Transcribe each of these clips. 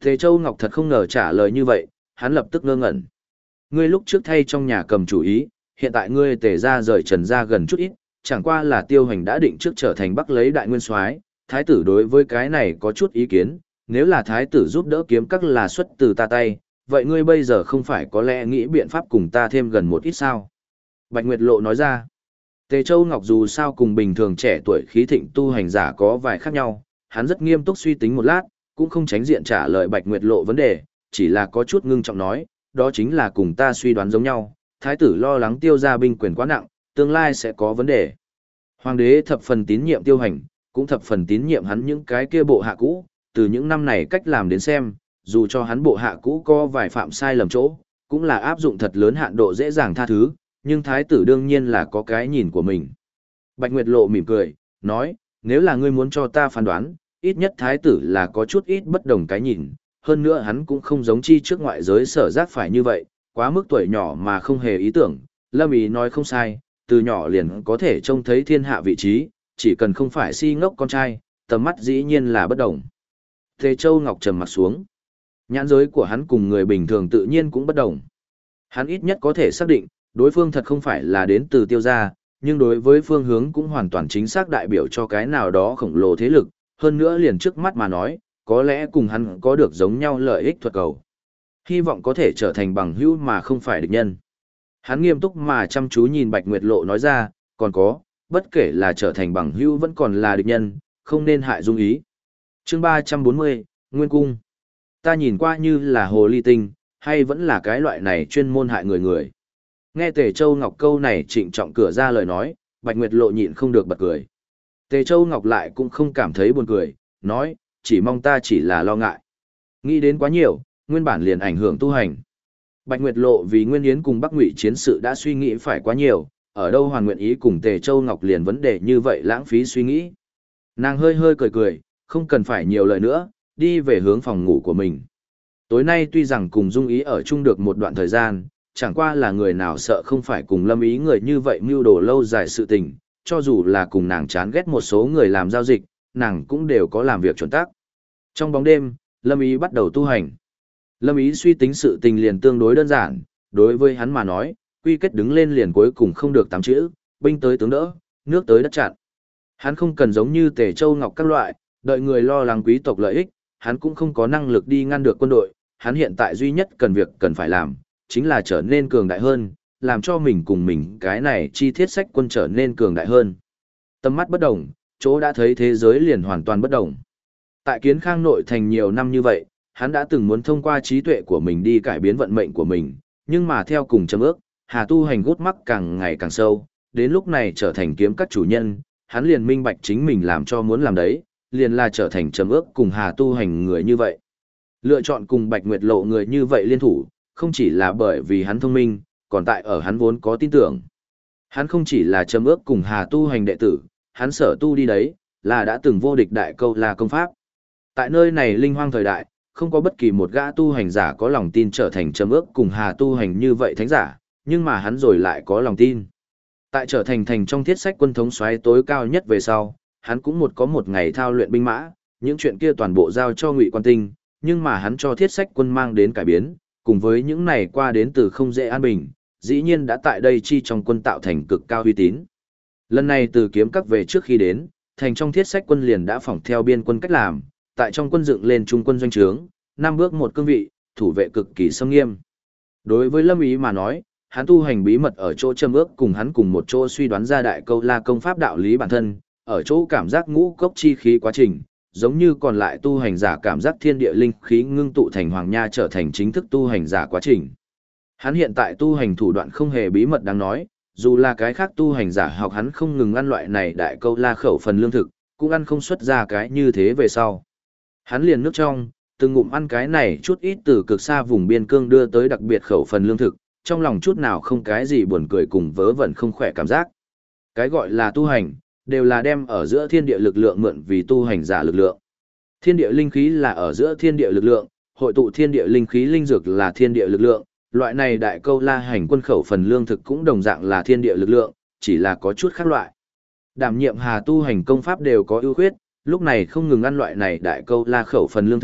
Tề Châu Ngọc thật không ngờ trả lời như vậy, hắn lập tức ngơ ngẩn. Ngươi lúc trước thay trong nhà cầm chủ ý, hiện tại ngươi Tề ra rời Trần ra gần chút ít, chẳng qua là Tiêu Hành đã định trước trở thành Bắc lấy đại nguyên soái, thái tử đối với cái này có chút ý kiến, nếu là thái tử giúp đỡ kiếm các là xuất từ ta tay, vậy ngươi bây giờ không phải có lẽ nghĩ biện pháp cùng ta thêm gần một ít sao? Bạch Nguyệt Lộ nói ra. Tề Châu Ngọc dù sao cùng bình thường trẻ tuổi khí thịnh tu hành giả có vài khác nhau, hắn rất nghiêm túc suy tính một lát, cũng không tránh diện trả lời Bạch Nguyệt Lộ vấn đề, chỉ là có chút ngưng trọng nói, đó chính là cùng ta suy đoán giống nhau, thái tử lo lắng Tiêu gia binh quyền quá nặng, tương lai sẽ có vấn đề. Hoàng đế thập phần tín nhiệm Tiêu Hành, cũng thập phần tín nhiệm hắn những cái kia bộ hạ cũ, từ những năm này cách làm đến xem, dù cho hắn bộ hạ cũ có vài phạm sai lầm chỗ, cũng là áp dụng thật lớn hạn độ dễ dàng tha thứ, nhưng thái tử đương nhiên là có cái nhìn của mình. Bạch Nguyệt Lộ mỉm cười, nói, nếu là ngươi muốn cho ta phán đoán, ít nhất thái tử là có chút ít bất đồng cái nhìn, hơn nữa hắn cũng không giống chi trước ngoại giới sở giác phải như vậy, quá mức tuổi nhỏ mà không hề ý tưởng, Lâm Ý nói không sai, từ nhỏ liền có thể trông thấy thiên hạ vị trí, chỉ cần không phải si ngốc con trai, tầm mắt dĩ nhiên là bất đồng. Tề Châu Ngọc trầm mặt xuống. Nhãn giới của hắn cùng người bình thường tự nhiên cũng bất đồng. Hắn ít nhất có thể xác định, đối phương thật không phải là đến từ Tiêu gia, nhưng đối với phương hướng cũng hoàn toàn chính xác đại biểu cho cái nào đó khổng lồ thế lực, hơn nữa liền trước mắt mà nói, có lẽ cùng hắn có được giống nhau lợi ích thuật cầu. Hy vọng có thể trở thành bằng hữu mà không phải địch nhân. Hắn nghiêm túc mà chăm chú nhìn Bạch Nguyệt Lộ nói ra, còn có, bất kể là trở thành bằng hữu vẫn còn là địch nhân, không nên hại dung ý. Chương 340, Nguyên Cung. Ta nhìn qua như là hồ ly tinh, hay vẫn là cái loại này chuyên môn hại người. Nghe Tề Châu Ngọc câu này trịnh trọng cửa ra lời nói, Bạch Nguyệt Lộ nhịn không được bật cười. Tề Châu Ngọc lại cũng không cảm thấy buồn cười, nói, chỉ mong ta chỉ là lo ngại. Nghĩ đến quá nhiều, nguyên bản liền ảnh hưởng tu hành. Bạch Nguyệt Lộ vì Nguyên Yến cùng Bắc Ngụy chiến sự đã suy nghĩ phải quá nhiều, ở đâu hoàn nguyện ý cùng Tề Châu Ngọc liền vấn đề như vậy lãng phí suy nghĩ. Nàng hơi hơi cười, không cần phải nhiều lời nữa, đi về hướng phòng ngủ của mình. Tối nay tuy rằng cùng Dung Ý ở chung được một đoạn thời gian, chẳng qua là người nào sợ không phải cùng Lâm Ý người như vậy mưu đồ lâu dài sự tình, cho dù là cùng nàng chán ghét một số người làm giao dịch, nàng cũng đều có làm việc chuẩn tắc. Trong bóng đêm, Lâm Ý bắt đầu tu hành. Lâm Ý suy tính sự tình liền tương đối đơn giản, đối với hắn mà nói, quy kết đứng lên liền cuối cùng không được 8 chữ, binh tới tướng đỡ, nước tới đất chặn. Hắn không cần giống như Tề Châu Ngọc các loại, đợi người lo lắng quý tộc lợi ích, hắn cũng không có năng lực đi ngăn được quân đội, hắn hiện tại duy nhất cần việc cần phải làm, chính là trở nên cường đại hơn, làm cho mình cùng mình cái này chi thiết sách quân trở nên cường đại hơn. Tầm mắt bất đồng, chỗ đã thấy thế giới liền hoàn toàn bất đồng. Tại Kiến Khang nội thành nhiều năm như vậy, hắn đã từng muốn thông qua trí tuệ của mình đi cải biến vận mệnh của mình, nhưng mà theo cùng châm ước, Hà tu hành gút mắc càng ngày càng sâu, đến lúc này trở thành kiếm các chủ nhân, hắn liền minh bạch chính mình làm cho muốn làm đấy, liền là trở thành châm ước cùng Hà tu hành người như vậy. Lựa chọn cùng Bạch Nguyệt Lộ người như vậy liên thủ, không chỉ là bởi vì hắn thông minh, còn tại ở hắn vốn có tin tưởng. Hắn không chỉ là châm ước cùng Hà tu hành đệ tử, hắn sở tu đi đấy, là đã từng vô địch đại câu là công pháp. Tại nơi này linh hoang thời đại, không có bất kỳ một gã tu hành giả có lòng tin trở thành châm ước cùng Hà tu hành như vậy thánh giả, nhưng mà hắn rồi lại có lòng tin. Tại trở thành thành trong thiết sách quân thống soái tối cao nhất về sau, hắn cũng có một ngày thao luyện binh mã, những chuyện kia toàn bộ giao cho Ngụy Quan Tinh, nhưng mà hắn cho thiết sách quân mang đến cải biến, cùng với những này qua đến từ không dễ an bình, dĩ nhiên đã tại đây chi trong quân tạo thành cực cao uy tín. Lần này từ kiếm các về trước khi đến, thành trong thiết sách quân liền đã phỏng theo biên quân cách làm, tại trong quân dựng lên trung quân doanh trướng, 5 bước một cương vị, thủ vệ cực kỳ xâm nghiêm. Đối với Lâm Ý mà nói, hắn tu hành bí mật ở chỗ châm ước cùng hắn cùng một chỗ suy đoán ra đại câu la công pháp đạo lý bản thân, ở chỗ cảm giác ngũ cốc chi khí quá trình, giống như còn lại tu hành giả cảm giác thiên địa linh khí ngưng tụ thành hoàng nha trở thành chính thức tu hành giả quá trình. Hắn hiện tại tu hành thủ đoạn không hề bí mật đáng nói, dù là cái khác tu hành giả học hắn không ngừng ăn loại này đại câu la khẩu phần lương thực, cũng ăn không xuất ra cái như thế về sau. Hắn liền nước trong, từng ngụm ăn cái này chút ít từ cực xa vùng biên cương đưa tới đặc biệt khẩu phần lương thực, trong lòng chút nào không cái gì buồn cười cùng vớ vẩn không khỏe cảm giác. Cái gọi là tu hành, đều là đem ở giữa thiên địa lực lượng mượn vì tu hành giả lực lượng. Thiên địa linh khí là ở giữa thiên địa lực lượng, hội tụ thiên địa linh khí linh dược là thiên địa lực lượng, loại này đại câu la hành quân khẩu phần lương thực cũng đồng dạng là thiên địa lực lượng, chỉ là có chút khác loại. Đảm nhiệm Hà tu hành công pháp đều có ưu khuyết, lúc này không ngừng ăn loại này đại câu la khẩu phần lương thực,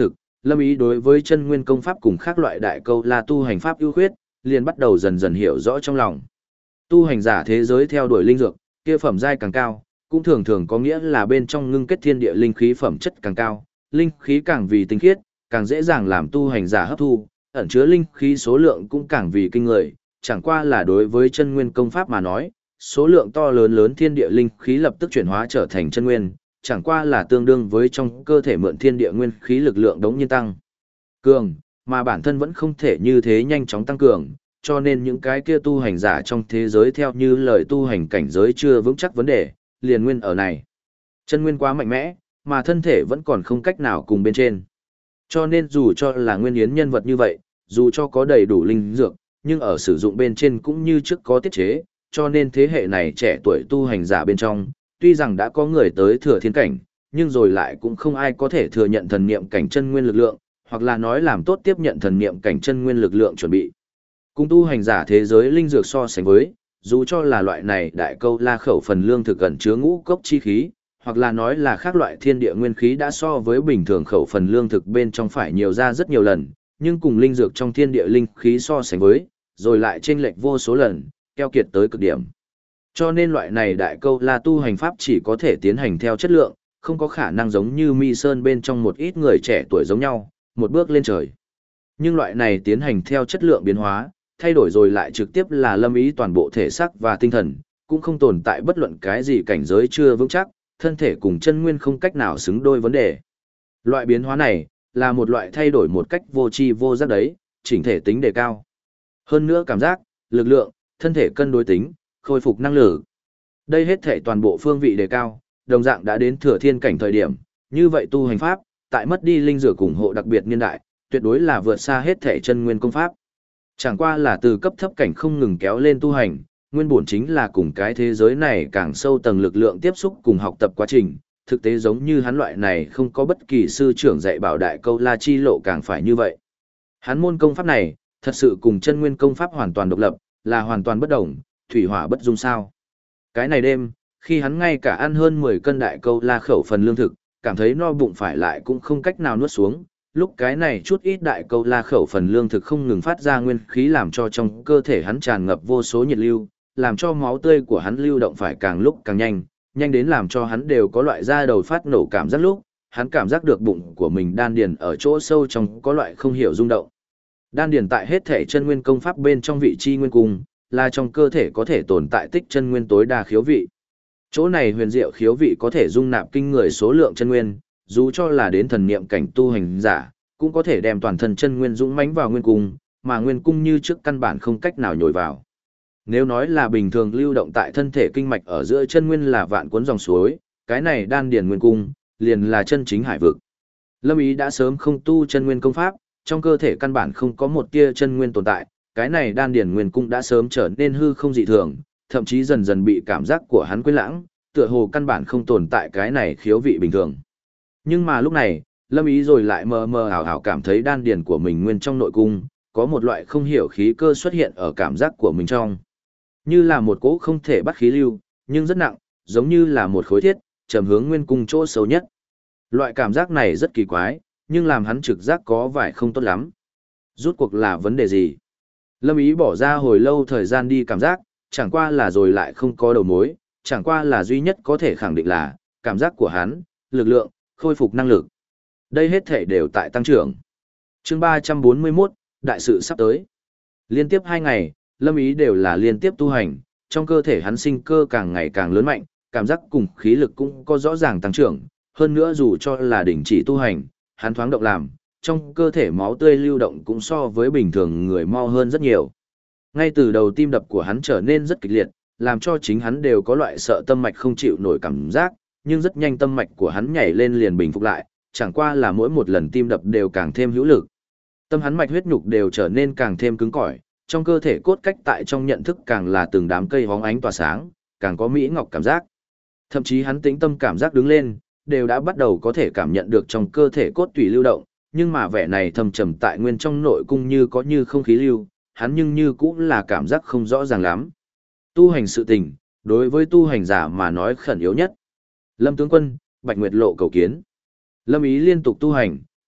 Lâm Ý đối với chân nguyên công pháp cùng các loại đại câu la tu hành pháp ưu khuyết, liền bắt đầu dần dần hiểu rõ trong lòng. Tu hành giả thế giới theo đuổi linh dược, kia phẩm giai càng cao, cũng thường thường có nghĩa là bên trong ngưng kết thiên địa linh khí phẩm chất càng cao, linh khí càng vì tinh khiết, càng dễ dàng làm tu hành giả hấp thu, ẩn chứa linh khí số lượng cũng càng vì kinh người, chẳng qua là đối với chân nguyên công pháp mà nói, số lượng to lớn thiên địa linh khí lập tức chuyển hóa trở thành chân nguyên, chẳng qua là tương đương với trong cơ thể mượn thiên địa nguyên khí lực lượng đống nhiên tăng cường, mà bản thân vẫn không thể như thế nhanh chóng tăng cường, cho nên những cái kia tu hành giả trong thế giới theo như lời tu hành cảnh giới chưa vững chắc vấn đề, liền nguyên ở này. Chân nguyên quá mạnh mẽ, mà thân thể vẫn còn không cách nào cùng bên trên. Cho nên dù cho là nguyên yến nhân vật như vậy, dù cho có đầy đủ linh dược, nhưng ở sử dụng bên trên cũng như trước có tiết chế, cho nên thế hệ này trẻ tuổi tu hành giả bên trong, tuy rằng đã có người tới thừa thiên cảnh, nhưng rồi lại cũng không ai có thể thừa nhận thần niệm cảnh chân nguyên lực lượng, hoặc là nói làm tốt tiếp nhận thần niệm cảnh chân nguyên lực lượng chuẩn bị. Cùng tu hành giả thế giới linh dược so sánh với, dù cho là loại này đại câu la khẩu phần lương thực gần chứa ngũ cốc chi khí, hoặc là nói là khác loại thiên địa nguyên khí đã so với bình thường khẩu phần lương thực bên trong phải nhiều ra rất nhiều lần, nhưng cùng linh dược trong thiên địa linh khí so sánh với, rồi lại chênh lệch vô số lần, keo kiệt tới cực điểm. Cho nên loại này đại câu la tu hành pháp chỉ có thể tiến hành theo chất lượng, không có khả năng giống như Mi Sơn bên trong một ít người trẻ tuổi giống nhau, một bước lên trời. Nhưng loại này tiến hành theo chất lượng biến hóa, thay đổi rồi lại trực tiếp là lâm ý toàn bộ thể xác và tinh thần, cũng không tồn tại bất luận cái gì cảnh giới chưa vững chắc, thân thể cùng chân nguyên không cách nào xứng đôi vấn đề. Loại biến hóa này, là một loại thay đổi một cách vô tri vô giác đấy, chỉnh thể tính đề cao. Hơn nữa cảm giác, lực lượng, thân thể cân đối tính, khôi phục năng lực. Đây hết thể toàn bộ phương vị đề cao, đồng dạng đã đến thừa thiên cảnh thời điểm, như vậy tu hành pháp, tại mất đi linh dược ủng hộ đặc biệt niên đại, tuyệt đối là vượt xa hết thể chân nguyên công pháp. Chẳng qua là từ cấp thấp cảnh không ngừng kéo lên tu hành, nguyên bổn chính là cùng cái thế giới này càng sâu tầng lực lượng tiếp xúc cùng học tập quá trình, thực tế giống như hắn loại này không có bất kỳ sư trưởng dạy bảo đại câu la chi lộ càng phải như vậy. Hắn môn công pháp này, thật sự cùng chân nguyên công pháp hoàn toàn độc lập, là hoàn toàn bất đồng, thủy hỏa bất dung sao. Cái này đêm, khi hắn ngay cả ăn hơn 10 cân đại câu la khẩu phần lương thực, cảm thấy no bụng phải lại cũng không cách nào nuốt xuống, lúc cái này chút ít đại câu la khẩu phần lương thực không ngừng phát ra nguyên khí làm cho trong cơ thể hắn tràn ngập vô số nhiệt lưu, làm cho máu tươi của hắn lưu động phải càng lúc càng nhanh, nhanh đến làm cho hắn đều có loại da đầu phát nổ cảm giác lúc, hắn cảm giác được bụng của mình đan điền ở chỗ sâu trong có loại không hiểu rung động. Đan điền tại hết thể chân nguyên công pháp bên trong vị chi nguyên cung, là trong cơ thể có thể tồn tại tích chân nguyên tối đa khiếu vị. Chỗ này huyền diệu khiếu vị có thể dung nạp kinh người số lượng chân nguyên, dù cho là đến thần niệm cảnh tu hành giả, cũng có thể đem toàn thân chân nguyên dũng mãnh vào nguyên cung, mà nguyên cung như trước căn bản không cách nào nhồi vào. Nếu nói là bình thường lưu động tại thân thể kinh mạch ở giữa chân nguyên là vạn cuốn dòng suối, cái này đan điền nguyên cung, liền là chân chính hải vực. Lâm Ý đã sớm không tu chân nguyên công pháp, trong cơ thể căn bản không có một tia chân nguyên tồn tại, cái này đan điền nguyên cung đã sớm trở nên hư không dị thường, thậm chí dần dần bị cảm giác của hắn quên lãng, tựa hồ căn bản không tồn tại cái này khiếu vị bình thường. Nhưng mà lúc này, Lâm Ý rồi lại mờ mờ ảo ảo cảm thấy đan điền của mình nguyên trong nội cung, có một loại không hiểu khí cơ xuất hiện ở cảm giác của mình trong. Như là một cỗ không thể bắt khí lưu, nhưng rất nặng, giống như là một khối thiết, trầm hướng nguyên cung chỗ sâu nhất. Loại cảm giác này rất kỳ quái, nhưng làm hắn trực giác có vài không tốt lắm. Rút cuộc là vấn đề gì? Lâm Ý bỏ ra hồi lâu thời gian đi cảm giác, chẳng qua là rồi lại không có đầu mối, chẳng qua là duy nhất có thể khẳng định là, cảm giác của hắn, lực lượng, khôi phục năng lực. Đây hết thể đều tại tăng trưởng. Chương 341, đại sự sắp tới. Liên tiếp 2 ngày, Lâm Ý đều là liên tiếp tu hành, trong cơ thể hắn sinh cơ càng ngày càng lớn mạnh, cảm giác cùng khí lực cũng có rõ ràng tăng trưởng, hơn nữa dù cho là đình chỉ tu hành, hắn thoáng động làm, trong cơ thể máu tươi lưu động cũng so với bình thường người mau hơn rất nhiều. Ngay từ đầu tim đập của hắn trở nên rất kịch liệt, làm cho chính hắn đều có loại sợ tâm mạch không chịu nổi cảm giác, nhưng rất nhanh tâm mạch của hắn nhảy lên liền bình phục lại, chẳng qua là mỗi một lần tim đập đều càng thêm hữu lực. Tâm hắn mạch huyết nhục đều trở nên càng thêm cứng cỏi, trong cơ thể cốt cách tại trong nhận thức càng là từng đám cây hóng ánh tỏa sáng, càng có mỹ ngọc cảm giác. Thậm chí hắn tĩnh tâm cảm giác đứng lên, đều đã bắt đầu có thể cảm nhận được trong cơ thể cốt tủy lưu động, nhưng mà vẻ này thầm trầm tại nguyên trong nội cung như có như không khí lưu, hắn nhưng như cũng là cảm giác không rõ ràng lắm. Tu hành sự tình, đối với tu hành giả mà nói khẩn yếu nhất. Lâm tướng quân, Bạch Nguyệt Lộ cầu kiến. Lâm Ý liên tục tu hành,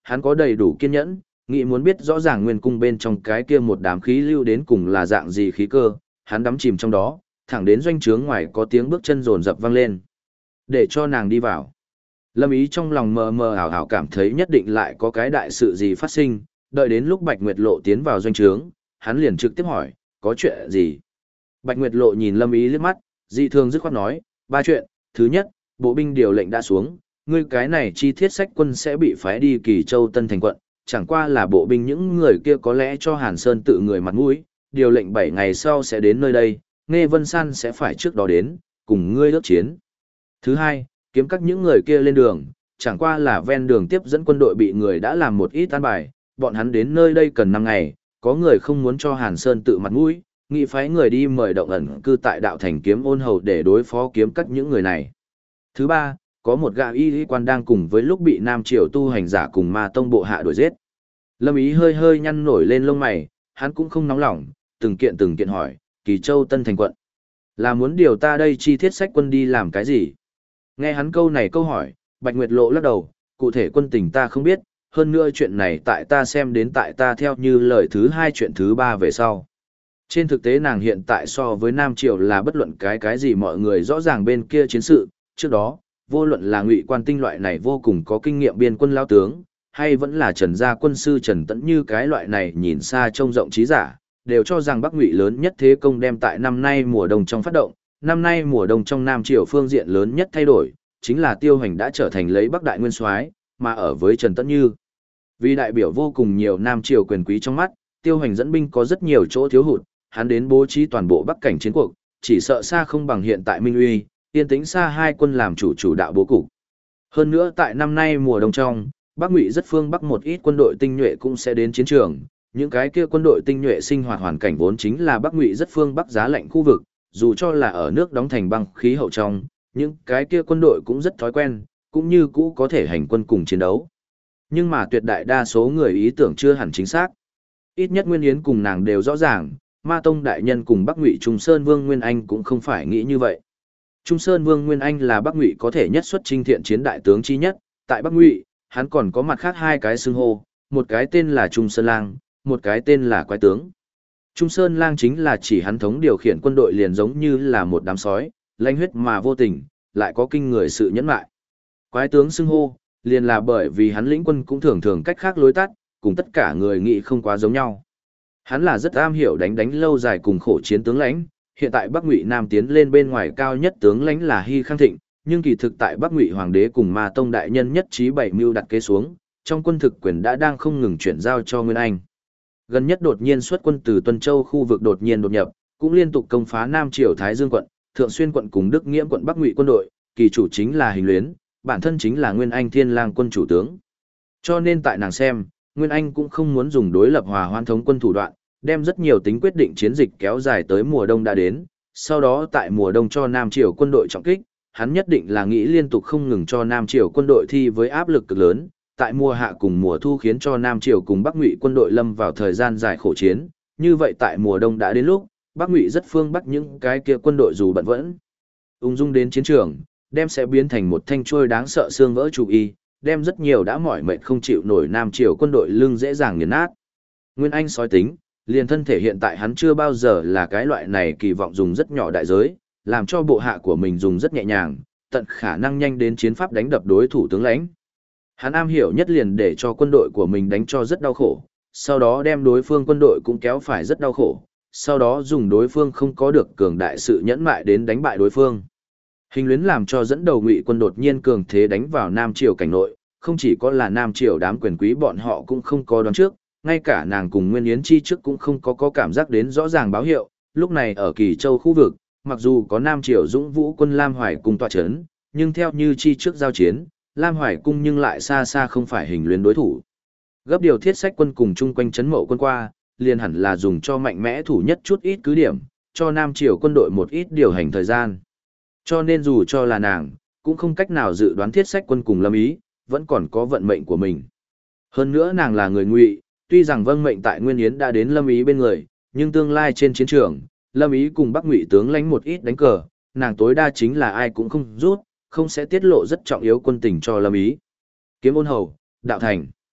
Hắn có đầy đủ kiên nhẫn, nghĩ muốn biết rõ ràng nguyên cung bên trong cái kia một đám khí lưu đến cùng là dạng gì khí cơ, hắn đắm chìm trong đó, thẳng đến doanh trướng ngoài có tiếng bước chân rồn rập vang lên. Để cho nàng đi vào. Lâm Ý trong lòng mờ mờ ảo ảo cảm thấy nhất định lại có cái đại sự gì phát sinh, đợi đến lúc Bạch Nguyệt Lộ tiến vào doanh trướng, hắn liền trực tiếp hỏi, có chuyện gì? Bạch Nguyệt Lộ nhìn Lâm Ý liếc mắt, dị thường dứt khoát nói, ba chuyện, thứ nhất, bộ binh điều lệnh đã xuống, ngươi cái này chi thiết sách quân sẽ bị phái đi Kỳ Châu Tân Thành quận, chẳng qua là bộ binh những người kia có lẽ cho Hàn Sơn tự người mặt mũi, điều lệnh 7 ngày sau sẽ đến nơi đây, Nghe Vân San sẽ phải trước đó đến, cùng ngươi ước chiến. Thứ hai, kiếm các những người kia lên đường, chẳng qua là ven đường tiếp dẫn quân đội bị người đã làm một ít an bài, bọn hắn đến nơi đây cần 5 ngày, có người không muốn cho Hàn Sơn tự mặt mũi, nghị phái người đi mời động ẩn cư tại đạo thành kiếm ôn hầu để đối phó kiếm các những người này. Thứ ba, có một gã y quan đang cùng với lúc bị Nam Triều tu hành giả cùng ma tông bộ hạ đuổi giết. Lâm Ý hơi hơi nhăn nổi lên lông mày, hắn cũng không nóng lòng, từng kiện hỏi, Kỳ Châu Tân Thành quận. Là muốn điều ta đây chi thiết sách quân đi làm cái gì? Nghe hắn câu này câu hỏi, Bạch Nguyệt Lộ lắc đầu, cụ thể quân tình ta không biết, hơn nữa chuyện này tại ta xem đến tại ta theo như lời thứ hai chuyện thứ ba về sau. Trên thực tế nàng hiện tại so với Nam Triều là bất luận cái gì mọi người rõ ràng bên kia chiến sự, trước đó, vô luận là Ngụy Quan Tinh loại này vô cùng có kinh nghiệm biên quân lao tướng, hay vẫn là Trần gia quân sư Trần Tẫn như cái loại này nhìn xa trông rộng trí giả, đều cho rằng Bắc Ngụy lớn nhất thế công đem tại năm nay mùa đông trong phát động, năm nay mùa đông trong Nam Triều phương diện lớn nhất thay đổi, chính là Tiêu Hoành đã trở thành lấy Bắc Đại Nguyên Soái, mà ở với Trần Tẫn Như. Vì đại biểu vô cùng nhiều Nam Triều quyền quý trong mắt, Tiêu Hoành dẫn binh có rất nhiều chỗ thiếu hụt, hắn đến bố trí toàn bộ Bắc cảnh chiến cuộc, chỉ sợ xa không bằng hiện tại Minh Uy, Yên Tĩnh xa hai quân làm chủ đạo bố cục. Hơn nữa tại năm nay mùa đông trong, Bắc Ngụy rất phương Bắc một ít quân đội tinh nhuệ cũng sẽ đến chiến trường, những cái kia quân đội tinh nhuệ sinh hoạt hoàn cảnh vốn chính là Bắc Ngụy rất phương Bắc giá lạnh khu vực, dù cho là ở nước đóng thành băng khí hậu trong, những cái kia quân đội cũng rất thói quen, cũng như cũ có thể hành quân cùng chiến đấu. Nhưng mà tuyệt đại đa số người ý tưởng chưa hẳn chính xác. Ít nhất Nguyên Yến cùng nàng đều rõ ràng, Ma Tông đại nhân cùng Bắc Ngụy Trung Sơn Vương Nguyên Anh cũng không phải nghĩ như vậy. Trung Sơn Vương Nguyên Anh là Bắc Ngụy có thể nhất xuất chinh thiện chiến đại tướng chi nhất, tại Bắc Ngụy, hắn còn có mặt khác hai cái xưng hô, một cái tên là Trung Sơn Lang, một cái tên là Quái tướng. Trung Sơn Lang chính là chỉ hắn thống điều khiển quân đội liền giống như là một đám sói, lanh huyết mà vô tình, lại có kinh người sự nhẫn mại. Quái tướng xưng hô, liền là bởi vì hắn lĩnh quân cũng thường thường cách khác lối tắt, cùng tất cả người nghĩ không quá giống nhau. Hắn là rất am hiểu đánh lâu dài cùng khổ chiến tướng lãnh, hiện tại Bắc Ngụy Nam tiến lên bên ngoài cao nhất tướng lãnh là Hy Khang Thịnh, nhưng kỳ thực tại Bắc Ngụy Hoàng đế cùng Ma Tông đại nhân nhất trí bảy mưu đặt kế xuống, trong quân thực quyền đã đang không ngừng chuyển giao cho Nguyên Anh. Gần nhất đột nhiên xuất quân từ Tuân Châu khu vực đột nhiên đột nhập, cũng liên tục công phá Nam Triều Thái Dương quận, Thượng Xuyên quận cùng Đức Nghiễm quận Bắc Ngụy quân đội, kỳ chủ chính là Hình Luyến, bản thân chính là Nguyên Anh Thiên Lang quân chủ tướng. Cho nên tại nàng xem, Nguyên Anh cũng không muốn dùng đối lập hòa hoan thống quân thủ đoạn, đem rất nhiều tính quyết định chiến dịch kéo dài tới mùa đông đã đến, sau đó tại mùa đông cho Nam Triều quân đội trọng kích, hắn nhất định là nghĩ liên tục không ngừng cho Nam Triều quân đội thi với áp lực cực lớn, tại mùa hạ cùng mùa thu khiến cho Nam Triều cùng Bắc Ngụy quân đội lâm vào thời gian dài khổ chiến, như vậy tại mùa đông đã đến lúc, Bắc Ngụy rất phương Bắc những cái kia quân đội dù bận vẫn ung dung đến chiến trường, đem sẽ biến thành một thanh chuôi đáng sợ xương vỡ chủ y, đem rất nhiều đã mỏi mệt không chịu nổi Nam Triều quân đội lưng dễ dàng nghiền nát. Nguyên Anh sói tính, liền thân thể hiện tại hắn chưa bao giờ là cái loại này kỳ vọng dùng rất nhỏ đại giới, làm cho bộ hạ của mình dùng rất nhẹ nhàng, tận khả năng nhanh đến chiến pháp đánh đập đối thủ tướng lãnh. Hắn am hiểu nhất liền để cho quân đội của mình đánh cho rất đau khổ, sau đó đem đối phương quân đội cũng kéo phải rất đau khổ, sau đó dùng đối phương không có được cường đại sự nhẫn mại đến đánh bại đối phương. Hình Luyến làm cho dẫn đầu Ngụy quân đột nhiên cường thế đánh vào Nam Triều cảnh nội, không chỉ có là Nam Triều đám quyền quý bọn họ cũng không có đoán trước, ngay cả nàng cùng Nguyên Yến Chi trước cũng không có cảm giác đến rõ ràng báo hiệu, lúc này ở Kỳ Châu khu vực, mặc dù có Nam Triều Dũng Vũ quân Lam Hoài cung tọa chấn, nhưng theo như Chi trước giao chiến, Lam Hoài cung nhưng lại xa xa không phải Hình Luyến đối thủ. Gấp điều thiết sách quân cùng chung quanh chấn Mậu quân qua, liền hẳn là dùng cho mạnh mẽ thủ nhất chút ít cứ điểm, cho Nam Triều quân đội một ít điều hành thời gian. Cho nên dù cho là nàng, cũng không cách nào dự đoán thiết sách quân cùng Lâm Ý, vẫn còn có vận mệnh của mình. Hơn nữa nàng là người Ngụy, tuy rằng vâng mệnh tại Nguyên Yến đã đến Lâm Ý bên người, nhưng tương lai trên chiến trường, Lâm Ý cùng Bắc Ngụy tướng lãnh một ít đánh cờ, nàng tối đa chính là ai cũng không rút, không sẽ tiết lộ rất trọng yếu quân tình cho Lâm Ý. Kiếm ôn hầu, đạo thành.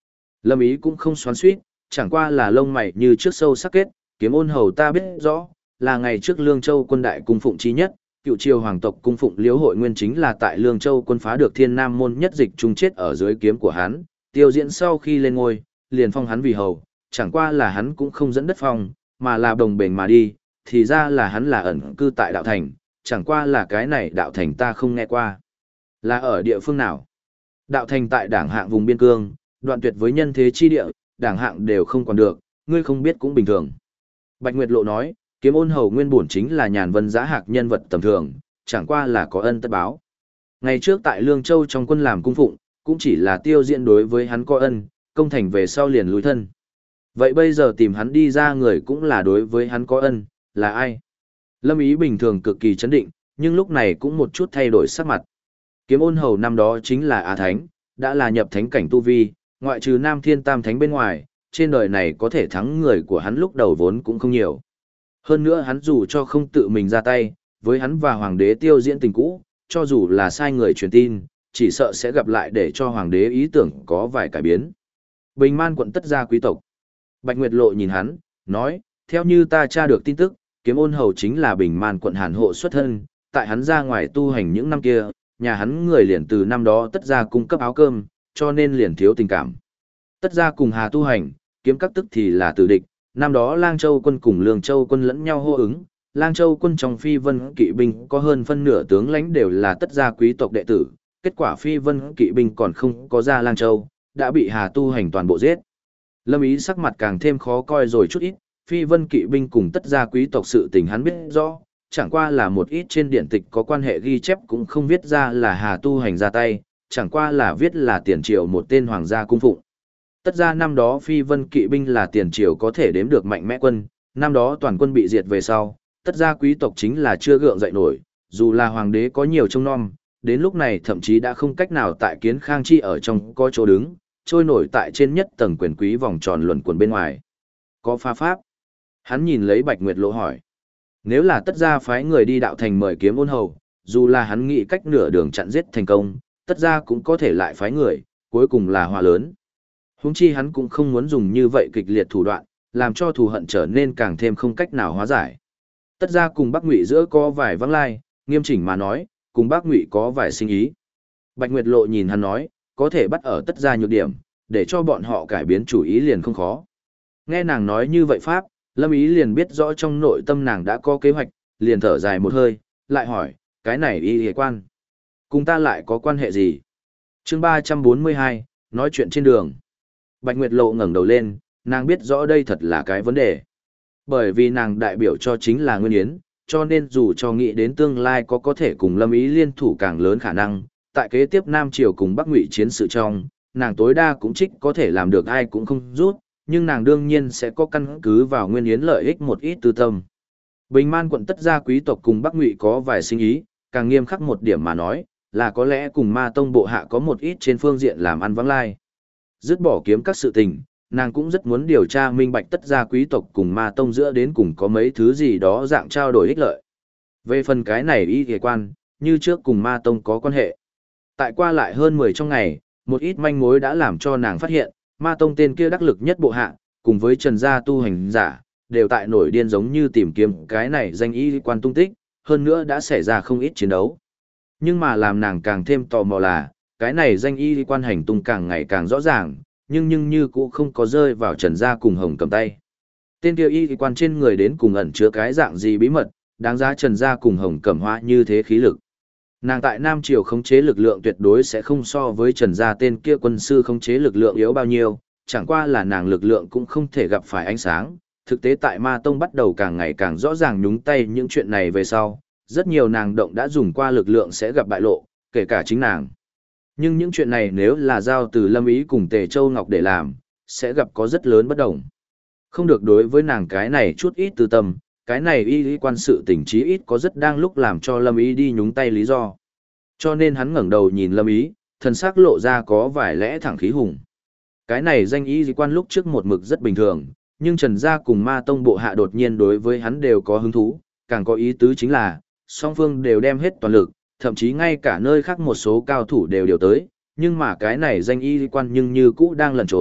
Lâm Ý cũng không xoắn xuýt, chẳng qua là lông mày như trước sâu sắc kết, Kiếm Ôn hầu ta biết rõ, là ngày trước Lương Châu quân đại cung phụng chí nhất, cựu triều hoàng tộc cung phụng Liễu Hội Nguyên chính là tại Lương Châu quân phá được Thiên Nam môn nhất dịch chung chết ở dưới kiếm của hắn, Tiêu Diễn sau khi lên ngôi, liền phong hắn vì hầu, chẳng qua là hắn cũng không dẫn đất phong, mà là đồng bền mà đi, thì ra là hắn là ẩn cư tại đạo thành, chẳng qua là cái này đạo thành ta không nghe qua. Là ở địa phương nào? Đạo thành tại đảng hạng vùng biên cương, đoạn tuyệt với nhân thế chi địa, đảng hạng đều không còn được, ngươi không biết cũng bình thường. Bạch Nguyệt Lộ nói, Kiếm Ôn hầu nguyên bổn chính là nhàn vân giá hạc nhân vật tầm thường, chẳng qua là có ân tất báo. Ngày trước tại Lương Châu trong quân làm cung phụng, cũng chỉ là Tiêu Diễn đối với hắn có ân, công thành về sau liền lùi thân. Vậy bây giờ tìm hắn đi ra người cũng là đối với hắn có ân, là ai? Lâm Ý bình thường cực kỳ chấn định, nhưng lúc này cũng một chút thay đổi sắc mặt. Kiếm Ôn hầu năm đó chính là Á Thánh, đã là nhập thánh cảnh tu vi, ngoại trừ Nam Thiên Tam Thánh bên ngoài, trên đời này có thể thắng người của hắn lúc đầu vốn cũng không nhiều. Hơn nữa hắn dù cho không tự mình ra tay, với hắn và Hoàng đế Tiêu Diễn tình cũ, cho dù là sai người truyền tin, chỉ sợ sẽ gặp lại để cho Hoàng đế ý tưởng có vài cải biến. Bình Man quận Tất gia quý tộc. Bạch Nguyệt Lộ nhìn hắn, nói, theo như ta tra được tin tức, Kiếm Ôn hầu chính là Bình Man quận Hàn hộ xuất thân, tại hắn ra ngoài tu hành những năm kia, nhà hắn người liền từ năm đó Tất gia cung cấp áo cơm, cho nên liền thiếu tình cảm. Tất gia cùng Hà tu hành, kiếm các tức thì là tử địch, năm đó Lang Châu quân cùng Lương Châu quân lẫn nhau hô ứng, Lang Châu quân trong Phi Vân kỵ binh có hơn phân nửa tướng lãnh đều là Tất gia quý tộc đệ tử, kết quả Phi Vân kỵ binh còn không có ra Lang Châu, đã bị Hà tu hành toàn bộ giết. Lâm Ý sắc mặt càng thêm khó coi rồi chút ít, Phi Vân kỵ binh cùng Tất gia quý tộc sự tình hắn biết rõ, chẳng qua là một ít trên điển tịch có quan hệ ghi chép cũng không viết ra là Hà tu hành ra tay, chẳng qua là viết là tiền triều một tên hoàng gia cung phụng. Tất ra năm đó Phi Vân kỵ binh là tiền triều có thể đếm được mạnh mẽ quân, năm đó toàn quân bị diệt về sau, tất ra quý tộc chính là chưa gượng dậy nổi, dù là hoàng đế có nhiều trông nom, đến lúc này thậm chí đã không cách nào tại Kiến Khang Chi ở trong có chỗ đứng, trôi nổi tại trên nhất tầng quyền quý vòng tròn luẩn quẩn bên ngoài. Có pha pháp? Hắn nhìn lấy Bạch Nguyệt Lộ hỏi. Nếu là tất ra phái người đi đạo thành mời Kiếm Ôn hầu, dù là hắn nghĩ cách nửa đường chặn giết thành công, tất ra cũng có thể lại phái người, cuối cùng là hòa lớn. Huống chi hắn cũng không muốn dùng như vậy kịch liệt thủ đoạn, làm cho thù hận trở nên càng thêm không cách nào hóa giải. Tất ra cùng Bắc Ngụy giữa có vài vắng lai, nghiêm chỉnh mà nói, cùng Bắc Ngụy có vài sinh ý. Bạch Nguyệt Lộ nhìn hắn nói, có thể bắt ở tất ra nhược điểm, để cho bọn họ cải biến chủ ý liền không khó. Nghe nàng nói như vậy pháp, Lâm Ý liền biết rõ trong nội tâm nàng đã có kế hoạch, liền thở dài một hơi, lại hỏi, cái này y hề quan. Cùng ta lại có quan hệ gì? Chương 342, nói chuyện trên đường. Bạch Nguyệt Lộ ngẩng đầu lên, nàng biết rõ đây thật là cái vấn đề. Bởi vì nàng đại biểu cho chính là Nguyên Yến, cho nên dù cho nghĩ đến tương lai có thể cùng Lâm Ý liên thủ càng lớn khả năng, tại kế tiếp Nam Triều cùng Bắc Ngụy chiến sự trong, nàng tối đa cũng trích có thể làm được ai cũng không rút, nhưng nàng đương nhiên sẽ có căn cứ vào Nguyên Yến lợi ích một ít tư tâm. Bình Man quận Tất gia quý tộc cùng Bắc Ngụy có vài sinh ý, càng nghiêm khắc một điểm mà nói, là có lẽ cùng Ma Tông bộ hạ có một ít trên phương diện làm ăn vắng lai. Dứt bỏ kiếm các sự tình, nàng cũng rất muốn điều tra minh bạch Tất gia quý tộc cùng Ma Tông giữa đến cùng có mấy thứ gì đó dạng trao đổi ích lợi. Về phần cái này y kỳ quan, như trước cùng Ma Tông có quan hệ. Tại qua lại hơn 10 trong ngày, một ít manh mối đã làm cho nàng phát hiện, Ma Tông tên kia đắc lực nhất bộ hạ, cùng với Trần gia tu hành giả, đều tại nổi điên giống như tìm kiếm cái này danh y quan tung tích, hơn nữa đã xảy ra không ít chiến đấu. Nhưng mà làm nàng càng thêm tò mò là, cái này danh y quan hành tung càng ngày càng rõ ràng, nhưng như cũng không có rơi vào Trần gia cùng Hồng cầm tay. Tên kia y quan trên người đến cùng ẩn chứa cái dạng gì bí mật, đáng giá Trần gia cùng Hồng Cẩm Hoa như thế khí lực. Nàng tại Nam Triều khống chế lực lượng tuyệt đối sẽ không so với Trần gia tên kia quân sư khống chế lực lượng yếu bao nhiêu, chẳng qua là nàng lực lượng cũng không thể gặp phải ánh sáng. Thực tế tại Ma Tông bắt đầu càng ngày càng rõ ràng nhúng tay những chuyện này về sau, rất nhiều nàng động đã dùng qua lực lượng sẽ gặp bại lộ, kể cả chính nàng. Nhưng những chuyện này nếu là giao từ Lâm Ý cùng Tề Châu Ngọc để làm, sẽ gặp có rất lớn bất đồng. Không được đối với nàng cái này chút ít tư tâm, cái này y quan sự tình trí ít có rất đang lúc làm cho Lâm Ý đi nhúng tay lý do. Cho nên hắn ngẩng đầu nhìn Lâm Ý, thần sắc lộ ra có vài lẽ thẳng khí hùng. Cái này danh y quan lúc trước một mực rất bình thường, nhưng Trần gia cùng Ma Tông bộ hạ đột nhiên đối với hắn đều có hứng thú, càng có ý tứ chính là, song phương đều đem hết toàn lực, thậm chí ngay cả nơi khác một số cao thủ đều điều tới, nhưng mà cái này danh y quan nhưng như cũ đang lẩn trốn,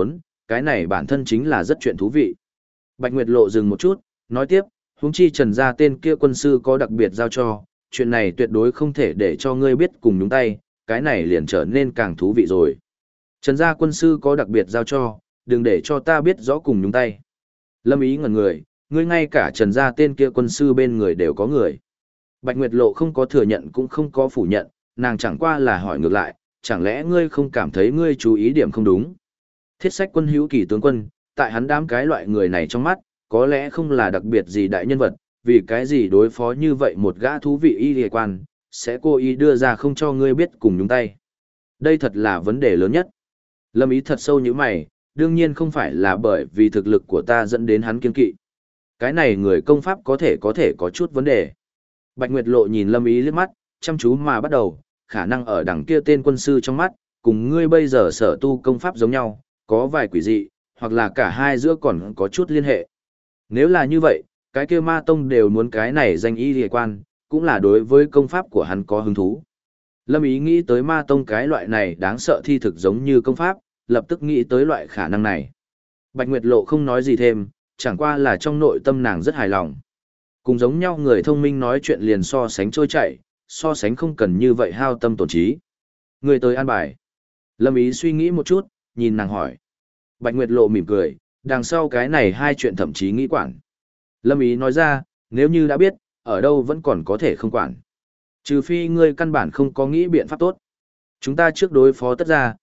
cái này bản thân chính là rất chuyện thú vị. Bạch Nguyệt Lộ dừng một chút, nói tiếp, huống chi Trần gia tên kia quân sư có đặc biệt giao cho, chuyện này tuyệt đối không thể để cho ngươi biết cùng nhúng tay, cái này liền trở nên càng thú vị rồi. Trần gia quân sư có đặc biệt giao cho, đừng để cho ta biết rõ cùng nhúng tay. Lâm Ý ngẩn người, ngươi ngay cả Trần gia tên kia quân sư bên người đều có người. Bạch Nguyệt Lộ không có thừa nhận cũng không có phủ nhận, nàng chẳng qua là hỏi ngược lại, chẳng lẽ ngươi không cảm thấy ngươi chú ý điểm không đúng? Thiết sách quân hữu kỳ tướng quân, tại hắn đám cái loại người này trong mắt, có lẽ không là đặc biệt gì đại nhân vật, vì cái gì đối phó như vậy một gã thú vị y hề quan, sẽ cố ý đưa ra không cho ngươi biết cùng nhúng tay. Đây thật là vấn đề lớn nhất. Lâm Ý thật sâu như mày, đương nhiên không phải là bởi vì thực lực của ta dẫn đến hắn kiên kỵ. Cái này người công pháp có thể có chút vấn đề. Bạch Nguyệt Lộ nhìn Lâm Ý liếc mắt, chăm chú mà bắt đầu, khả năng ở đằng kia tên quân sư trong mắt, cùng ngươi bây giờ sở tu công pháp giống nhau, có vài quỷ dị, hoặc là cả hai giữa còn có chút liên hệ. Nếu là như vậy, cái kia ma tông đều muốn cái này danh y địa quan, cũng là đối với công pháp của hắn có hứng thú. Lâm Ý nghĩ tới ma tông cái loại này đáng sợ thi thực giống như công pháp, lập tức nghĩ tới loại khả năng này. Bạch Nguyệt Lộ không nói gì thêm, chẳng qua là trong nội tâm nàng rất hài lòng. Cùng giống nhau người thông minh nói chuyện liền so sánh trôi chảy, so sánh không cần như vậy hao tâm tổn trí. Người tới an bài. Lâm Ý suy nghĩ một chút, nhìn nàng hỏi. Bạch Nguyệt Lộ mỉm cười, đằng sau cái này hai chuyện thậm chí nghĩ quản. Lâm Ý nói ra, nếu như đã biết, ở đâu vẫn còn có thể không quản. Trừ phi ngươi căn bản không có nghĩ biện pháp tốt. Chúng ta trước đối phó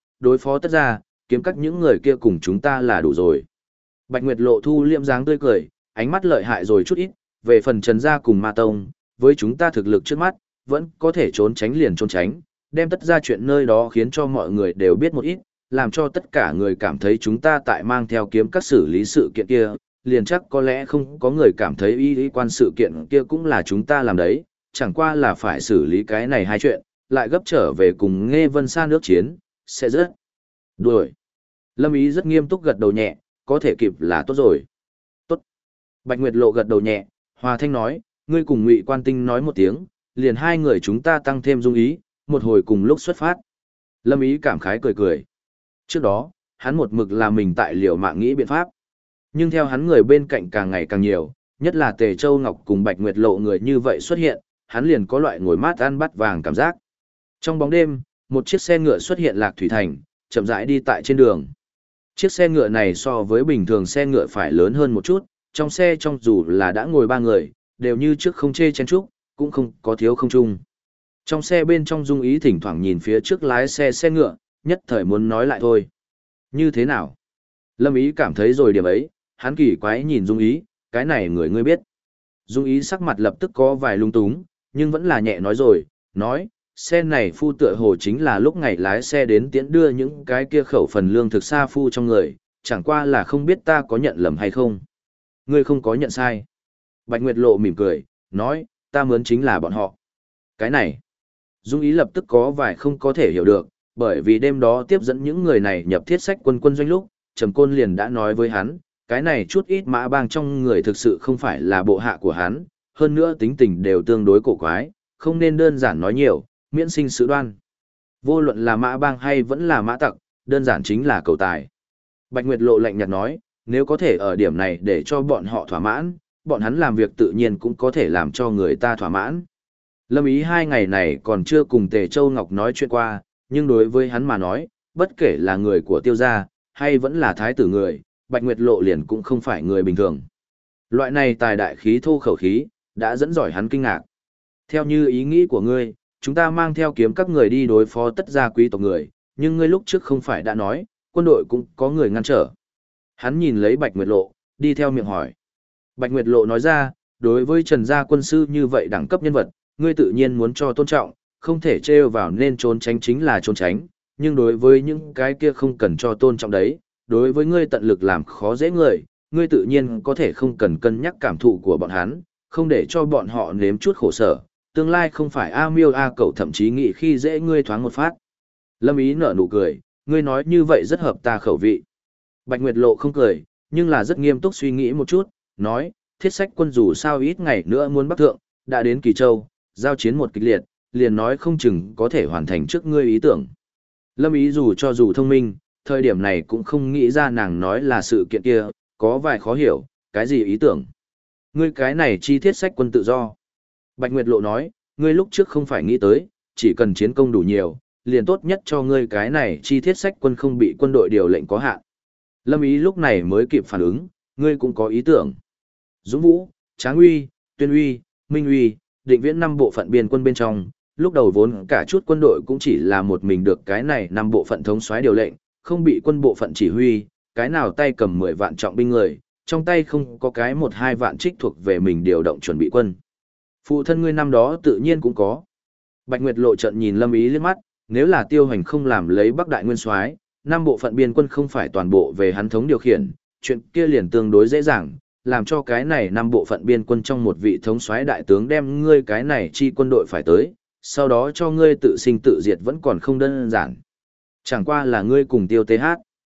tất ra, kiếm cắt những người kia cùng chúng ta là đủ rồi. Bạch Nguyệt Lộ thu liệm dáng tươi cười, ánh mắt lợi hại rồi chút ít, về phần Trần gia cùng Ma Tông, với chúng ta thực lực trước mắt, vẫn có thể trốn tránh liền trốn tránh, đem tất ra chuyện nơi đó khiến cho mọi người đều biết một ít, làm cho tất cả người cảm thấy chúng ta tại mang theo kiếm các xử lý sự kiện kia, liền chắc có lẽ không có người cảm thấy y quan sự kiện kia cũng là chúng ta làm đấy, chẳng qua là phải xử lý cái này hai chuyện, lại gấp trở về cùng Nghe Vân Sa nước chiến, sẽ rất đuổi. Lâm Ý rất nghiêm túc gật đầu nhẹ, có thể kịp là tốt rồi. Tốt. Bạch Nguyệt Lộ gật đầu nhẹ, Hòa Thanh nói, ngươi cùng Ngụy Quan Tinh nói một tiếng, liền hai người chúng ta tăng thêm dung ý, một hồi cùng lúc xuất phát. Lâm Ý cảm khái cười cười. Trước đó, hắn một mực là mình tại liều mạng nghĩ biện pháp. Nhưng theo hắn người bên cạnh càng ngày càng nhiều, nhất là Tề Châu Ngọc cùng Bạch Nguyệt Lộ người như vậy xuất hiện, hắn liền có loại ngồi mát ăn bát vàng cảm giác. Trong bóng đêm, một chiếc xe ngựa xuất hiện Lạc Thủy Thành, chậm rãi đi tại trên đường. Chiếc xe ngựa này so với bình thường xe ngựa phải lớn hơn một chút, trong xe trong dù là đã ngồi ba người, đều như trước không chê chen chúc, cũng không có thiếu không chung. Trong xe bên trong Dung Ý thỉnh thoảng nhìn phía trước lái xe ngựa, nhất thời muốn nói lại thôi. Như thế nào? Lâm Ý cảm thấy rồi điểm ấy, hắn kỳ quái nhìn Dung Ý, cái này người ngươi biết. Dung Ý sắc mặt lập tức có vài lung túng, nhưng vẫn là nhẹ nói rồi, nói, xe này phu tựa hồ chính là lúc ngày lái xe đến tiễn đưa những cái kia khẩu phần lương thực xa phu trong người, chẳng qua là không biết ta có nhận lầm hay không. Ngươi không có nhận sai. Bạch Nguyệt Lộ mỉm cười, nói, ta mướn chính là bọn họ. Cái này, Dung Ý lập tức có vài không có thể hiểu được, bởi vì đêm đó tiếp dẫn những người này nhập thiết sách quân doanh lúc, Trầm Côn liền đã nói với hắn, cái này chút ít mã bang trong người thực sự không phải là bộ hạ của hắn, hơn nữa tính tình đều tương đối cổ quái, không nên đơn giản nói nhiều, miễn sinh sự đoan. Vô luận là mã bang hay vẫn là mã tặc, đơn giản chính là cầu tài. Bạch Nguyệt Lộ lạnh nhạt nói, nếu có thể ở điểm này để cho bọn họ thỏa mãn, bọn hắn làm việc tự nhiên cũng có thể làm cho người ta thỏa mãn. Lâm Ý hai ngày này còn chưa cùng Tề Châu Ngọc nói chuyện qua, nhưng đối với hắn mà nói, bất kể là người của Tiêu gia, hay vẫn là thái tử người, Bạch Nguyệt Lộ liền cũng không phải người bình thường. Loại này tài đại khí thô khẩu khí, đã dẫn dõi hắn kinh ngạc. Theo như ý nghĩ của ngươi, chúng ta mang theo kiếm các người đi đối phó tất gia quý tộc người, nhưng ngươi lúc trước không phải đã nói, quân đội cũng có người ngăn trở. Hắn nhìn lấy Bạch Nguyệt Lộ, đi theo miệng hỏi. Bạch Nguyệt Lộ nói ra, đối với Trần gia quân sư như vậy đẳng cấp nhân vật, ngươi tự nhiên muốn cho tôn trọng, không thể trêu vào nên trốn tránh chính là trốn tránh, nhưng đối với những cái kia không cần cho tôn trọng đấy, đối với ngươi tận lực làm khó dễ người, ngươi tự nhiên có thể không cần cân nhắc cảm thụ của bọn hắn, không để cho bọn họ nếm chút khổ sở, tương lai không phải A Miêu A Cẩu thậm chí nghĩ khi dễ ngươi thoáng một phát. Lâm Ý nở nụ cười, ngươi nói như vậy rất hợp ta khẩu vị. Bạch Nguyệt Lộ không cười, nhưng là rất nghiêm túc suy nghĩ một chút, nói, thiết sách quân dù sao ít ngày nữa muốn bắc thượng, đã đến Kỳ Châu, giao chiến một kịch liệt, liền nói không chừng có thể hoàn thành trước ngươi ý tưởng. Lâm Ý dù cho dù thông minh, thời điểm này cũng không nghĩ ra nàng nói là sự kiện kia, có vài khó hiểu, cái gì ý tưởng. Ngươi cái này chi thiết sách quân tự do. Bạch Nguyệt Lộ nói, ngươi lúc trước không phải nghĩ tới, chỉ cần chiến công đủ nhiều, liền tốt nhất cho ngươi cái này chi thiết sách quân không bị quân đội điều lệnh có hạn. Lâm Ý lúc này mới kịp phản ứng, ngươi cũng có ý tưởng. Dũng Vũ, Tráng Uy, Tuyên Uy, Minh Uy, Định Viễn 5 bộ phận biên quân bên trong, lúc đầu vốn cả chút quân đội cũng chỉ là một mình được cái này 5 bộ phận thống soái điều lệnh, không bị quân bộ phận chỉ huy, cái nào tay cầm 10 vạn trọng binh người, trong tay không có cái 1-2 vạn trích thuộc về mình điều động chuẩn bị quân. Phụ thân ngươi năm đó tự nhiên cũng có. Bạch Nguyệt Lộ trận nhìn Lâm Ý liếc mắt, nếu là Tiêu Hành không làm lấy Bắc Đại Nguyên Soái, 5 bộ phận biên quân không phải toàn bộ về hắn thống điều khiển, chuyện kia liền tương đối dễ dàng, làm cho cái này 5 bộ phận biên quân trong một vị thống soái đại tướng đem ngươi cái này chi quân đội phải tới, sau đó cho ngươi tự sinh tự diệt vẫn còn không đơn giản. Chẳng qua là ngươi cùng Tiêu TH.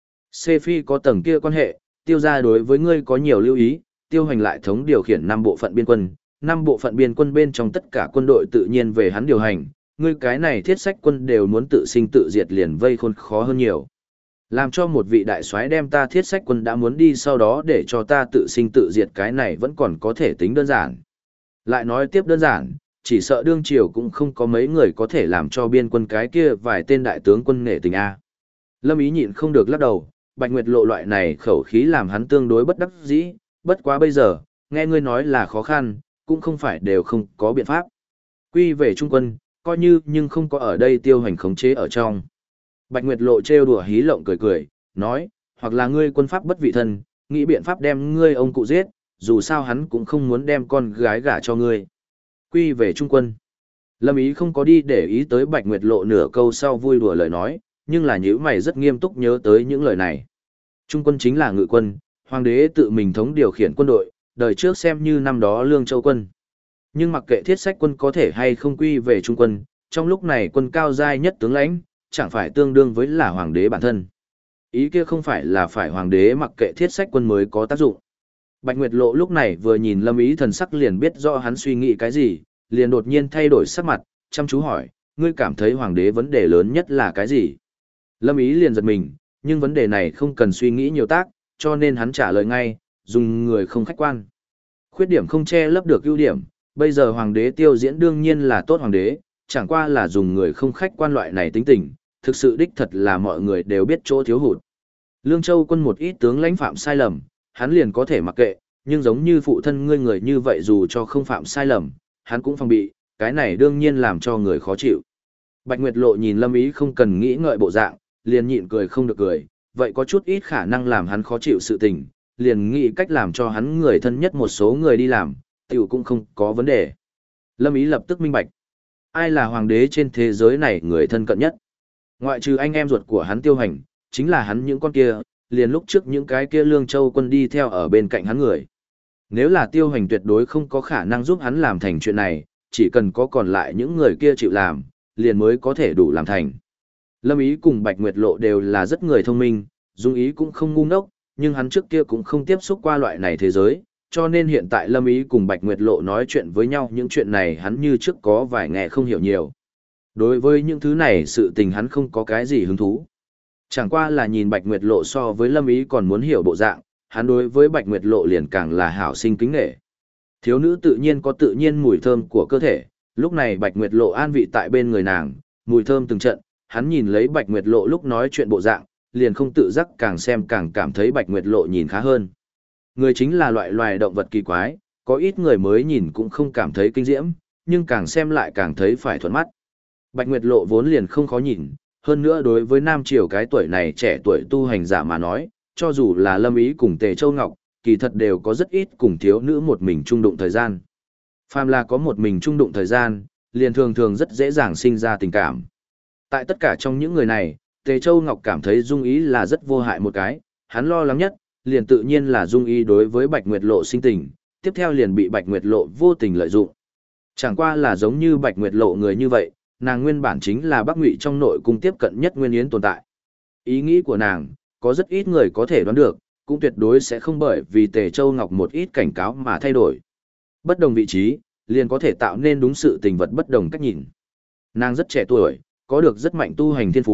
C Phi có tầng kia quan hệ, Tiêu gia đối với ngươi có nhiều lưu ý, Tiêu Hành lại thống điều khiển 5 bộ phận biên quân, 5 bộ phận biên quân bên trong tất cả quân đội tự nhiên về hắn điều hành, ngươi cái này thiết sách quân đều muốn tự sinh tự diệt liền vây khôn khó hơn nhiều. Làm cho một vị đại soái đem ta thiết sách quân đã muốn đi sau đó để cho ta tự sinh tự diệt cái này vẫn còn có thể tính đơn giản. Lại nói tiếp đơn giản, chỉ sợ đương triều cũng không có mấy người có thể làm cho biên quân cái kia vài tên đại tướng quân nể tình A. Lâm Ý nhịn không được lắc đầu, Bạch Nguyệt Lộ loại này khẩu khí làm hắn tương đối bất đắc dĩ, bất quá bây giờ, nghe ngươi nói là khó khăn, cũng không phải đều không có biện pháp. Quy về trung quân, coi như nhưng không có ở đây Tiêu Hành khống chế ở trong. Bạch Nguyệt Lộ trêu đùa hí lộng cười cười, nói, hoặc là ngươi quân pháp bất vị thân, nghĩ biện pháp đem ngươi ông cụ giết, dù sao hắn cũng không muốn đem con gái gả cho ngươi. Quy về trung quân. Lâm Ý không có đi để ý tới Bạch Nguyệt Lộ nửa câu sau vui đùa lời nói, nhưng là nhíu mày rất nghiêm túc nhớ tới những lời này. Trung quân chính là ngự quân, hoàng đế tự mình thống điều khiển quân đội, đời trước xem như năm đó Lương Châu quân. Nhưng mặc kệ thiết sách quân có thể hay không quy về trung quân, trong lúc này quân cao giai nhất tướng lãnh, chẳng phải tương đương với là hoàng đế bản thân. Ý kia không phải là phải hoàng đế mặc kệ thiết sách quân mới có tác dụng. Bạch Nguyệt Lộ lúc này vừa nhìn Lâm Ý thần sắc liền biết rõ hắn suy nghĩ cái gì, liền đột nhiên thay đổi sắc mặt, chăm chú hỏi, ngươi cảm thấy hoàng đế vấn đề lớn nhất là cái gì? Lâm Ý liền giật mình, nhưng vấn đề này không cần suy nghĩ nhiều tác, cho nên hắn trả lời ngay, dùng người không khách quan. Khuyết điểm không che lấp được ưu điểm, bây giờ hoàng đế Tiêu Diễn đương nhiên là tốt hoàng đế, chẳng qua là dùng người không khách quan loại này tính tình, thực sự đích thật là mọi người đều biết chỗ thiếu hụt. Lương Châu quân một ít tướng lãnh phạm sai lầm, hắn liền có thể mặc kệ, nhưng giống như phụ thân ngươi người như vậy dù cho không phạm sai lầm, hắn cũng phòng bị, cái này đương nhiên làm cho người khó chịu. Bạch Nguyệt Lộ nhìn Lâm Ý không cần nghĩ ngợi bộ dạng, liền nhịn cười không được cười, vậy có chút ít khả năng làm hắn khó chịu sự tình, liền nghĩ cách làm cho hắn người thân nhất một số người đi làm, tiểu cũng không có vấn đề. Lâm Ý lập tức minh bạch. Ai là hoàng đế trên thế giới này người thân cận nhất? Ngoại trừ anh em ruột của hắn Tiêu Hành, chính là hắn những con kia, liền lúc trước những cái kia Lương Châu quân đi theo ở bên cạnh hắn người. Nếu là Tiêu Hành tuyệt đối không có khả năng giúp hắn làm thành chuyện này, chỉ cần có còn lại những người kia chịu làm, liền mới có thể đủ làm thành. Lâm Ý cùng Bạch Nguyệt Lộ đều là rất người thông minh, Dung Ý cũng không ngu ngốc, nhưng hắn trước kia cũng không tiếp xúc qua loại này thế giới, cho nên hiện tại Lâm Ý cùng Bạch Nguyệt Lộ nói chuyện với nhau những chuyện này hắn như trước có vài nghe không hiểu nhiều. Đối với những thứ này sự tình hắn không có cái gì hứng thú. Chẳng qua là nhìn Bạch Nguyệt Lộ so với Lâm Ý còn muốn hiểu bộ dạng, hắn đối với Bạch Nguyệt Lộ liền càng là hảo sinh kính nể. Thiếu nữ tự nhiên có tự nhiên mùi thơm của cơ thể, lúc này Bạch Nguyệt Lộ an vị tại bên người nàng, mùi thơm từng trận, hắn nhìn lấy Bạch Nguyệt Lộ lúc nói chuyện bộ dạng, liền không tự giác càng xem càng cảm thấy Bạch Nguyệt Lộ nhìn khá hơn. Người chính là loại loài động vật kỳ quái, có ít người mới nhìn cũng không cảm thấy kinh diễm, nhưng càng xem lại càng thấy phải thuận mắt. Bạch Nguyệt Lộ vốn liền không khó nhìn, hơn nữa đối với nam triều cái tuổi này trẻ tuổi tu hành giả mà nói, cho dù là Lâm Ý cùng Tề Châu Ngọc, kỳ thật đều có rất ít cùng thiếu nữ một mình chung đụng thời gian. Phàm là có một mình chung đụng thời gian, liền thường thường rất dễ dàng sinh ra tình cảm. Tại tất cả trong những người này, Tề Châu Ngọc cảm thấy Dung Ý là rất vô hại một cái, hắn lo lắng nhất, liền tự nhiên là Dung Ý đối với Bạch Nguyệt Lộ sinh tình, tiếp theo liền bị Bạch Nguyệt Lộ vô tình lợi dụng. Chẳng qua là giống như Bạch Nguyệt Lộ người như vậy, nàng nguyên bản chính là Bắc Ngụy trong nội cung tiếp cận nhất Nguyên Yến tồn tại. Ý nghĩ của nàng, có rất ít người có thể đoán được, cũng tuyệt đối sẽ không bởi vì Tề Châu Ngọc một ít cảnh cáo mà thay đổi. Bất đồng vị trí, liền có thể tạo nên đúng sự tình vật bất đồng cách nhìn. Nàng rất trẻ tuổi, có được rất mạnh tu hành thiên phú,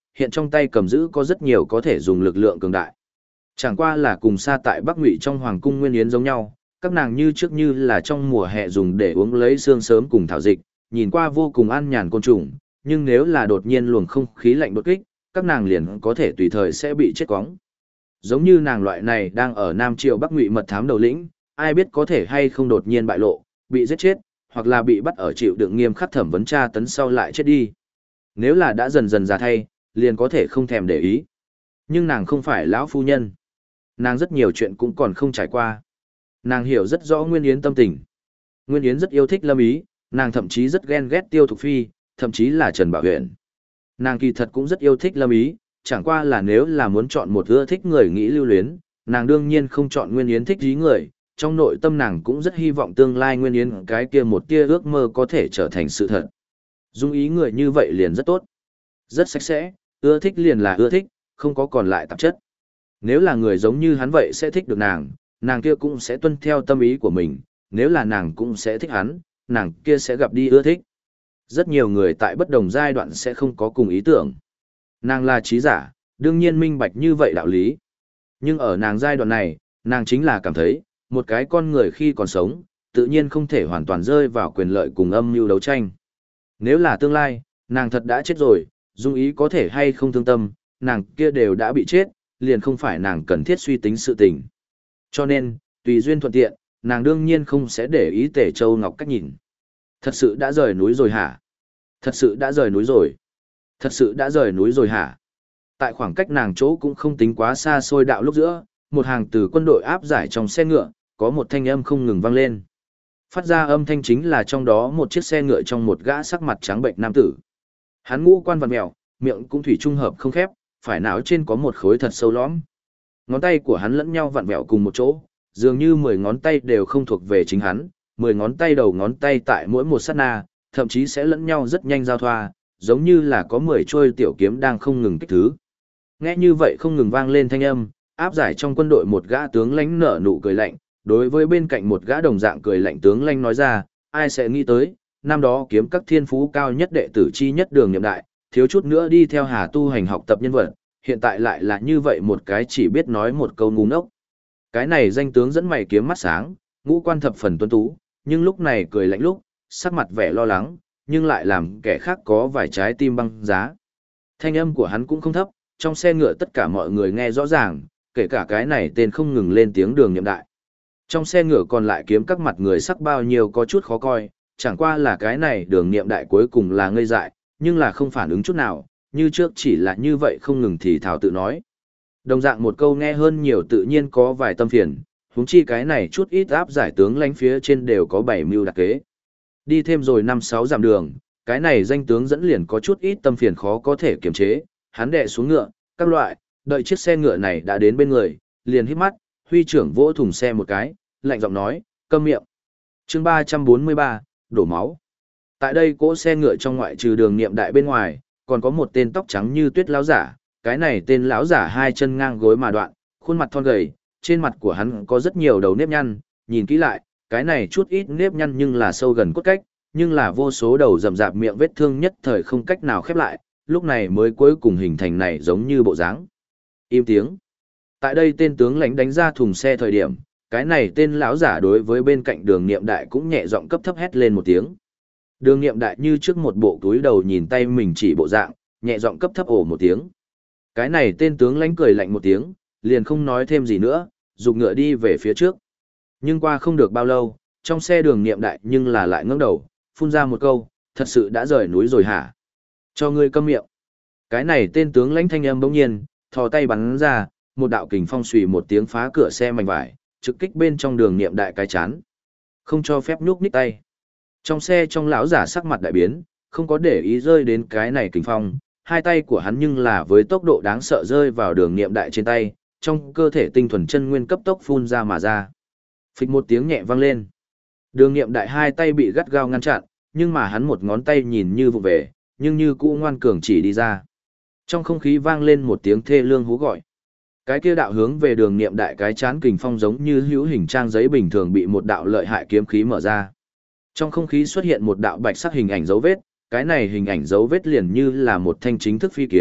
hiện trong tay cầm giữ có rất nhiều có thể dùng lực lượng cường đại. Chẳng qua là cùng xa tại Bắc Ngụy trong hoàng cung Nguyên Yến giống nhau, các nàng như trước như là trong mùa hè dùng để uống lấy sương sớm cùng thảo dịch, nhìn qua vô cùng an nhàn côn trùng, nhưng nếu là đột nhiên luồng không khí lạnh đột kích, các nàng liền có thể tùy thời sẽ bị chết quóng. Giống như nàng loại này đang ở Nam Triều Bắc Ngụy mật thám đầu lĩnh, ai biết có thể hay không đột nhiên bại lộ, bị giết chết, hoặc là bị bắt ở chịu đựng nghiêm khắc thẩm vấn tra tấn sau lại chết đi. Nếu là đã dần dần già thay, liền có thể không thèm để ý. Nhưng nàng không phải lão phu nhân. Nàng rất nhiều chuyện cũng còn không trải qua. Nàng hiểu rất rõ Nguyên Yến tâm tình. Nguyên Yến rất yêu thích Lâm Ý, nàng thậm chí rất ghen ghét Tiêu Thục Phi, thậm chí là Trần Bảo Huyền. Nàng kỳ thật cũng rất yêu thích Lâm Ý, chẳng qua là nếu là muốn chọn một ưa thích người nghĩ lưu luyến, nàng đương nhiên không chọn Nguyên Yến thích ý người, trong nội tâm nàng cũng rất hy vọng tương lai Nguyên Yến cái kia một tia ước mơ có thể trở thành sự thật. Dung ý người như vậy liền rất tốt, rất sạch sẽ, ưa thích liền là ưa thích, không có còn lại tạp chất. Nếu là người giống như hắn vậy sẽ thích được nàng kia cũng sẽ tuân theo tâm ý của mình, nếu là nàng cũng sẽ thích hắn, nàng kia sẽ gặp đi ưa thích. Rất nhiều người tại bất đồng giai đoạn sẽ không có cùng ý tưởng. Nàng là trí giả, đương nhiên minh bạch như vậy đạo lý. Nhưng ở nàng giai đoạn này, nàng chính là cảm thấy, một cái con người khi còn sống, tự nhiên không thể hoàn toàn rơi vào quyền lợi cùng âm mưu đấu tranh. Nếu là tương lai, nàng thật đã chết rồi, Dung ý có thể hay không thương tâm, nàng kia đều đã bị chết, liền không phải nàng cần thiết suy tính sự tình. Cho nên, tùy duyên thuận tiện, nàng đương nhiên không sẽ để ý Tề Châu Ngọc cách nhìn. Thật sự đã rời núi rồi hả? Thật sự đã rời núi rồi. Thật sự đã rời núi rồi hả? Tại khoảng cách nàng chỗ cũng không tính quá xa xôi đạo lúc giữa, một hàng từ quân đội áp giải trong xe ngựa, có một thanh âm không ngừng vang lên. Phát ra âm thanh chính là trong đó một chiếc xe ngựa trong một gã sắc mặt trắng bệnh nam tử. Hắn ngũ quan vặn mèo, miệng cũng thủy trung hợp không khép, phải não trên có một khối thật sâu lõm. Ngón tay của hắn lẫn nhau vặn vẹo cùng một chỗ, dường như 10 ngón tay đều không thuộc về chính hắn, 10 ngón tay đầu ngón tay tại mỗi một sát na, thậm chí sẽ lẫn nhau rất nhanh giao thoa, giống như là có 10 trôi tiểu kiếm đang không ngừng kích thứ. Nghe như vậy không ngừng vang lên thanh âm, áp giải trong quân đội một gã tướng lãnh nở nụ cười lạnh, đối với bên cạnh một gã đồng dạng cười lạnh tướng lãnh nói ra, ai sẽ nghĩ tới, năm đó kiếm các thiên phú cao nhất đệ tử chi nhất Đường Niệm Đại, thiếu chút nữa đi theo Hà tu hành học tập nhân vật, hiện tại lại là như vậy một cái chỉ biết nói một câu ngu ngốc. Cái này danh tướng dẫn mày kiếm mắt sáng, ngũ quan thập phần tuấn tú, nhưng lúc này cười lạnh lúc, sắc mặt vẻ lo lắng, nhưng lại làm kẻ khác có vài trái tim băng giá. Thanh âm của hắn cũng không thấp, trong xe ngựa tất cả mọi người nghe rõ ràng, kể cả cái này tên không ngừng lên tiếng Đường Niệm Đại. Trong xe ngựa còn lại kiếm các mặt người sắc bao nhiêu có chút khó coi, chẳng qua là cái này Đường Niệm Đại cuối cùng là ngây dại, nhưng là không phản ứng chút nào, như trước chỉ là như vậy không ngừng thì thảo tự nói. Đồng dạng một câu nghe hơn nhiều tự nhiên có vài tâm phiền, huống chi cái này chút ít áp giải tướng lãnh phía trên đều có 7 mưu đặc kế. Đi thêm rồi 5-6 dặm đường, cái này danh tướng dẫn liền có chút ít tâm phiền khó có thể kiềm chế, hắn đè xuống ngựa, các loại, đợi chiếc xe ngựa này đã đến bên người, liền hít mắt, huy trưởng vỗ thùng xe một cái, lạnh giọng nói, câm miệng. Chương 343, đổ máu. Tại đây cỗ xe ngựa trong ngoại trừ Đường Niệm Đại bên ngoài, còn có một tên tóc trắng như tuyết lão giả, cái này tên lão giả hai chân ngang gối mà đoạn, khuôn mặt thon gầy, trên mặt của hắn có rất nhiều đầu nếp nhăn, nhìn kỹ lại, cái này chút ít nếp nhăn nhưng là sâu gần cốt cách, nhưng là vô số đầu rậm rạp miệng vết thương nhất thời không cách nào khép lại, lúc này mới cuối cùng hình thành này giống như bộ dáng. Im tiếng. Tại đây tên tướng lãnh đánh ra thùng xe thời điểm, cái này tên lão giả đối với bên cạnh Đường Niệm Đại cũng nhẹ giọng cấp thấp hét lên một tiếng. Đường Niệm Đại như trước một bộ túi đầu nhìn tay mình chỉ bộ dạng, nhẹ giọng cấp thấp ồ một tiếng. Cái này tên tướng lãnh cười lạnh một tiếng, liền không nói thêm gì nữa, giục ngựa đi về phía trước. Nhưng qua không được bao lâu, trong xe Đường Niệm Đại nhưng là lại ngẩng đầu, phun ra một câu, thật sự đã rời núi rồi hả? Cho ngươi câm miệng. Cái này tên tướng lãnh thanh âm bỗng nhiên, thò tay bắn ra, một đạo kình phong xùy một tiếng phá cửa xe mảnh vải, trực kích bên trong Đường Niệm Đại cái chán. Không cho phép nhúc nhích tay. Trong xe trong lão giả sắc mặt đại biến, không có để ý rơi đến cái này kình phong, hai tay của hắn nhưng là với tốc độ đáng sợ rơi vào Đường Niệm Đại trên tay, trong cơ thể tinh thuần chân nguyên cấp tốc phun ra mà ra. Phịch một tiếng nhẹ vang lên. Đường Niệm Đại hai tay bị gắt gao ngăn chặn, nhưng mà hắn một ngón tay nhìn như vụ về, nhưng như cũ ngoan cường chỉ đi ra. Trong không khí vang lên một tiếng thê lương hú gọi. Cái kia đạo hướng về Đường Niệm Đại cái chán kình phong giống như hữu hình trang giấy bình thường bị một đạo lợi hại kiếm khí mở ra. Trong không khí xuất hiện một đạo bạch sắc hình ảnh dấu vết, cái này hình ảnh dấu vết liền như là một thanh chính thức phi kiếm,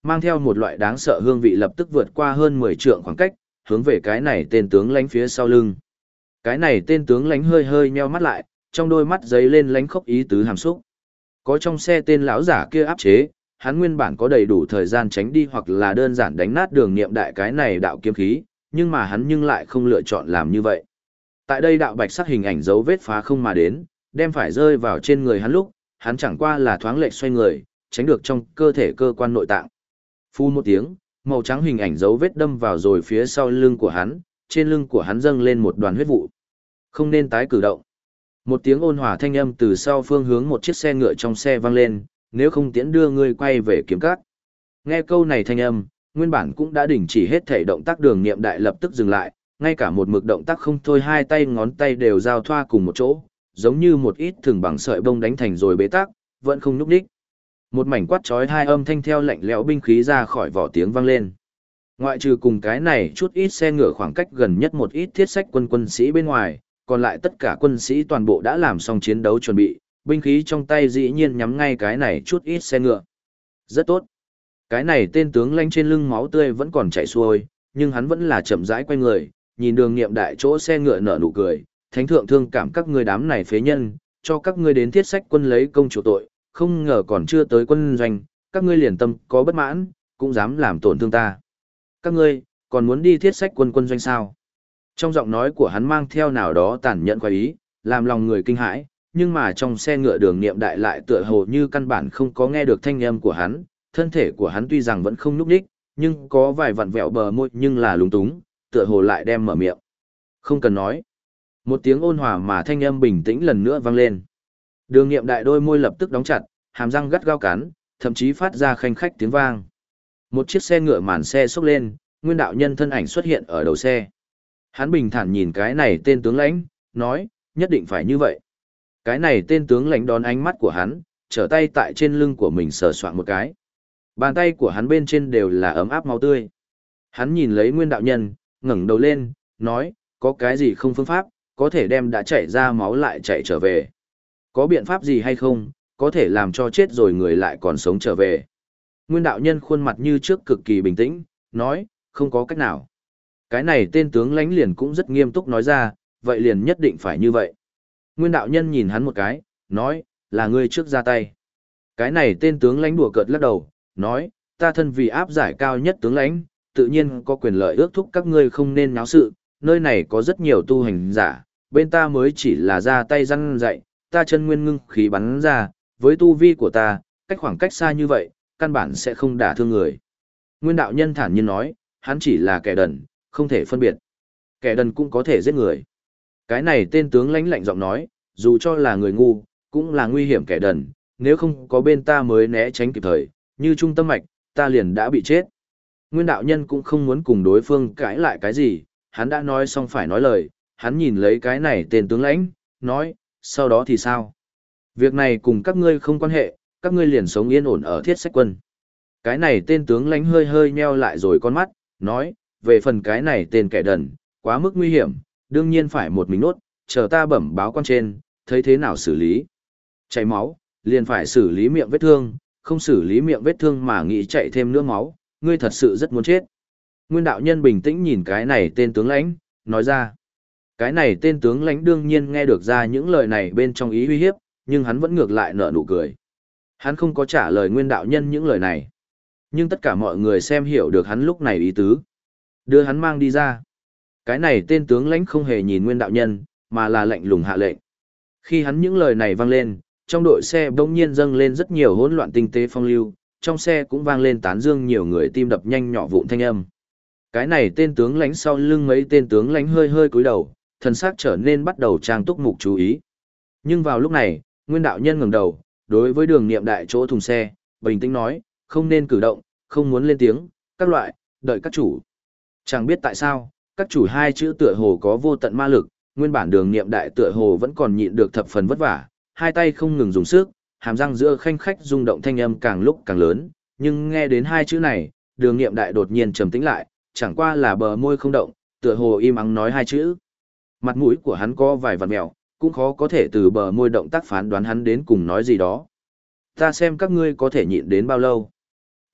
mang theo một loại đáng sợ hương vị lập tức vượt qua hơn 10 trượng khoảng cách, hướng về cái này tên tướng lãnh phía sau lưng. Cái này tên tướng lãnh hơi hơi nheo mắt lại, trong đôi mắt giấy lên lánh khốc ý tứ hàm xúc. Có trong xe tên lão giả kia áp chế, hắn nguyên bản có đầy đủ thời gian tránh đi hoặc là đơn giản đánh nát đường niệm đại cái này đạo kiếm khí, nhưng mà hắn nhưng lại không lựa chọn làm như vậy. Tại đây đạo bạch sắc hình ảnh dấu vết phá không mà đến, đem phải rơi vào trên người hắn lúc, hắn chẳng qua là thoáng lệch xoay người, tránh được trong cơ thể cơ quan nội tạng. Phun một tiếng, màu trắng hình ảnh dấu vết đâm vào rồi phía sau lưng của hắn, trên lưng của hắn dâng lên một đoàn huyết vụ. Không nên tái cử động. Một tiếng ôn hòa thanh âm từ sau phương hướng một chiếc xe ngựa trong xe vang lên, nếu không tiễn đưa ngươi quay về kiếm cát. Nghe câu này thanh âm, nguyên bản cũng đã đình chỉ hết thể động tác đường niệm đại lập tức dừng lại, ngay cả một mực động tác không thôi hai tay ngón tay đều giao thoa cùng một chỗ, giống như một ít thường bằng sợi bông đánh thành rồi bế tắc, vẫn không nhúc đích. Một mảnh quát chói hai âm thanh theo lạnh lẽo binh khí ra khỏi vỏ tiếng vang lên. Ngoại trừ cùng cái này chút ít xe ngựa khoảng cách gần nhất một ít thiết sách quân sĩ bên ngoài, còn lại tất cả quân sĩ toàn bộ đã làm xong chiến đấu chuẩn bị, binh khí trong tay dĩ nhiên nhắm ngay cái này chút ít xe ngựa. Rất tốt. Cái này tên tướng lãnh trên lưng máu tươi vẫn còn chảy xuôi, nhưng hắn vẫn là chậm rãi quay người, nhìn đường nghiệm đại chỗ xe ngựa nở nụ cười, thánh thượng thương cảm các ngươi đám này phế nhân, cho các ngươi đến thiết sách quân lấy công chủ tội, không ngờ còn chưa tới quân doanh, các ngươi liền tâm có bất mãn, cũng dám làm tổn thương ta. Các ngươi, còn muốn đi thiết sách quân doanh sao? Trong giọng nói của hắn mang theo nào đó tàn nhẫn quá ý, làm lòng người kinh hãi, nhưng mà trong xe ngựa đường nghiệm đại lại tựa hồ như căn bản không có nghe được thanh âm của hắn, thân thể của hắn tuy rằng vẫn không nhúc nhích, nhưng có vài vặn vẹo bờ môi nhưng là lúng túng, tựa hồ lại đem mở miệng. Không cần nói. Một tiếng ôn hòa mà thanh âm bình tĩnh lần nữa vang lên. Đường nghiệm đại đôi môi lập tức đóng chặt, hàm răng gắt gao cắn, thậm chí phát ra khanh khách tiếng vang. Một chiếc xe ngựa màn xe xốc lên, nguyên đạo nhân thân ảnh xuất hiện ở đầu xe. Hắn bình thản nhìn cái này tên tướng lãnh, nói, nhất định phải như vậy. Cái này tên tướng lãnh đón ánh mắt của hắn, trở tay tại trên lưng của mình sờ soạn một cái. Bàn tay của hắn bên trên đều là ấm áp máu tươi. Hắn nhìn lấy nguyên đạo nhân, ngẩng đầu lên, nói, có cái gì không phương pháp, có thể đem đã chảy ra máu lại chạy trở về. Có biện pháp gì hay không, có thể làm cho chết rồi người lại còn sống trở về. Nguyên đạo nhân khuôn mặt như trước cực kỳ bình tĩnh, nói, không có cách nào. Cái này tên tướng lãnh liền cũng rất nghiêm túc nói ra, vậy liền nhất định phải như vậy. Nguyên đạo nhân nhìn hắn một cái, nói, là ngươi trước ra tay. Cái này tên tướng lãnh đùa cợt lắc đầu, nói, ta thân vì áp giải cao nhất tướng lãnh, tự nhiên có quyền lợi ước thúc các ngươi không nên náo sự, nơi này có rất nhiều tu hành giả, bên ta mới chỉ là ra tay răn dạy, ta chân nguyên ngưng khí bắn ra, với tu vi của ta, cách khoảng cách xa như vậy, căn bản sẽ không đả thương người. Nguyên đạo nhân thản nhiên nói, hắn chỉ là kẻ đần, không thể phân biệt. Kẻ đần cũng có thể giết người. Cái này tên tướng lãnh lạnh giọng nói, dù cho là người ngu, cũng là nguy hiểm kẻ đần, nếu không có bên ta mới né tránh kịp thời, như trung tâm mạch, ta liền đã bị chết. Nguyên đạo nhân cũng không muốn cùng đối phương cãi lại cái gì, hắn đã nói xong phải nói lời, hắn nhìn lấy cái này tên tướng lãnh, nói, sau đó thì sao? Việc này cùng các ngươi không quan hệ, các ngươi liền sống yên ổn ở thiết sách quân. Cái này tên tướng lãnh hơi hơi nheo lại rồi con mắt, nói, về phần cái này tên kẻ đần, quá mức nguy hiểm, đương nhiên phải một mình nốt, chờ ta bẩm báo quan trên, thấy thế nào xử lý. Chảy máu, liền phải xử lý miệng vết thương, không xử lý miệng vết thương mà nghĩ chạy thêm nữa máu, ngươi thật sự rất muốn chết. Nguyên đạo nhân bình tĩnh nhìn cái này tên tướng lãnh, nói ra. Cái này tên tướng lãnh đương nhiên nghe được ra những lời này bên trong ý uy hiếp, nhưng hắn vẫn ngược lại nở nụ cười. Hắn không có trả lời nguyên đạo nhân những lời này. Nhưng tất cả mọi người xem hiểu được hắn lúc này ý tứ. Đưa hắn mang đi ra. Cái này tên tướng lãnh không hề nhìn nguyên đạo nhân, mà là lạnh lùng hạ lệnh. Khi hắn những lời này vang lên, trong đội xe bỗng nhiên dâng lên rất nhiều hỗn loạn tinh tế phong lưu, trong xe cũng vang lên tán dương nhiều người tim đập nhanh nhỏ vụn thanh âm. Cái này tên tướng lãnh sau lưng mấy tên tướng lãnh hơi hơi cúi đầu, thần sắc trở nên bắt đầu trang túc mục chú ý. Nhưng vào lúc này, nguyên đạo nhân ngẩng đầu, đối với đường niệm đại chỗ thùng xe, bình tĩnh nói, không nên cử động, không muốn lên tiếng, các loại, đợi các chủ. Chẳng biết tại sao, các chủ hai chữ tựa hồ có vô tận ma lực, nguyên bản đường niệm đại tựa hồ vẫn còn nhịn được thập phần vất vả, hai tay không ngừng dùng sức, hàm răng giữa khanh khách rung động thanh âm càng lúc càng lớn, nhưng nghe đến hai chữ này, đường niệm đại đột nhiên trầm tĩnh lại, chẳng qua là bờ môi không động, tựa hồ im ắng nói hai chữ. Mặt mũi của hắn có vài vặn mèo, cũng khó có thể từ bờ môi động tác phán đoán hắn đến cùng nói gì đó. Ta xem các ngươi có thể nhịn đến bao lâu.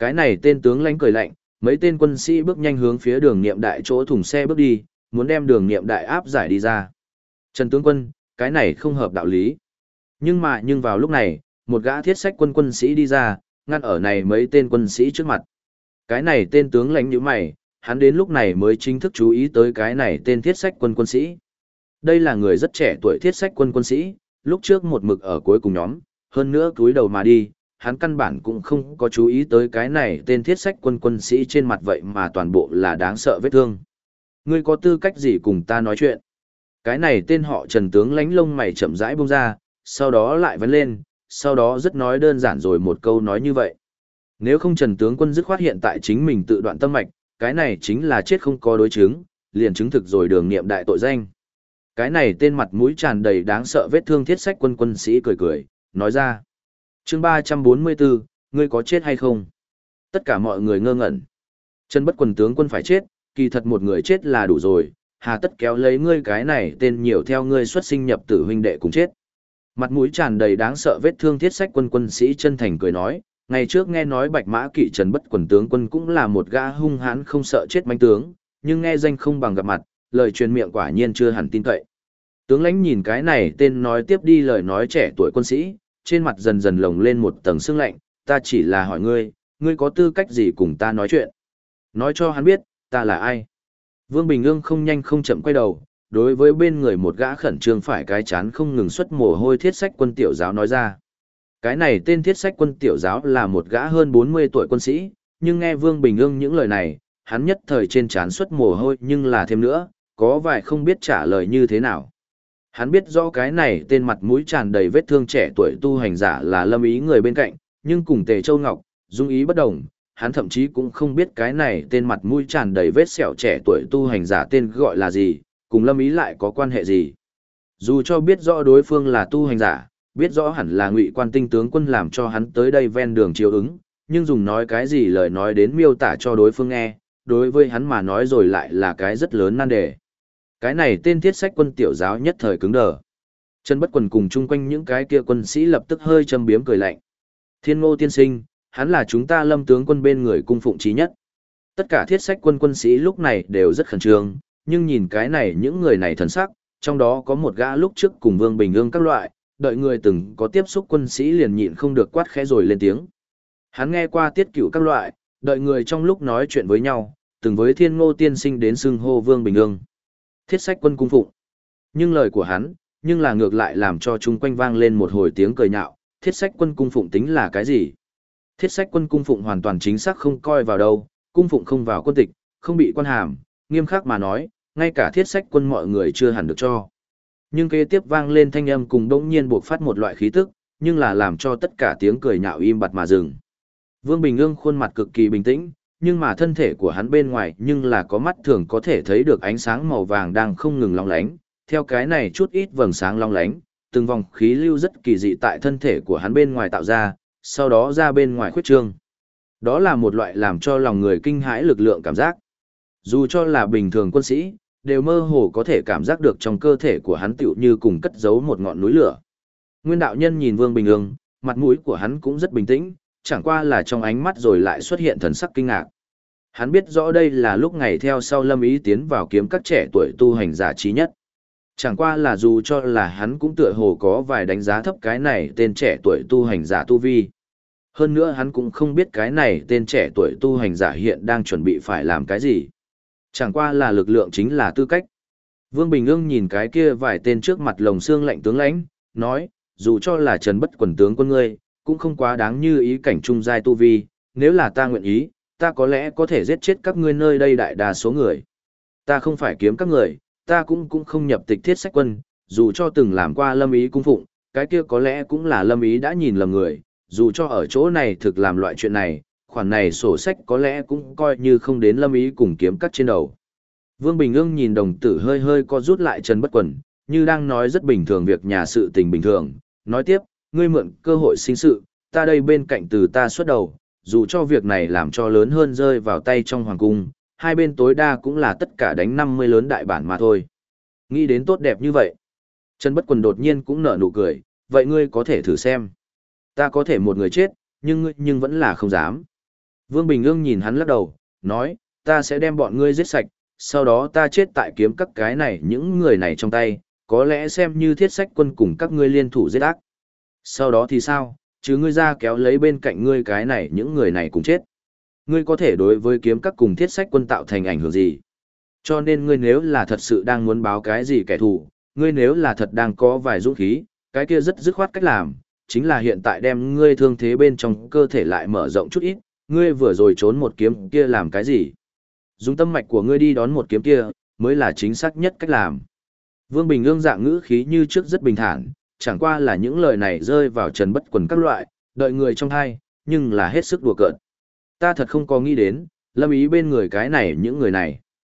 Cái này tên tướng lãnh cười lạnh, mấy tên quân sĩ bước nhanh hướng phía đường niệm đại chỗ thùng xe bước đi, muốn đem đường niệm đại áp giải đi ra. Trần tướng quân, cái này không hợp đạo lý. Nhưng vào lúc này, một gã thiết sách quân sĩ đi ra, ngăn ở này mấy tên quân sĩ trước mặt. Cái này tên tướng lãnh nhíu mày, hắn đến lúc này mới chính thức chú ý tới cái này tên thiết sách quân sĩ. Đây là người rất trẻ tuổi thiết sách quân sĩ, lúc trước một mực ở cuối cùng nhóm, hơn nữa cúi đầu mà đi, hắn căn bản cũng không có chú ý tới cái này tên thiết sách quân sĩ trên mặt vậy mà toàn bộ là đáng sợ vết thương. Ngươi có tư cách gì cùng ta nói chuyện? Cái này tên họ Trần tướng lãnh lông mày chậm rãi buông ra, sau đó lại vấn lên, sau đó rất nói đơn giản rồi một câu nói như vậy. Nếu không Trần tướng quân dứt khoát hiện tại chính mình tự đoạn tâm mạch, cái này chính là chết không có đối chứng, liền chứng thực rồi đường nghiệm đại tội danh. Cái này tên mặt mũi tràn đầy đáng sợ vết thương thiết sách quân sĩ cười cười, nói ra. Chương 344, ngươi có chết hay không? Tất cả mọi người ngơ ngẩn. Trần Bất Quần tướng quân phải chết, kỳ thật một người chết là đủ rồi, hà tất kéo lấy ngươi cái này tên nhiều theo ngươi xuất sinh nhập tử huynh đệ cùng chết. Mặt mũi tràn đầy đáng sợ vết thương thiết sách quân sĩ chân thành cười nói, ngày trước nghe nói Bạch Mã Kỵ Trần Bất Quần tướng quân cũng là một gã hung hãn không sợ chết manh tướng, nhưng nghe danh không bằng gặp mặt, lời truyền miệng quả nhiên chưa hẳn tin cậy. Tướng lãnh nhìn cái này tên nói tiếp đi lời nói trẻ tuổi quân sĩ, trên mặt dần dần lồng lên một tầng sương lạnh, ta chỉ là hỏi ngươi, ngươi có tư cách gì cùng ta nói chuyện? Nói cho hắn biết, ta là ai? Vương Bình Ương không nhanh không chậm quay đầu, đối với bên người một gã khẩn trương phải cái chán không ngừng xuất mồ hôi thiết sách quân tiểu giáo nói ra. Cái này tên thiết sách quân tiểu giáo là một gã hơn 40 tuổi quân sĩ, nhưng nghe Vương Bình Ương những lời này, hắn nhất thời trên chán xuất mồ hôi nhưng là thêm nữa, có vài không biết trả lời như thế nào. Hắn biết rõ cái này tên mặt mũi tràn đầy vết thương trẻ tuổi tu hành giả là Lâm Ý người bên cạnh, nhưng cùng Tề Châu Ngọc, dung ý bất đồng, hắn thậm chí cũng không biết cái này tên mặt mũi tràn đầy vết sẹo trẻ tuổi tu hành giả tên gọi là gì, cùng Lâm Ý lại có quan hệ gì. Dù cho biết rõ đối phương là tu hành giả, biết rõ hẳn là Ngụy Quan Tinh tướng quân làm cho hắn tới đây ven đường chiếu ứng, nhưng dùng nói cái gì lời nói đến miêu tả cho đối phương nghe, đối với hắn mà nói rồi lại là cái rất lớn nan đề. Cái này tên thiết sách quân tiểu giáo nhất thời cứng đờ. Trần Bất Quần cùng chung quanh những cái kia quân sĩ lập tức hơi châm biếm cười lạnh. Thiên Ngô tiên sinh, hắn là chúng ta Lâm tướng quân bên người cung phụng trí nhất. Tất cả thiết sách quân sĩ lúc này đều rất khẩn trương, nhưng nhìn cái này những người này thần sắc, trong đó có một gã lúc trước cùng Vương Bình Ương các loại, đợi người từng có tiếp xúc quân sĩ liền nhịn không được quát khẽ rồi lên tiếng. Hắn nghe qua tiết cửu các loại, đợi người trong lúc nói chuyện với nhau, từng với Thiên Ngô tiên sinh đến xưng hô Vương Bình Ương. Thiết sách quân cung phụng. Nhưng lời của hắn, nhưng là ngược lại làm cho chung quanh vang lên một hồi tiếng cười nhạo, thiết sách quân cung phụng tính là cái gì? Thiết sách quân cung phụng hoàn toàn chính xác không coi vào đâu, cung phụng không vào quân tịch, không bị quan hàm, nghiêm khắc mà nói, ngay cả thiết sách quân mọi người chưa hẳn được cho. Nhưng kế tiếp vang lên thanh âm cùng đống nhiên buộc phát một loại khí tức, nhưng là làm cho tất cả tiếng cười nhạo im bặt mà dừng. Vương Bình Ương khuôn mặt cực kỳ bình tĩnh, nhưng mà thân thể của hắn bên ngoài nhưng là có mắt thường có thể thấy được ánh sáng màu vàng đang không ngừng long lánh, theo cái này chút ít vầng sáng long lánh, từng vòng khí lưu rất kỳ dị tại thân thể của hắn bên ngoài tạo ra, sau đó ra bên ngoài khuyết trương. Đó là một loại làm cho lòng người kinh hãi lực lượng cảm giác. Dù cho là bình thường quân sĩ, đều mơ hồ có thể cảm giác được trong cơ thể của hắn tựu như cùng cất giấu một ngọn núi lửa. Nguyên đạo nhân nhìn Vương Bình Ương, mặt mũi của hắn cũng rất bình tĩnh, chẳng qua là trong ánh mắt rồi lại xuất hiện thần sắc kinh ngạc. Hắn biết rõ đây là lúc ngày theo sau Lâm Ý tiến vào kiếm các trẻ tuổi tu hành giả trí nhất. Chẳng qua là dù cho là hắn cũng tựa hồ có vài đánh giá thấp cái này tên trẻ tuổi tu hành giả tu vi. Hơn nữa hắn cũng không biết cái này tên trẻ tuổi tu hành giả hiện đang chuẩn bị phải làm cái gì. Chẳng qua là lực lượng chính là tư cách. Vương Bình Ương nhìn cái kia vài tên trước mặt lồng xương lạnh tướng lãnh, nói, dù cho là Trần Bất Quần tướng quân ngươi, cũng không quá đáng như ý cảnh trung giai tu vi, nếu là ta nguyện ý, ta có lẽ có thể giết chết các ngươi nơi đây đại đa số người. Ta không phải kiếm các người, ta cũng không nhập tịch thiết sách quân, dù cho từng làm qua Lâm Ý cung phụng, cái kia có lẽ cũng là Lâm Ý đã nhìn lầm người, dù cho ở chỗ này thực làm loại chuyện này, khoản này sổ sách có lẽ cũng coi như không đến Lâm Ý cùng kiếm các trên đầu. Vương Bình Ương nhìn đồng tử hơi hơi co rút lại Trần Bất Quần, như đang nói rất bình thường việc nhà sự tình bình thường, nói tiếp, ngươi mượn cơ hội sinh sự, ta đây bên cạnh từ ta xuất đầu, dù cho việc này làm cho lớn hơn rơi vào tay trong hoàng cung, hai bên tối đa cũng là tất cả đánh 50 lớn đại bản mà thôi. Nghĩ đến tốt đẹp như vậy. Trần Bất Quần đột nhiên cũng nở nụ cười, vậy ngươi có thể thử xem. Ta có thể một người chết, nhưng vẫn là không dám. Vương Bình Ương nhìn hắn lắc đầu, nói, ta sẽ đem bọn ngươi giết sạch, sau đó ta chết tại kiếm các cái này những người này trong tay, có lẽ xem như thiết sách quân cùng các ngươi liên thủ giết ác. Sau đó thì sao, chứ ngươi ra kéo lấy bên cạnh ngươi cái này những người này cùng chết. Ngươi có thể đối với kiếm các cùng thiết sách quân tạo thành ảnh hưởng gì? Cho nên ngươi nếu là thật sự đang muốn báo cái gì kẻ thù, ngươi nếu là thật đang có vài dũng khí, cái kia rất dứt khoát cách làm, chính là hiện tại đem ngươi thương thế bên trong cơ thể lại mở rộng chút ít, ngươi vừa rồi trốn một kiếm kia làm cái gì? Dùng tâm mạch của ngươi đi đón một kiếm kia, mới là chính xác nhất cách làm. Vương Bình Ương dạng ngữ khí như trước rất bình thản, chẳng qua là những lời này rơi vào Trần Bất Quần các loại, đợi người trong thai, nhưng là hết sức đùa cợt. Ta thật không có nghĩ đến, Lâm Ý bên người cái này những người này.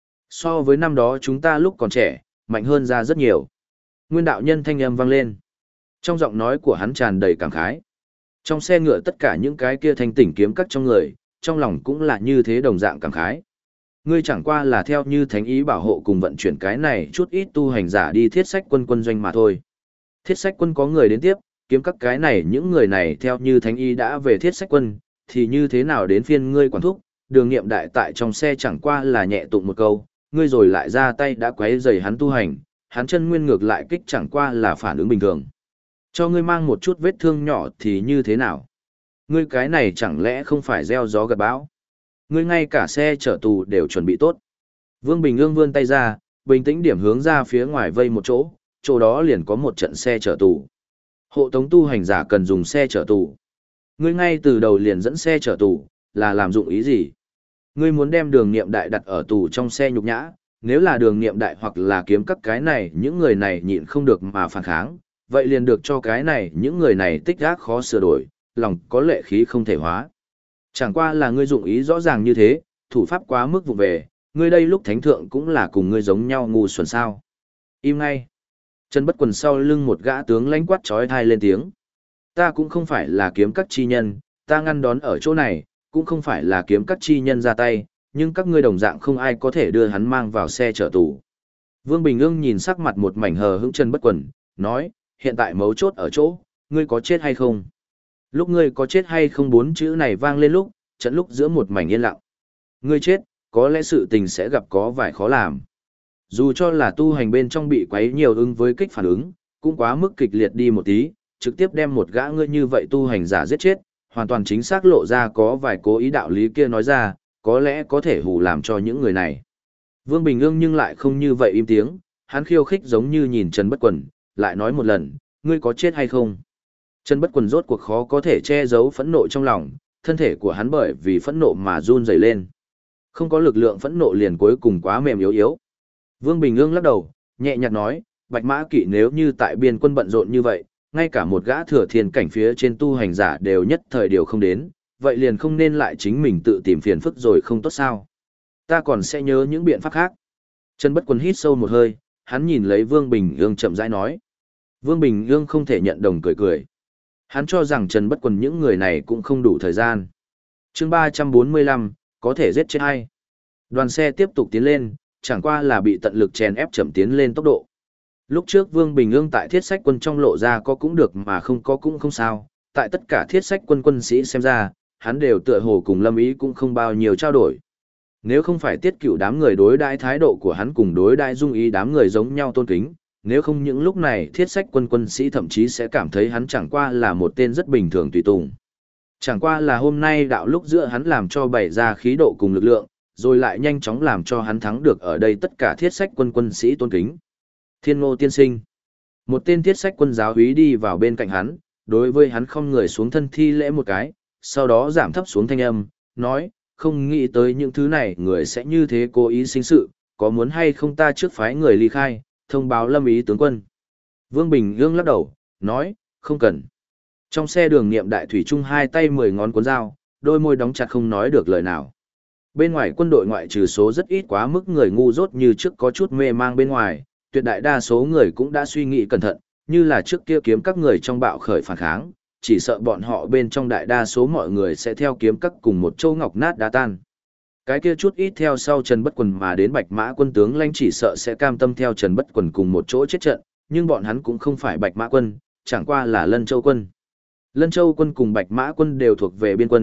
So với năm đó chúng ta lúc còn trẻ, mạnh hơn ra rất nhiều. Nguyên đạo nhân thanh âm vang lên. Trong giọng nói của hắn tràn đầy cảm khái. Trong xe ngựa tất cả những cái kia thanh tỉnh kiếm cắt trong người, trong lòng cũng là như thế đồng dạng cảm khái. Ngươi chẳng qua là theo như thánh ý bảo hộ cùng vận chuyển cái này chút ít tu hành giả đi thiết sách quân quân doanh mà thôi. Thiết sách quân có người đến tiếp, kiếm các cái này những người này theo như thánh ý đã về thiết sách quân, thì như thế nào đến phiên ngươi quản thúc, đường nghiệm đại tại trong xe chẳng qua là nhẹ tụng một câu, ngươi rồi lại ra tay đã quấy rầy hắn tu hành, hắn chân nguyên ngược lại kích chẳng qua là phản ứng bình thường. Cho ngươi mang một chút vết thương nhỏ thì như thế nào? Ngươi cái này chẳng lẽ không phải gieo gió gặt bão? Ngươi ngay cả xe chở tù đều chuẩn bị tốt. Vương Bình Ương vươn tay ra, bình tĩnh điểm hướng ra phía ngoài vây một chỗ, chỗ đó liền có một trận xe chở tù. Hộ tống tu hành giả cần dùng xe chở tù. Ngươi ngay từ đầu liền dẫn xe chở tù, là làm dụng ý gì? Ngươi muốn đem đường nghiệm đại đặt ở tù trong xe nhục nhã, nếu là đường nghiệm đại hoặc là kiếm các cái này những người này nhịn không được mà phản kháng, vậy liền được cho cái này những người này tích ác khó sửa đổi, lòng có lệ khí không thể hóa. Chẳng qua là ngươi dụng ý rõ ràng như thế, thủ pháp quá mức vụ về, ngươi đây lúc thánh thượng cũng là cùng ngươi giống nhau ngu xuẩn sao. Im ngay. Trần Bất Quần sau lưng một gã tướng lãnh quát trói thai lên tiếng. Ta cũng không phải là kiếm các chi nhân, ta ngăn đón ở chỗ này, cũng không phải là kiếm các chi nhân ra tay, nhưng các ngươi đồng dạng không ai có thể đưa hắn mang vào xe chở tù. Vương Bình Ương nhìn sắc mặt một mảnh hờ hững Trần Bất Quần, nói, hiện tại mấu chốt ở chỗ, ngươi có chết hay không? Lúc ngươi có chết hay không bốn chữ này vang lên lúc, trận lúc giữa một mảnh yên lặng. Ngươi chết, có lẽ sự tình sẽ gặp có vài khó làm. Dù cho là tu hành bên trong bị quấy nhiều ứng với kích phản ứng, cũng quá mức kịch liệt đi một tí, trực tiếp đem một gã ngươi như vậy tu hành giả giết chết, hoàn toàn chính xác lộ ra có vài cố ý đạo lý kia nói ra, có lẽ có thể hù làm cho những người này. Vương Bình Ương nhưng lại không như vậy im tiếng, hắn khiêu khích giống như nhìn Trần Bất Quần, lại nói một lần, ngươi có chết hay không? Trần Bất Quần rốt cuộc khó có thể che giấu phẫn nộ trong lòng, thân thể của hắn bởi vì phẫn nộ mà run rẩy lên. Không có lực lượng phẫn nộ liền cuối cùng quá mềm yếu yếu. Vương Bình Ương lắc đầu, nhẹ nhàng nói, Bạch Mã Kỵ nếu như tại biên quân bận rộn như vậy, ngay cả một gã thừa thiên cảnh phía trên tu hành giả đều nhất thời điều không đến, vậy liền không nên lại chính mình tự tìm phiền phức rồi không tốt sao. Ta còn sẽ nhớ những biện pháp khác. Trần Bất Quần hít sâu một hơi, hắn nhìn lấy Vương Bình Ương chậm rãi nói. Vương Bình Ương không thể nhận đồng cười cười. Hắn cho rằng Trần Bất Quần những người này cũng không đủ thời gian. Chương 345, có thể giết chết hay. Đoàn xe tiếp tục tiến lên, chẳng qua là bị tận lực chèn ép chậm tiến lên tốc độ. Lúc trước Vương Bình Ương tại thiết sách quân trong lộ ra có cũng được mà không có cũng không sao, tại tất cả thiết sách quân quân sĩ xem ra, hắn đều tựa hồ cùng Lâm Ý cũng không bao nhiêu trao đổi. Nếu không phải tiết cửu đám người đối đãi thái độ của hắn cùng đối đãi Dung Ý đám người giống nhau tôn kính, nếu không những lúc này thiết sách quân quân sĩ thậm chí sẽ cảm thấy hắn chẳng qua là một tên rất bình thường tùy tùng. Chẳng qua là hôm nay đạo lúc giữa hắn làm cho bày ra khí độ cùng lực lượng, rồi lại nhanh chóng làm cho hắn thắng được ở đây tất cả thiết sách quân quân sĩ tôn kính. Thiên Ngô tiên sinh. Một tên thiết sách quân giáo úy đi vào bên cạnh hắn, đối với hắn không người xuống thân thi lễ một cái, sau đó giảm thấp xuống thanh âm, nói, không nghĩ tới những thứ này người sẽ như thế cố ý sinh sự, có muốn hay không ta trước phái người ly khai, thông báo Lâm Ý tướng quân. Vương Bình Ương lắc đầu, nói, không cần. Trong xe đường nghiệm đại thủy trung hai tay 10 ngón cuốn dao, đôi môi đóng chặt không nói được lời nào. Bên ngoài quân đội ngoại trừ số rất ít quá mức người ngu dốt như trước có chút mê mang bên ngoài, tuyệt đại đa số người cũng đã suy nghĩ cẩn thận, như là trước kia kiếm các người trong bạo khởi phản kháng, chỉ sợ bọn họ bên trong đại đa số mọi người sẽ theo kiếm các cùng một châu ngọc nát đá tan. Cái kia chút ít theo sau Trần Bất Quần mà đến Bạch Mã quân tướng lãnh chỉ sợ sẽ cam tâm theo Trần Bất Quần cùng một chỗ chết trận, nhưng bọn hắn cũng không phải Bạch Mã quân, chẳng qua là Lân Châu quân. Lân Châu quân cùng Bạch Mã quân đều thuộc về biên quân,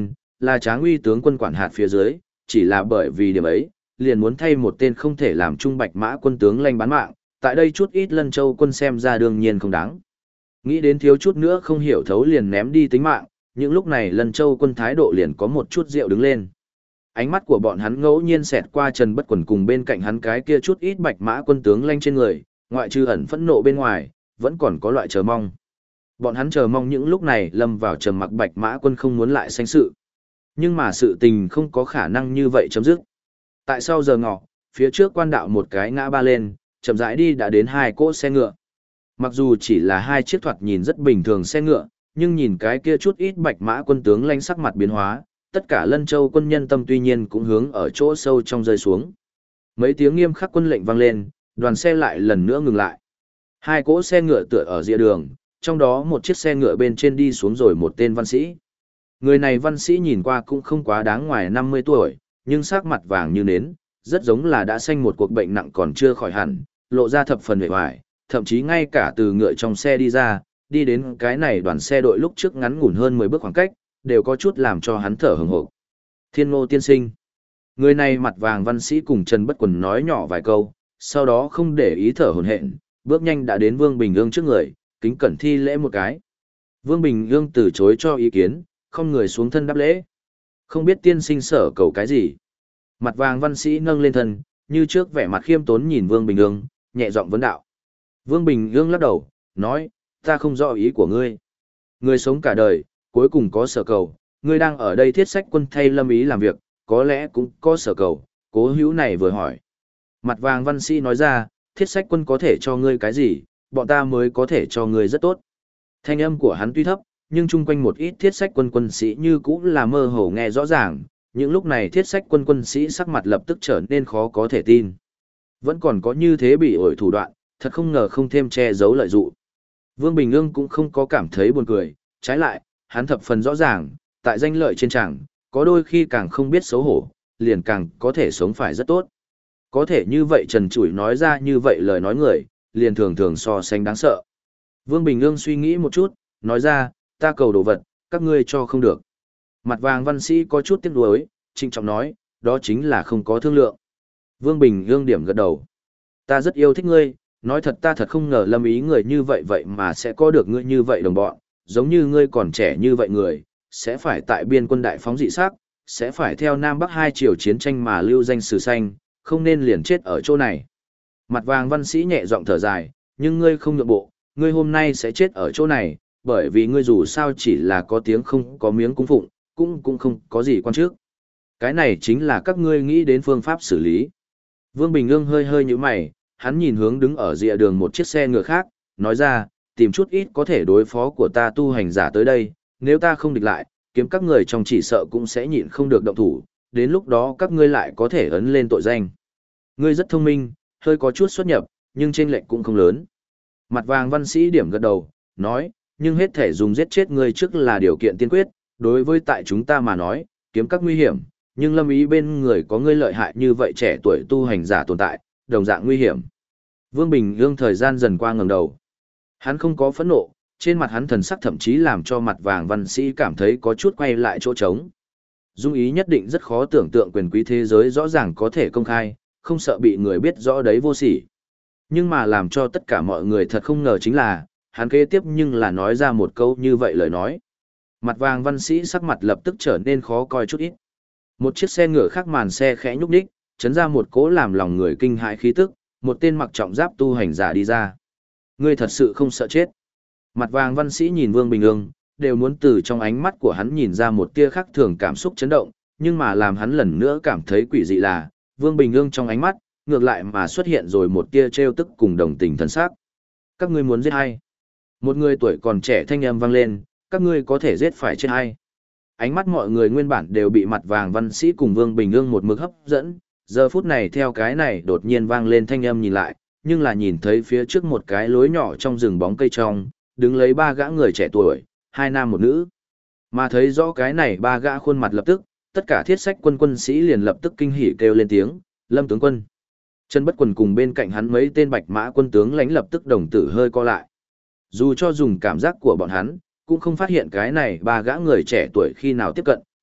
là Tráng Uy tướng quân quản hạt phía dưới, chỉ là bởi vì điểm ấy, liền muốn thay một tên không thể làm trung bạch mã quân tướng lanh bán mạng, tại đây chút ít Lân Châu quân xem ra đương nhiên không đáng. Nghĩ đến thiếu chút nữa không hiểu thấu liền ném đi tính mạng, những lúc này Lân Châu quân thái độ liền có một chút rượu đứng lên. Ánh mắt của bọn hắn ngẫu nhiên xẹt qua Trần Bất Quần cùng bên cạnh hắn cái kia chút ít bạch mã quân tướng lanh trên người, ngoại trừ ẩn phẫn nộ bên ngoài, vẫn còn có loại chờ mong. Bọn hắn chờ mong những lúc này lâm vào trầm mặc bạch mã quân không muốn lại sanh sự. Nhưng mà sự tình không có khả năng như vậy chấm dứt. Tại sau giờ ngọ, phía trước quan đạo một cái ngã ba lên, chậm rãi đi đã đến hai cỗ xe ngựa. Mặc dù chỉ là hai chiếc thoạt nhìn rất bình thường xe ngựa, nhưng nhìn cái kia chút ít bạch mã quân tướng lanh sắc mặt biến hóa, tất cả Lân Châu quân nhân tâm tuy nhiên cũng hướng ở chỗ sâu trong rơi xuống. Mấy tiếng nghiêm khắc quân lệnh vang lên, đoàn xe lại lần nữa ngừng lại. Hai cỗ xe ngựa tựa ở rìa đường, trong đó một chiếc xe ngựa bên trên đi xuống rồi một tên văn sĩ. Người này văn sĩ nhìn qua cũng không quá đáng ngoài 50 tuổi, nhưng sắc mặt vàng như nến, rất giống là đã sanh một cuộc bệnh nặng còn chưa khỏi hẳn, lộ ra thập phần uể oải, thậm chí ngay cả từ ngựa trong xe đi ra, đi đến cái này đoàn xe đội lúc trước ngắn ngủn hơn 10 bước khoảng cách, đều có chút làm cho hắn thở hừng hực. Thiên Ngô tiên sinh. Người này mặt vàng văn sĩ cùng Trần Bất Quần nói nhỏ vài câu, sau đó không để ý thở hổn hển, bước nhanh đã đến Vương Bình Ương trước người, kính cẩn thi lễ một cái. Vương Bình Ương từ chối cho ý kiến, không người xuống thân đáp lễ. Không biết tiên sinh sở cầu cái gì. Mặt vàng văn sĩ nâng lên thân, như trước vẻ mặt khiêm tốn nhìn Vương Bình Ương, nhẹ giọng vấn đạo. Vương Bình Ương lắc đầu, nói, ta không rõ ý của ngươi. Ngươi sống cả đời, cuối cùng có sở cầu, ngươi đang ở đây thiết sách quân thay Lâm Ý làm việc, có lẽ cũng có sở cầu, cố hữu này vừa hỏi. Mặt vàng văn sĩ nói ra, thiết sách quân có thể cho ngươi cái gì, bọn ta mới có thể cho ngươi rất tốt. Thanh âm của hắn tuy thấp, nhưng chung quanh một ít thiết sách quân quân sĩ như cũng là mơ hồ nghe rõ ràng, những lúc này thiết sách quân quân sĩ sắc mặt lập tức trở nên khó có thể tin. Vẫn còn có như thế bị ổi thủ đoạn, thật không ngờ không thêm che giấu lợi dụng. Vương Bình Ương cũng không có cảm thấy buồn cười, trái lại, hắn thập phần rõ ràng, tại danh lợi trên tràng, có đôi khi càng không biết xấu hổ, liền càng có thể sống phải rất tốt. Có thể như vậy trần trụi nói ra như vậy lời nói người, liền thường thường so sánh đáng sợ. Vương Bình Ương suy nghĩ một chút, nói ra, ta cầu đồ vật, các ngươi cho không được. Mặt vàng văn sĩ có chút tiếc nuối, trịnh trọng nói, đó chính là không có thương lượng. Vương Bình Ương điểm gật đầu. Ta rất yêu thích ngươi, nói thật ta thật không ngờ Lâm Ý người như vậy vậy mà sẽ có được ngươi như vậy đồng bọn, giống như ngươi còn trẻ như vậy người, sẽ phải tại biên quân đại phóng dị sắc, sẽ phải theo Nam Bắc hai triều chiến tranh mà lưu danh sử xanh, không nên liền chết ở chỗ này. Mặt vàng văn sĩ nhẹ giọng thở dài, nhưng ngươi không nhượng bộ, ngươi hôm nay sẽ chết ở chỗ này, bởi vì ngươi dù sao chỉ là có tiếng không có miếng cung phụng, cũng không có gì quan trước. Cái này chính là các ngươi nghĩ đến phương pháp xử lý. Vương Bình Ương hơi hơi như mày, hắn nhìn hướng đứng ở rìa đường một chiếc xe ngựa khác, nói ra, tìm chút ít có thể đối phó của ta tu hành giả tới đây, nếu ta không địch lại, kiếm các người trong chỉ sợ cũng sẽ nhịn không được động thủ, đến lúc đó các ngươi lại có thể ấn lên tội danh. Ngươi rất thông minh, hơi có chút xuất nhập, nhưng chênh lệch cũng không lớn. Mặt vàng văn sĩ điểm gật đầu, nói, nhưng hết thể dùng giết chết ngươi trước là điều kiện tiên quyết, đối với tại chúng ta mà nói, kiếm các nguy hiểm, nhưng Lâm Ý bên người có ngươi lợi hại như vậy trẻ tuổi tu hành giả tồn tại, đồng dạng nguy hiểm. Vương Bình Ương thời gian dần qua ngẩng đầu. Hắn không có phẫn nộ, trên mặt hắn thần sắc thậm chí làm cho mặt vàng văn sĩ cảm thấy có chút quay lại chỗ trống. Dung ý nhất định rất khó tưởng tượng quyền quý thế giới rõ ràng có thể công khai, không sợ bị người biết rõ đấy vô sỉ. Nhưng mà làm cho tất cả mọi người thật không ngờ chính là, hắn kế tiếp nhưng là nói ra một câu như vậy lời nói. Mặt vàng văn sĩ sắc mặt lập tức trở nên khó coi chút ít. Một chiếc xe ngựa khác màn xe khẽ nhúc nhích, chấn ra một cỗ làm lòng người kinh hãi khí tức, một tên mặc trọng giáp tu hành giả đi ra. Ngươi thật sự không sợ chết. Mặt vàng văn sĩ nhìn Vương Bình Ương, đều muốn từ trong ánh mắt của hắn nhìn ra một tia khác thường cảm xúc chấn động, nhưng mà làm hắn lần nữa cảm thấy quỷ dị là, Vương Bình Ương trong ánh mắt, ngược lại mà xuất hiện rồi một tia trêu tức cùng đồng tình thân sắc. Các ngươi muốn giết ai? Một người tuổi còn trẻ thanh âm vang lên, các ngươi có thể giết phải chết ai? Ánh mắt mọi người nguyên bản đều bị mặt vàng văn sĩ cùng Vương Bình Ương một mực hấp dẫn, giờ phút này theo cái này đột nhiên vang lên thanh âm nhìn lại, nhưng là nhìn thấy phía trước một cái lối nhỏ trong rừng bóng cây trong, đứng lấy ba gã người trẻ tuổi, hai nam một nữ. Mà thấy rõ cái này ba gã khuôn mặt lập tức, tất cả thiết sách quân quân sĩ liền lập tức kinh hỉ kêu lên tiếng, Lâm tướng quân. Trần Bất Quần cùng bên cạnh hắn mấy tên bạch mã quân tướng lãnh lập tức đồng tử hơi co lại. Dù cho dùng cảm giác của bọn hắn, cũng không phát hiện cái này ba gã người trẻ tuổi khi nào tiếp cận,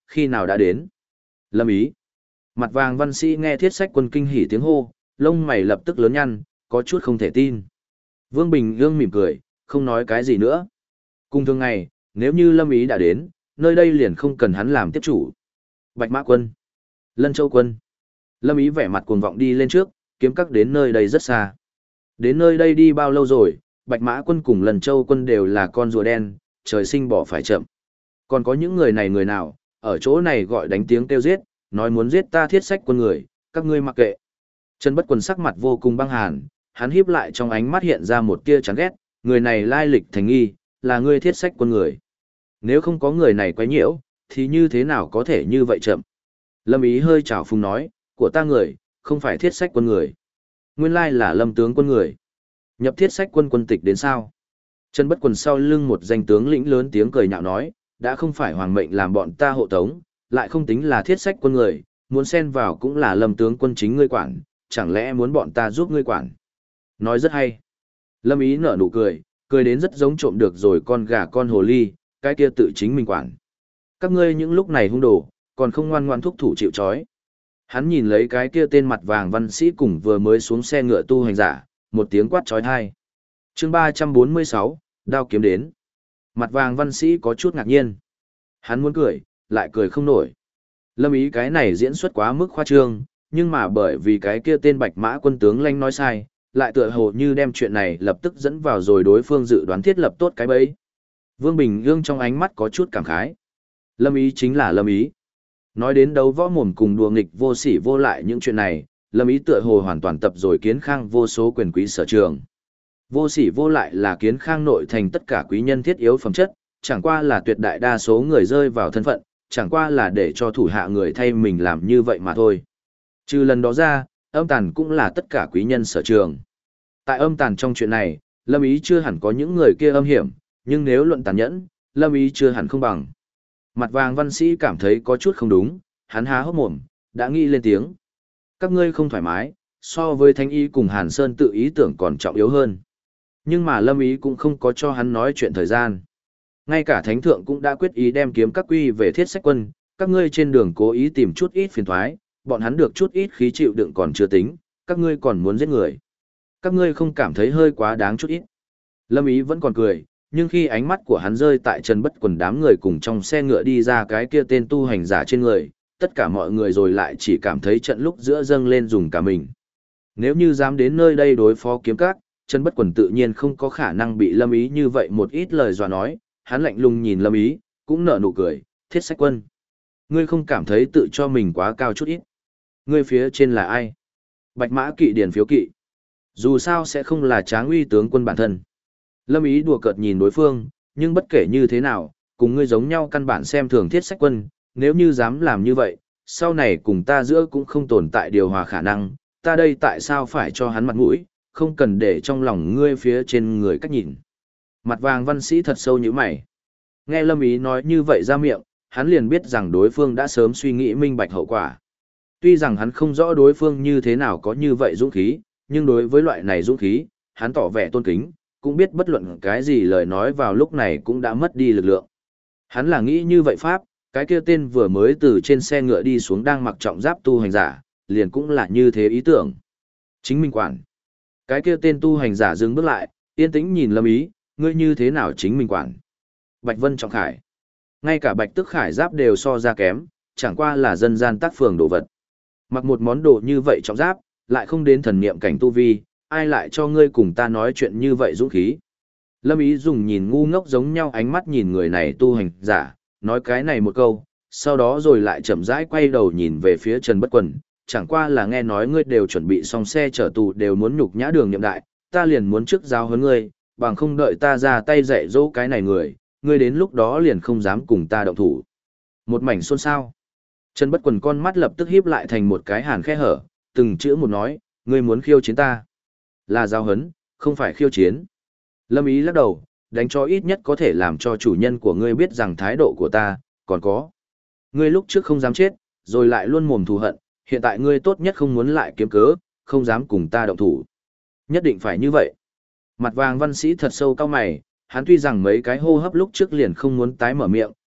khi nào đã đến? Lâm Ý. Mặt vàng văn sĩ nghe Thiết Sách Quân kinh hỉ tiếng hô, lông mày lập tức lớn nhăn, có chút không thể tin. Vương Bình Ương mỉm cười, không nói cái gì nữa. Cùng thường ngày, nếu như Lâm Ý đã đến, nơi đây liền không cần hắn làm tiếp chủ. Bạch Mã Quân, Lân Châu Quân. Lâm Ý vẻ mặt cuồng vọng đi lên trước, kiếm các đến nơi đây rất xa. Đến nơi đây đi bao lâu rồi, Bạch Mã Quân cùng Lân Châu Quân đều là con rùa đen, trời sinh bỏ phải chậm. Còn có những người này người nào, ở chỗ này gọi đánh tiếng kêu giết, nói muốn giết ta Thiết Sách Quân người, các ngươi mặc kệ. Trần Bất Quần sắc mặt vô cùng băng hàn, hắn híp lại trong ánh mắt hiện ra một tia chán ghét, người này lai lịch thành nghi, là ngươi Thiết Sách Quân người. Nếu không có người này quấy nhiễu, thì như thế nào có thể như vậy chậm? Lâm Ý hơi trào phúng nói, của ta người, không phải Thiết Sách Quân người. Nguyên lai là Lâm tướng quân người. Nhập Thiết Sách Quân quân tịch đến sao? Trần Bất Quần sau lưng một danh tướng lĩnh lớn tiếng cười nhạo nói, đã không phải hoàng mệnh làm bọn ta hộ tống, lại không tính là Thiết Sách Quân người, muốn xen vào cũng là Lâm tướng quân chính ngươi quản, chẳng lẽ muốn bọn ta giúp ngươi quản? Nói rất hay. Lâm Ý nở nụ cười, cười đến rất giống trộm được rồi con gà con hồ ly, cái kia tự chính mình quản. Các ngươi những lúc này hung đồ, còn không ngoan ngoan thúc thủ chịu trói. Hắn nhìn lấy cái kia tên mặt vàng văn sĩ cùng vừa mới xuống xe ngựa tu hành giả, một tiếng quát trói thai. Chương 346, đao kiếm đến. Mặt vàng văn sĩ có chút ngạc nhiên. Hắn muốn cười, lại cười không nổi. Lâm Ý cái này diễn xuất quá mức khoa trương, nhưng mà bởi vì cái kia tên Bạch Mã Quân tướng lãnh nói sai, lại tựa hồ như đem chuyện này lập tức dẫn vào rồi đối phương dự đoán thiết lập tốt cái bẫy. Vương Bình Ương trong ánh mắt có chút cảm khái. Lâm Ý chính là Lâm Ý. Nói đến đấu võ mồm cùng đùa nghịch vô sỉ vô lại những chuyện này, Lâm Ý tựa hồ hoàn toàn tập rồi Kiến Khang vô số quyền quý sở trường. Vô sỉ vô lại là Kiến Khang nội thành tất cả quý nhân thiết yếu phẩm chất, chẳng qua là tuyệt đại đa số người rơi vào thân phận, chẳng qua là để cho thủ hạ người thay mình làm như vậy mà thôi. Trừ lần đó ra, âm tàn cũng là tất cả quý nhân sở trường. Tại âm tàn trong chuyện này, Lâm Ý chưa hẳn có những người kia âm hiểm, nhưng nếu luận tàn nhẫn, Lâm Ý chưa hẳn không bằng. Mặt vàng văn sĩ cảm thấy có chút không đúng, hắn há hốc mồm, đã nghĩ lên tiếng. Các ngươi không thoải mái, so với Thánh Ý cùng Hàn Sơn tự ý tưởng còn trọng yếu hơn. Nhưng mà Lâm Ý cũng không có cho hắn nói chuyện thời gian. Ngay cả Thánh Thượng cũng đã quyết ý đem kiếm các quy về Thiết Sách Quân, các ngươi trên đường cố ý tìm chút ít phiền thoái, bọn hắn được chút ít khí chịu đựng còn chưa tính, các ngươi còn muốn giết người. Các ngươi không cảm thấy hơi quá đáng chút ít. Lâm Ý vẫn còn cười, nhưng khi ánh mắt của hắn rơi tại Trần Bất Quần đám người cùng trong xe ngựa đi ra cái kia tên tu hành giả trên người, tất cả mọi người rồi lại chỉ cảm thấy trận lúc giữa dâng lên dùng cả mình. Nếu như dám đến nơi đây đối phó kiếm các, Trần Bất Quần tự nhiên không có khả năng bị Lâm Ý như vậy một ít lời dọa nói, hắn lạnh lùng nhìn Lâm Ý, cũng nở nụ cười, Thiết Sách Quân. Ngươi không cảm thấy tự cho mình quá cao chút ít. Ngươi phía trên là ai? Bạch Mã Kỵ điền phiếu kỵ. Dù sao sẽ không là Tráng Uy tướng quân bản thân. Lâm Ý đùa cợt nhìn đối phương, nhưng bất kể như thế nào, cùng ngươi giống nhau căn bản xem thường Thiết Sách Quân, nếu như dám làm như vậy, sau này cùng ta giữa cũng không tồn tại điều hòa khả năng, ta đây tại sao phải cho hắn mặt mũi, không cần để trong lòng ngươi phía trên người cách nhìn. Mặt vàng văn sĩ thật sâu như mày. Nghe Lâm Ý nói như vậy ra miệng, hắn liền biết rằng đối phương đã sớm suy nghĩ minh bạch hậu quả. Tuy rằng hắn không rõ đối phương như thế nào có như vậy dũng khí, nhưng đối với loại này dũng khí, hắn tỏ vẻ tôn kính, cũng biết bất luận cái gì lời nói vào lúc này cũng đã mất đi lực lượng. Hắn là nghĩ như vậy pháp, cái kia tên vừa mới từ trên xe ngựa đi xuống đang mặc trọng giáp tu hành giả, liền cũng là như thế ý tưởng. Chính mình quản. Cái kia tên tu hành giả dừng bước lại, yên tĩnh nhìn Lâm Ý, ngươi như thế nào chính mình quản. Bạch Vân Trọng Khải. Ngay cả Bạch Tức Khải giáp đều so ra kém, chẳng qua là dân gian tác phường đồ vật. Mặc một món đồ như vậy trọng giáp, lại không đến thần niệm cảnh tu vi, ai lại cho ngươi cùng ta nói chuyện như vậy dũng khí. Lâm Ý dùng nhìn ngu ngốc giống nhau ánh mắt nhìn người này tu hành giả, nói cái này một câu, sau đó rồi lại chậm rãi quay đầu nhìn về phía Trần Bất Quần, chẳng qua là nghe nói ngươi đều chuẩn bị xong xe chở tù đều muốn nhục nhã Đường Nhiệm Đại, ta liền muốn trước giao huấn ngươi, bằng không đợi ta ra tay dạy dỗ cái này người, ngươi đến lúc đó liền không dám cùng ta động thủ. Một mảnh xôn xao. Trần Bất Quần con mắt lập tức híp lại thành một cái hàn khe hở, từng chữ một nói, ngươi muốn khiêu chiến ta. Là giao hấn, không phải khiêu chiến. Lâm Ý lắc đầu, đánh cho ít nhất có thể làm cho chủ nhân của ngươi biết rằng thái độ của ta, còn có. Ngươi lúc trước không dám chết, rồi lại luôn mồm thù hận, hiện tại ngươi tốt nhất không muốn lại kiếm cớ, không dám cùng ta động thủ. Nhất định phải như vậy. Mặt vàng văn sĩ thật sâu cao mày, hắn tuy rằng mấy cái hô hấp lúc trước liền không muốn tái mở miệng,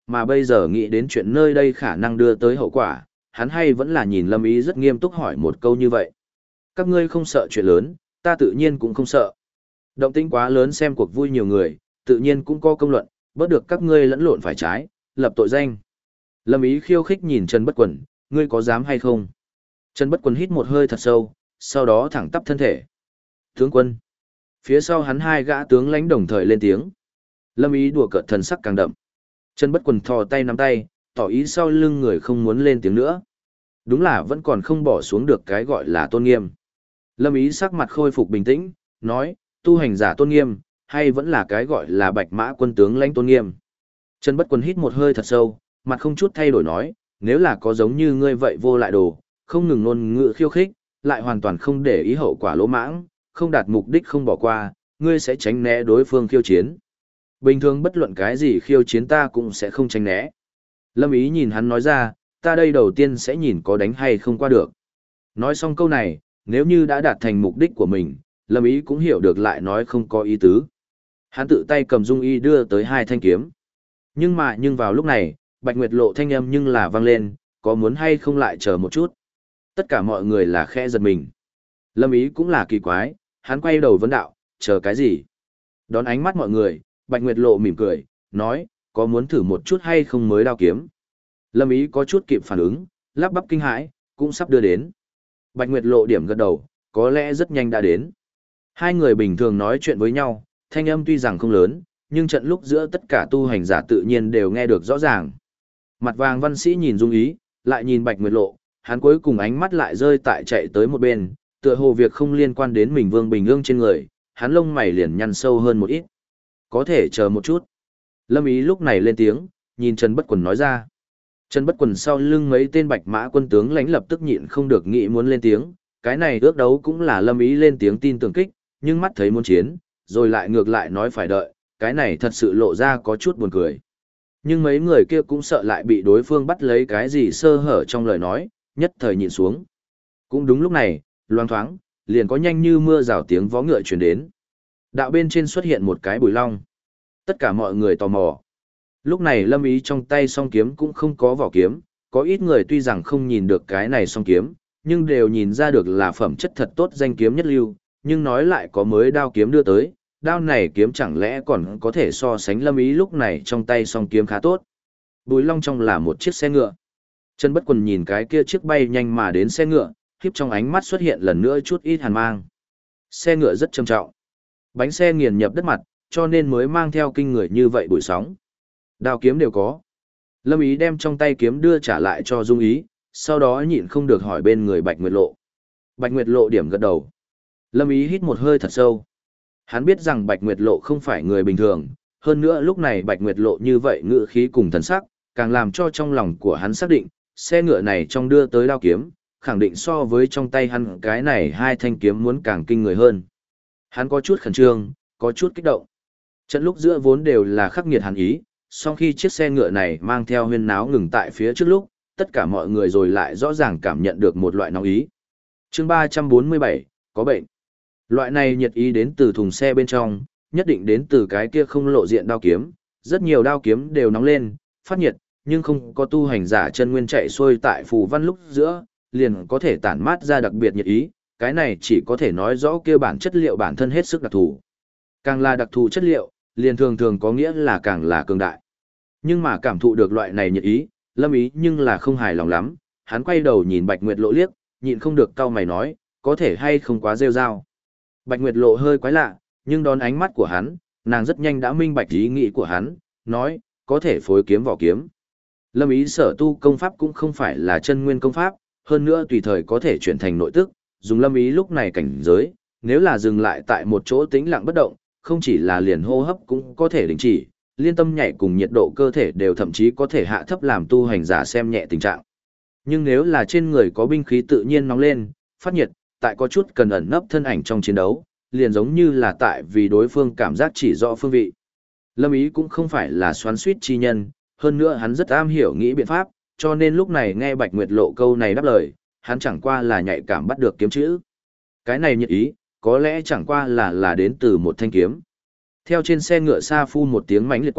mà bây giờ nghĩ đến chuyện nơi đây khả năng đưa tới hậu quả, hắn hay vẫn là nhìn Lâm Ý rất nghiêm túc hỏi một câu như vậy. Các ngươi không sợ chuyện lớn, ta tự nhiên cũng không sợ. Động tĩnh quá lớn xem cuộc vui nhiều người, tự nhiên cũng có công luận, bớt được các ngươi lẫn lộn phải trái, lập tội danh. Lâm Ý khiêu khích nhìn Trần Bất Quần, ngươi có dám hay không? Trần Bất Quần hít một hơi thật sâu, sau đó thẳng tắp thân thể. Tướng quân. Phía sau hắn hai gã tướng lãnh đồng thời lên tiếng. Lâm Ý đùa cợt thần sắc càng đậm. Trần Bất Quần thò tay nắm tay, tỏ ý sau lưng người không muốn lên tiếng nữa. Đúng là vẫn còn không bỏ xuống được cái gọi là tôn nghiêm. Lâm Ý sắc mặt khôi phục bình tĩnh, nói, tu hành giả tôn nghiêm, hay vẫn là cái gọi là bạch mã quân tướng lãnh tôn nghiêm. Trần Bất Quần hít một hơi thật sâu, mặt không chút thay đổi nói, nếu là có giống như ngươi vậy vô lại đồ, không ngừng ngôn ngữ khiêu khích, lại hoàn toàn không để ý hậu quả lỗ mãng, không đạt mục đích không bỏ qua, ngươi sẽ tránh né đối phương khiêu chiến. Bình thường bất luận cái gì khiêu chiến ta cũng sẽ không tránh né. Lâm Ý nhìn hắn nói ra, ta đây đầu tiên sẽ nhìn có đánh hay không qua được. Nói xong câu này, nếu như đã đạt thành mục đích của mình, Lâm Ý cũng hiểu được lại nói không có ý tứ. Hắn tự tay cầm Dung Y đưa tới hai thanh kiếm. Nhưng vào lúc này, Bạch Nguyệt Lộ thanh âm nhưng là vang lên, có muốn hay không lại chờ một chút. Tất cả mọi người là khẽ giật mình. Lâm Ý cũng là kỳ quái, hắn quay đầu vấn đạo, chờ cái gì? Đón ánh mắt mọi người, Bạch Nguyệt Lộ mỉm cười, nói, có muốn thử một chút hay không mới đao kiếm? Lâm Ý có chút kịp phản ứng, lắp bắp kinh hãi, cũng sắp đưa đến. Bạch Nguyệt Lộ điểm gật đầu, có lẽ rất nhanh đã đến. Hai người bình thường nói chuyện với nhau, thanh âm tuy rằng không lớn, nhưng trận lúc giữa tất cả tu hành giả tự nhiên đều nghe được rõ ràng. Mặt vàng văn sĩ nhìn Dung Ý, lại nhìn Bạch Nguyệt Lộ, hắn cuối cùng ánh mắt lại rơi tại chạy tới một bên, tựa hồ việc không liên quan đến mình Vương Bình Ương trên người, hắn lông mày liền nhăn sâu hơn một ít. Có thể chờ một chút. Lâm Ý lúc này lên tiếng, nhìn Trần Bất Quần nói ra. Trần Bất Quần sau lưng mấy tên bạch mã quân tướng lãnh lập tức nhịn không được nghĩ muốn lên tiếng, cái này ước đấu cũng là Lâm Ý lên tiếng tin tưởng kích, nhưng mắt thấy muốn chiến, rồi lại ngược lại nói phải đợi, cái này thật sự lộ ra có chút buồn cười. Nhưng mấy người kia cũng sợ lại bị đối phương bắt lấy cái gì sơ hở trong lời nói, nhất thời nhịn xuống. Cũng đúng lúc này, loang thoáng, liền có nhanh như mưa rào tiếng vó ngựa truyền đến. Đạo bên trên xuất hiện một cái bùi long. Tất cả mọi người tò mò. Lúc này Lâm Ý trong tay song kiếm cũng không có vỏ kiếm, có ít người tuy rằng không nhìn được cái này song kiếm, nhưng đều nhìn ra được là phẩm chất thật tốt danh kiếm nhất lưu, nhưng nói lại có mới đao kiếm đưa tới, đao này kiếm chẳng lẽ còn có thể so sánh Lâm Ý lúc này trong tay song kiếm khá tốt. Bùi long trong là một chiếc xe ngựa. Trần Bất Quần nhìn cái kia chiếc bay nhanh mà đến xe ngựa, khiếp trong ánh mắt xuất hiện lần nữa chút ít hàn mang. Xe ngựa rất trầm trọng. Bánh xe nghiền nhập đất mặt, cho nên mới mang theo kinh người như vậy bụi sóng. Đao kiếm đều có. Lâm Ý đem trong tay kiếm đưa trả lại cho Dung Ý, sau đó nhịn không được hỏi bên người Bạch Nguyệt Lộ. Bạch Nguyệt Lộ điểm gật đầu. Lâm Ý hít một hơi thật sâu. Hắn biết rằng Bạch Nguyệt Lộ không phải người bình thường, hơn nữa lúc này Bạch Nguyệt Lộ như vậy ngự khí cùng thần sắc, càng làm cho trong lòng của hắn xác định, xe ngựa này trong đưa tới đao kiếm, khẳng định so với trong tay hắn cái này hai thanh kiếm muốn càng kinh người hơn. Hắn có chút khẩn trương, có chút kích động. Trận lúc giữa vốn đều là khắc nghiệt hàn ý, sau khi chiếc xe ngựa này mang theo huyên náo ngừng tại phía trước lúc, tất cả mọi người rồi lại rõ ràng cảm nhận được một loại nóng ý. Chương 347, có bệnh. Loại này nhiệt ý đến từ thùng xe bên trong, nhất định đến từ cái kia không lộ diện đao kiếm, rất nhiều đao kiếm đều nóng lên, phát nhiệt, nhưng không có tu hành giả chân nguyên chạy xuôi tại phù văn lúc giữa, liền có thể tản mát ra đặc biệt nhiệt ý, cái này chỉ có thể nói rõ kia bản chất liệu bản thân hết sức đặc thù. Càng là đặc thù chất liệu, liền thường thường có nghĩa là càng là cường đại. Nhưng mà cảm thụ được loại này nhiệt ý, Lâm Ý nhưng là không hài lòng lắm, hắn quay đầu nhìn Bạch Nguyệt Lộ liếc, nhịn không được cau mày nói, có thể hay không quá rêu rao. Bạch Nguyệt Lộ hơi quái lạ, nhưng đón ánh mắt của hắn, nàng rất nhanh đã minh bạch ý nghĩ của hắn, nói, có thể phối kiếm vỏ kiếm. Lâm Ý sở tu công pháp cũng không phải là chân nguyên công pháp, hơn nữa tùy thời có thể chuyển thành nội tức, dùng Lâm Ý lúc này cảnh giới, nếu là dừng lại tại một chỗ tĩnh lặng bất động, không chỉ là liền hô hấp cũng có thể đình chỉ, liên tâm nhảy cùng nhiệt độ cơ thể đều thậm chí có thể hạ thấp làm tu hành giả xem nhẹ tình trạng. Nhưng nếu là trên người có binh khí tự nhiên nóng lên, phát nhiệt, tại có chút cần ẩn nấp thân ảnh trong chiến đấu, liền giống như là tại vì đối phương cảm giác chỉ rõ phương vị. Lâm Ý cũng không phải là xoắn suýt chi nhân, hơn nữa hắn rất am hiểu nghĩ biện pháp, cho nên lúc này nghe Bạch Nguyệt Lộ câu này đáp lời, hắn chẳng qua là nhạy cảm bắt được kiếm chữ. Cái này nhiệt ý, có lẽ chẳng qua là đến từ một thanh kiếm. Theo trên xe ngựa xa phu một tiếng mãnh liệt quát,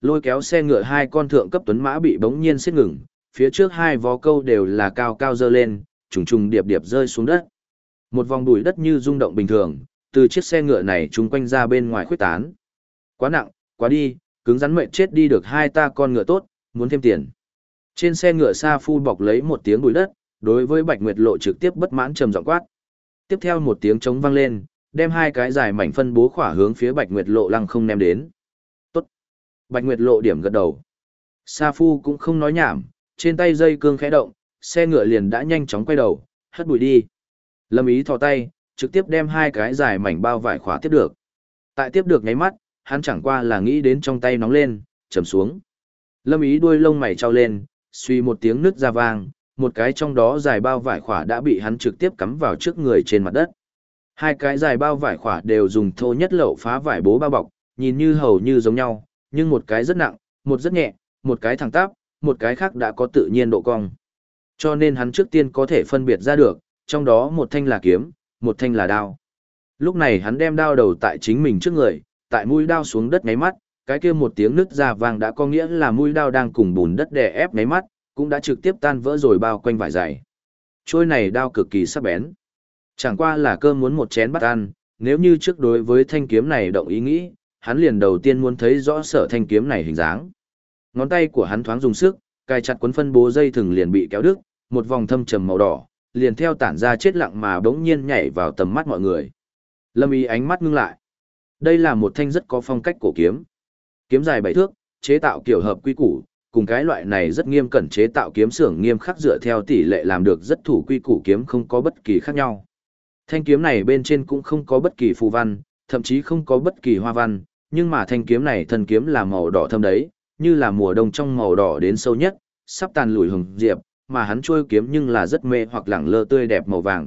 Lôi kéo xe ngựa hai con thượng cấp tuấn mã bị bỗng nhiên xiết ngừng, phía trước hai vó câu đều là cao cao dơ lên, trùng trùng điệp điệp rơi xuống đất. Một vòng bụi đất như rung động bình thường, từ chiếc xe ngựa này chung quanh ra bên ngoài khuếch tán. Quá nặng, quá đi, cứng rắn mệt chết đi được hai ta con ngựa tốt, muốn thêm tiền. Trên xe ngựa Sa Phu bọc lấy một tiếng bụi đất, đối với Bạch Nguyệt Lộ trực tiếp bất mãn trầm giọng quát. Tiếp theo một tiếng trống vang lên, đem hai cái dài mảnh phân bố khỏa hướng phía Bạch Nguyệt Lộ lăng không ném đến. Tốt. Bạch Nguyệt Lộ điểm gật đầu. Sa Phu cũng không nói nhảm, trên tay dây cương khẽ động, xe ngựa liền đã nhanh chóng quay đầu, hất bụi đi. Lâm Ý thò tay, trực tiếp đem hai cái dài mảnh bao vải khóa tiếp được. Tại tiếp được nháy mắt, hắn chẳng qua là nghĩ đến trong tay nóng lên, trầm xuống. Lâm Ý đuôi lông mày trao lên, suy một tiếng nứt ra vang, một cái trong đó dài bao vải khỏa đã bị hắn trực tiếp cắm vào trước người trên mặt đất. Hai cái dài bao vải khỏa đều dùng thô nhất lậu phá vải bố bao bọc, nhìn như hầu như giống nhau, nhưng một cái rất nặng, một rất nhẹ, một cái thẳng tắp, một cái khác đã có tự nhiên độ cong. Cho nên hắn trước tiên có thể phân biệt ra được, trong đó một thanh là kiếm, một thanh là đao. Lúc này hắn đem đao đầu tại chính mình trước người, tại mũi đao xuống đất ngáy mắt, cái kia một tiếng nứt ra vang đã có nghĩa là mũi đao đang cùng bùn đất đè ép ngáy mắt, cũng đã trực tiếp tan vỡ rồi bao quanh vải dày. Trôi này đao cực kỳ sắc bén. Chẳng qua là cơm muốn một chén bắt ăn, nếu như trước đối với thanh kiếm này động ý nghĩ, hắn liền đầu tiên muốn thấy rõ sở thanh kiếm này hình dáng. Ngón tay của hắn thoáng dùng sức, cài chặt cuốn phân bố dây thừng liền bị kéo đứt, một vòng thâm trầm màu đỏ, liền theo tản ra chết lặng mà bỗng nhiên nhảy vào tầm mắt mọi người. Lâm Ý ánh mắt ngưng lại. Đây là một thanh rất có phong cách cổ kiếm. Kiếm dài 7 thước, chế tạo kiểu hợp quy củ, cùng cái loại này rất nghiêm cẩn chế tạo kiếm xưởng nghiêm khắc dựa theo tỷ lệ làm được rất thủ quy củ kiếm không có bất kỳ khác nhau. Thanh kiếm này bên trên cũng không có bất kỳ phù văn, thậm chí không có bất kỳ hoa văn, nhưng mà thanh kiếm này thân kiếm là màu đỏ thâm đấy, như là mùa đông trong màu đỏ đến sâu nhất, sắp tàn lùi hồng diệp, mà hắn trôi kiếm nhưng là rất mê hoặc lẳng lơ tươi đẹp màu vàng.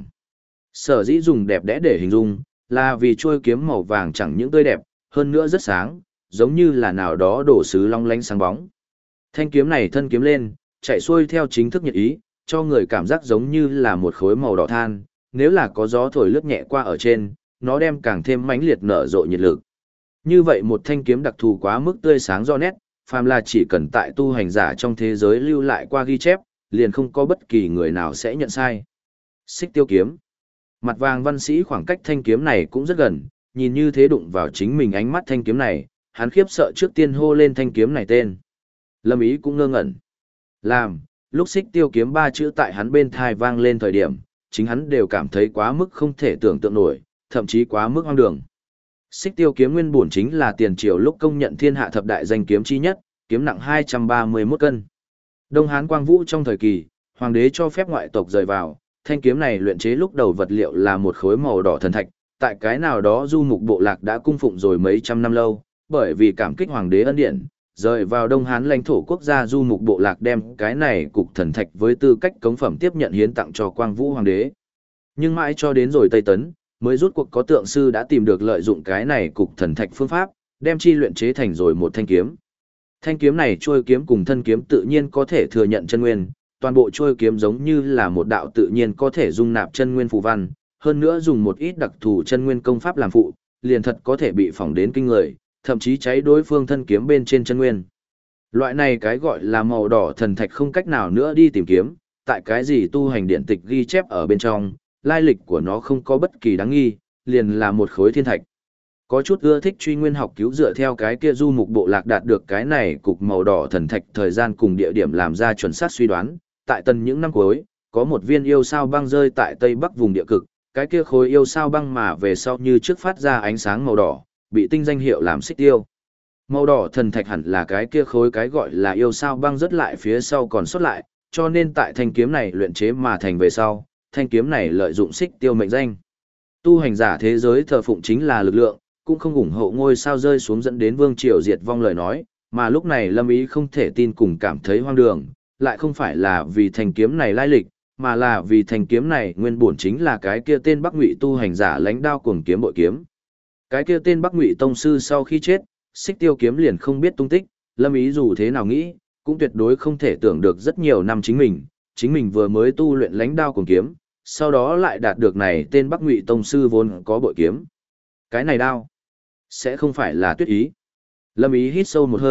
Sở dĩ dùng đẹp đẽ để hình dung, là vì trôi kiếm màu vàng chẳng những tươi đẹp, hơn nữa rất sáng, giống như là nào đó đổ sứ long lánh sáng bóng. Thanh kiếm này thân kiếm lên, chạy xuôi theo chính thức nhiệt ý, cho người cảm giác giống như là một khối màu đỏ than, nếu là có gió thổi lướt nhẹ qua ở trên, nó đem càng thêm mãnh liệt nở rộ nhiệt lực. Như vậy một thanh kiếm đặc thù quá mức tươi sáng rõ nét, phàm là chỉ cần tại tu hành giả trong thế giới lưu lại qua ghi chép, liền không có bất kỳ người nào sẽ nhận sai. Xích tiêu kiếm. Mặt vàng văn sĩ khoảng cách thanh kiếm này cũng rất gần, nhìn như thế đụng vào chính mình ánh mắt thanh kiếm này, hắn khiếp sợ trước tiên hô lên thanh kiếm này tên. Lâm Ý cũng ngơ ngẩn. Làm, lúc xích tiêu kiếm ba chữ tại hắn bên thai vang lên thời điểm, chính hắn đều cảm thấy quá mức không thể tưởng tượng nổi, thậm chí quá mức hoang đường. Xích tiêu kiếm nguyên bổn chính là tiền triều lúc công nhận thiên hạ thập đại danh kiếm chi nhất, kiếm nặng 231 cân. Đông Hán Quang Vũ trong thời kỳ, hoàng đế cho phép ngoại tộc rời vào, thanh kiếm này luyện chế lúc đầu vật liệu là một khối màu đỏ thần thạch, tại cái nào đó du mục bộ lạc đã cung phụng rồi mấy trăm năm lâu, bởi vì cảm kích hoàng đế ân điển, rời vào Đông Hán lãnh thổ quốc gia du mục bộ lạc đem cái này cục thần thạch với tư cách cống phẩm tiếp nhận hiến tặng cho Quang Vũ hoàng đế. Nhưng mãi cho đến rồi Tây Tấn, mới rút cuộc có tượng sư đã tìm được lợi dụng cái này cục thần thạch phương pháp, đem chi luyện chế thành rồi một thanh kiếm. Thanh kiếm này trôi kiếm cùng thân kiếm tự nhiên có thể thừa nhận chân nguyên, toàn bộ trôi kiếm giống như là một đạo tự nhiên có thể dung nạp chân nguyên phù văn, hơn nữa dùng một ít đặc thù chân nguyên công pháp làm phụ, liền thật có thể bị phỏng đến kinh người, thậm chí cháy đối phương thân kiếm bên trên chân nguyên. Loại này cái gọi là màu đỏ thần thạch không cách nào nữa đi tìm kiếm, tại cái gì tu hành điện tịch ghi chép ở bên trong, lai lịch của nó không có bất kỳ đáng nghi, liền là một khối thiên thạch. Có chút ưa thích truy nguyên học cứu dựa theo cái kia du mục bộ lạc đạt được cái này cục màu đỏ thần thạch thời gian cùng địa điểm làm ra chuẩn xác suy đoán, tại tần những năm cuối, có một viên yêu sao băng rơi tại tây bắc vùng địa cực, cái kia khối yêu sao băng mà về sau như trước phát ra ánh sáng màu đỏ, bị tinh danh hiệu làm xích tiêu. Màu đỏ thần thạch hẳn là cái kia khối cái gọi là yêu sao băng rất lại phía sau còn sót lại, cho nên tại thanh kiếm này luyện chế mà thành về sau, thanh kiếm này lợi dụng xích tiêu mệnh danh. Tu hành giả thế giới thờ phụng chính là lực lượng, cũng không ủng hộ ngôi sao rơi xuống dẫn đến vương triều diệt vong lời nói, mà lúc này Lâm Ý không thể tin cùng cảm thấy hoang đường, lại không phải là vì thanh kiếm này lai lịch, mà là vì thanh kiếm này nguyên bổn chính là cái kia tên Bắc Ngụy tu hành giả lãnh đao cuồng kiếm bội kiếm. Cái kia tên Bắc Ngụy tông sư sau khi chết, xích tiêu kiếm liền không biết tung tích, Lâm Ý dù thế nào nghĩ, cũng tuyệt đối không thể tưởng được rất nhiều năm chính mình vừa mới tu luyện lãnh đao cuồng kiếm, sau đó lại đạt được này tên Bắc Ngụy tông sư vốn có bội kiếm. Cái này đao sẽ không phải là Tuyết Ý. Lâm Ý hít sâu một hơi,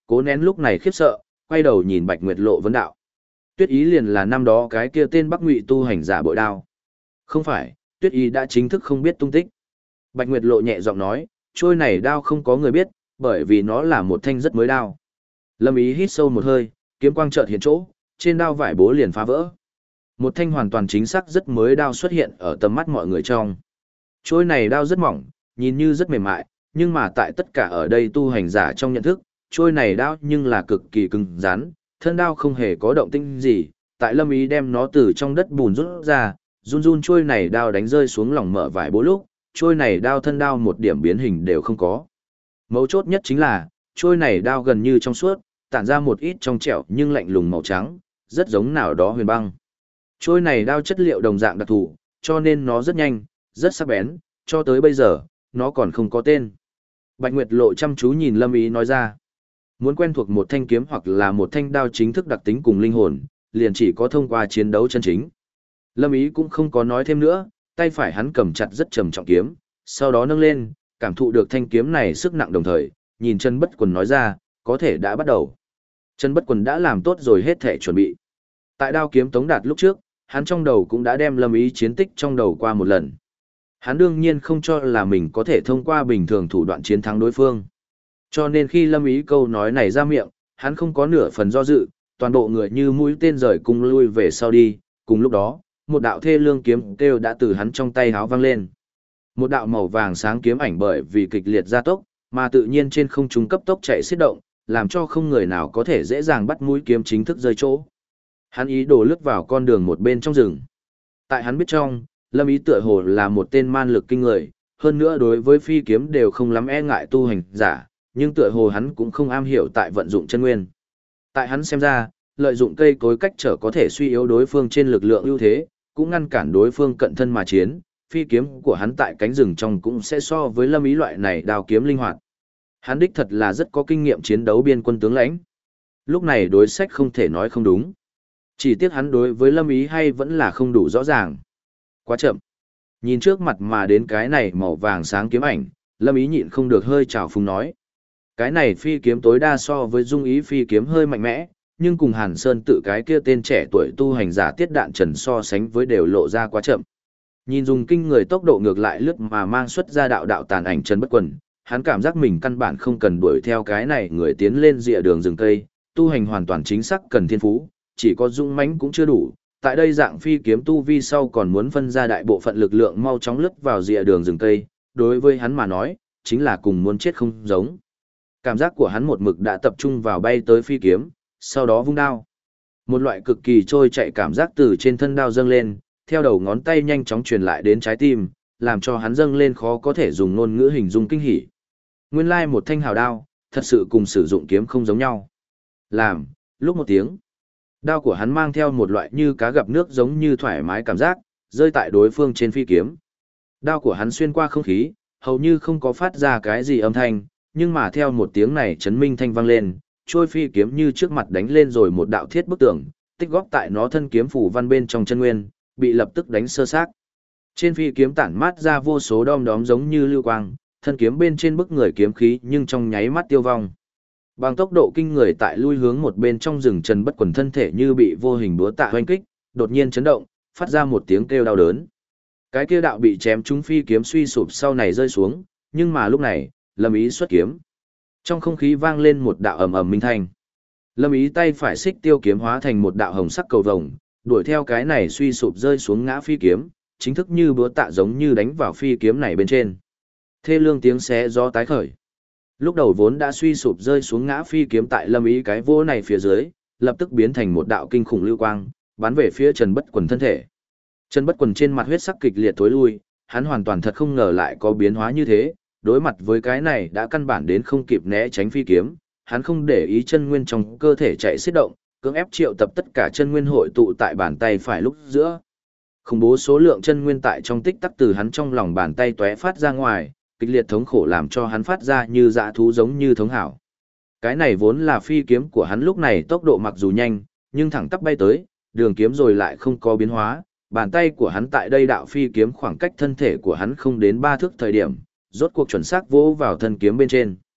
Cố nén lúc này khiếp sợ, quay đầu nhìn Bạch Nguyệt Lộ vấn đạo. Tuyết ý liền là năm đó cái kia tên Bắc Ngụy tu hành giả bội đao. Không phải, Tuyết ý đã chính thức không biết tung tích. Bạch Nguyệt Lộ nhẹ giọng nói, trôi này đao không có người biết, bởi vì nó là một thanh rất mới đao. Lâm Ý hít sâu một hơi, kiếm quang chợt hiện chỗ, trên đao vải bố liền phá vỡ. Một thanh hoàn toàn chính xác rất mới đao xuất hiện ở tầm mắt mọi người trong. Trôi này đao rất mỏng, nhìn như rất mềm mại, nhưng mà tại tất cả ở đây tu hành giả trong nhận thức, trôi này đao nhưng là cực kỳ cứng rắn, thân đao không hề có động tĩnh gì. Tại Lâm Ý đem nó từ trong đất bùn rút ra, run run trôi này đao đánh rơi xuống lòng mở vải bố lúc, trôi này đao thân đao một điểm biến hình đều không có. Mấu chốt nhất chính là, trôi này đao gần như trong suốt, tản ra một ít trong trẻo nhưng lạnh lùng màu trắng, rất giống nào đó huyền băng. Trôi này đao chất liệu đồng dạng đặc thù, cho nên nó rất nhanh, rất sắc bén, cho tới bây giờ, nó còn không có tên. Bạch Nguyệt Lộ chăm chú nhìn Lâm Ý nói ra. Muốn quen thuộc một thanh kiếm hoặc là một thanh đao chính thức đặc tính cùng linh hồn, liền chỉ có thông qua chiến đấu chân chính. Lâm Ý cũng không có nói thêm nữa, tay phải hắn cầm chặt rất trầm trọng kiếm, sau đó nâng lên, cảm thụ được thanh kiếm này sức nặng đồng thời, nhìn Trần Bất Quần nói ra, có thể đã bắt đầu. Trần Bất Quần đã làm tốt rồi hết thể chuẩn bị. Tại đao kiếm tống đạt lúc trước, hắn trong đầu cũng đã đem Lâm Ý chiến tích trong đầu qua một lần. Hắn đương nhiên không cho là mình có thể thông qua bình thường thủ đoạn chiến thắng đối phương. Cho nên khi Lâm Ý câu nói này ra miệng, hắn không có nửa phần do dự, toàn bộ người như mũi tên rời cung lui về sau đi, cùng lúc đó, một đạo thê lương kiếm kêu đã từ hắn trong tay háo vang lên. Một đạo màu vàng sáng kiếm ảnh bởi vì kịch liệt gia tốc, mà tự nhiên trên không trung cấp tốc chạy xiết động, làm cho không người nào có thể dễ dàng bắt mũi kiếm chính thức rơi chỗ. Hắn ý đồ lướt vào con đường một bên trong rừng. Tại hắn biết trong, Lâm Ý tựa hồ là một tên man lực kinh người, hơn nữa đối với phi kiếm đều không lắm e ngại tu hành giả, nhưng tựa hồ hắn cũng không am hiểu tại vận dụng chân nguyên. Tại hắn xem ra, lợi dụng cây cối cách trở có thể suy yếu đối phương trên lực lượng ưu thế, cũng ngăn cản đối phương cận thân mà chiến, phi kiếm của hắn tại cánh rừng trong cũng sẽ so với Lâm Ý loại này đao kiếm linh hoạt. Hắn đích thật là rất có kinh nghiệm chiến đấu biên quân tướng lãnh. Lúc này đối sách không thể nói không đúng. Chỉ tiếc hắn đối với Lâm Ý hay vẫn là không đủ rõ ràng. Quá chậm. Nhìn trước mặt mà đến cái này màu vàng sáng kiếm ảnh, Lâm Ý nhịn không được hơi trào phúng nói. Cái này phi kiếm tối đa so với Dung Ý phi kiếm hơi mạnh mẽ, nhưng cùng Hàn Sơn tự cái kia tên trẻ tuổi tu hành giả Tiết Đạn Trần so sánh với đều lộ ra quá chậm. Nhìn dùng kinh người tốc độ ngược lại lướt mà mang xuất ra đạo đạo tàn ảnh Trần Bất Quần, hắn cảm giác mình căn bản không cần đuổi theo cái này người tiến lên rìa đường rừng cây, tu hành hoàn toàn chính xác cần thiên phú, chỉ có dũng mãnh cũng chưa đủ. Tại đây dạng phi kiếm tu vi sau còn muốn phân ra đại bộ phận lực lượng mau chóng lướt vào rìa đường rừng cây, đối với hắn mà nói, chính là cùng muốn chết không giống. Cảm giác của hắn một mực đã tập trung vào bay tới phi kiếm, sau đó vung đao. Một loại cực kỳ trôi chạy cảm giác từ trên thân đao dâng lên, theo đầu ngón tay nhanh chóng truyền lại đến trái tim, làm cho hắn dâng lên khó có thể dùng ngôn ngữ hình dung kinh hỉ. Nguyên lai một thanh hào đao, thật sự cùng sử dụng kiếm không giống nhau. Làm, lúc một tiếng, đao của hắn mang theo một loại như cá gặp nước giống như thoải mái cảm giác, rơi tại đối phương trên phi kiếm. Đao của hắn xuyên qua không khí, hầu như không có phát ra cái gì âm thanh, nhưng mà theo một tiếng này chấn minh thanh vang lên, trôi phi kiếm như trước mặt đánh lên rồi một đạo thiết bức tường, tích góp tại nó thân kiếm phủ văn bên trong chân nguyên, bị lập tức đánh sơ xác. Trên phi kiếm tản mát ra vô số đom đóm giống như lưu quang, thân kiếm bên trên bức người kiếm khí nhưng trong nháy mắt tiêu vong. Bằng tốc độ kinh người tại lui hướng một bên trong rừng Trần Bất Quần thân thể như bị vô hình búa tạ hoành kích, đột nhiên chấn động, phát ra một tiếng kêu đau đớn. Cái kia đạo bị chém trúng phi kiếm suy sụp sau này rơi xuống, nhưng mà lúc này, Lâm Ý xuất kiếm. Trong không khí vang lên một đạo ầm ầm minh thanh. Lâm Ý tay phải xích tiêu kiếm hóa thành một đạo hồng sắc cầu vồng, đuổi theo cái này suy sụp rơi xuống ngã phi kiếm, chính thức như búa tạ giống như đánh vào phi kiếm này bên trên. Thê lương tiếng xé gió tái khởi. Lúc đầu vốn đã suy sụp rơi xuống ngã phi kiếm tại Lâm Ý cái vô này phía dưới, lập tức biến thành một đạo kinh khủng lưu quang, bắn về phía Trần Bất Quần thân thể. Trần Bất Quần trên mặt huyết sắc kịch liệt tối lui, hắn hoàn toàn thật không ngờ lại có biến hóa như thế, đối mặt với cái này đã căn bản đến không kịp né tránh phi kiếm, hắn không để ý chân nguyên trong cơ thể chạy xiết động, cưỡng ép triệu tập tất cả chân nguyên hội tụ tại bàn tay phải lúc giữa. Khủng bố số lượng chân nguyên tại trong tích tắc từ hắn trong lòng bàn tay tóe phát ra ngoài, kịch liệt thống khổ làm cho hắn phát ra như dã thú giống như thống hảo. Cái này vốn là phi kiếm của hắn lúc này tốc độ mặc dù nhanh, nhưng thẳng tắp bay tới, đường kiếm rồi lại không có biến hóa, bàn tay của hắn tại đây đạo phi kiếm khoảng cách thân thể của hắn không đến 3 thước thời điểm, rốt cuộc chuẩn xác vỗ vào thân kiếm bên trên.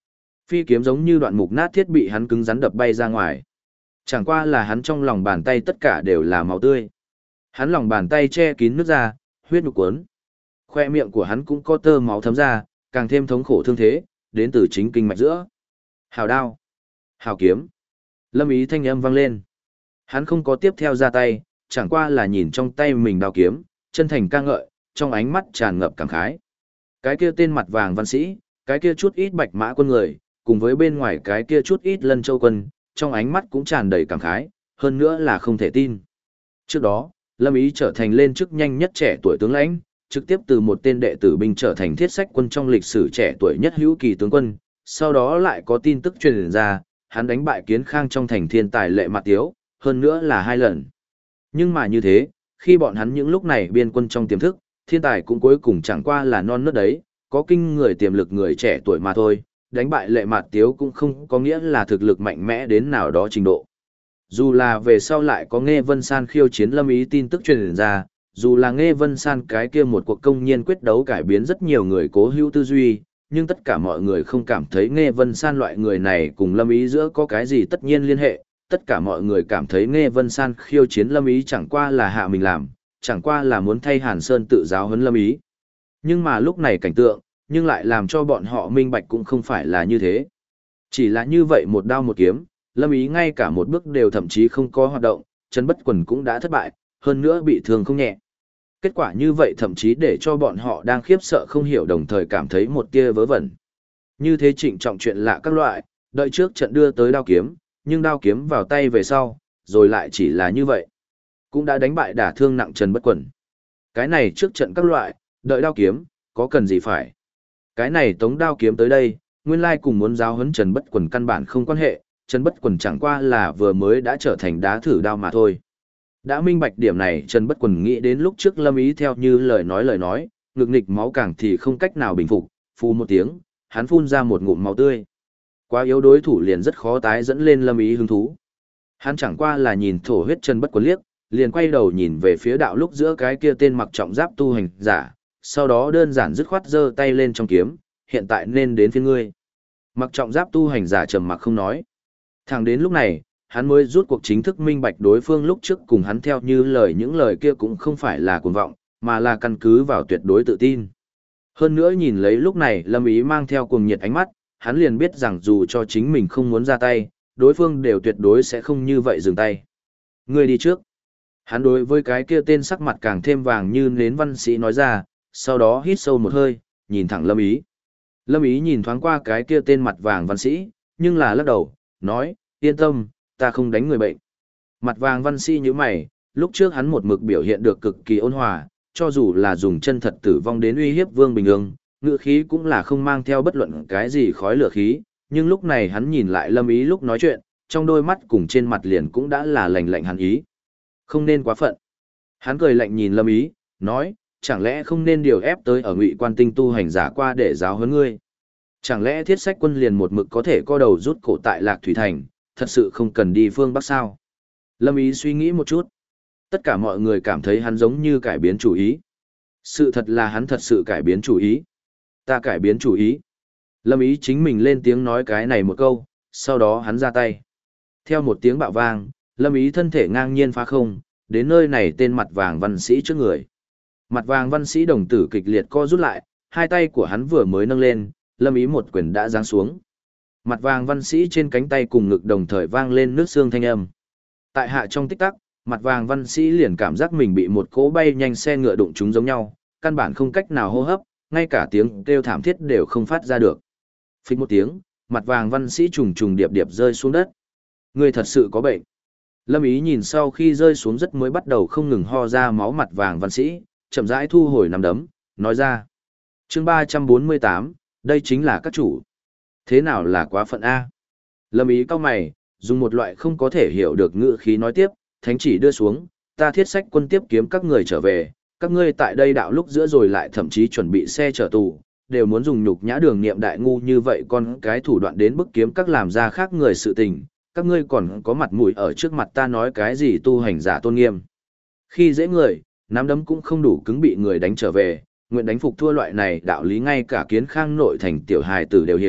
Phi kiếm giống như đoạn mục nát thiết bị hắn cứng rắn đập bay ra ngoài. Chẳng qua là hắn trong lòng bàn tay tất cả đều là máu tươi. Hắn lòng bàn tay che kín nước ra, huyết nhục cuốn. Khoe miệng của hắn cũng có tơ máu thấm ra, càng thêm thống khổ thương thế, đến từ chính kinh mạch giữa. Hào đao, hào kiếm. Lâm Ý thanh âm vang lên. Hắn không có tiếp theo ra tay, chẳng qua là nhìn trong tay mình đao kiếm, chân thành ca ngợi, trong ánh mắt tràn ngập cảm khái. Cái kia tên mặt vàng văn sĩ, cái kia chút ít bạch mã quân người, cùng với bên ngoài cái kia chút ít lân châu quân, trong ánh mắt cũng tràn đầy cảm khái, hơn nữa là không thể tin. Trước đó, Lâm Ý trở thành lên chức nhanh nhất trẻ tuổi tướng lãnh, trực tiếp từ một tên đệ tử binh trở thành thiết sách quân trong lịch sử trẻ tuổi nhất hữu kỳ tướng quân, sau đó lại có tin tức truyền ra, hắn đánh bại Kiến Khang trong thành thiên tài Lệ Mạt Tiếu, hơn nữa là 2 lần. Nhưng mà như thế, khi bọn hắn những lúc này biên quân trong tiềm thức, thiên tài cũng cuối cùng chẳng qua là non nớt đấy, có kinh người tiềm lực người trẻ tuổi mà thôi, đánh bại Lệ Mạt Tiếu cũng không có nghĩa là thực lực mạnh mẽ đến nào đó trình độ. Dù là về sau lại có Nghe Vân San khiêu chiến Lâm Ý tin tức truyền ra, dù là Nghe Vân San cái kia một cuộc công nhiên quyết đấu cải biến rất nhiều người cố hữu tư duy, nhưng tất cả mọi người không cảm thấy Nghe Vân San loại người này cùng Lâm Ý giữa có cái gì tất nhiên liên hệ, tất cả mọi người cảm thấy Nghe Vân San khiêu chiến Lâm Ý chẳng qua là hạ mình làm, chẳng qua là muốn thay Hàn Sơn tự giáo huấn Lâm Ý. Nhưng mà lúc này cảnh tượng, nhưng lại làm cho bọn họ minh bạch cũng không phải là như thế. Chỉ là như vậy một đao một kiếm, Lâm Ý ngay cả một bước đều thậm chí không có hoạt động, Trần Bất Quần cũng đã thất bại, hơn nữa bị thương không nhẹ. Kết quả như vậy thậm chí để cho bọn họ đang khiếp sợ không hiểu đồng thời cảm thấy một tia vớ vẩn. Như thế trịnh trọng chuyện lạ các loại, đợi trước trận đưa tới đao kiếm, nhưng đao kiếm vào tay về sau, rồi lại chỉ là như vậy. Cũng đã đánh bại đả thương nặng Trần Bất Quần. Cái này trước trận các loại, đợi đao kiếm, có cần gì phải. Cái này tống đao kiếm tới đây, nguyên lai cùng muốn giáo huấn Trần Bất Quần căn bản không quan hệ, Trần Bất Quần chẳng qua là vừa mới đã trở thành đá thử đao mà thôi. Đã minh bạch điểm này Trần Bất Quần nghĩ đến lúc trước Lâm Ý theo như lời nói, ngực nghịch máu càng thì không cách nào bình phục, phù một tiếng, hắn phun ra một ngụm máu tươi. Quá yếu đối thủ liền rất khó tái dẫn lên Lâm Ý hứng thú. Hắn chẳng qua là nhìn thổ huyết Trần Bất Quần liếc, liền quay đầu nhìn về phía đạo lúc giữa cái kia tên mặc trọng giáp tu hành giả, sau đó đơn giản dứt khoát giơ tay lên trong kiếm, hiện tại nên đến phiên ngươi. Mặc trọng giáp tu hành giả trầm mặc không nói. Thẳng đến lúc này, hắn mới rút cuộc chính thức minh bạch đối phương lúc trước cùng hắn theo như lời những lời kia cũng không phải là cuồng vọng, mà là căn cứ vào tuyệt đối tự tin. Hơn nữa nhìn lấy lúc này Lâm Ý mang theo cuồng nhiệt ánh mắt, hắn liền biết rằng dù cho chính mình không muốn ra tay, đối phương đều tuyệt đối sẽ không như vậy dừng tay. Ngươi đi trước. Hắn đối với cái kia tên sắc mặt càng thêm vàng như nến văn sĩ nói ra, sau đó hít sâu một hơi, nhìn thẳng Lâm Ý. Lâm Ý nhìn thoáng qua cái kia tên mặt vàng văn sĩ, nhưng là lắc đầu, nói, yên tâm, ta không đánh người bệnh. Mặt vàng văn sĩ như mày, lúc trước hắn một mực biểu hiện được cực kỳ ôn hòa, cho dù là dùng chân thật tử vong đến uy hiếp Vương Bình Ương, ngựa khí cũng là không mang theo bất luận cái gì khói lửa khí, nhưng lúc này hắn nhìn lại Lâm Ý lúc nói chuyện, trong đôi mắt cùng trên mặt liền cũng đã là lạnh lạnh hắn ý. Không nên quá phận. Hắn cười lạnh nhìn Lâm Ý, nói, chẳng lẽ không nên điều ép tới ở Ngụy Quan Tinh tu hành giả qua để giáo huấn ngươi? Chẳng lẽ Thiết Sách Quân liền một mực có thể co đầu rút cổ tại Lạc Thủy Thành, thật sự không cần đi phương Bắc sao? Lâm Ý suy nghĩ một chút. Tất cả mọi người cảm thấy hắn giống như cải biến chủ ý. Sự thật là hắn thật sự cải biến chủ ý. Ta cải biến chủ ý. Lâm Ý chính mình lên tiếng nói cái này một câu, sau đó hắn ra tay. Theo một tiếng bạo vang, Lâm Ý thân thể ngang nhiên phá không, đến nơi này tên mặt vàng văn sĩ trước người. Mặt vàng văn sĩ đồng tử kịch liệt co rút lại, hai tay của hắn vừa mới nâng lên, Lâm Ý một quyền đã giáng xuống. Mặt vàng văn sĩ trên cánh tay cùng ngực đồng thời vang lên nước xương thanh âm. Tại hạ trong tích tắc, mặt vàng văn sĩ liền cảm giác mình bị một cỗ bay nhanh xe ngựa đụng trúng giống nhau, căn bản không cách nào hô hấp, ngay cả tiếng kêu thảm thiết đều không phát ra được. Phích một tiếng, mặt vàng văn sĩ trùng trùng điệp điệp rơi xuống đất. Người thật sự có bệnh. Lâm Ý nhìn sau khi rơi xuống rất mới bắt đầu không ngừng ho ra máu mặt vàng văn sĩ, chậm rãi thu hồi nắm đấm, nói ra. Chương 348, đây chính là các chủ. Thế nào là quá phận A? Lâm Ý cau mày, dùng một loại không có thể hiểu được ngữ khí nói tiếp, thánh chỉ đưa xuống, ta Thiết Sách Quân tiếp kiếm các người trở về, các ngươi tại đây đạo lúc giữa rồi lại thậm chí chuẩn bị xe chở tù, đều muốn dùng nhục nhã đường niệm đại ngu như vậy con cái thủ đoạn đến bức kiếm các làm ra khác người sự tình, các ngươi còn có mặt mũi ở trước mặt ta nói cái gì tu hành giả tôn nghiêm. Khi dễ người, nắm đấm cũng không đủ cứng bị người đánh trở về, nguyện đánh phục thua loại này đạo lý ngay cả Kiến Khang nội thành tiểu hài tử đều hiểu,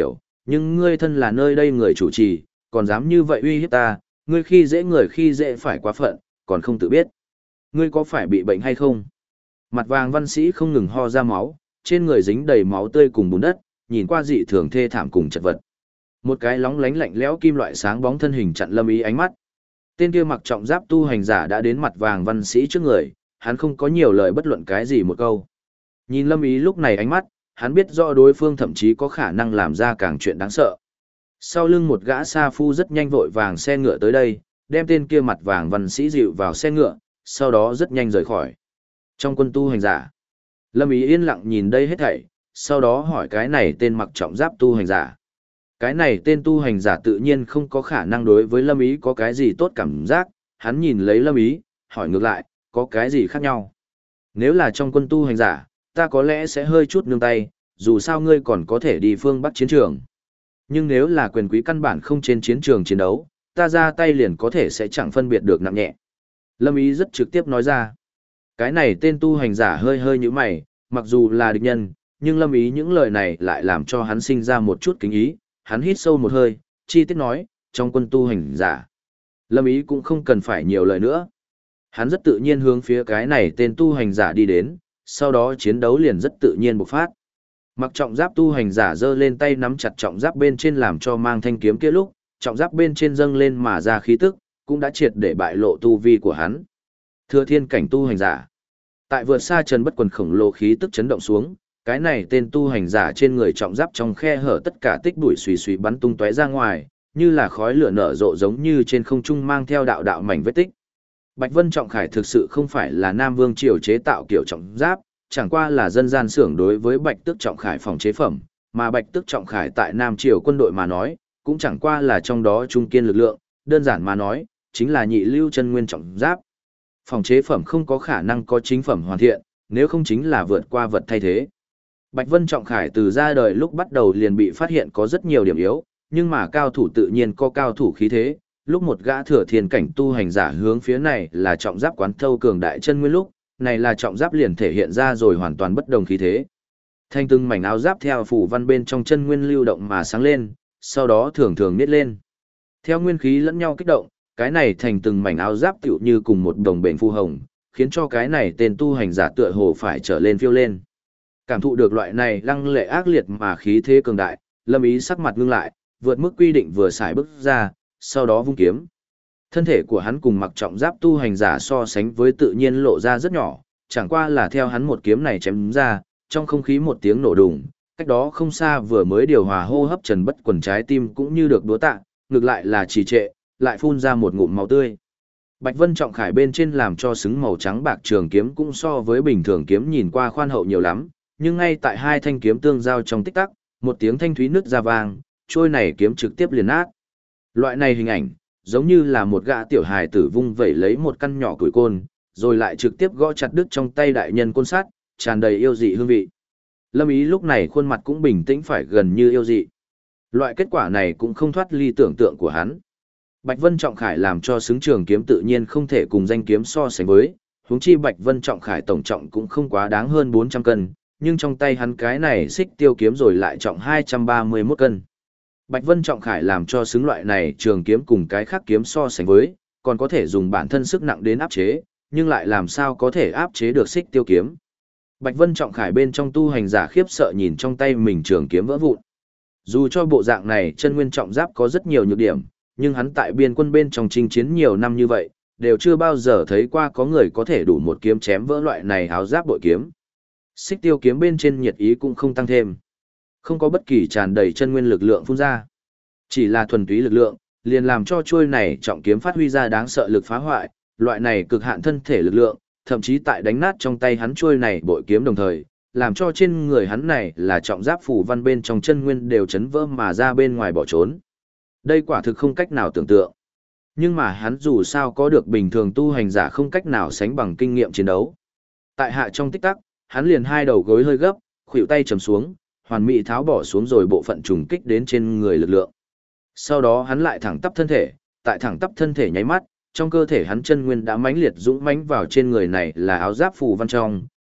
nhưng ngươi thân là nơi đây người chủ trì, còn dám như vậy uy hiếp ta, ngươi khi dễ người khi dễ phải quá phận, còn không tự biết. Ngươi có phải bị bệnh hay không? Mặt vàng văn sĩ không ngừng ho ra máu, trên người dính đầy máu tươi cùng bùn đất, nhìn qua dị thường thê thảm cùng chật vật. Một cái lóng lánh lạnh lẽo kim loại sáng bóng thân hình chặn Lâm Ý ánh mắt. Tên kia mặc trọng giáp tu hành giả đã đến mặt vàng văn sĩ trước người, hắn không có nhiều lời bất luận cái gì một câu. Nhìn Lâm Ý lúc này ánh mắt, hắn biết rõ đối phương thậm chí có khả năng làm ra càng chuyện đáng sợ. Sau lưng một gã sa phu rất nhanh vội vàng xe ngựa tới đây, đem tên kia mặt vàng văn sĩ dịu vào xe ngựa, sau đó rất nhanh rời khỏi. Trong quân tu hành giả, Lâm Ý yên lặng nhìn đây hết thảy, sau đó hỏi cái này tên mặc trọng giáp tu hành giả. Cái này tên tu hành giả tự nhiên không có khả năng đối với Lâm Ý có cái gì tốt cảm giác, hắn nhìn lấy Lâm Ý, hỏi ngược lại, có cái gì khác nhau? Nếu là trong quân tu hành giả, ta có lẽ sẽ hơi chút nương tay, dù sao ngươi còn có thể đi phương Bắc chiến trường. Nhưng nếu là quyền quý căn bản không trên chiến trường chiến đấu, ta ra tay liền có thể sẽ chẳng phân biệt được nặng nhẹ. Lâm Ý rất trực tiếp nói ra. Cái này tên tu hành giả hơi hơi như mày, mặc dù là địch nhân, nhưng Lâm Ý những lời này lại làm cho hắn sinh ra một chút kính ý, hắn hít sâu một hơi, chi tiết nói, trong quân tu hành giả. Lâm Ý cũng không cần phải nhiều lời nữa. Hắn rất tự nhiên hướng phía cái này tên tu hành giả đi đến, sau đó chiến đấu liền rất tự nhiên bộc phát. Mặc trọng giáp tu hành giả giơ lên tay nắm chặt trọng giáp bên trên làm cho mang thanh kiếm kia lúc, trọng giáp bên trên dâng lên mà ra khí tức, cũng đã triệt để bại lộ tu vi của hắn. Thừa thiên cảnh tu hành giả. Tại vượt xa Trần Bất Quần khổng lồ khí tức chấn động xuống, cái này tên tu hành giả trên người trọng giáp trong khe hở tất cả tích bụi xùy xùy bắn tung tóe ra ngoài, như là khói lửa nở rộ giống như trên không trung mang theo đạo đạo mảnh vết tích. Bạch Vân Trọng Khải thực sự không phải là Nam Vương triều chế tạo kiểu trọng giáp, chẳng qua là dân gian xưởng đối với Bạch Tước Trọng Khải phòng chế phẩm, mà Bạch Tước Trọng Khải tại Nam triều quân đội mà nói, cũng chẳng qua là trong đó trung kiên lực lượng, đơn giản mà nói, chính là nhị lưu chân nguyên trọng giáp. Phòng chế phẩm không có khả năng có chính phẩm hoàn thiện, nếu không chính là vượt qua vật thay thế. Bạch Vân Trọng Khải từ ra đời lúc bắt đầu liền bị phát hiện có rất nhiều điểm yếu, nhưng mà cao thủ tự nhiên có cao thủ khí thế, lúc một gã thừa thiên cảnh tu hành giả hướng phía này là trọng giáp quán thâu cường đại chân nguyên lúc, này là trọng giáp liền thể hiện ra rồi hoàn toàn bất đồng khí thế. Thanh từng mảnh áo giáp theo phủ văn bên trong chân nguyên lưu động mà sáng lên, sau đó thường thường nít lên. Theo nguyên khí lẫn nhau kích động, cái này thành từng mảnh áo giáp tựu như cùng một đồng bền phu hồng, khiến cho cái này tên tu hành giả tựa hồ phải trở lên phiêu lên. Cảm thụ được loại này lăng lệ ác liệt mà khí thế cường đại, Lâm Ý sắc mặt ngưng lại, vượt mức quy định vừa xài bước ra, sau đó vung kiếm. Thân thể của hắn cùng mặc trọng giáp tu hành giả so sánh với tự nhiên lộ ra rất nhỏ, chẳng qua là theo hắn một kiếm này chém ra, trong không khí một tiếng nổ đùng, cách đó không xa vừa mới điều hòa hô hấp Trần Bất Quần trái tim cũng như được đúa tạ, ngược lại là trì trệ, lại phun ra một ngụm máu tươi. Bạch Vân Trọng Khải bên trên làm cho xứng màu trắng bạc trường kiếm cũng so với bình thường kiếm nhìn qua khoan hậu nhiều lắm, nhưng ngay tại hai thanh kiếm tương giao trong tích tắc, một tiếng thanh thúy nứt ra vang, trôi này kiếm trực tiếp liền nát. Loại này hình ảnh, giống như là một gã tiểu hài tử vung vẩy lấy một căn nhỏ củi côn, rồi lại trực tiếp gõ chặt đứt trong tay đại nhân côn sắt, tràn đầy yêu dị hương vị. Lâm Ý lúc này khuôn mặt cũng bình tĩnh phải gần như yêu dị. Loại kết quả này cũng không thoát ly tưởng tượng của hắn. Bạch Vân Trọng Khải làm cho xứng trường kiếm tự nhiên không thể cùng danh kiếm so sánh với, huống chi Bạch Vân Trọng Khải tổng trọng cũng không quá đáng hơn 400 cân, nhưng trong tay hắn cái này xích tiêu kiếm rồi lại trọng 231 cân. Bạch Vân Trọng Khải làm cho xứng loại này trường kiếm cùng cái khác kiếm so sánh với, còn có thể dùng bản thân sức nặng đến áp chế, nhưng lại làm sao có thể áp chế được xích tiêu kiếm. Bạch Vân Trọng Khải bên trong tu hành giả khiếp sợ nhìn trong tay mình trường kiếm vỡ vụn. Dù cho bộ dạng này chân nguyên trọng giáp có rất nhiều nhược điểm, nhưng hắn tại biên quân bên trong chinh chiến nhiều năm như vậy, đều chưa bao giờ thấy qua có người có thể đủ một kiếm chém vỡ loại này áo giáp bội kiếm. Xích tiêu kiếm bên trên nhiệt ý cũng không tăng thêm. Không có bất kỳ tràn đầy chân nguyên lực lượng phun ra. Chỉ là thuần túy lực lượng, liền làm cho chuôi này trọng kiếm phát huy ra đáng sợ lực phá hoại, loại này cực hạn thân thể lực lượng, thậm chí tại đánh nát trong tay hắn chuôi này bội kiếm đồng thời, làm cho trên người hắn này là trọng giáp phủ văn bên trong chân nguyên đều chấn vỡ mà ra bên ngoài bỏ trốn. Đây quả thực không cách nào tưởng tượng. Nhưng mà hắn dù sao có được bình thường tu hành giả không cách nào sánh bằng kinh nghiệm chiến đấu. Tại hạ trong tích tắc, hắn liền hai đầu gối hơi gấp, khuỷu tay chầm xuống, hoàn mỹ tháo bỏ xuống rồi bộ phận trùng kích đến trên người lực lượng. Sau đó hắn lại thẳng tắp thân thể, tại thẳng tắp thân thể nháy mắt, trong cơ thể hắn chân nguyên đã mãnh liệt dũng mãnh vào trên người này là áo giáp phù văn trong,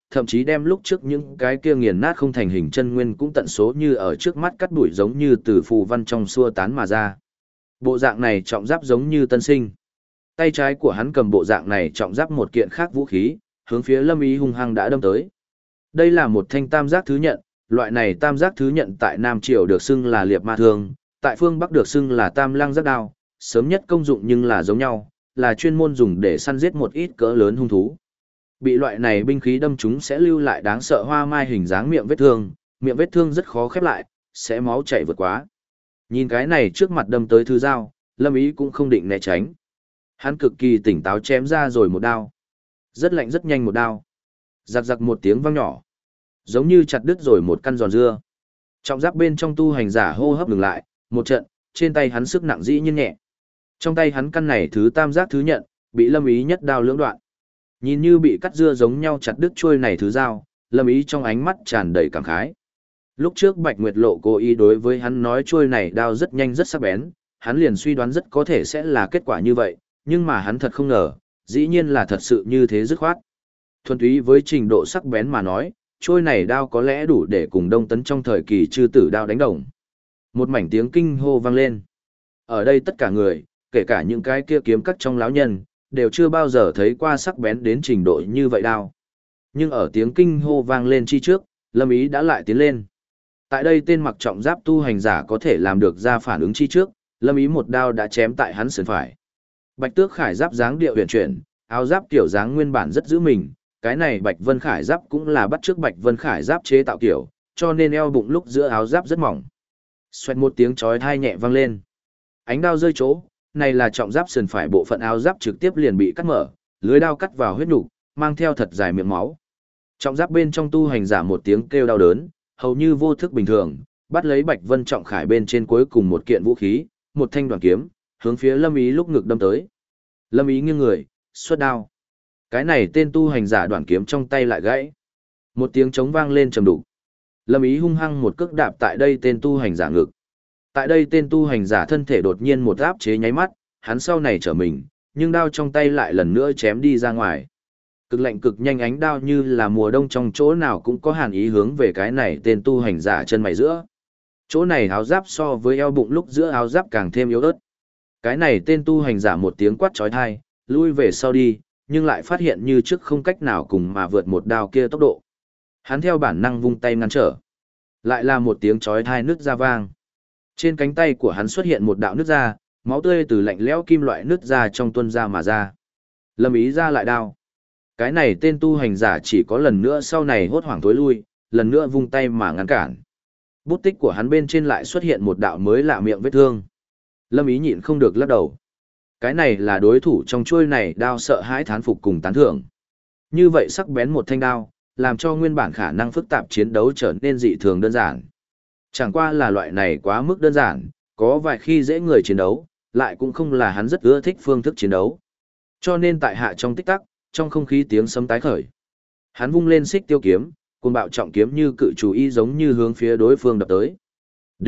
thậm chí đem lúc trước những cái kia nghiền nát không thành hình chân nguyên cũng tận số như ở trước mắt cắt đuổi giống như từ phù văn trong xua tán mà ra. Bộ dạng này trọng giáp giống như tân sinh. Tay trái của hắn cầm bộ dạng này trọng giáp một kiện khác vũ khí, hướng phía Lâm Ý hung hăng đã đâm tới. Đây là một thanh tam giác thứ nhận, loại này tam giác thứ nhận tại Nam Triều được xưng là liệp ma thương, tại phương Bắc được xưng là tam lăng giác đao, sớm nhất công dụng nhưng là giống nhau, là chuyên môn dùng để săn giết một ít cỡ lớn hung thú. Bị loại này binh khí đâm chúng sẽ lưu lại đáng sợ hoa mai hình dáng miệng vết thương rất khó khép lại, sẽ máu chảy vượt quá. Nhìn cái này trước mặt đâm tới thứ dao, Lâm Ý cũng không định né tránh. Hắn cực kỳ tỉnh táo chém ra rồi một đao. Rất lạnh rất nhanh một đao. Giặc giặc một tiếng vang nhỏ. Giống như chặt đứt rồi một căn giòn dưa. Trọng giáp bên trong tu hành giả hô hấp ngừng lại, một trận, trên tay hắn sức nặng dĩ nhiên nhẹ. Trong tay hắn căn này thứ tam giác thứ nhận, bị Lâm Ý nhất đao lưỡng đoạn. Nhìn như bị cắt dưa giống nhau chặt đứt chuôi này thứ dao, Lâm Ý trong ánh mắt tràn đầy cảm khái. Lúc trước Bạch Nguyệt Lộ cố ý đối với hắn nói chuôi này đao rất nhanh rất sắc bén, hắn liền suy đoán rất có thể sẽ là kết quả như vậy, nhưng mà hắn thật không ngờ, dĩ nhiên là thật sự như thế dứt khoát. Thuần túy với trình độ sắc bén mà nói, trôi này đao có lẽ đủ để cùng Đông Tấn trong thời kỳ chư tử đao đánh đồng. Một mảnh tiếng kinh hô vang lên. Ở đây tất cả người, kể cả những cái kia kiếm cắt trong lão nhân, đều chưa bao giờ thấy qua sắc bén đến trình độ như vậy đao. Nhưng ở tiếng kinh hô vang lên chi trước, Lâm Ý đã lại tiến lên. Tại đây tên mặc trọng giáp tu hành giả có thể làm được ra phản ứng chi trước, Lâm Ý một đao đã chém tại hắn sườn phải. Bạch Tước Khải giáp dáng điệu huyền chuyển, áo giáp kiểu dáng nguyên bản rất giữ mình, cái này Bạch Vân Khải giáp cũng là bắt chước Bạch Vân Khải giáp chế tạo kiểu, cho nên eo bụng lúc giữa áo giáp rất mỏng. Xoẹt một tiếng chói tai nhẹ vang lên. Ánh đao rơi chỗ, này là trọng giáp sườn phải bộ phận áo giáp trực tiếp liền bị cắt mở, lưới đao cắt vào huyết nhục, mang theo thật dài miệng máu. Trọng giáp bên trong tu hành giả một tiếng kêu đau đớn, hầu như vô thức bình thường, bắt lấy Bạch Vân trọng khải bên trên cuối cùng một kiện vũ khí, một thanh đoàn kiếm, hướng phía Lâm Ý lúc ngực đâm tới. Lâm Ý nghiêng người, xuất đao. Cái này tên tu hành giả đoạn kiếm trong tay lại gãy. Một tiếng trống vang lên trầm đục. Lâm Ý hung hăng một cước đạp tại đây tên tu hành giả ngực. Tại đây tên tu hành giả thân thể đột nhiên một áp chế nháy mắt, hắn sau này trở mình, nhưng đao trong tay lại lần nữa chém đi ra ngoài. Cực lạnh cực nhanh ánh đao như là mùa đông trong chỗ nào cũng có hàn ý hướng về cái này tên tu hành giả chân mày giữa. Chỗ này áo giáp so với eo bụng lúc giữa áo giáp càng thêm yếu ớt. Cái này tên tu hành giả một tiếng quát chói tai, lui về sau đi, nhưng lại phát hiện như trước không cách nào cùng mà vượt một đao kia tốc độ. Hắn theo bản năng vung tay ngăn trở. Lại là một tiếng chói tai nứt ra vang. Trên cánh tay của hắn xuất hiện một đạo nứt ra, máu tươi từ lạnh lẽo kim loại nứt ra trong tuôn ra mà ra. Lâm Ý ra lại đao. Cái này tên tu hành giả chỉ có lần nữa sau này hốt hoảng tối lui, lần nữa vung tay mà ngăn cản. Bút tích của hắn bên trên lại xuất hiện một đạo mới lạ miệng vết thương. Lâm Ý nhịn không được lắc đầu. Cái này là đối thủ trong chuôi này đao sợ hãi thán phục cùng tán thưởng. Như vậy sắc bén một thanh đao, làm cho nguyên bản khả năng phức tạp chiến đấu trở nên dị thường đơn giản. Chẳng qua là loại này quá mức đơn giản, có vài khi dễ người chiến đấu, lại cũng không là hắn rất ưa thích phương thức chiến đấu. Cho nên tại hạ trong tích tắc, trong không khí tiếng sấm tái khởi. Hắn vung lên xích tiêu kiếm, cuồng bạo trọng kiếm như cự chủ y giống như hướng phía đối phương đập tới. D.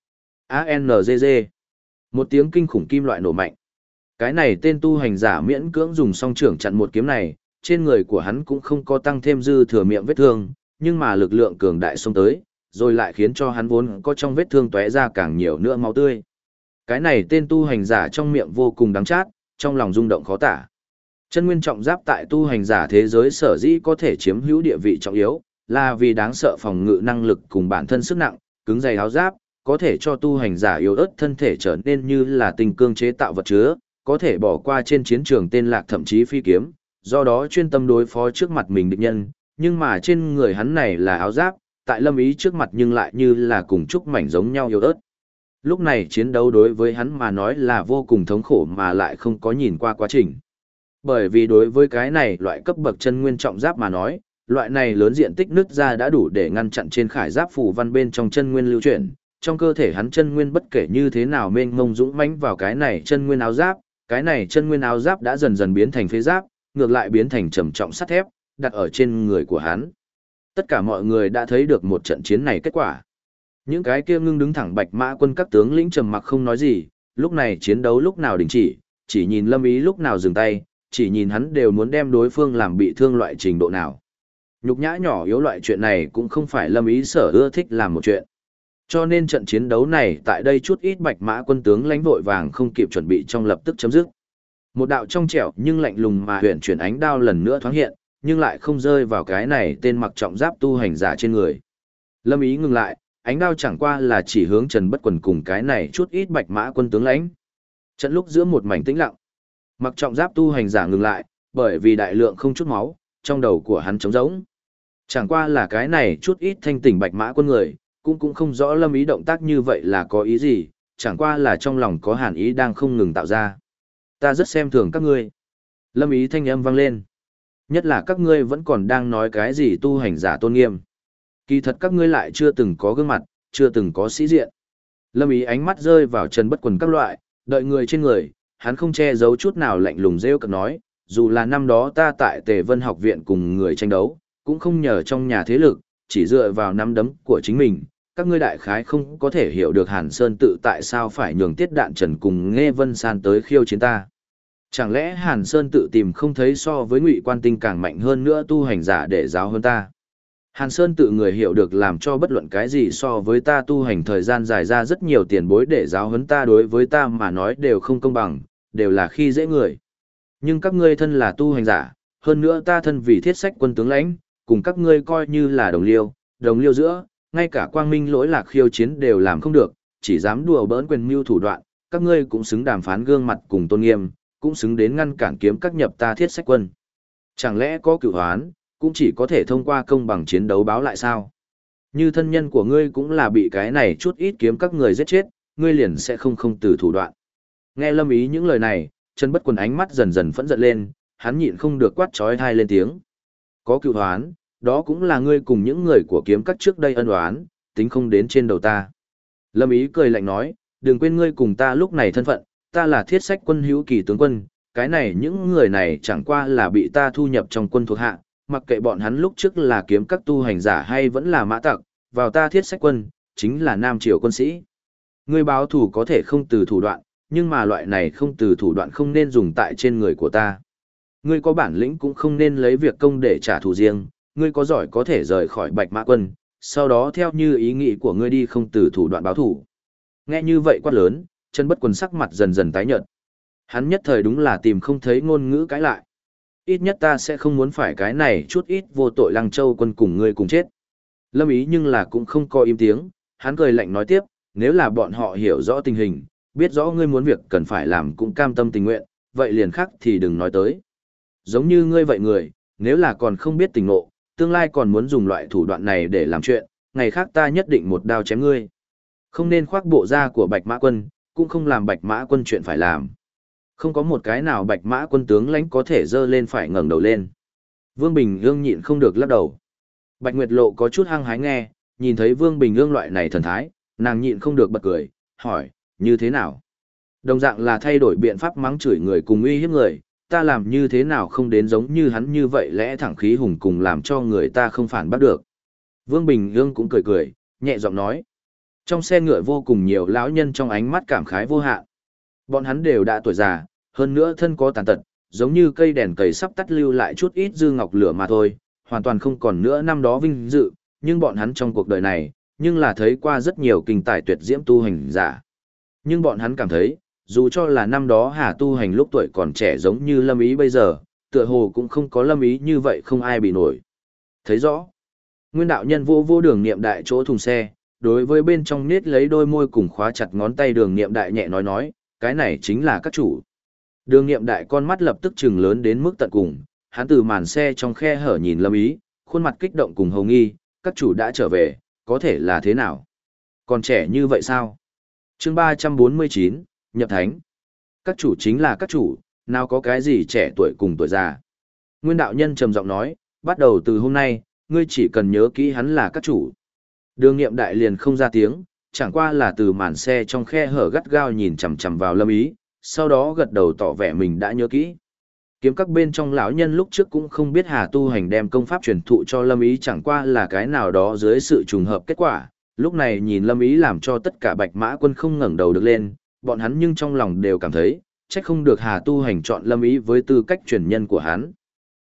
A-N-G-G. Một tiếng kinh khủng kim loại nổ mạnh. Cái này tên tu hành giả miễn cưỡng dùng song trưởng chặn một kiếm này, trên người của hắn cũng không có tăng thêm dư thừa miệng vết thương, nhưng mà lực lượng cường đại xông tới, rồi lại khiến cho hắn vốn có trong vết thương tóe ra càng nhiều nữa máu tươi. Cái này tên tu hành giả trong miệng vô cùng đắng chát, trong lòng rung động khó tả. Chân nguyên trọng giáp tại tu hành giả thế giới sở dĩ có thể chiếm hữu địa vị trọng yếu, là vì đáng sợ phòng ngự năng lực cùng bản thân sức nặng, cứng dày áo giáp, có thể cho tu hành giả yếu ớt thân thể trở nên như là tinh cương chế tạo vật chứa, có thể bỏ qua trên chiến trường tên lạc thậm chí phi kiếm, do đó chuyên tâm đối phó trước mặt mình địch nhân, nhưng mà trên người hắn này là áo giáp, tại Lâm Ý trước mặt nhưng lại như là cùng trúc mảnh giống nhau yếu ớt. Lúc này chiến đấu đối với hắn mà nói là vô cùng thống khổ mà lại không có nhìn qua quá trình. Bởi vì đối với cái này loại cấp bậc chân nguyên trọng giáp mà nói, loại này lớn diện tích nứt ra đã đủ để ngăn chặn trên khải giáp phù văn bên trong chân nguyên lưu chuyển, trong cơ thể hắn chân nguyên bất kể như thế nào mênh mông dũng mãnh vào cái này chân nguyên áo giáp, cái này chân nguyên áo giáp đã dần dần biến thành phế giáp, ngược lại biến thành trầm trọng sắt thép, đặt ở trên người của hắn. Tất cả mọi người đã thấy được một trận chiến này kết quả. Những cái kia ngưng đứng thẳng Bạch Mã quân các tướng lĩnh trầm mặc không nói gì, lúc này chiến đấu lúc nào đình chỉ nhìn Lâm Ý lúc nào dừng tay, chỉ nhìn hắn đều muốn đem đối phương làm bị thương loại trình độ nào. Nhục nhã nhỏ yếu loại chuyện này cũng không phải Lâm Ý Sở ưa thích làm một chuyện. Cho nên trận chiến đấu này tại đây chút ít Bạch Mã quân tướng lãnh vội vàng không kịp chuẩn bị trong lập tức chấm dứt. Một đạo trong trẻo nhưng lạnh lùng mà huyền chuyển ánh đao lần nữa thoáng hiện, nhưng lại không rơi vào cái này tên mặc trọng giáp tu hành giả trên người. Lâm Ý ngừng lại, ánh đao chẳng qua là chỉ hướng Trần Bất Quần cùng cái này chút ít Bạch Mã quân tướng lãnh. Trận lúc giữa một mảnh tĩnh lặng, mặc trọng giáp tu hành giả ngừng lại, bởi vì đại lượng không chút máu, trong đầu của hắn trống rỗng. Chẳng qua là cái này chút ít thanh tỉnh Bạch Mã quân người, cũng không rõ Lâm Ý động tác như vậy là có ý gì, chẳng qua là trong lòng có hàn ý đang không ngừng tạo ra. Ta rất xem thường các ngươi. Lâm Ý thanh âm vang lên. Nhất là các ngươi vẫn còn đang nói cái gì tu hành giả tôn nghiêm. Kỳ thật các ngươi lại chưa từng có gương mặt, chưa từng có sĩ diện. Lâm Ý ánh mắt rơi vào Trần Bất Quần các loại, đợi người trên người, hắn không che giấu chút nào lạnh lùng rêu cợt nói, dù là năm đó ta tại Tề Vân học viện cùng người tranh đấu, cũng không nhờ trong nhà thế lực, chỉ dựa vào nắm đấm của chính mình, các ngươi đại khái không có thể hiểu được Hàn Sơn tự tại sao phải nhường Tiết Đạn Trần cùng Nghe Vân San tới khiêu chiến ta. Chẳng lẽ Hàn Sơn tự tìm không thấy so với Ngụy Quan Tinh càng mạnh hơn nữa tu hành giả để giáo hơn ta? Hàn Sơn tự người hiểu được làm cho bất luận cái gì so với ta tu hành thời gian dài ra rất nhiều tiền bối để giáo huấn ta, đối với ta mà nói đều không công bằng, đều là khi dễ người. Nhưng các ngươi thân là tu hành giả, hơn nữa ta thân vì thiết sách quân tướng lãnh, cùng các ngươi coi như là đồng liêu giữa, ngay cả quang minh lỗi lạc khiêu chiến đều làm không được, chỉ dám đùa bỡn quyền mưu thủ đoạn, các ngươi cũng xứng đàm phán gương mặt cùng tôn nghiêm, cũng xứng đến ngăn cản kiếm các nhập ta thiết sách quân. Chẳng lẽ có cửu hoán, cũng chỉ có thể thông qua công bằng chiến đấu báo lại sao? Như thân nhân của ngươi cũng là bị cái này chút ít kiếm các người giết chết, ngươi liền sẽ không từ thủ đoạn. Nghe Lâm Ý những lời này, Trần Bất Quần ánh mắt dần dần phẫn giận lên, hắn nhịn không được quát chói tai lên tiếng. Có cửu hoán, đó cũng là ngươi cùng những người của kiếm các trước đây ân oán, tính không đến trên đầu ta. Lâm Ý cười lạnh nói, đừng quên ngươi cùng ta lúc này thân phận, ta là thiết sách quân hữu kỳ tướng quân, cái này những người này chẳng qua là bị ta thu nhập trong quân thuộc hạ, mặc kệ bọn hắn lúc trước là kiếm các tu hành giả hay vẫn là mã tặc, vào ta thiết sách quân, chính là Nam Triều quân sĩ. Ngươi báo thủ có thể không từ thủ đoạn, nhưng mà loại này không từ thủ đoạn không nên dùng tại trên người của ta. Ngươi có bản lĩnh cũng không nên lấy việc công để trả thù riêng, ngươi có giỏi có thể rời khỏi Bạch Mã quân, sau đó theo như ý nghĩ của ngươi đi không từ thủ đoạn báo thủ. Nghe như vậy quát lớn, Trần Bất Quần sắc mặt dần dần tái nhợt. Hắn nhất thời đúng là tìm không thấy ngôn ngữ cãi lại. Ít nhất ta sẽ không muốn phải cái này chút ít vô tội Lăng Châu quân cùng ngươi cùng chết. Lâm Ý nhưng là cũng không có im tiếng, hắn cười lạnh nói tiếp, nếu là bọn họ hiểu rõ tình hình, biết rõ ngươi muốn việc cần phải làm cũng cam tâm tình nguyện, vậy liền khác thì đừng nói tới. Giống như ngươi vậy người, nếu là còn không biết tình ngộ, tương lai còn muốn dùng loại thủ đoạn này để làm chuyện, ngày khác ta nhất định một đao chém ngươi. Không nên khoác bộ da của Bạch Mã quân, cũng không làm Bạch Mã quân chuyện phải làm. Không có một cái nào Bạch Mã quân tướng lãnh có thể dơ lên phải ngẩng đầu lên. Vương Bình Ương nhịn không được lắc đầu. Bạch Nguyệt Lộ có chút hăng hái nghe, nhìn thấy Vương Bình Ương loại này thần thái, nàng nhịn không được bật cười, hỏi, như thế nào? Đồng dạng là thay đổi biện pháp mắng chửi người cùng uy hiếp người, ta làm như thế nào không đến giống như hắn như vậy lẽ thẳng khí hùng cùng làm cho người ta không phản bắt được. Vương Bình Ương cũng cười cười, nhẹ giọng nói. Trong xe ngựa vô cùng nhiều lão nhân trong ánh mắt cảm khái vô hạn. Bọn hắn đều đã tuổi già, hơn nữa thân có tàn tật, giống như cây đèn cầy sắp tắt lưu lại chút ít dư ngọc lửa mà thôi, hoàn toàn không còn nữa năm đó vinh dự, nhưng bọn hắn trong cuộc đời này, nhưng là thấy qua rất nhiều kinh tài tuyệt diễm tu hành giả. Nhưng bọn hắn cảm thấy, dù cho là năm đó Hà tu hành lúc tuổi còn trẻ giống như Lâm Ý bây giờ, tựa hồ cũng không có Lâm Ý như vậy không ai bị nổi. Thấy rõ, Nguyên đạo nhân vô Đường Niệm Đại chỗ thùng xe, đối với bên trong nết lấy đôi môi cùng khóa chặt ngón tay Đường Niệm Đại nhẹ nói, cái này chính là các chủ. Đường Niệm Đại con mắt lập tức trừng lớn đến mức tận cùng, hắn từ màn xe trong khe hở nhìn Lâm Ý, khuôn mặt kích động cùng hồng nghi, các chủ đã trở về, có thể là thế nào? Còn trẻ như vậy sao? Chương 349, Nhập Thánh. Các chủ chính là các chủ, nào có cái gì trẻ tuổi cùng tuổi già. Nguyên đạo nhân trầm giọng nói, bắt đầu từ hôm nay, ngươi chỉ cần nhớ kỹ hắn là các chủ. Đường Niệm Đại liền không ra tiếng, chẳng qua là từ màn xe trong khe hở gắt gao nhìn chằm chằm vào Lâm Ý, sau đó gật đầu tỏ vẻ mình đã nhớ kỹ. Kiếm các bên trong lão nhân lúc trước cũng không biết Hà tu hành đem công pháp truyền thụ cho Lâm Ý chẳng qua là cái nào đó dưới sự trùng hợp kết quả, lúc này nhìn Lâm Ý làm cho tất cả Bạch Mã quân không ngẩng đầu được lên, bọn hắn nhưng trong lòng đều cảm thấy, trách không được Hà tu hành chọn Lâm Ý với tư cách truyền nhân của hắn.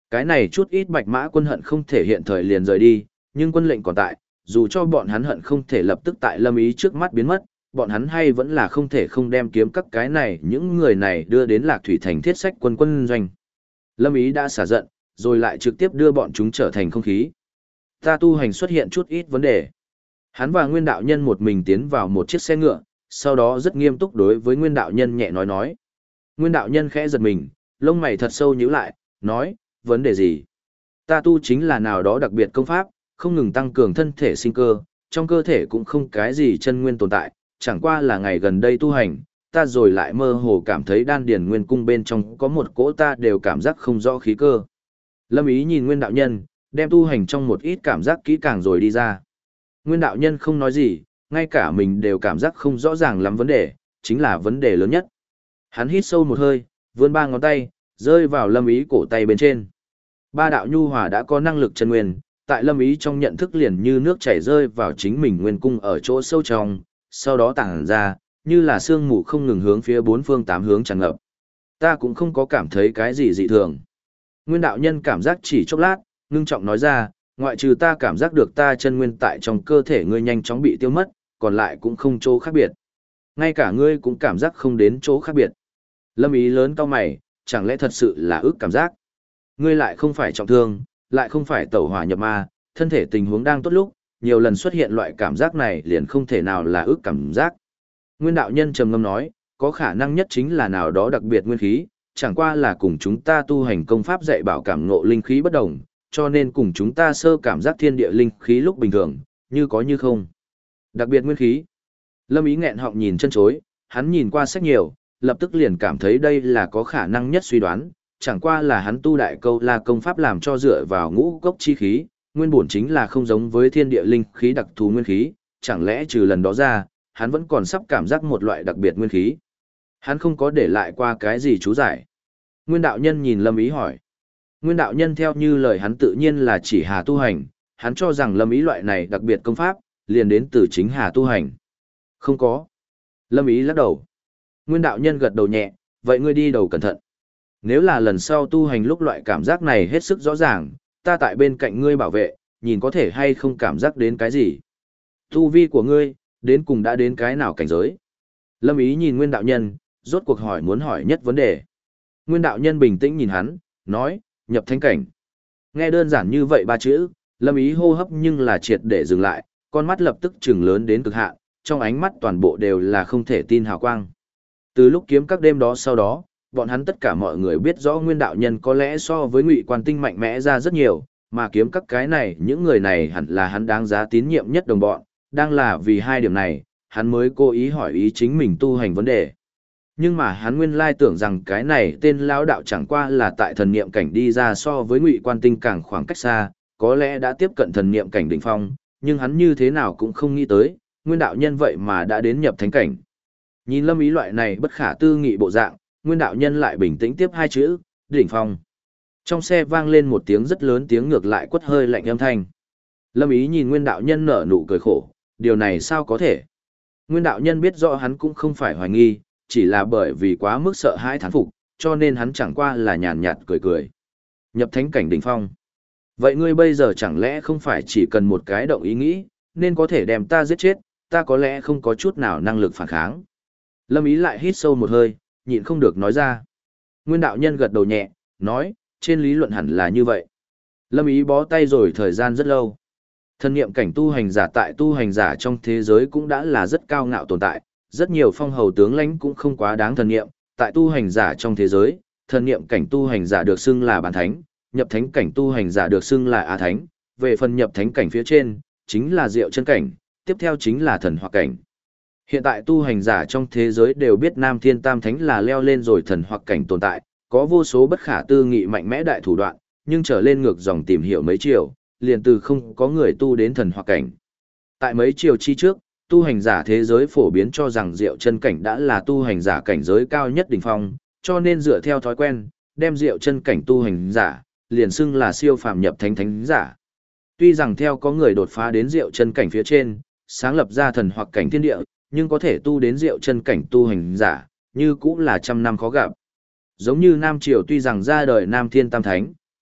Cái này chút ít Bạch Mã quân hận không thể hiện thời liền rời đi, nhưng quân lệnh còn tại, dù cho bọn hắn hận không thể lập tức tại Lâm Ý trước mắt biến mất, bọn hắn hay vẫn là không thể không đem kiếm các cái này những người này đưa đến Lạc Thủy thành thiết sách quân quân doanh. Lâm Ý đã xả giận, rồi lại trực tiếp đưa bọn chúng trở thành không khí. Ta tu hành xuất hiện chút ít vấn đề. Hắn và Nguyên đạo nhân một mình tiến vào một chiếc xe ngựa, sau đó rất nghiêm túc đối với Nguyên đạo nhân nhẹ nói. Nguyên đạo nhân khẽ giật mình, lông mày thật sâu nhíu lại, nói, vấn đề gì? Ta tu chính là nào đó đặc biệt công pháp, không ngừng tăng cường thân thể sinh cơ, trong cơ thể cũng không cái gì chân nguyên tồn tại, chẳng qua là ngày gần đây tu hành, ta rồi lại mơ hồ cảm thấy đan điền nguyên cung bên trong có một cỗ ta đều cảm giác không rõ khí cơ. Lâm Ý nhìn Nguyên đạo nhân, đem tu hành trong một ít cảm giác kỹ càng rồi đi ra. Nguyên đạo nhân không nói gì, ngay cả mình đều cảm giác không rõ ràng lắm vấn đề, chính là vấn đề lớn nhất. Hắn hít sâu một hơi, vươn ba ngón tay, rơi vào Lâm Ý cổ tay bên trên. Ba đạo nhu hòa đã có năng lực chân nguyên, tại Lâm Ý trong nhận thức liền như nước chảy rơi vào chính mình nguyên cung ở chỗ sâu trong, sau đó tản ra, như là sương mù không ngừng hướng phía bốn phương tám hướng tràn ngập. Ta cũng không có cảm thấy cái gì dị thường. Nguyên đạo nhân cảm giác chỉ chốc lát, ngưng trọng nói ra, ngoại trừ ta cảm giác được ta chân nguyên tại trong cơ thể ngươi nhanh chóng bị tiêu mất, còn lại cũng không chỗ khác biệt. Ngay cả ngươi cũng cảm giác không đến chỗ khác biệt. Lâm Ý lớn cau mày, chẳng lẽ thật sự là ước cảm giác? Ngươi lại không phải trọng thương, lại không phải tẩu hỏa nhập ma, thân thể tình huống đang tốt lúc, nhiều lần xuất hiện loại cảm giác này liền không thể nào là ước cảm giác. Nguyên đạo nhân trầm ngâm nói, có khả năng nhất chính là nào đó đặc biệt nguyên khí, chẳng qua là cùng chúng ta tu hành công pháp dạy bảo cảm ngộ linh khí bất đồng, cho nên cùng chúng ta sơ cảm giác thiên địa linh khí lúc bình thường, như có như không. Đặc biệt nguyên khí. Lâm Ý nghẹn họng nhìn chân chối, hắn nhìn qua sách nhiều, lập tức liền cảm thấy đây là có khả năng nhất suy đoán, chẳng qua là hắn tu đại câu la công pháp làm cho dựa vào ngũ cốc chi khí, nguyên bổn chính là không giống với thiên địa linh khí đặc thù nguyên khí, chẳng lẽ trừ lần đó ra, hắn vẫn còn sắp cảm giác một loại đặc biệt nguyên khí. Hắn không có để lại qua cái gì chú giải. Nguyên đạo nhân nhìn Lâm Ý hỏi. Nguyên đạo nhân theo như lời hắn tự nhiên là chỉ hà tu hành, hắn cho rằng Lâm Ý loại này đặc biệt công pháp, liền đến từ chính hà tu hành. Không có. Lâm Ý lắc đầu. Nguyên đạo nhân gật đầu nhẹ, vậy ngươi đi đầu cẩn thận. Nếu là lần sau tu hành lúc loại cảm giác này hết sức rõ ràng, ta tại bên cạnh ngươi bảo vệ, nhìn có thể hay không cảm giác đến cái gì. Tu vi của ngươi, đến cùng đã đến cái nào cảnh giới. Lâm Ý nhìn Nguyên đạo nhân, rốt cuộc hỏi muốn hỏi nhất vấn đề. Nguyên đạo nhân bình tĩnh nhìn hắn, nói, nhập thánh cảnh. Nghe đơn giản như vậy ba chữ, Lâm Ý hô hấp nhưng là triệt để dừng lại, con mắt lập tức trừng lớn đến cực hạn, trong ánh mắt toàn bộ đều là không thể tin hào quang. Từ lúc kiếm các đêm đó sau đó, bọn hắn tất cả mọi người biết rõ Nguyên đạo nhân có lẽ so với Ngụy Quan Tinh mạnh mẽ ra rất nhiều, mà kiếm các cái này những người này hẳn là hắn đáng giá tín nhiệm nhất đồng bọn, đang là vì hai điểm này, hắn mới cố ý hỏi ý chính mình tu hành vấn đề. Nhưng mà hắn nguyên lai tưởng rằng cái này tên lão đạo chẳng qua là tại thần niệm cảnh đi ra so với Ngụy Quan Tinh càng khoảng cách xa, có lẽ đã tiếp cận thần niệm cảnh đỉnh phong, nhưng hắn như thế nào cũng không nghĩ tới, Nguyên đạo nhân vậy mà đã đến nhập thánh cảnh. Nhìn Lâm Ý loại này bất khả tư nghị bộ dạng, Nguyên đạo nhân lại bình tĩnh tiếp hai chữ, đỉnh phong. Trong xe vang lên một tiếng rất lớn tiếng ngược lại quất hơi lạnh âm thanh. Lâm Ý nhìn Nguyên đạo nhân nở nụ cười khổ, điều này sao có thể? Nguyên đạo nhân biết rõ hắn cũng không phải hoài nghi, chỉ là bởi vì quá mức sợ hãi thán phục, cho nên hắn chẳng qua là nhàn nhạt cười cười. Nhập thánh cảnh đỉnh phong. Vậy ngươi bây giờ chẳng lẽ không phải chỉ cần một cái động ý nghĩ, nên có thể đem ta giết chết, ta có lẽ không có chút nào năng lực phản kháng. Lâm Ý lại hít sâu một hơi, nhịn không được nói ra. Nguyên đạo nhân gật đầu nhẹ, nói, trên lý luận hẳn là như vậy. Lâm Ý bó tay rồi thời gian rất lâu. Thần niệm cảnh tu hành giả tại tu hành giả trong thế giới cũng đã là rất cao ngạo tồn tại, rất nhiều phong hầu tướng lãnh cũng không quá đáng thần niệm, tại tu hành giả trong thế giới, thần niệm cảnh tu hành giả được xưng là bán thánh, nhập thánh cảnh tu hành giả được xưng là á thánh, về phần nhập thánh cảnh phía trên, chính là diệu chân cảnh, tiếp theo chính là thần hoặc cảnh. Hiện tại tu hành giả trong thế giới đều biết Nam Thiên Tam Thánh là leo lên rồi thần hoặc cảnh tồn tại, có vô số bất khả tư nghị mạnh mẽ đại thủ đoạn, nhưng trở lên ngược dòng tìm hiểu mấy chiều, liền từ không có người tu đến thần hoặc cảnh. Tại mấy chiều chi trước, tu hành giả thế giới phổ biến cho rằng diệu chân cảnh đã là tu hành giả cảnh giới cao nhất đỉnh phong, cho nên dựa theo thói quen, đem diệu chân cảnh tu hành giả, liền xưng là siêu phàm nhập thánh thánh giả. Tuy rằng theo có người đột phá đến diệu chân cảnh phía trên, sáng lập ra thần hoặc cảnh thiên địa, nhưng có thể tu đến diệu chân cảnh tu hành giả, như cũng là trăm năm khó gặp. Giống như Nam Triều tuy rằng ra đời Nam Thiên Tam Thánh,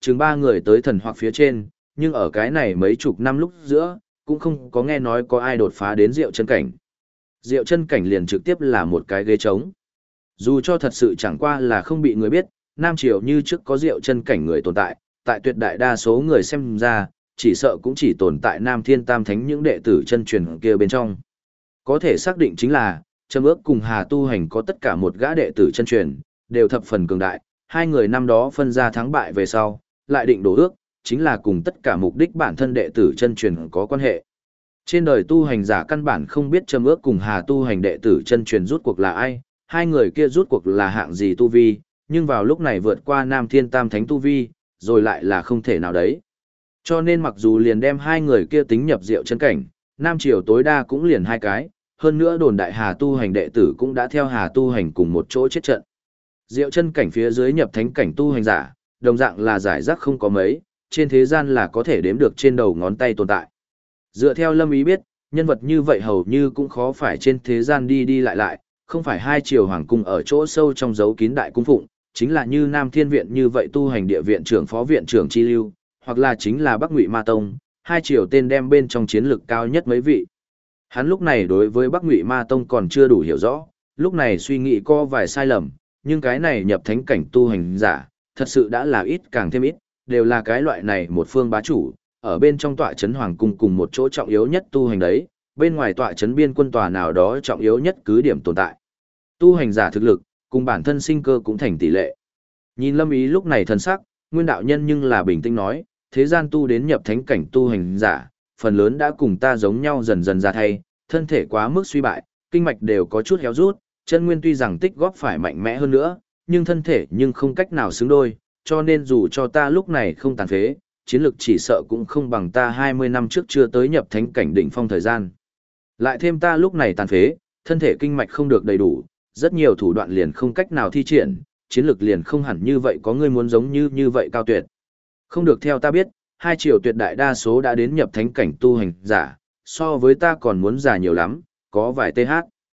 chừng 3 người tới thần hoặc phía trên, nhưng ở cái này mấy chục năm lúc giữa, cũng không có nghe nói có ai đột phá đến Diệu chân cảnh. Diệu chân cảnh liền trực tiếp là một cái ghế trống. Dù cho thật sự chẳng qua là không bị người biết, Nam Triều như trước có Diệu chân cảnh người tồn tại, tại tuyệt đại đa số người xem ra, chỉ sợ cũng chỉ tồn tại Nam Thiên Tam Thánh những đệ tử chân truyền kia bên trong. Có thể xác định chính là, Trầm Ước cùng Hà Tu Hành có tất cả một gã đệ tử chân truyền, đều thập phần cường đại, hai người năm đó phân ra thắng bại về sau, lại định đổ ước, chính là cùng tất cả mục đích bản thân đệ tử chân truyền có quan hệ. Trên đời tu hành giả căn bản không biết Trầm Ước cùng Hà Tu Hành đệ tử chân truyền rút cuộc là ai, hai người kia rút cuộc là hạng gì tu vi, nhưng vào lúc này vượt qua Nam Thiên Tam Thánh tu vi, rồi lại là không thể nào đấy. Cho nên mặc dù liền đem hai người kia tính nhập Diệu chân cảnh, Nam Triều tối đa cũng liền hai cái, hơn nữa đồn đại Hà Tu Hành đệ tử cũng đã theo Hà Tu Hành cùng một chỗ chết trận. Diệu chân cảnh phía dưới nhập thánh cảnh tu hành giả, đồng dạng là giải rác không có mấy, trên thế gian là có thể đếm được trên đầu ngón tay tồn tại. Dựa theo Lâm Ý biết, nhân vật như vậy hầu như cũng khó phải trên thế gian đi đi lại lại, không phải hai triều hoàng cung ở chỗ sâu trong dấu kín đại cung phụng, chính là như Nam Thiên Viện như vậy tu hành địa viện trưởng phó viện trưởng chi lưu, hoặc là chính là Bắc Ngụy Ma Tông, hai triều tên đem bên trong chiến lực cao nhất mấy vị. Hắn lúc này đối với Bắc Ngụy Ma Tông còn chưa đủ hiểu rõ, lúc này suy nghĩ có vài sai lầm, nhưng cái này nhập thánh cảnh tu hành giả, thật sự đã là ít càng thêm ít, đều là cái loại này một phương bá chủ, ở bên trong tọa trấn hoàng cung cùng một chỗ trọng yếu nhất tu hành đấy, bên ngoài tọa trấn biên quân tòa nào đó trọng yếu nhất cứ điểm tồn tại. Tu hành giả thực lực, cùng bản thân sinh cơ cũng thành tỷ lệ. Nhìn Lâm Ý lúc này thần sắc, Nguyên đạo nhân nhưng là bình tĩnh nói, thế gian tu đến nhập thánh cảnh tu hành giả, phần lớn đã cùng ta giống nhau dần dần ra thay, thân thể quá mức suy bại, kinh mạch đều có chút héo rút, chân nguyên tuy rằng tích góp phải mạnh mẽ hơn nữa, nhưng thân thể nhưng không cách nào xứng đôi, cho nên dù cho ta lúc này không tàn phế, chiến lực chỉ sợ cũng không bằng ta 20 năm trước chưa tới nhập thánh cảnh đỉnh phong thời gian. Lại thêm ta lúc này tàn phế, thân thể kinh mạch không được đầy đủ, rất nhiều thủ đoạn liền không cách nào thi triển, chiến lực liền không hẳn như vậy có người muốn giống như vậy cao tuyệt. Không được theo ta biết, hai triều tuyệt đại đa số đã đến nhập thánh cảnh tu hành giả, so với ta còn muốn già nhiều lắm, có vài TH.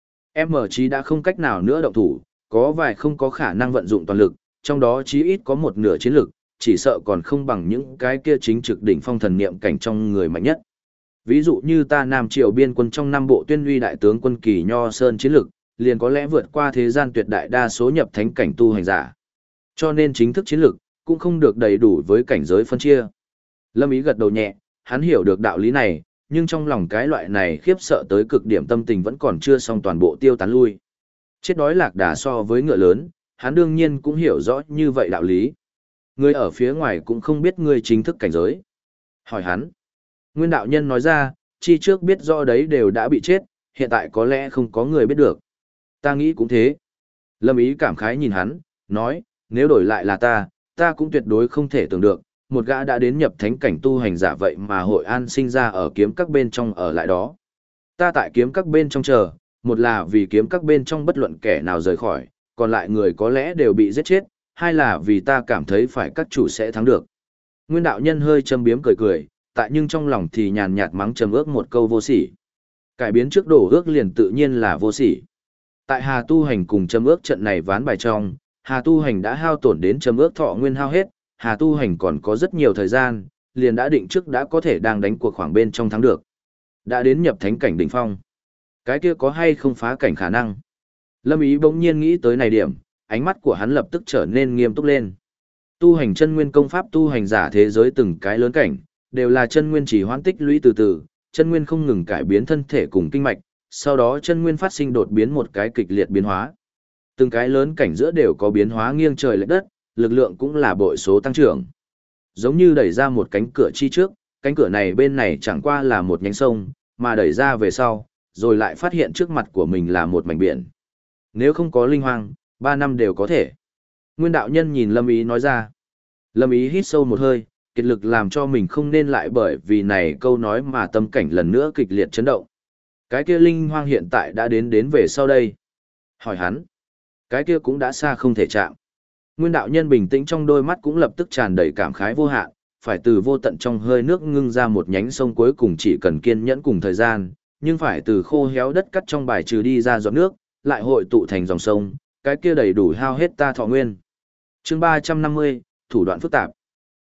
M chí đã không cách nào nữa động thủ, có vài không có khả năng vận dụng toàn lực, trong đó chí ít có một nửa chiến lực, chỉ sợ còn không bằng những cái kia chính trực đỉnh phong thần niệm cảnh trong người mạnh nhất. Ví dụ như ta Nam Triều biên quân trong năm bộ tuyên uy đại tướng quân Kỳ Nho Sơn chiến lực, liền có lẽ vượt qua thế gian tuyệt đại đa số nhập thánh cảnh tu hành giả. Cho nên chính thức chiến lực cũng không được đầy đủ với cảnh giới phân chia. Lâm Ý gật đầu nhẹ, hắn hiểu được đạo lý này, nhưng trong lòng cái loại này khiếp sợ tới cực điểm tâm tình vẫn còn chưa xong toàn bộ tiêu tán lui. Chết đói lạc đà so với ngựa lớn, hắn đương nhiên cũng hiểu rõ như vậy đạo lý. Người ở phía ngoài cũng không biết người chính thức cảnh giới. Hỏi hắn. Nguyên đạo nhân nói ra, chi trước biết rõ đấy đều đã bị chết, hiện tại có lẽ không có người biết được. Ta nghĩ cũng thế. Lâm Ý cảm khái nhìn hắn, nói, nếu đổi lại là ta cũng tuyệt đối không thể tưởng được, một gã đã đến nhập thánh cảnh tu hành giả vậy mà hội an sinh ra ở kiếm các bên trong ở lại đó. Ta tại kiếm các bên trong chờ, một là vì kiếm các bên trong bất luận kẻ nào rời khỏi, còn lại người có lẽ đều bị giết chết, hai là vì ta cảm thấy phải các chủ sẽ thắng được. Nguyên đạo nhân hơi châm biếm cười cười, tại nhưng trong lòng thì nhàn nhạt mắng Trầm Ước một câu vô sỉ. Cải biến trước đổ ước liền tự nhiên là vô sỉ. Tại Hà Tu Hành cùng Trầm Ước trận này ván bài trong, Hà Tu Hành đã hao tổn đến Trầm Ước thọ nguyên hao hết, Hà Tu Hành còn có rất nhiều thời gian, liền đã định trước đã có thể đang đánh cuộc khoảng bên trong thắng được. Đã đến nhập thánh cảnh đỉnh phong. Cái kia có hay không phá cảnh khả năng? Lâm Ý bỗng nhiên nghĩ tới này điểm, ánh mắt của hắn lập tức trở nên nghiêm túc lên. Tu hành chân nguyên công pháp tu hành giả thế giới từng cái lớn cảnh, đều là chân nguyên chỉ hoãn tích lũy từ từ, chân nguyên không ngừng cải biến thân thể cùng kinh mạch, sau đó chân nguyên phát sinh đột biến một cái kịch liệt biến hóa. Từng cái lớn cảnh giữa đều có biến hóa nghiêng trời lệch đất, lực lượng cũng là bội số tăng trưởng. Giống như đẩy ra một cánh cửa chi trước, cánh cửa này bên này chẳng qua là một nhánh sông, mà đẩy ra về sau, rồi lại phát hiện trước mặt của mình là một mảnh biển. Nếu không có linh hoang, 3 năm đều có thể. Nguyên đạo nhân nhìn Lâm Ý nói ra. Lâm Ý hít sâu một hơi, kiệt lực làm cho mình không nên lại bởi vì này câu nói mà tâm cảnh lần nữa kịch liệt chấn động. Cái kia linh hoang hiện tại đã đến về sau đây. Hỏi hắn. Cái kia cũng đã xa không thể chạm. Nguyên đạo nhân bình tĩnh trong đôi mắt cũng lập tức tràn đầy cảm khái vô hạn, phải từ vô tận trong hơi nước ngưng ra một nhánh sông cuối cùng chỉ cần kiên nhẫn cùng thời gian, nhưng phải từ khô héo đất cắt trong bài trừ đi ra giọt nước, lại hội tụ thành dòng sông, cái kia đầy đủ hao hết ta thọ nguyên. Chương 350, thủ đoạn phức tạp.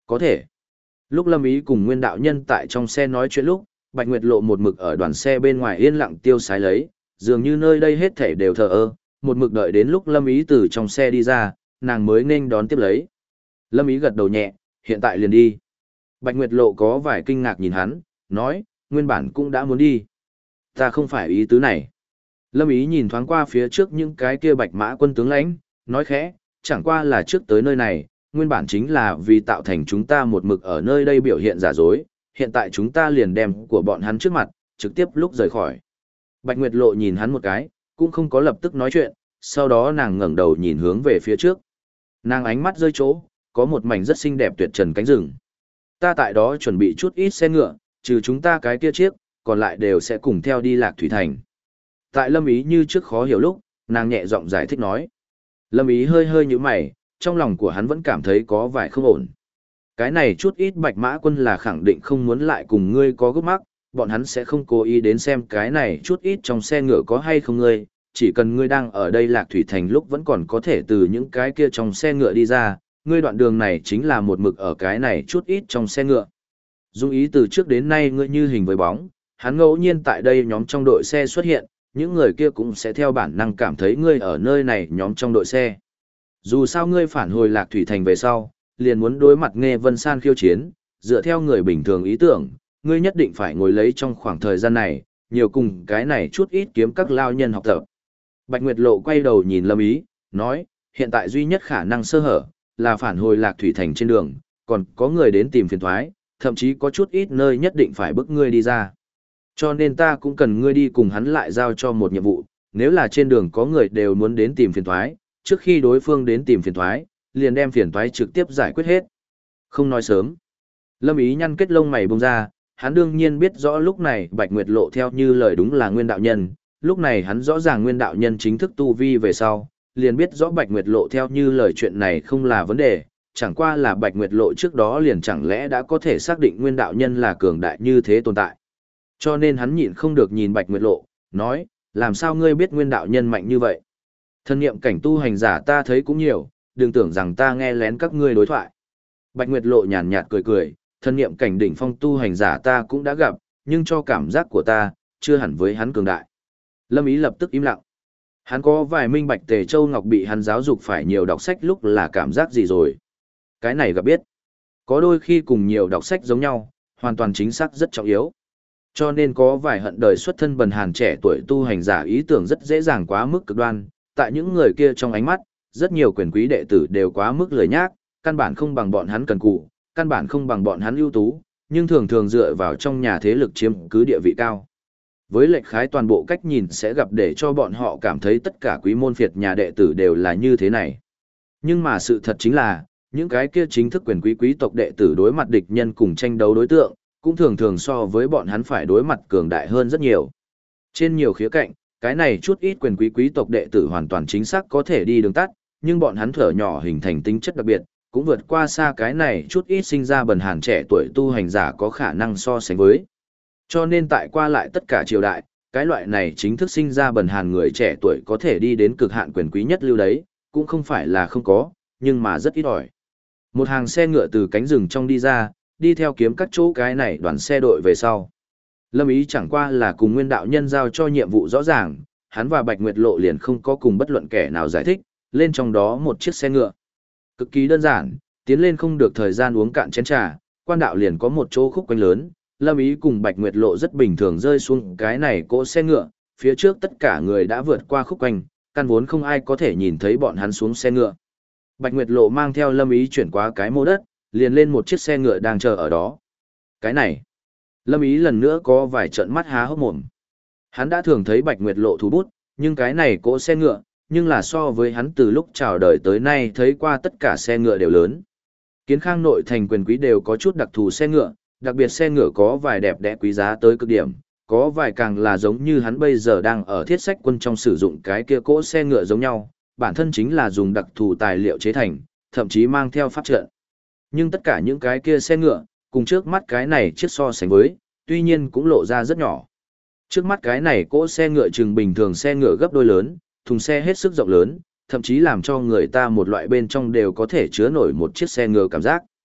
Có thể. Lúc Lâm Ý cùng Nguyên đạo nhân tại trong xe nói chuyện lúc, Bạch Nguyệt Lộ một mực ở đoàn xe bên ngoài yên lặng tiêu sái lấy, dường như nơi đây hết thảy đều thờ ơ, một mực đợi đến lúc Lâm Ý từ trong xe đi ra, nàng mới nên đón tiếp lấy. Lâm Ý gật đầu nhẹ, hiện tại liền đi. Bạch Nguyệt Lộ có vài kinh ngạc nhìn hắn, nói, nguyên bản cũng đã muốn đi. Ta không phải ý tứ này. Lâm Ý nhìn thoáng qua phía trước những cái kia bạch mã quân tướng lãnh, nói khẽ, chẳng qua là trước tới nơi này, nguyên bản chính là vì tạo thành chúng ta một mực ở nơi đây biểu hiện giả dối, hiện tại chúng ta liền đem của bọn hắn trước mặt, trực tiếp lúc rời khỏi. Bạch Nguyệt Lộ nhìn hắn một cái, cũng không có lập tức nói chuyện, sau đó nàng ngẩng đầu nhìn hướng về phía trước. Nàng ánh mắt rơi chỗ, có một mảnh rất xinh đẹp tuyệt trần cánh rừng. Ta tại đó chuẩn bị chút ít xe ngựa, trừ chúng ta cái kia chiếc, còn lại đều sẽ cùng theo đi Lạc Thủy Thành. Tại Lâm Ý như trước khó hiểu lúc, nàng nhẹ giọng giải thích nói. Lâm Ý hơi hơi như mày, trong lòng của hắn vẫn cảm thấy có vài không ổn. Cái này chút ít bạch mã quân là khẳng định không muốn lại cùng ngươi có gốc mắc, bọn hắn sẽ không cố ý đến xem cái này chút ít trong xe ngựa có hay không ngươi, chỉ cần ngươi đang ở đây Lạc Thủy Thành lúc vẫn còn có thể từ những cái kia trong xe ngựa đi ra, ngươi đoạn đường này chính là một mực ở cái này chút ít trong xe ngựa. Dung ý từ trước đến nay ngươi như hình với bóng, hắn ngẫu nhiên tại đây nhóm trong đội xe xuất hiện, những người kia cũng sẽ theo bản năng cảm thấy ngươi ở nơi này nhóm trong đội xe. Dù sao ngươi phản hồi Lạc Thủy Thành về sau, liền muốn đối mặt Nghe Vân San khiêu chiến, dựa theo người bình thường ý tưởng, ngươi nhất định phải ngồi lấy trong khoảng thời gian này, nhiều cùng cái này chút ít kiếm các lao nhân học tập. Bạch Nguyệt Lộ quay đầu nhìn Lâm Ý, nói, hiện tại duy nhất khả năng sơ hở, là phản hồi Lạc Thủy Thành trên đường, còn có người đến tìm phiền thoái, thậm chí có chút ít nơi nhất định phải bức ngươi đi ra. Cho nên ta cũng cần ngươi đi cùng hắn lại giao cho một nhiệm vụ, nếu là trên đường có người đều muốn đến tìm phiền thoái, trước khi đối phương đến tìm phiền thoái, liền đem phiền thoái trực tiếp giải quyết hết. Không nói sớm. Lâm Ý nhăn kết lông mày bông ra, hắn đương nhiên biết rõ lúc này Bạch Nguyệt Lộ theo như lời đúng là Nguyên đạo nhân, lúc này hắn rõ ràng Nguyên đạo nhân chính thức tu vi về sau, liền biết rõ Bạch Nguyệt Lộ theo như lời chuyện này không là vấn đề, chẳng qua là Bạch Nguyệt Lộ trước đó liền chẳng lẽ đã có thể xác định Nguyên đạo nhân là cường đại như thế tồn tại. Cho nên hắn nhịn không được nhìn Bạch Nguyệt Lộ, nói, làm sao ngươi biết Nguyên đạo nhân mạnh như vậy? Thân nghiệm cảnh tu hành giả ta thấy cũng nhiều, đừng tưởng rằng ta nghe lén các ngươi đối thoại. Bạch Nguyệt Lộ nhàn nhạt cười cười, thân nghiệm cảnh đỉnh phong tu hành giả ta cũng đã gặp, nhưng cho cảm giác của ta, chưa hẳn với hắn cường đại. Lâm Ý lập tức im lặng. Hắn có vài minh bạch Tề Châu Ngọc bị hắn giáo dục phải nhiều đọc sách lúc là cảm giác gì rồi. Cái này gặp biết. Có đôi khi cùng nhiều đọc sách giống nhau, hoàn toàn chính xác rất trọng yếu. Cho nên có vài hận đời xuất thân bần hàn trẻ tuổi tu hành giả ý tưởng rất dễ dàng quá mức cực đoan, tại những người kia trong ánh mắt, rất nhiều quyền quý đệ tử đều quá mức lười nhác, căn bản không bằng bọn hắn cần cù, căn bản không bằng bọn hắn ưu tú, nhưng thường thường dựa vào trong nhà thế lực chiếm cứ địa vị cao. Với lệch khái toàn bộ cách nhìn sẽ gặp để cho bọn họ cảm thấy tất cả quý môn phiệt nhà đệ tử đều là như thế này. Nhưng mà sự thật chính là, những cái kia chính thức quyền quý quý tộc đệ tử đối mặt địch nhân cùng tranh đấu đối tượng, cũng thường thường so với bọn hắn phải đối mặt cường đại hơn rất nhiều. Trên nhiều khía cạnh, cái này chút ít quyền quý tộc đệ tử hoàn toàn chính xác có thể đi đường tắt, nhưng bọn hắn thở nhỏ hình thành tính chất đặc biệt, cũng vượt qua xa cái này chút ít sinh ra bần hàn trẻ tuổi tu hành giả có khả năng so sánh với. Cho nên tại qua lại tất cả triều đại, cái loại này chính thức sinh ra bần hàn người trẻ tuổi có thể đi đến cực hạn quyền quý nhất lưu đấy, cũng không phải là không có, nhưng mà rất ít ỏi. Một hàng xe ngựa từ cánh rừng trong đi ra, đi theo kiếm các chỗ cái này đoàn xe đội về sau. Lâm Ý chẳng qua là cùng Nguyên đạo nhân giao cho nhiệm vụ rõ ràng, hắn và Bạch Nguyệt Lộ liền không có cùng bất luận kẻ nào giải thích, lên trong đó một chiếc xe ngựa. Cực kỳ đơn giản, tiến lên không được thời gian uống cạn chén trà, quan đạo liền có một chỗ khúc quanh lớn, Lâm Ý cùng Bạch Nguyệt Lộ rất bình thường rơi xuống cái này cỗ xe ngựa, phía trước tất cả người đã vượt qua khúc quanh, căn vốn không ai có thể nhìn thấy bọn hắn xuống xe ngựa. Bạch Nguyệt Lộ mang theo Lâm Ý chuyển qua cái mô đất, liền lên một chiếc xe ngựa đang chờ ở đó. Cái này, Lâm Ý lần nữa có vài trợn mắt há hốc mồm. Hắn đã thường thấy Bạch Nguyệt Lộ thú bút, nhưng cái này cỗ xe ngựa, nhưng là so với hắn từ lúc chào đời tới nay thấy qua tất cả xe ngựa đều lớn. Kiến Khang nội thành quyền quý đều có chút đặc thù xe ngựa, đặc biệt xe ngựa có vài đẹp đẽ quý giá tới cực điểm, có vài càng là giống như hắn bây giờ đang ở thiết sách quân trong sử dụng cái kia cỗ xe ngựa giống nhau, bản thân chính là dùng đặc thù tài liệu chế thành, thậm chí mang theo pháp trận. Nhưng tất cả những cái kia xe ngựa, cùng trước mắt cái này chiếc so sánh với, tuy nhiên cũng lộ ra rất nhỏ. Trước mắt cái này cỗ xe ngựa chừng bình thường xe ngựa gấp đôi lớn, thùng xe hết sức rộng lớn, thậm chí làm cho người ta một loại bên trong đều có thể chứa nổi một chiếc xe ngựa cảm giác.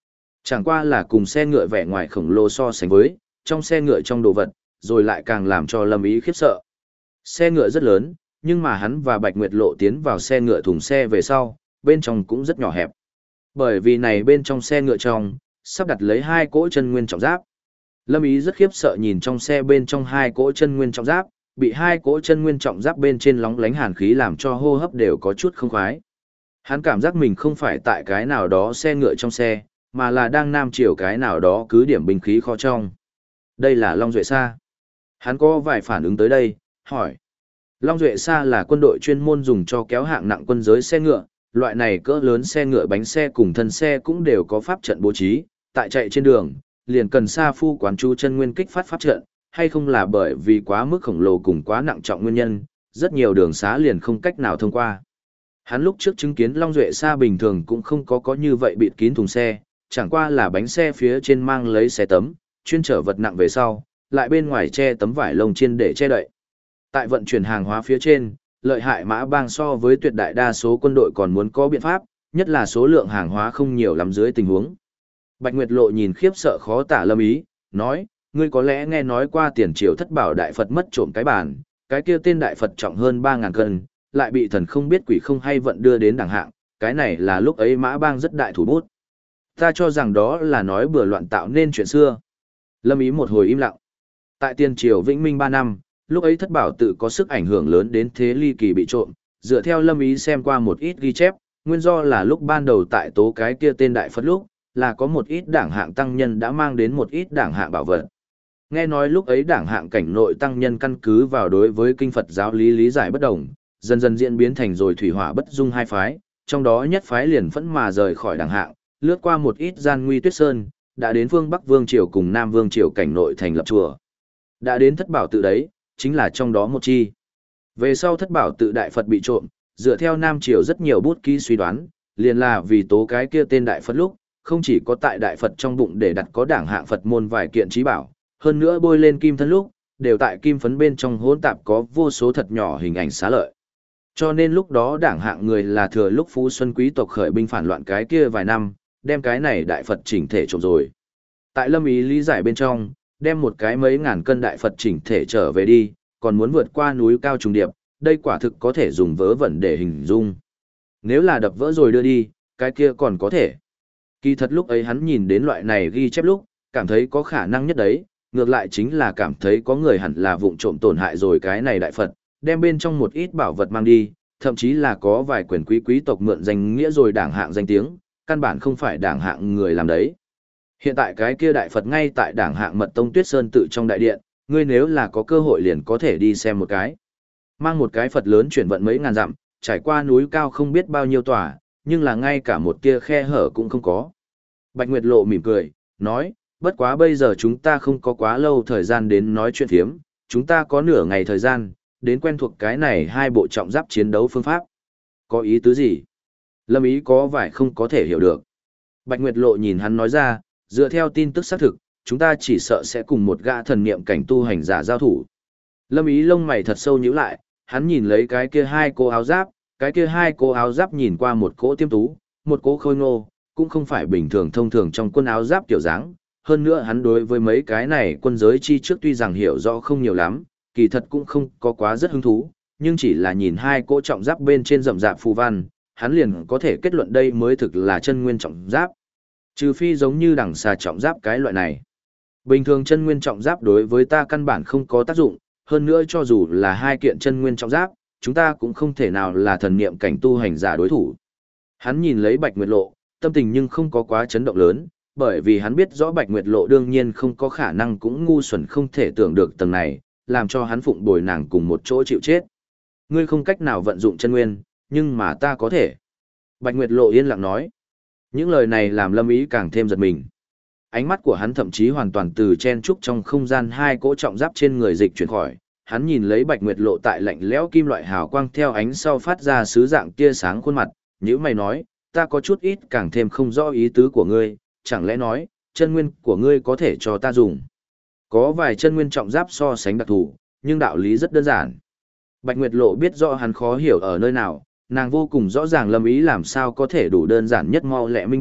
Chẳng qua là cùng xe ngựa vẻ ngoài khổng lồ so sánh với, trong xe ngựa trong đồ vật, rồi lại càng làm cho Lâm Ý khiếp sợ. Xe ngựa rất lớn, nhưng mà hắn và Bạch Nguyệt Lộ tiến vào xe ngựa thùng xe về sau, bên trong cũng rất nhỏ hẹp. Bởi vì này bên trong xe ngựa trong, sắp đặt lấy hai cỗ chân nguyên trọng giáp. Lâm Ý rất khiếp sợ nhìn trong xe bên trong hai cỗ chân nguyên trọng giáp, bị hai cỗ chân nguyên trọng giáp bên trên lóng lánh hàn khí làm cho hô hấp đều có chút không khoái. Hắn cảm giác mình không phải tại cái nào đó xe ngựa trong xe, mà là đang nam chiều cái nào đó cứ điểm binh khí kho trong. Đây là Long Duệ Sa. Hắn có vài phản ứng tới đây, hỏi. Long Duệ Sa là quân đội chuyên môn dùng cho kéo hạng nặng quân giới xe ngựa, loại này cỡ lớn xe ngựa bánh xe cùng thân xe cũng đều có pháp trận bố trí, tại chạy trên đường, liền cần Sa Phu quán chú chân nguyên kích phát pháp trận, hay không là bởi vì quá mức khổng lồ cùng quá nặng trọng nguyên nhân, rất nhiều đường xá liền không cách nào thông qua. Hắn lúc trước chứng kiến Long Duệ Sa bình thường cũng không có như vậy bịt kín thùng xe, chẳng qua là bánh xe phía trên mang lấy xe tấm, chuyên chở vật nặng về sau, lại bên ngoài che tấm vải lông chiên để che đậy. Tại vận chuyển hàng hóa phía trên, lợi hại Mã Bang so với tuyệt đại đa số quân đội còn muốn có biện pháp, nhất là số lượng hàng hóa không nhiều lắm dưới tình huống. Bạch Nguyệt Lộ nhìn khiếp sợ khó tả Lâm Ý, nói, ngươi có lẽ nghe nói qua tiền triều thất bảo đại Phật mất trộm cái bàn, cái kia tên đại Phật trọng hơn 3.000 cân, lại bị thần không biết quỷ không hay vận đưa đến đẳng hạng, cái này là lúc ấy Mã Bang rất đại thủ bút. Ta cho rằng đó là nói bừa loạn tạo nên chuyện xưa. Lâm Ý một hồi im lặng. Tại tiền triều Vĩnh Minh 3 năm, lúc ấy thất bảo tự có sức ảnh hưởng lớn đến thế ly kỳ bị trộm, dựa theo Lâm Ý xem qua một ít ghi chép, nguyên do là lúc ban đầu tại tố cái kia tên đại Phật lúc, là có một ít đảng hạng tăng nhân đã mang đến một ít đảng hạng bảo vật. Nghe nói lúc ấy đảng hạng cảnh nội tăng nhân căn cứ vào đối với kinh Phật giáo lý giải bất đồng, dần dần diễn biến thành rồi thủy hỏa bất dung hai phái, trong đó nhất phái liền phẫn mà rời khỏi đảng hạng, lướt qua một ít gian nguy tuyết sơn, đã đến phương Bắc Vương Triều cùng Nam Vương Triều cảnh nội thành lập chùa. Đã đến thất bảo tự đấy, chính là trong đó một chi. Về sau thất bảo tự đại Phật bị trộm, dựa theo Nam Triều rất nhiều bút ký suy đoán, liền là vì tố cái kia tên đại Phật lúc, không chỉ có tại đại Phật trong bụng để đặt có đảng hạng Phật môn vài kiện trí bảo, hơn nữa bôi lên kim thân lúc, đều tại kim phấn bên trong hỗn tạp có vô số thật nhỏ hình ảnh xá lợi. Cho nên lúc đó đảng hạng người là thừa lúc Phú Xuân quý tộc khởi binh phản loạn cái kia vài năm, đem cái này đại Phật chỉnh thể trộm rồi. Tại Lâm Ý lý giải bên trong, đem một cái mấy ngàn cân đại Phật chỉnh thể trở về đi, còn muốn vượt qua núi cao trùng điệp, đây quả thực có thể dùng vớ vẩn để hình dung. Nếu là đập vỡ rồi đưa đi, cái kia còn có thể. Kỳ thật lúc ấy hắn nhìn đến loại này ghi chép lúc, cảm thấy có khả năng nhất đấy, ngược lại chính là cảm thấy có người hẳn là vụng trộm tổn hại rồi cái này đại Phật, đem bên trong một ít bảo vật mang đi, thậm chí là có vài quyền quý tộc mượn danh nghĩa rồi đảng hạng danh tiếng, căn bản không phải đảng hạng người làm đấy. Hiện tại cái kia đại Phật ngay tại đảng hạng Mật Tông Tuyết Sơn tự trong đại điện, ngươi nếu là có cơ hội liền có thể đi xem một cái. Mang một cái Phật lớn chuyển vận mấy ngàn dặm, trải qua núi cao không biết bao nhiêu tòa, nhưng là ngay cả một tia khe hở cũng không có. Bạch Nguyệt Lộ mỉm cười, nói, bất quá bây giờ chúng ta không có quá lâu thời gian đến nói chuyện phiếm, chúng ta có nửa ngày thời gian, đến quen thuộc cái này hai bộ trọng giáp chiến đấu phương pháp. Có ý tứ gì? Lâm Ý có vài không có thể hiểu được. Bạch Nguyệt Lộ nhìn hắn nói ra, dựa theo tin tức xác thực, chúng ta chỉ sợ sẽ cùng một gã thần niệm cảnh tu hành giả giao thủ. Lâm Ý lông mày thật sâu nhíu lại, hắn nhìn lấy cái kia hai cô áo giáp, cái kia hai cô áo giáp nhìn qua một cỗ tiêm tú, một cỗ khôi ngô, cũng không phải bình thường thông thường trong quân áo giáp kiểu dáng. Hơn nữa hắn đối với mấy cái này quân giới chi trước tuy rằng hiểu rõ không nhiều lắm, kỳ thật cũng không có quá rất hứng thú, nhưng chỉ là nhìn hai cỗ trọng giáp bên trên rậm rạp phù văn, hắn liền có thể kết luận đây mới thực là chân nguyên trọng giáp. Trừ phi giống như đằng xà trọng giáp cái loại này. Bình thường chân nguyên trọng giáp đối với ta căn bản không có tác dụng, hơn nữa cho dù là hai kiện chân nguyên trọng giáp, chúng ta cũng không thể nào là thần niệm cảnh tu hành giả đối thủ. Hắn nhìn lấy Bạch Nguyệt Lộ, tâm tình nhưng không có quá chấn động lớn, bởi vì hắn biết rõ Bạch Nguyệt Lộ đương nhiên không có khả năng cũng ngu xuẩn không thể tưởng được tầng này, làm cho hắn phụng bồi nàng cùng một chỗ chịu chết. Ngươi không cách nào vận dụng chân nguyên, nhưng mà ta có thể. Bạch Nguyệt Lộ yên lặng nói. Những lời này làm Lâm Ý càng thêm giật mình. Ánh mắt của hắn thậm chí hoàn toàn từ chen trúc trong không gian hai cỗ trọng giáp trên người dịch chuyển khỏi. Hắn nhìn lấy Bạch Nguyệt Lộ tại lạnh lẽo kim loại hào quang theo ánh sau phát ra sứ dạng tia sáng khuôn mặt, nhíu mày nói, ta có chút ít càng thêm không rõ ý tứ của ngươi, chẳng lẽ nói, chân nguyên của ngươi có thể cho ta dùng. Có vài chân nguyên trọng giáp so sánh đặc thù, nhưng đạo lý rất đơn giản. Bạch Nguyệt Lộ biết rõ hắn khó hiểu ở nơi nào, nàng vô cùng rõ ràng Lâm Ý làm sao có thể đủ đơn giản nhất mau lẹ minh bạch,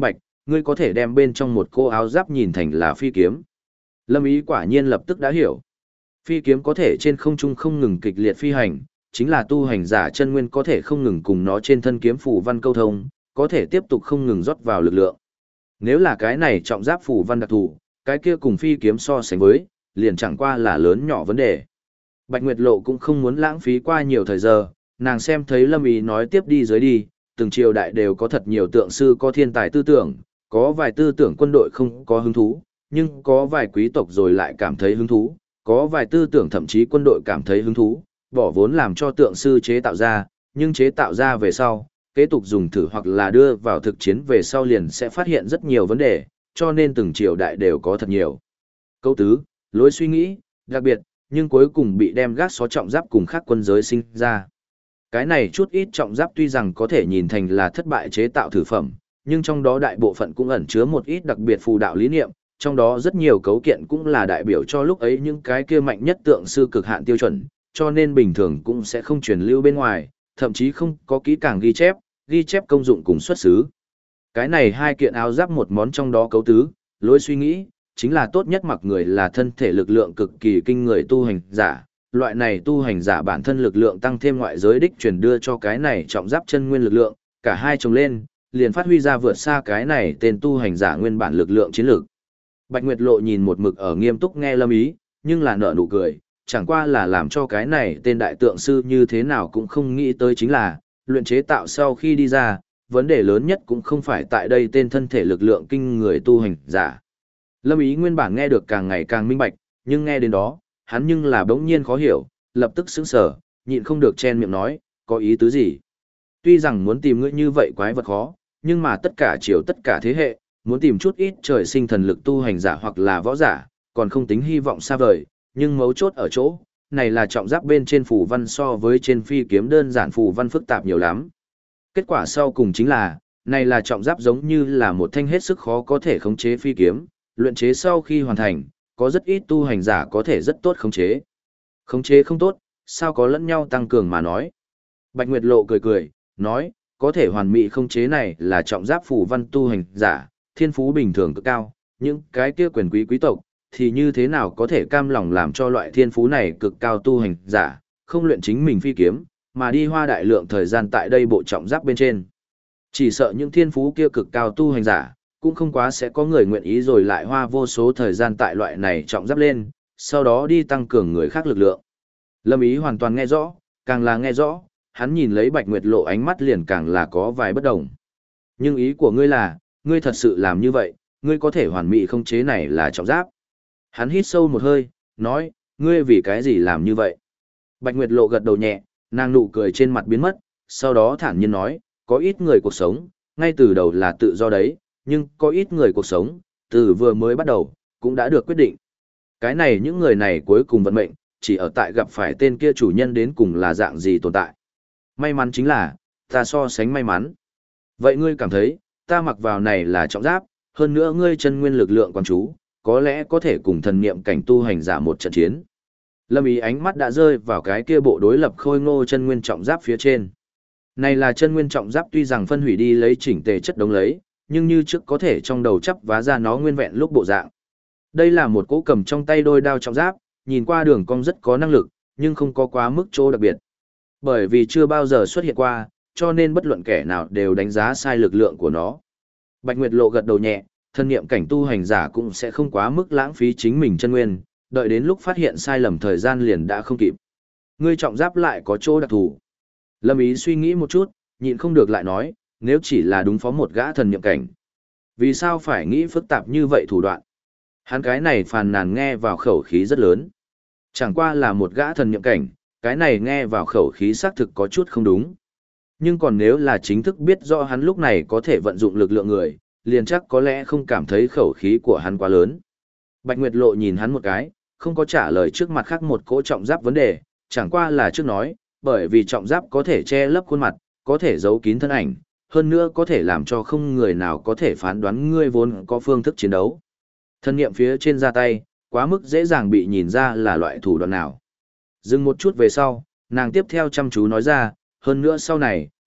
ngươi có thể đem bên trong một cô áo giáp nhìn thành là phi kiếm. Lâm Ý quả nhiên lập tức đã hiểu. Phi kiếm có thể trên không trung không ngừng kịch liệt phi hành, chính là tu hành giả chân nguyên có thể không ngừng cùng nó trên thân kiếm phù văn câu thông, có thể tiếp tục không ngừng rót vào lực lượng. Nếu là cái này trọng giáp phù văn đặc thù, cái kia cùng phi kiếm so sánh với, liền chẳng qua là lớn nhỏ vấn đề. Bạch Nguyệt Lộ cũng không muốn lãng phí qua nhiều thời giờ, nàng xem thấy Lâm Ý nói tiếp đi dưới đi, từng triều đại đều có thật nhiều tượng sư có thiên tài tư tưởng, có vài tư tưởng quân đội không có hứng thú, nhưng có vài quý tộc rồi lại cảm thấy hứng thú, có vài tư tưởng thậm chí quân đội cảm thấy hứng thú, bỏ vốn làm cho tượng sư chế tạo ra, nhưng chế tạo ra về sau, kế tục dùng thử hoặc là đưa vào thực chiến về sau liền sẽ phát hiện rất nhiều vấn đề, cho nên từng triều đại đều có thật nhiều câu tứ, lối suy nghĩ, đặc biệt, nhưng cuối cùng bị đem gác xó trọng giáp cùng khác quân giới sinh ra. Cái này chút ít trọng giáp tuy rằng có thể nhìn thành là thất bại chế tạo thử phẩm, nhưng trong đó đại bộ phận cũng ẩn chứa một ít đặc biệt phù đạo lý niệm, trong đó rất nhiều cấu kiện cũng là đại biểu cho lúc ấy những cái kia mạnh nhất tượng sư cực hạn tiêu chuẩn, cho nên bình thường cũng sẽ không truyền lưu bên ngoài, thậm chí không có kỹ càng ghi chép công dụng cùng xuất xứ. Cái này hai kiện áo giáp một món trong đó cấu tứ, lối suy nghĩ, chính là tốt nhất mặc người là thân thể lực lượng cực kỳ kinh người tu hành giả. Loại này tu hành giả bản thân lực lượng tăng thêm ngoại giới đích truyền đưa cho cái này trọng giáp chân nguyên lực lượng, cả hai chồng lên, liền phát huy ra vượt xa cái này tên tu hành giả nguyên bản lực lượng chiến lược. Bạch Nguyệt Lộ nhìn một mực ở nghiêm túc nghe Lâm Ý, nhưng là nở nụ cười, chẳng qua là làm cho cái này tên đại tượng sư như thế nào cũng không nghĩ tới chính là, luyện chế tạo sau khi đi ra, vấn đề lớn nhất cũng không phải tại đây tên thân thể lực lượng kinh người tu hành giả. Lâm Ý nguyên bản nghe được càng ngày càng minh bạch, nhưng nghe đến đó, hắn nhưng là bỗng nhiên khó hiểu, lập tức sững sờ, nhịn không được chen miệng nói, có ý tứ gì? Tuy rằng muốn tìm ngươi như vậy quái vật khó, nhưng mà tất cả chiều tất cả thế hệ, muốn tìm chút ít trời sinh thần lực tu hành giả hoặc là võ giả, còn không tính hy vọng xa vời, nhưng mấu chốt ở chỗ, này là trọng giáp bên trên phù văn so với trên phi kiếm đơn giản phù văn phức tạp nhiều lắm. Kết quả sau cùng chính là, này là trọng giáp giống như là một thanh hết sức khó có thể khống chế phi kiếm, luyện chế sau khi hoàn thành, có rất ít tu hành giả có thể rất tốt khống chế. Khống chế không tốt, sao có lẫn nhau tăng cường mà nói. Bạch Nguyệt Lộ cười cười, nói, có thể hoàn mỹ khống chế này là trọng giáp phù văn tu hành giả, thiên phú bình thường cực cao, những cái kia quyền quý tộc, thì như thế nào có thể cam lòng làm cho loại thiên phú này cực cao tu hành giả, không luyện chính mình phi kiếm, mà đi hoa đại lượng thời gian tại đây bộ trọng giáp bên trên. Chỉ sợ những thiên phú kia cực cao tu hành giả, cũng không quá sẽ có người nguyện ý rồi lại hoa vô số thời gian tại loại này trọng giáp lên, sau đó đi tăng cường người khác lực lượng. Lâm Ý hoàn toàn nghe rõ, càng là nghe rõ, hắn nhìn lấy Bạch Nguyệt Lộ ánh mắt liền càng là có vài bất đồng. Nhưng ý của ngươi là, ngươi thật sự làm như vậy, ngươi có thể hoàn mỹ không chế này là trọng giáp. Hắn hít sâu một hơi, nói, ngươi vì cái gì làm như vậy? Bạch Nguyệt Lộ gật đầu nhẹ, nàng nụ cười trên mặt biến mất, sau đó thản nhiên nói, có ít người cuộc sống, ngay từ đầu là tự do đấy, nhưng có ít người cuộc sống, từ vừa mới bắt đầu, cũng đã được quyết định. Cái này những người này cuối cùng vận mệnh, chỉ ở tại gặp phải tên kia chủ nhân đến cùng là dạng gì tồn tại. May mắn chính là, ta so sánh may mắn. Vậy ngươi cảm thấy, ta mặc vào này là trọng giáp, hơn nữa ngươi chân nguyên lực lượng quan chú, có lẽ có thể cùng thần niệm cảnh tu hành giả một trận chiến. Lâm Ý ánh mắt đã rơi vào cái kia bộ đối lập khôi ngô chân nguyên trọng giáp phía trên. Này là chân nguyên trọng giáp tuy rằng phân hủy đi lấy chỉnh tề chất đống lấy, nhưng như trước có thể trong đầu chắp vá ra nó nguyên vẹn lúc bộ dạng. Đây là một cỗ cầm trong tay đôi đao trọng giáp, nhìn qua đường cong rất có năng lực, nhưng không có quá mức chỗ đặc biệt. Bởi vì chưa bao giờ xuất hiện qua, cho nên bất luận kẻ nào đều đánh giá sai lực lượng của nó. Bạch Nguyệt Lộ gật đầu nhẹ, thân niệm cảnh tu hành giả cũng sẽ không quá mức lãng phí chính mình chân nguyên, đợi đến lúc phát hiện sai lầm thời gian liền đã không kịp. Ngươi trọng giáp lại có chỗ đặc thù. Lâm Ý suy nghĩ một chút, nhịn không được lại nói, nếu chỉ là đúng phó một gã thần niệm cảnh. Vì sao phải nghĩ phức tạp như vậy thủ đoạn? Hắn cái này phàn nàn nghe vào khẩu khí rất lớn. Chẳng qua là một gã thần niệm cảnh, cái này nghe vào khẩu khí xác thực có chút không đúng. Nhưng còn nếu là chính thức biết rõ hắn lúc này có thể vận dụng lực lượng người, liền chắc có lẽ không cảm thấy khẩu khí của hắn quá lớn. Bạch Nguyệt Lộ nhìn hắn một cái, không có trả lời trước mặt khác một cỗ trọng giáp vấn đề, chẳng qua là trước nói, bởi vì trọng giáp có thể che lấp khuôn mặt, có thể giấu kín thân ảnh, hơn nữa có thể làm cho không người nào có thể phán đoán ngươi vốn có phương thức chiến đấu. Thân niệm phía trên ra tay, quá mức dễ dàng bị nhìn ra là loại thủ đoạn nào. Dừng một chút về sau, nàng tiếp theo chăm chú nói ra, hơn nữa sau này,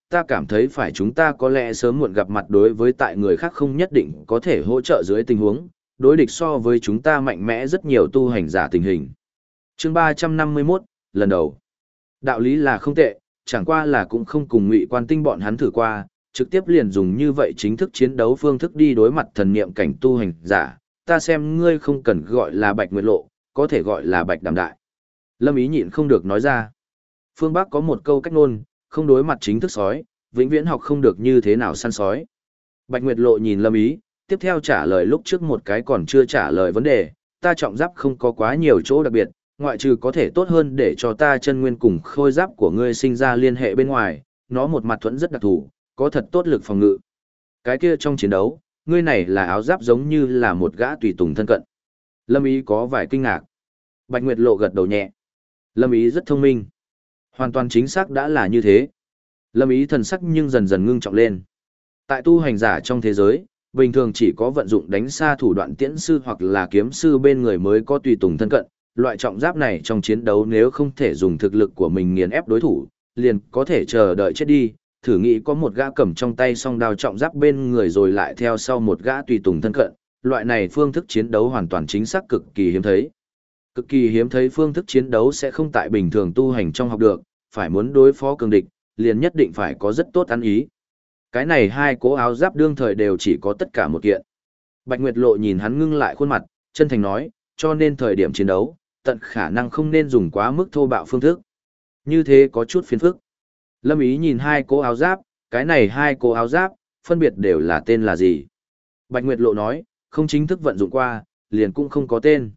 ta cảm thấy phải chúng ta có lẽ sớm muộn gặp mặt đối với tại người khác không nhất định có thể hỗ trợ dưới tình huống, đối địch so với chúng ta mạnh mẽ rất nhiều tu hành giả tình hình. Chương 351, lần đầu. Đạo lý là không tệ, chẳng qua là cũng không cùng Ngụy Quan Tinh bọn hắn thử qua, trực tiếp liền dùng như vậy chính thức chiến đấu phương thức đi đối mặt thần niệm cảnh tu hành giả, ta xem ngươi không cần gọi là Bạch Nguyệt Lộ, có thể gọi là Bạch Đàm Đại. Lâm Ý nhịn không được nói ra. Phương Bắc có một câu cách ngôn, không đối mặt chính thức sói, vĩnh viễn học không được như thế nào săn sói. Bạch Nguyệt Lộ nhìn Lâm Ý, tiếp theo trả lời lúc trước một cái còn chưa trả lời vấn đề, ta trọng giáp không có quá nhiều chỗ đặc biệt, ngoại trừ có thể tốt hơn để cho ta chân nguyên cùng khôi giáp của ngươi sinh ra liên hệ bên ngoài, nó một mặt thuẫn rất đặc thù, có thật tốt lực phòng ngự. Cái kia trong chiến đấu, ngươi này là áo giáp giống như là một gã tùy tùng thân cận. Lâm Ý có vài kinh ngạc. Bạch Nguyệt Lộ gật đầu nhẹ. Lâm Ý rất thông minh. Hoàn toàn chính xác đã là như thế. Lâm Ý thần sắc nhưng dần dần ngưng trọng lên. Tại tu hành giả trong thế giới, bình thường chỉ có vận dụng đánh xa thủ đoạn tiễn sư hoặc là kiếm sư bên người mới có tùy tùng thân cận. Loại trọng giáp này trong chiến đấu nếu không thể dùng thực lực của mình nghiền ép đối thủ, liền có thể chờ đợi chết đi. Thử nghĩ có một gã cầm trong tay song đao trọng giáp bên người rồi lại theo sau một gã tùy tùng thân cận. Loại này phương thức chiến đấu hoàn toàn chính xác cực kỳ hiếm thấy. Cực kỳ hiếm thấy phương thức chiến đấu sẽ không tại bình thường tu hành trong học được, phải muốn đối phó cường địch, liền nhất định phải có rất tốt ăn ý. Cái này hai cố áo giáp đương thời đều chỉ có tất cả một kiện. Bạch Nguyệt Lộ nhìn hắn ngưng lại khuôn mặt, chân thành nói, cho nên thời điểm chiến đấu, tận khả năng không nên dùng quá mức thô bạo phương thức. Như thế có chút phiền phức. Lâm Ý nhìn hai cố áo giáp, cái này hai cố áo giáp, phân biệt đều là tên là gì. Bạch Nguyệt Lộ nói, không chính thức vận dụng qua, liền cũng không có tên.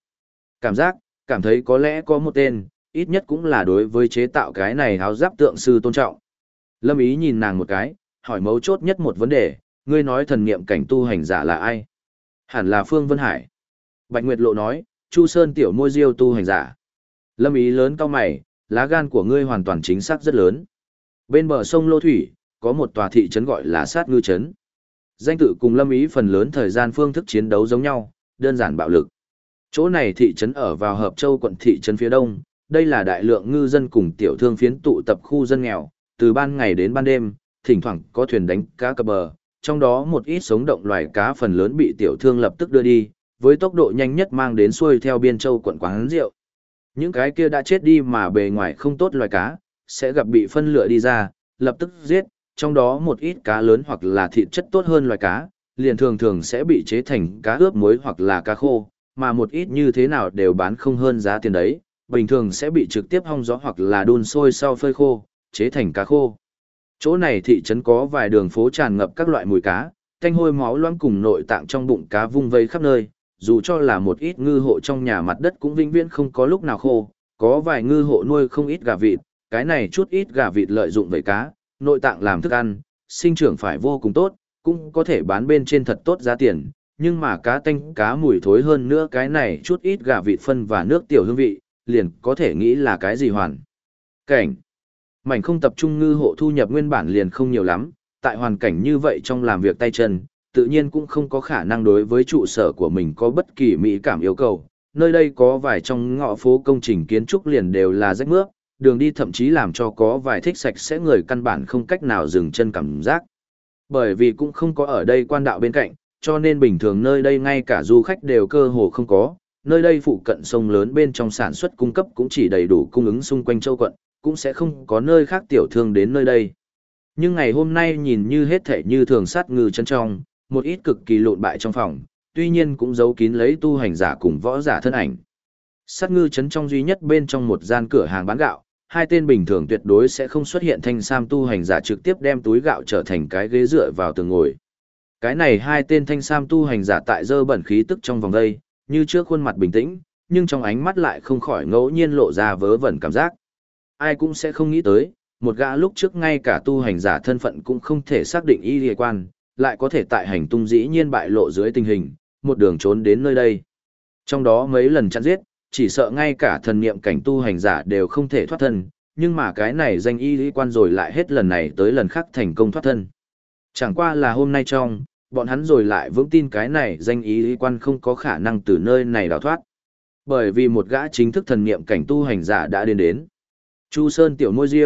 Cảm thấy có lẽ có một tên, ít nhất cũng là đối với chế tạo cái này áo giáp tượng sư tôn trọng. Lâm Ý nhìn nàng một cái, hỏi mấu chốt nhất một vấn đề, ngươi nói thần niệm cảnh tu hành giả là ai? Hẳn là Phương Vân Hải. Bạch Nguyệt Lộ nói, Chu Sơn tiểu môi diêu tu hành giả. Lâm Ý lớn cao mày, lá gan của ngươi hoàn toàn chính xác rất lớn. Bên bờ sông Lô Thủy, có một tòa thị trấn gọi là Sát Ngư Trấn. Danh tự cùng Lâm Ý phần lớn thời gian phương thức chiến đấu giống nhau, đơn giản bạo lực. Chỗ này thị trấn ở vào Hợp Châu quận thị trấn phía đông, đây là đại lượng ngư dân cùng tiểu thương phiến tụ tập khu dân nghèo, từ ban ngày đến ban đêm, thỉnh thoảng có thuyền đánh cá cập bờ, trong đó một ít sống động loài cá phần lớn bị tiểu thương lập tức đưa đi, với tốc độ nhanh nhất mang đến xuôi theo Biên Châu quận quán rượu. Những cái kia đã chết đi mà bề ngoài không tốt loài cá, sẽ gặp bị phân lựa đi ra, lập tức giết, trong đó một ít cá lớn hoặc là thịt chất tốt hơn loài cá, liền thường thường sẽ bị chế thành cá ướp muối hoặc là cá khô, mà một ít như thế nào đều bán không hơn giá tiền đấy, bình thường sẽ bị trực tiếp hong gió hoặc là đun sôi sau phơi khô, chế thành cá khô. Chỗ này thị trấn có vài đường phố tràn ngập các loại mùi cá, tanh hôi máu loãng cùng nội tạng trong bụng cá vung vây khắp nơi, dù cho là một ít ngư hộ trong nhà mặt đất cũng vĩnh viễn không có lúc nào khô, có vài ngư hộ nuôi không ít gà vịt, cái này chút ít gà vịt lợi dụng vây cá, nội tạng làm thức ăn, sinh trưởng phải vô cùng tốt, cũng có thể bán bên trên thật tốt giá tiền, nhưng mà cá tanh cá mùi thối hơn nữa cái này chút ít gà vịt phân và nước tiểu hương vị, liền có thể nghĩ là cái gì hoàn cảnh. Mảnh không tập trung ngư hộ thu nhập nguyên bản liền không nhiều lắm, tại hoàn cảnh như vậy trong làm việc tay chân, tự nhiên cũng không có khả năng đối với trụ sở của mình có bất kỳ mỹ cảm yêu cầu. Nơi đây có vài trong ngõ phố công trình kiến trúc liền đều là rách mướp, đường đi thậm chí làm cho có vài thích sạch sẽ người căn bản không cách nào dừng chân cảm giác. Bởi vì cũng không có ở đây quan đạo bên cạnh, cho nên bình thường nơi đây ngay cả du khách đều cơ hồ không có. Nơi đây phụ cận sông lớn bên trong sản xuất cung cấp cũng chỉ đầy đủ cung ứng xung quanh châu quận, cũng sẽ không có nơi khác tiểu thương đến nơi đây. Nhưng ngày hôm nay nhìn như hết thể như thường Sát Ngư Trấn trong, một ít cực kỳ lộn bại trong phòng, tuy nhiên cũng giấu kín lấy tu hành giả cùng võ giả thân ảnh. Sát Ngư Trấn trong duy nhất bên trong một gian cửa hàng bán gạo, hai tên bình thường tuyệt đối sẽ không xuất hiện thanh sam tu hành giả trực tiếp đem túi gạo trở thành cái ghế dựa vào tường ngồi. Cái này hai tên thanh sam tu hành giả tại dơ bẩn khí tức trong vòng đây, như trước khuôn mặt bình tĩnh, nhưng trong ánh mắt lại không khỏi ngẫu nhiên lộ ra vớ vẩn cảm giác. Ai cũng sẽ không nghĩ tới, một gã lúc trước ngay cả tu hành giả thân phận cũng không thể xác định y liên quan, lại có thể tại hành tung dĩ nhiên bại lộ dưới tình hình, một đường trốn đến nơi đây. Trong đó mấy lần chặn giết, chỉ sợ ngay cả thần niệm cảnh tu hành giả đều không thể thoát thân, nhưng mà cái này danh y liên quan rồi lại hết lần này tới lần khác thành công thoát thân. Chẳng qua là hôm nay trong, bọn hắn rồi lại vững tin cái này danh y liên quan không có khả năng từ nơi này đào thoát. Bởi vì một gã chính thức thần niệm cảnh tu hành giả đã đến. Chu Sơn tiểu môi diêu,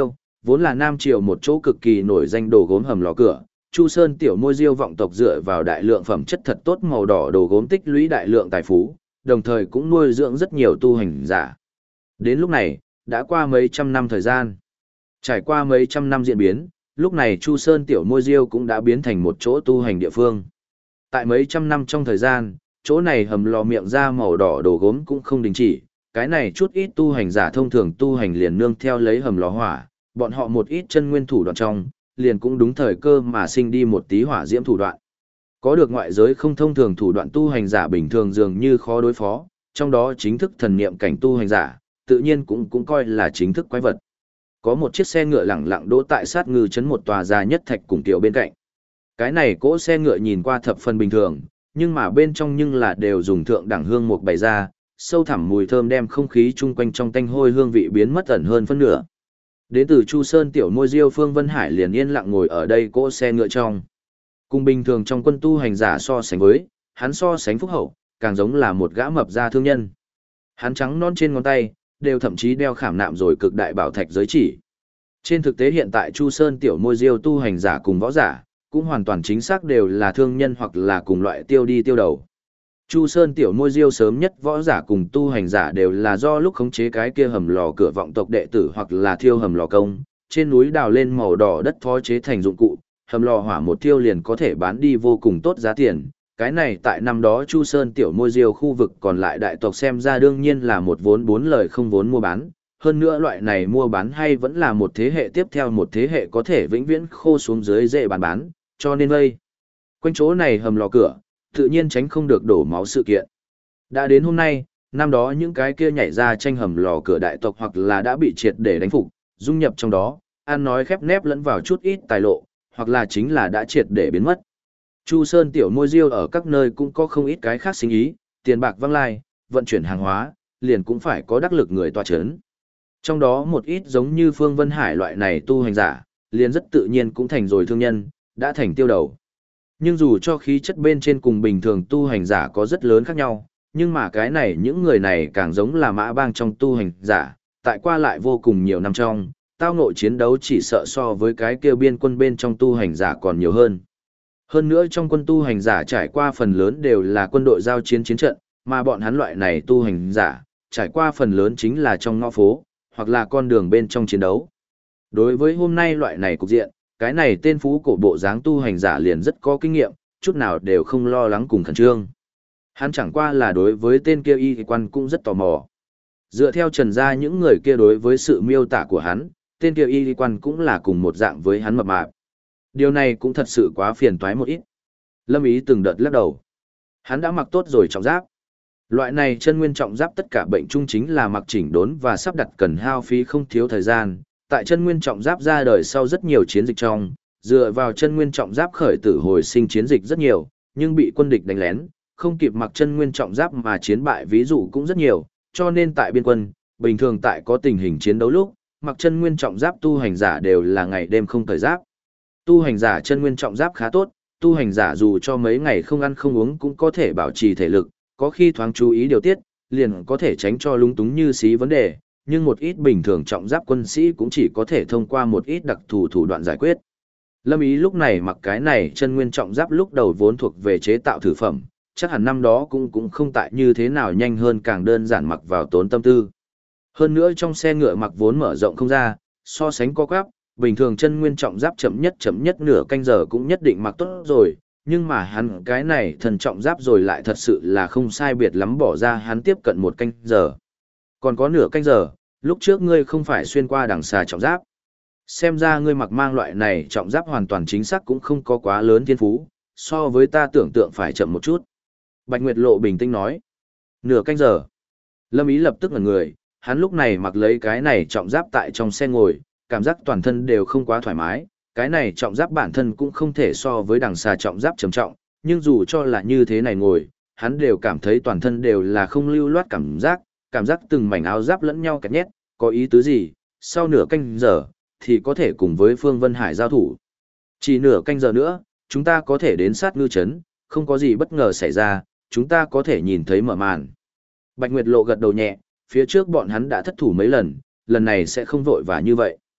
vốn là Nam Triều một chỗ cực kỳ nổi danh đồ gốm hầm lò cửa, Chu Sơn tiểu môi diêu vọng tộc dựa vào đại lượng phẩm chất thật tốt màu đỏ đồ gốm tích lũy đại lượng tài phú, đồng thời cũng nuôi dưỡng rất nhiều tu hành giả. Đến lúc này, đã qua mấy trăm năm thời gian. Trải qua mấy trăm năm diễn biến, lúc này Chu Sơn tiểu môi diêu cũng đã biến thành một chỗ tu hành địa phương. Tại mấy trăm năm trong thời gian, chỗ này hầm lò miệng ra màu đỏ đồ gốm cũng không đình chỉ, cái này chút ít tu hành giả thông thường tu hành liền nương theo lấy hầm lò hỏa, bọn họ một ít chân nguyên thủ đoạn trong, liền cũng đúng thời cơ mà sinh đi một tí hỏa diễm thủ đoạn. Có được ngoại giới không thông thường thủ đoạn tu hành giả bình thường dường như khó đối phó, trong đó chính thức thần niệm cảnh tu hành giả, tự nhiên cũng coi là chính thức quái vật. Có một chiếc xe ngựa lẳng lặng đỗ tại sát ngư trấn một tòa già nhất thạch cùng tiểu bên cạnh. Cái này cỗ xe ngựa nhìn qua thập phần bình thường, nhưng mà bên trong nhưng là đều dùng thượng đẳng hương mục bày ra, sâu thẳm mùi thơm đem không khí chung quanh trong tanh hôi hương vị biến mất ẩn hơn phân nửa. Đến từ Chu Sơn tiểu môi diêu Phương Vân Hải liền yên lặng ngồi ở đây cỗ xe ngựa trong. Cùng bình thường trong quân tu hành giả so sánh với, hắn so sánh phúc hậu, càng giống là một gã mập gia thương nhân. Hắn trắng non trên ngón tay, đều thậm chí đeo khảm nạm rồi cực đại bảo thạch giới chỉ. Trên thực tế hiện tại Chu Sơn tiểu môi diêu tu hành giả cùng võ giả, cũng hoàn toàn chính xác đều là thương nhân hoặc là cùng loại tiêu đi tiêu đầu. Chu Sơn tiểu môi diêu sớm nhất võ giả cùng tu hành giả đều là do lúc khống chế cái kia hầm lò cửa vọng tộc đệ tử hoặc là thiêu hầm lò công, trên núi đào lên màu đỏ đất phó chế thành dụng cụ, hầm lò hỏa một thiêu liền có thể bán đi vô cùng tốt giá tiền. Cái này tại năm đó Chu Sơn tiểu môi diêu khu vực còn lại đại tộc xem ra đương nhiên là một vốn bốn lời không vốn mua bán. Hơn nữa loại này mua bán hay vẫn là một thế hệ tiếp theo một thế hệ có thể vĩnh viễn khô xuống dưới dễ bán, cho nên vây. Quanh chỗ này hầm lò cửa, tự nhiên tránh không được đổ máu sự kiện. Đã đến hôm nay, năm đó những cái kia nhảy ra tranh hầm lò cửa đại tộc hoặc là đã bị triệt để đánh phục, dung nhập trong đó, ăn nói khép nép lẫn vào chút ít tài lộ, hoặc là chính là đã triệt để biến mất. Chu Sơn tiểu môi diêu ở các nơi cũng có không ít cái khác sinh ý, tiền bạc văng lai, vận chuyển hàng hóa, liền cũng phải có đắc lực người tọa chấn. Trong đó một ít giống như Phương Vân Hải loại này tu hành giả, liền rất tự nhiên cũng thành rồi thương nhân, đã thành tiêu đầu. Nhưng dù cho khí chất bên trên cùng bình thường tu hành giả có rất lớn khác nhau, nhưng mà cái này những người này càng giống là mã bang trong tu hành giả, tại qua lại vô cùng nhiều năm trong, tao ngộ chiến đấu chỉ sợ so với cái kêu biên quân bên trong tu hành giả còn nhiều hơn. Hơn nữa trong quân tu hành giả trải qua phần lớn đều là quân đội giao chiến chiến trận, mà bọn hắn loại này tu hành giả, trải qua phần lớn chính là trong ngõ phố, hoặc là con đường bên trong chiến đấu. Đối với hôm nay loại này cục diện, cái này tên phú cổ bộ dáng tu hành giả liền rất có kinh nghiệm, chút nào đều không lo lắng cùng khẩn trương. Hắn chẳng qua là đối với tên kia y quan cũng rất tò mò. Dựa theo trần gia những người kia đối với sự miêu tả của hắn, tên kia y quan cũng là cùng một dạng với hắn mập mạp. Điều này cũng thật sự quá phiền toái một ít. Lâm Ý từng đợt lắc đầu. Hắn đã mặc tốt rồi trọng giáp. Loại này chân nguyên trọng giáp tất cả bệnh chung chính là mặc chỉnh đốn và sắp đặt cần hao phí không thiếu thời gian. Tại chân nguyên trọng giáp ra đời sau rất nhiều chiến dịch trong, dựa vào chân nguyên trọng giáp khởi tử hồi sinh chiến dịch rất nhiều, nhưng bị quân địch đánh lén, không kịp mặc chân nguyên trọng giáp mà chiến bại ví dụ cũng rất nhiều, cho nên tại biên quân, bình thường tại có tình hình chiến đấu lúc, mặc chân nguyên trọng giáp tu hành giả đều là ngày đêm không cởi giáp. Tu hành giả chân nguyên trọng giáp khá tốt, tu hành giả dù cho mấy ngày không ăn không uống cũng có thể bảo trì thể lực, có khi thoáng chú ý điều tiết, liền có thể tránh cho lung túng như xí vấn đề, nhưng một ít bình thường trọng giáp quân sĩ cũng chỉ có thể thông qua một ít đặc thù thủ đoạn giải quyết. Lâm Ý lúc này mặc cái này chân nguyên trọng giáp lúc đầu vốn thuộc về chế tạo thử phẩm, chắc hẳn năm đó cũng không tại như thế nào nhanh hơn càng đơn giản mặc vào tốn tâm tư. Hơn nữa trong xe ngựa mặc vốn mở rộng không ra, so sánh co quắp, bình thường chân nguyên trọng giáp chậm nhất nửa canh giờ cũng nhất định mặc tốt rồi, nhưng mà hắn cái này thần trọng giáp rồi lại thật sự là không sai biệt lắm bỏ ra hắn tiếp cận một canh giờ. Còn có nửa canh giờ, lúc trước ngươi không phải xuyên qua đằng xà trọng giáp. Xem ra ngươi mặc mang loại này trọng giáp hoàn toàn chính xác cũng không có quá lớn thiên phú, so với ta tưởng tượng phải chậm một chút. Bạch Nguyệt Lộ bình tĩnh nói. Nửa canh giờ. Lâm Ý lập tức ngẩn người, hắn lúc này mặc lấy cái này trọng giáp tại trong xe ngồi, cảm giác toàn thân đều không quá thoải mái. Cái này trọng giáp bản thân cũng không thể so với đằng xà trọng giáp trầm trọng, nhưng dù cho là như thế này ngồi, hắn đều cảm thấy toàn thân đều là không lưu loát cảm giác từng mảnh áo giáp lẫn nhau kẹt nhét, có ý tứ gì, sau nửa canh giờ, thì có thể cùng với Phương Vân Hải giao thủ. Chỉ nửa canh giờ nữa, chúng ta có thể đến sát ngư trấn, không có gì bất ngờ xảy ra, chúng ta có thể nhìn thấy mở màn. Bạch Nguyệt Lộ gật đầu nhẹ, phía trước bọn hắn đã thất thủ mấy lần, lần này sẽ không vội vã như vậy.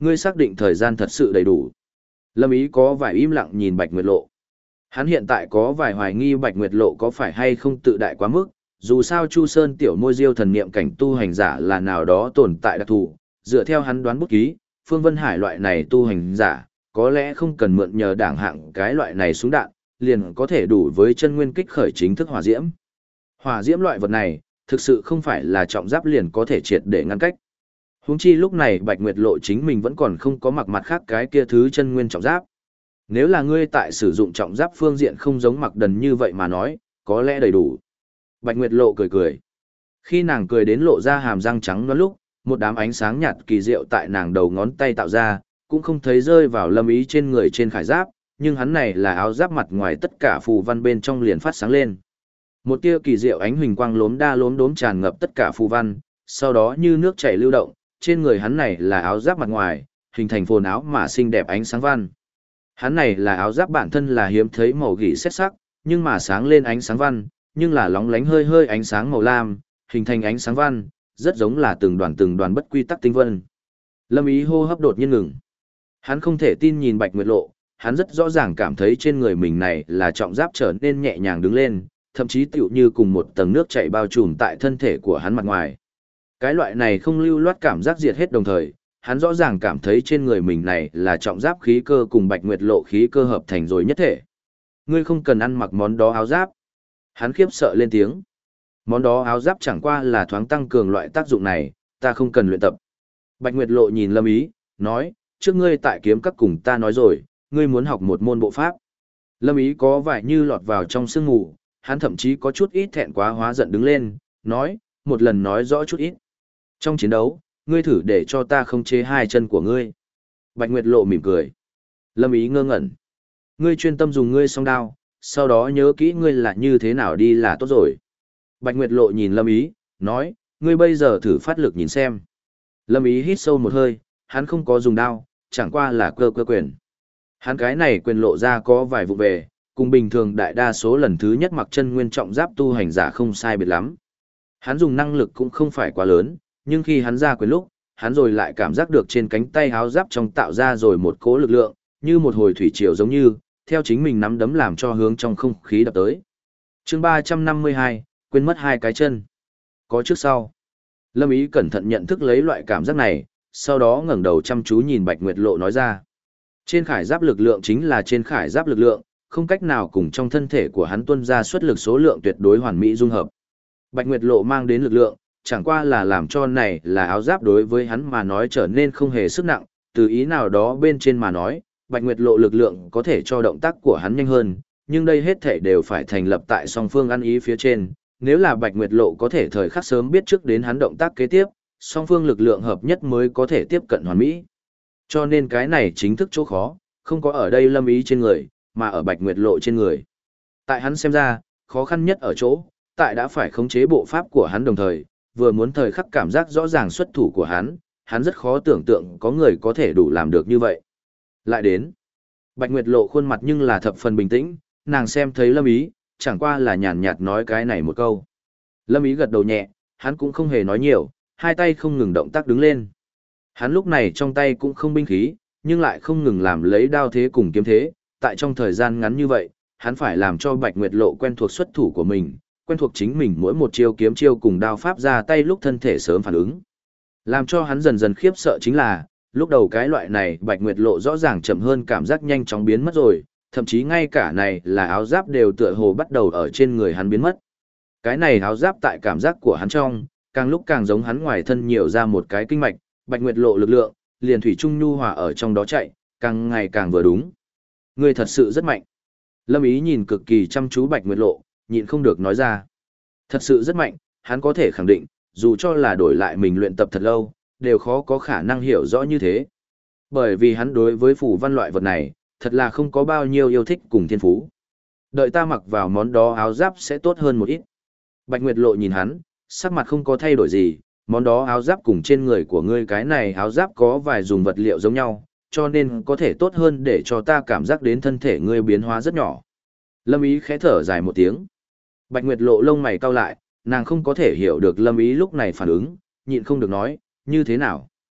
Ngươi xác định thời gian thật sự đầy đủ. Lâm Ý có vài im lặng nhìn Bạch Nguyệt Lộ. Hắn hiện tại có vài hoài nghi Bạch Nguyệt Lộ có phải hay không tự đại quá mức, dù sao Chu Sơn tiểu môi diêu thần niệm cảnh tu hành giả là nào đó tồn tại đặc thù, dựa theo hắn đoán bút ký, Phương Vân Hải loại này tu hành giả, có lẽ không cần mượn nhờ đảng hạng cái loại này súng đạn, liền có thể đủ với chân nguyên kích khởi chính thức hỏa diễm. Hỏa diễm loại vật này, thực sự không phải là trọng giáp liền có thể triệt để ngăn cách. Huống chi lúc này Bạch Nguyệt Lộ chính mình vẫn còn không có mặc mặt khác cái kia thứ chân nguyên trọng giáp. Nếu là ngươi tại sử dụng trọng giáp phương diện không giống Mặc Đần như vậy mà nói, có lẽ đầy đủ. Bạch Nguyệt Lộ cười cười. Khi nàng cười đến lộ ra hàm răng trắng nõn lúc, một đám ánh sáng nhạt kỳ diệu tại nàng đầu ngón tay tạo ra, cũng không thấy rơi vào Lâm Ý trên người trên khải giáp, nhưng hắn này là áo giáp mặt ngoài tất cả phù văn bên trong liền phát sáng lên. Một tia kỳ diệu ánh huỳnh quang lốm đa lốm đốm tràn ngập tất cả phù văn, sau đó như nước chảy lưu động, trên người hắn này là áo giáp mặt ngoài, hình thành phồn áo mà xinh đẹp ánh sáng văn. Hắn này là áo giáp bản thân là hiếm thấy màu gỉ xét sắc, nhưng mà sáng lên ánh sáng văn, nhưng là lóng lánh hơi hơi ánh sáng màu lam, hình thành ánh sáng văn, rất giống là từng đoàn bất quy tắc tinh vân. Lâm Ý hô hấp đột nhiên ngừng. Hắn không thể tin nhìn Bạch Nguyệt Lộ, hắn rất rõ ràng cảm thấy trên người mình này là trọng giáp trở nên nhẹ nhàng đứng lên, thậm chí tựu như cùng một tầng nước chảy bao trùm tại thân thể của hắn mặt ngoài. Cái loại này không lưu loát cảm giác diệt hết đồng thời, hắn rõ ràng cảm thấy trên người mình này là trọng giáp khí cơ cùng Bạch Nguyệt Lộ khí cơ hợp thành rồi nhất thể. Ngươi không cần ăn mặc món đó áo giáp. Hắn khiếp sợ lên tiếng. Món đó áo giáp chẳng qua là thoáng tăng cường loại tác dụng này, ta không cần luyện tập. Bạch Nguyệt Lộ nhìn Lâm Ý, nói, trước ngươi tại kiếm các cùng ta nói rồi, ngươi muốn học một môn bộ pháp. Lâm Ý có vẻ như lọt vào trong sương mù, hắn thậm chí có chút ít thẹn quá hóa giận đứng lên, nói, một lần nói rõ chút ít. Trong chiến đấu, ngươi thử để cho ta khống chế hai chân của ngươi. Bạch Nguyệt Lộ mỉm cười. Lâm Ý ngơ ngẩn. Ngươi chuyên tâm dùng ngươi song đao, sau đó nhớ kỹ ngươi là như thế nào đi là tốt rồi. Bạch Nguyệt Lộ nhìn Lâm Ý, nói, ngươi bây giờ thử phát lực nhìn xem. Lâm Ý hít sâu một hơi, hắn không có dùng đao, chẳng qua là cơ quyền. Hắn cái này quyền lộ ra có vài vụ về, cùng bình thường đại đa số lần thứ nhất mặc chân nguyên trọng giáp tu hành giả không sai biệt lắm. Hắn dùng năng lực cũng không phải quá lớn, nhưng khi hắn ra quyền lúc, hắn rồi lại cảm giác được trên cánh tay áo giáp trong tạo ra rồi một cỗ lực lượng, như một hồi thủy triều giống như, theo chính mình nắm đấm làm cho hướng trong không khí đập tới. Chương 352, quên mất hai cái chân. Có trước sau. Lâm Ý cẩn thận nhận thức lấy loại cảm giác này, sau đó ngẩng đầu chăm chú nhìn Bạch Nguyệt Lộ nói ra. Trên khải giáp lực lượng chính là trên khải giáp lực lượng, không cách nào cùng trong thân thể của hắn tuân ra xuất lực số lượng tuyệt đối hoàn mỹ dung hợp. Bạch Nguyệt Lộ mang đến lực lượng, chẳng qua là làm cho này là áo giáp đối với hắn mà nói trở nên không hề sức nặng, từ ý nào đó bên trên mà nói, Bạch Nguyệt Lộ lực lượng có thể cho động tác của hắn nhanh hơn, nhưng đây hết thể đều phải thành lập tại song phương ăn ý phía trên, nếu là Bạch Nguyệt Lộ có thể thời khắc sớm biết trước đến hắn động tác kế tiếp, song phương lực lượng hợp nhất mới có thể tiếp cận hoàn mỹ. Cho nên cái này chính thức chỗ khó, không có ở đây Lâm Ý trên người, mà ở Bạch Nguyệt Lộ trên người. Tại hắn xem ra, khó khăn nhất ở chỗ, tại đã phải khống chế bộ pháp của hắn đồng thời, vừa muốn thời khắc cảm giác rõ ràng xuất thủ của hắn rất khó tưởng tượng có người có thể đủ làm được như vậy. Lại đến, Bạch Nguyệt Lộ khuôn mặt nhưng là thập phần bình tĩnh, nàng xem thấy Lâm Ý, chẳng qua là nhàn nhạt nói cái này một câu. Lâm Ý gật đầu nhẹ, hắn cũng không hề nói nhiều, hai tay không ngừng động tác đứng lên. Hắn lúc này trong tay cũng không binh khí, nhưng lại không ngừng làm lấy đao thế cùng kiếm thế, tại trong thời gian ngắn như vậy, hắn phải làm cho Bạch Nguyệt Lộ quen thuộc xuất thủ của mình, quen thuộc chính mình mỗi một chiêu kiếm chiêu cùng đao pháp ra tay lúc thân thể sớm phản ứng. Làm cho hắn dần dần khiếp sợ chính là, lúc đầu cái loại này Bạch Nguyệt Lộ rõ ràng chậm hơn cảm giác nhanh chóng biến mất rồi, thậm chí ngay cả này là áo giáp đều tựa hồ bắt đầu ở trên người hắn biến mất. Cái này áo giáp tại cảm giác của hắn trong, càng lúc càng giống hắn ngoài thân nhiều ra một cái kinh mạch, Bạch Nguyệt Lộ lực lượng, liền thủy trung nhu hòa ở trong đó chạy, càng ngày càng vừa đúng. Ngươi thật sự rất mạnh. Lâm Ý nhìn cực kỳ chăm chú Bạch Nguyệt Lộ, nhịn không được nói ra. Thật sự rất mạnh, hắn có thể khẳng định, dù cho là đổi lại mình luyện tập thật lâu, đều khó có khả năng hiểu rõ như thế. Bởi vì hắn đối với phù văn loại vật này, thật là không có bao nhiêu yêu thích cùng thiên phú. Đợi ta mặc vào món đó áo giáp sẽ tốt hơn một ít. Bạch Nguyệt Lộ nhìn hắn, sắc mặt không có thay đổi gì, món đó áo giáp cùng trên người của ngươi cái này áo giáp có vài dùng vật liệu giống nhau, cho nên có thể tốt hơn để cho ta cảm giác đến thân thể ngươi biến hóa rất nhỏ. Lâm Ý khẽ thở dài một tiếng. Bạch Nguyệt Lộ lông mày cau lại, nàng không có thể hiểu được Lâm Ý lúc này phản ứng, nhịn không được nói, như thế nào?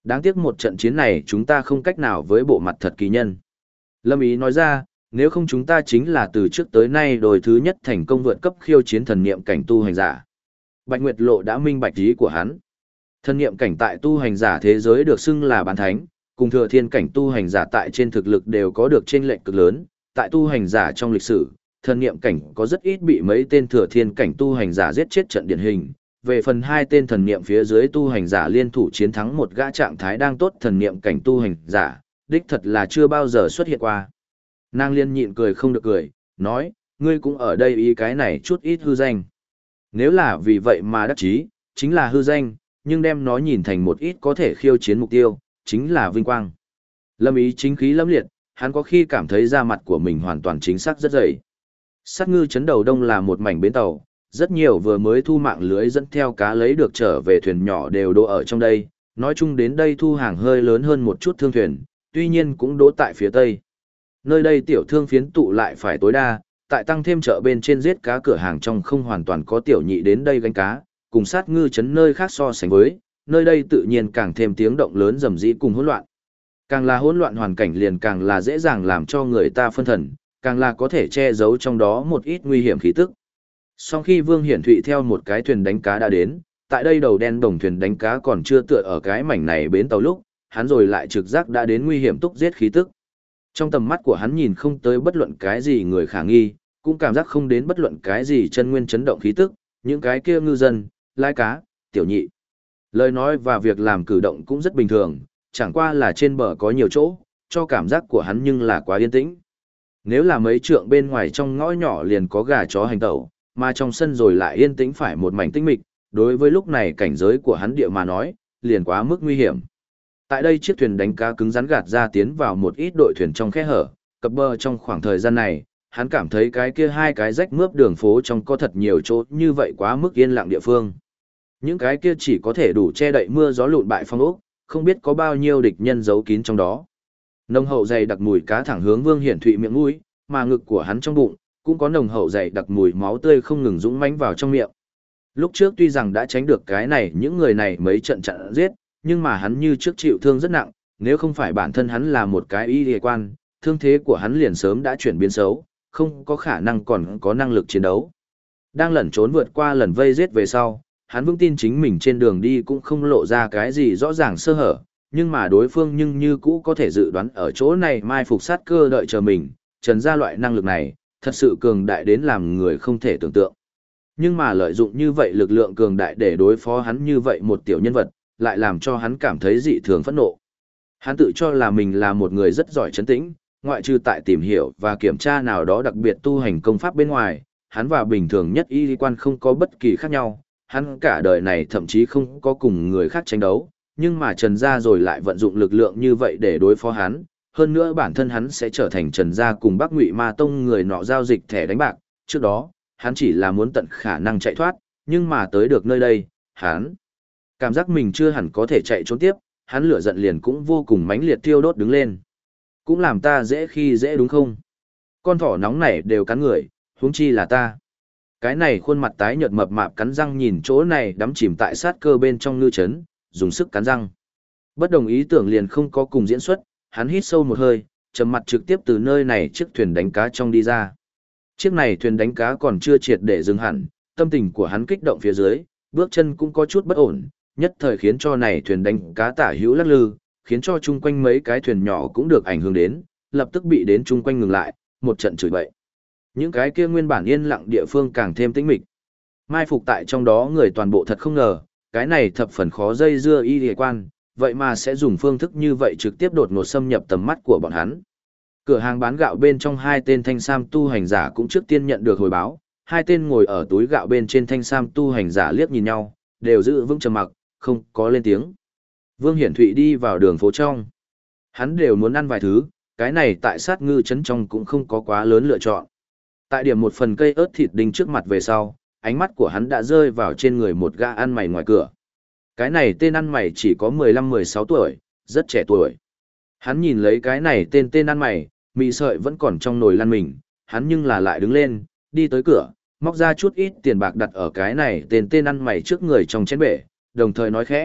Đáng tiếc một trận chiến này chúng ta không cách nào với bộ mặt thật kỳ nhân. Lâm Ý nói ra, nếu không chúng ta chính là từ trước tới nay đôi thứ nhất thành công vượt cấp khiêu chiến thần niệm cảnh tu hành giả. Bạch Nguyệt Lộ đã minh bạch ý của hắn. Thần niệm cảnh tại tu hành giả thế giới được xưng là bán thánh, cùng thừa thiên cảnh tu hành giả tại trên thực lực đều có được chênh lệch cực lớn. Tại tu hành giả trong lịch sử, thần niệm cảnh có rất ít bị mấy tên thừa thiên cảnh tu hành giả giết chết trận điển hình. Về phần hai tên thần niệm phía dưới tu hành giả liên thủ chiến thắng một gã trạng thái đang tốt thần niệm cảnh tu hành giả, đích thật là chưa bao giờ xuất hiện qua. Nàng liên nhịn cười không được cười, nói, ngươi cũng ở đây ý cái này chút ít hư danh. Nếu là vì vậy mà đắc chí, chính là hư danh, nhưng đem nó nhìn thành một ít có thể khiêu chiến mục tiêu, chính là vinh quang. Lâm Ý chính khí lâm liệt, hắn có khi cảm thấy da mặt của mình hoàn toàn chính xác rất dày. Sát ngư trấn đầu đông là một mảnh bến tàu, rất nhiều vừa mới thu mạng lưới dẫn theo cá lấy được trở về thuyền nhỏ đều đỗ ở trong đây, nói chung đến đây thu hàng hơi lớn hơn một chút thương thuyền, tuy nhiên cũng đỗ tại phía tây. Nơi đây tiểu thương phiến tụ lại phải tối đa, tại tăng thêm chợ bên trên giết cá cửa hàng trong không hoàn toàn có tiểu nhị đến đây gánh cá, cùng sát ngư trấn nơi khác so sánh với, nơi đây tự nhiên càng thêm tiếng động lớn rầm rĩ cùng hỗn loạn. Càng là hỗn loạn hoàn cảnh liền càng là dễ dàng làm cho người ta phân thần, càng là có thể che giấu trong đó một ít nguy hiểm khí tức. Sau khi Vương Hiển Thụy theo một cái thuyền đánh cá đã đến, tại đây đầu đen đồng thuyền đánh cá còn chưa tựa ở cái mảnh này bến tàu lúc, hắn rồi lại trực giác đã đến nguy hiểm túc giết khí tức. Trong tầm mắt của hắn nhìn không tới bất luận cái gì người khả nghi, cũng cảm giác không đến bất luận cái gì chân nguyên chấn động khí tức, những cái kia ngư dân, lái cá, tiểu nhị. Lời nói và việc làm cử động cũng rất bình thường, chẳng qua là trên bờ có nhiều chỗ, cho cảm giác của hắn nhưng là quá yên tĩnh. Nếu là mấy trượng bên ngoài trong ngõ nhỏ liền có gà chó hành tẩu, mà trong sân rồi lại yên tĩnh phải một mảnh tĩnh mịch, đối với lúc này cảnh giới của hắn địa mà nói, liền quá mức nguy hiểm. Tại đây chiếc thuyền đánh cá cứng rắn gạt ra tiến vào một ít đội thuyền trong khe hở, cập bờ trong khoảng thời gian này, hắn cảm thấy cái kia hai cái rách mướp đường phố trong có thật nhiều chỗ như vậy quá mức yên lặng địa phương. Những cái kia chỉ có thể đủ che đậy mưa gió lụn bại phong ốc, không biết có bao nhiêu địch nhân giấu kín trong đó. Nồng hậu dày đặc mùi cá thẳng hướng Vương Hiển Thụy miệng mũi, mà ngực của hắn trong bụng cũng có nồng hậu dày đặc mùi máu tươi không ngừng dũng mãnh vào trong miệng. Lúc trước tuy rằng đã tránh được cái này những người này mấy trận chặn giết, nhưng mà hắn như trước chịu thương rất nặng, nếu không phải bản thân hắn là một cái y y quan, thương thế của hắn liền sớm đã chuyển biến xấu, không có khả năng còn có năng lực chiến đấu. Đang lẩn trốn vượt qua lần vây giết về sau, hắn vững tin chính mình trên đường đi cũng không lộ ra cái gì rõ ràng sơ hở, nhưng mà đối phương nhưng như cũ có thể dự đoán ở chỗ này mai phục sát cơ đợi chờ mình, trần ra loại năng lực này, thật sự cường đại đến làm người không thể tưởng tượng. Nhưng mà lợi dụng như vậy lực lượng cường đại để đối phó hắn như vậy một tiểu nhân vật, lại làm cho hắn cảm thấy dị thường phẫn nộ. Hắn tự cho là mình là một người rất giỏi trấn tĩnh, ngoại trừ tại tìm hiểu và kiểm tra nào đó đặc biệt tu hành công pháp bên ngoài, hắn và bình thường nhất y quan không có bất kỳ khác nhau, hắn cả đời này thậm chí không có cùng người khác tranh đấu, nhưng mà Trần Gia rồi lại vận dụng lực lượng như vậy để đối phó hắn, hơn nữa bản thân hắn sẽ trở thành Trần Gia cùng Bắc Ngụy Ma Tông người nọ giao dịch thẻ đánh bạc, trước đó, hắn chỉ là muốn tận khả năng chạy thoát, nhưng mà tới được nơi đây, hắn cảm giác mình chưa hẳn có thể chạy trốn tiếp, hắn lửa giận liền cũng vô cùng mãnh liệt thiêu đốt đứng lên. Cũng làm ta dễ khi dễ đúng không? Con thỏ nóng này đều cắn người, huống chi là ta. Cái này khuôn mặt tái nhợt mập mạp cắn răng nhìn chỗ này đắm chìm tại sát cơ bên trong ngư chấn, dùng sức cắn răng. Bất đồng ý tưởng liền không có cùng diễn xuất, hắn hít sâu một hơi, trầm mặt trực tiếp từ nơi này chiếc thuyền đánh cá trong đi ra. Chiếc này thuyền đánh cá còn chưa triệt để dừng hẳn, tâm tình của hắn kích động phía dưới, bước chân cũng có chút bất ổn, nhất thời khiến cho này thuyền đánh cá tả hữu lắc lư, khiến cho chung quanh mấy cái thuyền nhỏ cũng được ảnh hưởng đến, lập tức bị đến chung quanh ngừng lại, một trận chửi bậy. Những cái kia nguyên bản yên lặng địa phương càng thêm tĩnh mịch. Mai phục tại trong đó người toàn bộ thật không ngờ, cái này thập phần khó dây dưa y địa quan, vậy mà sẽ dùng phương thức như vậy trực tiếp đột ngột xâm nhập tầm mắt của bọn hắn. Cửa hàng bán gạo bên trong hai tên thanh sam tu hành giả cũng trước tiên nhận được hồi báo, hai tên ngồi ở túi gạo bên trên thanh sam tu hành giả liếc nhìn nhau, đều giữ vững trầm mặc, không có lên tiếng. Vương Hiển Thụy đi vào đường phố trong. Hắn đều muốn ăn vài thứ, cái này tại sát ngư trấn trong cũng không có quá lớn lựa chọn. Tại điểm một phần cây ớt thịt đinh trước mặt về sau, ánh mắt của hắn đã rơi vào trên người một gã ăn mày ngoài cửa. Cái này tên ăn mày chỉ có 15-16 tuổi, rất trẻ tuổi. Hắn nhìn lấy cái này tên ăn mày, mì sợi vẫn còn trong nồi lăn mình, hắn nhưng là lại đứng lên, đi tới cửa, móc ra chút ít tiền bạc đặt ở cái này tên ăn mày trước người trong chén bể, đồng thời nói khẽ,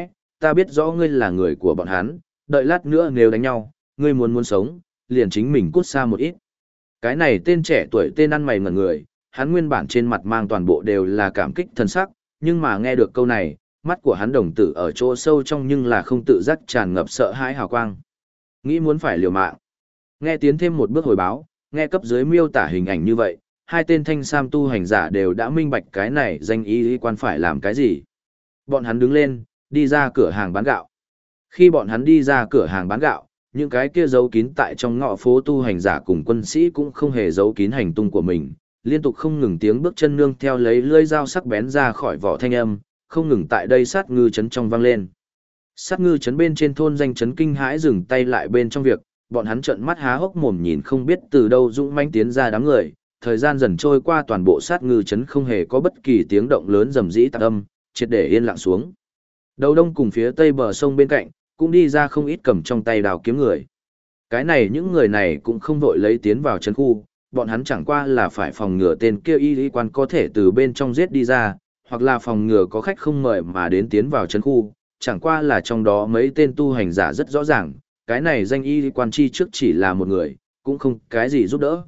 ta biết rõ ngươi là người của bọn hắn, đợi lát nữa nếu đánh nhau, ngươi muốn sống, liền chính mình cút xa một ít. Cái này tên trẻ tuổi tên ăn mày ngẩn người, hắn nguyên bản trên mặt mang toàn bộ đều là cảm kích thân sắc, nhưng mà nghe được câu này, mắt của hắn đồng tử ở chỗ sâu trong nhưng là không tự giác tràn ngập sợ hãi hào quang. Nghĩ muốn phải liều mạng. Nghe tiến thêm một bước hồi báo, nghe cấp dưới miêu tả hình ảnh như vậy, hai tên thanh sam tu hành giả đều đã minh bạch cái này danh y quan phải làm cái gì. Bọn hắn đứng lên, đi ra cửa hàng bán gạo. Khi bọn hắn đi ra cửa hàng bán gạo, những cái kia giấu kín tại trong ngõ phố tu hành giả cùng quân sĩ cũng không hề giấu kín hành tung của mình, liên tục không ngừng tiếng bước chân nương theo lấy lưỡi dao sắc bén ra khỏi vỏ thanh âm, không ngừng tại đây sát ngư chấn trong vang lên. Sát ngư chấn bên trên thôn danh chấn kinh hãi dừng tay lại bên trong việc, bọn hắn trợn mắt há hốc mồm nhìn không biết từ đâu dũng mãnh tiến ra đám người, thời gian dần trôi qua toàn bộ sát ngư chấn không hề có bất kỳ tiếng động lớn rầm rĩ tạc âm, triệt để yên lặng xuống. Đầu đông cùng phía tây bờ sông bên cạnh, cũng đi ra không ít cầm trong tay đào kiếm người. Cái này những người này cũng không vội lấy tiến vào chấn khu, bọn hắn chẳng qua là phải phòng ngừa tên kia y quan có thể từ bên trong giết đi ra, hoặc là phòng ngừa có khách không mời mà đến tiến vào chấn khu, chẳng qua là trong đó mấy tên tu hành giả rất rõ ràng, cái này danh y quan chi trước chỉ là một người, cũng không cái gì giúp đỡ.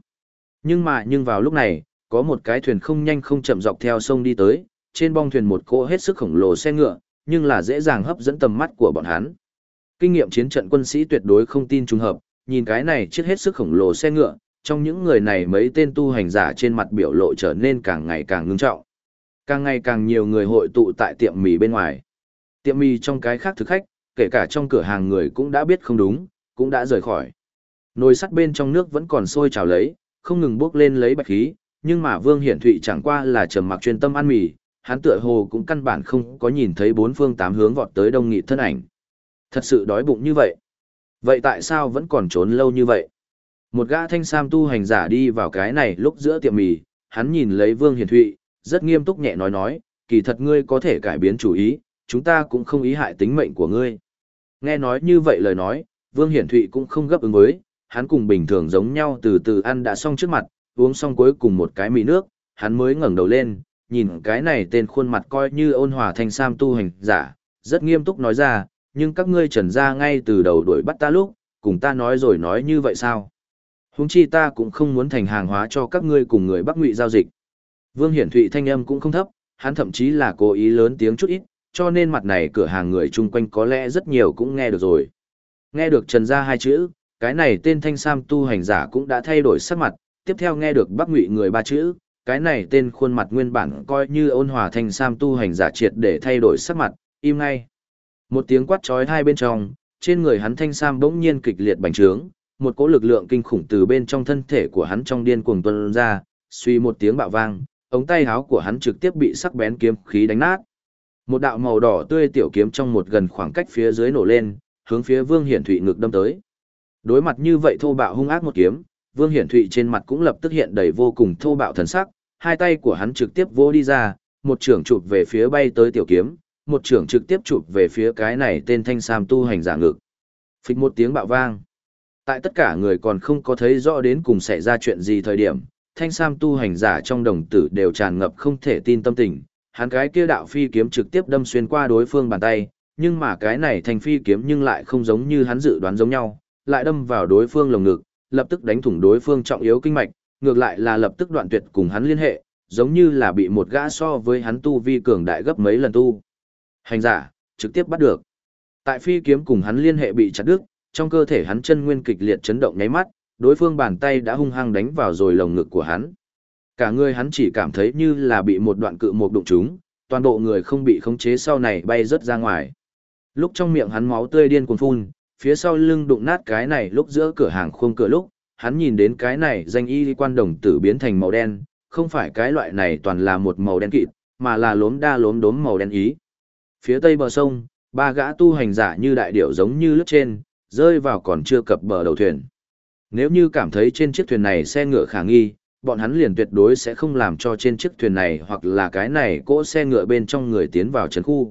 Nhưng vào lúc này, có một cái thuyền không nhanh không chậm dọc theo sông đi tới, trên bong thuyền một cỗ hết sức khổng lồ xe ngựa, nhưng là dễ dàng hấp dẫn tầm mắt của bọn hắn. Kinh nghiệm chiến trận quân sĩ tuyệt đối không tin trùng hợp, nhìn cái này chiếc hết sức khổng lồ xe ngựa, trong những người này mấy tên tu hành giả trên mặt biểu lộ trở nên càng ngày càng ngưng trọng. Càng ngày càng nhiều người hội tụ tại tiệm mì bên ngoài. Tiệm mì trong cái khác thực khách, kể cả trong cửa hàng người cũng đã biết không đúng, cũng đã rời khỏi. Nồi sắt bên trong nước vẫn còn sôi trào lấy, không ngừng bốc lên lấy bạch khí, nhưng mà Vương Hiển Thụy chẳng qua là trầm mặc chuyên tâm ăn mì, hắn tựa hồ cũng căn bản không có nhìn thấy bốn phương tám hướng vọt tới đông nghị thân ảnh. Thật sự đói bụng như vậy. Vậy tại sao vẫn còn trốn lâu như vậy? Một gã thanh sam tu hành giả đi vào cái này lúc giữa tiệm mì, hắn nhìn lấy Vương Hiển Thụy, rất nghiêm túc nhẹ nói, kỳ thật ngươi có thể cải biến chủ ý, chúng ta cũng không ý hại tính mệnh của ngươi. Nghe nói như vậy lời nói, Vương Hiển Thụy cũng không gấp ứng với, hắn cùng bình thường giống nhau từ từ ăn đã xong trước mặt, uống xong cuối cùng một cái mì nước, hắn mới ngẩng đầu lên, nhìn cái này tên khuôn mặt coi như ôn hòa thanh sam tu hành giả, rất nghiêm túc nói ra, nhưng các ngươi Trần gia ngay từ đầu đuổi bắt ta lúc, cùng ta nói rồi nói như vậy sao? Huống chi ta cũng không muốn thành hàng hóa cho các ngươi cùng người Bắc Ngụy giao dịch. Vương Hiển Thụy thanh âm cũng không thấp, hắn thậm chí là cố ý lớn tiếng chút ít, cho nên mặt này cửa hàng người chung quanh có lẽ rất nhiều cũng nghe được rồi. Nghe được Trần gia hai chữ, cái này tên thanh sam tu hành giả cũng đã thay đổi sắc mặt, tiếp theo nghe được Bắc Ngụy người ba chữ, cái này tên khuôn mặt nguyên bản coi như ôn hòa thanh sam tu hành giả triệt để thay đổi sắc mặt, im ngay. Một tiếng quát chói hai bên trong, trên người hắn thanh sam bỗng nhiên kịch liệt bành trướng, một cỗ lực lượng kinh khủng từ bên trong thân thể của hắn trong điên cuồng tuôn ra, suy một tiếng bạo vang, ống tay áo của hắn trực tiếp bị sắc bén kiếm khí đánh nát. Một đạo màu đỏ tươi tiểu kiếm trong một gần khoảng cách phía dưới nổ lên, hướng phía Vương Hiển Thụy ngực đâm tới. Đối mặt như vậy thô bạo hung ác một kiếm, Vương Hiển Thụy trên mặt cũng lập tức hiện đầy vô cùng thô bạo thần sắc, hai tay của hắn trực tiếp vỗ đi ra, một chưởng chụp về phía bay tới tiểu kiếm, một chưởng trực tiếp chụp về phía cái này tên thanh sam tu hành giả ngực. Phịch một tiếng bạo vang. Tại tất cả người còn không có thấy rõ đến cùng xảy ra chuyện gì thời điểm, thanh sam tu hành giả trong đồng tử đều tràn ngập không thể tin tâm tình, hắn cái kia đạo phi kiếm trực tiếp đâm xuyên qua đối phương bàn tay, nhưng mà cái này thành phi kiếm nhưng lại không giống như hắn dự đoán giống nhau, lại đâm vào đối phương lồng ngực, lập tức đánh thủng đối phương trọng yếu kinh mạch, ngược lại là lập tức đoạn tuyệt cùng hắn liên hệ, giống như là bị một gã so với hắn tu vi cường đại gấp mấy lần tu hành giả trực tiếp bắt được. Tại phi kiếm cùng hắn liên hệ bị chặt đứt, trong cơ thể hắn chân nguyên kịch liệt chấn động nháy mắt, đối phương bàn tay đã hung hăng đánh vào rồi lồng ngực của hắn. Cả người hắn chỉ cảm thấy như là bị một đoạn cự mục đụng trúng, toàn bộ người không bị khống chế sau này bay rớt ra ngoài. Lúc trong miệng hắn máu tươi điên cuồng phun, phía sau lưng đụng nát cái này lúc giữa cửa hàng khung cửa lúc, hắn nhìn đến cái này danh y quan đồng tử biến thành màu đen, không phải cái loại này toàn là một màu đen kịt, mà là lốm đa lốm đốm màu đen ý. Phía tây bờ sông, ba gã tu hành giả như đại điểu giống như lướt trên, rơi vào còn chưa cập bờ đầu thuyền. Nếu như cảm thấy trên chiếc thuyền này xe ngựa khả nghi, bọn hắn liền tuyệt đối sẽ không làm cho trên chiếc thuyền này hoặc là cái này cỗ xe ngựa bên trong người tiến vào trấn khu.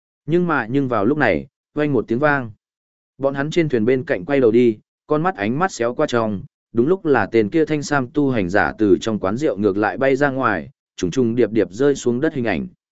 Nhưng vào lúc này, vang một tiếng vang. Bọn hắn trên thuyền bên cạnh quay đầu đi, con mắt ánh mắt xéo qua trong, đúng lúc là tên kia thanh sam tu hành giả từ trong quán rượu ngược lại bay ra ngoài, trùng trùng điệp điệp rơi xuống đất hình ảnh.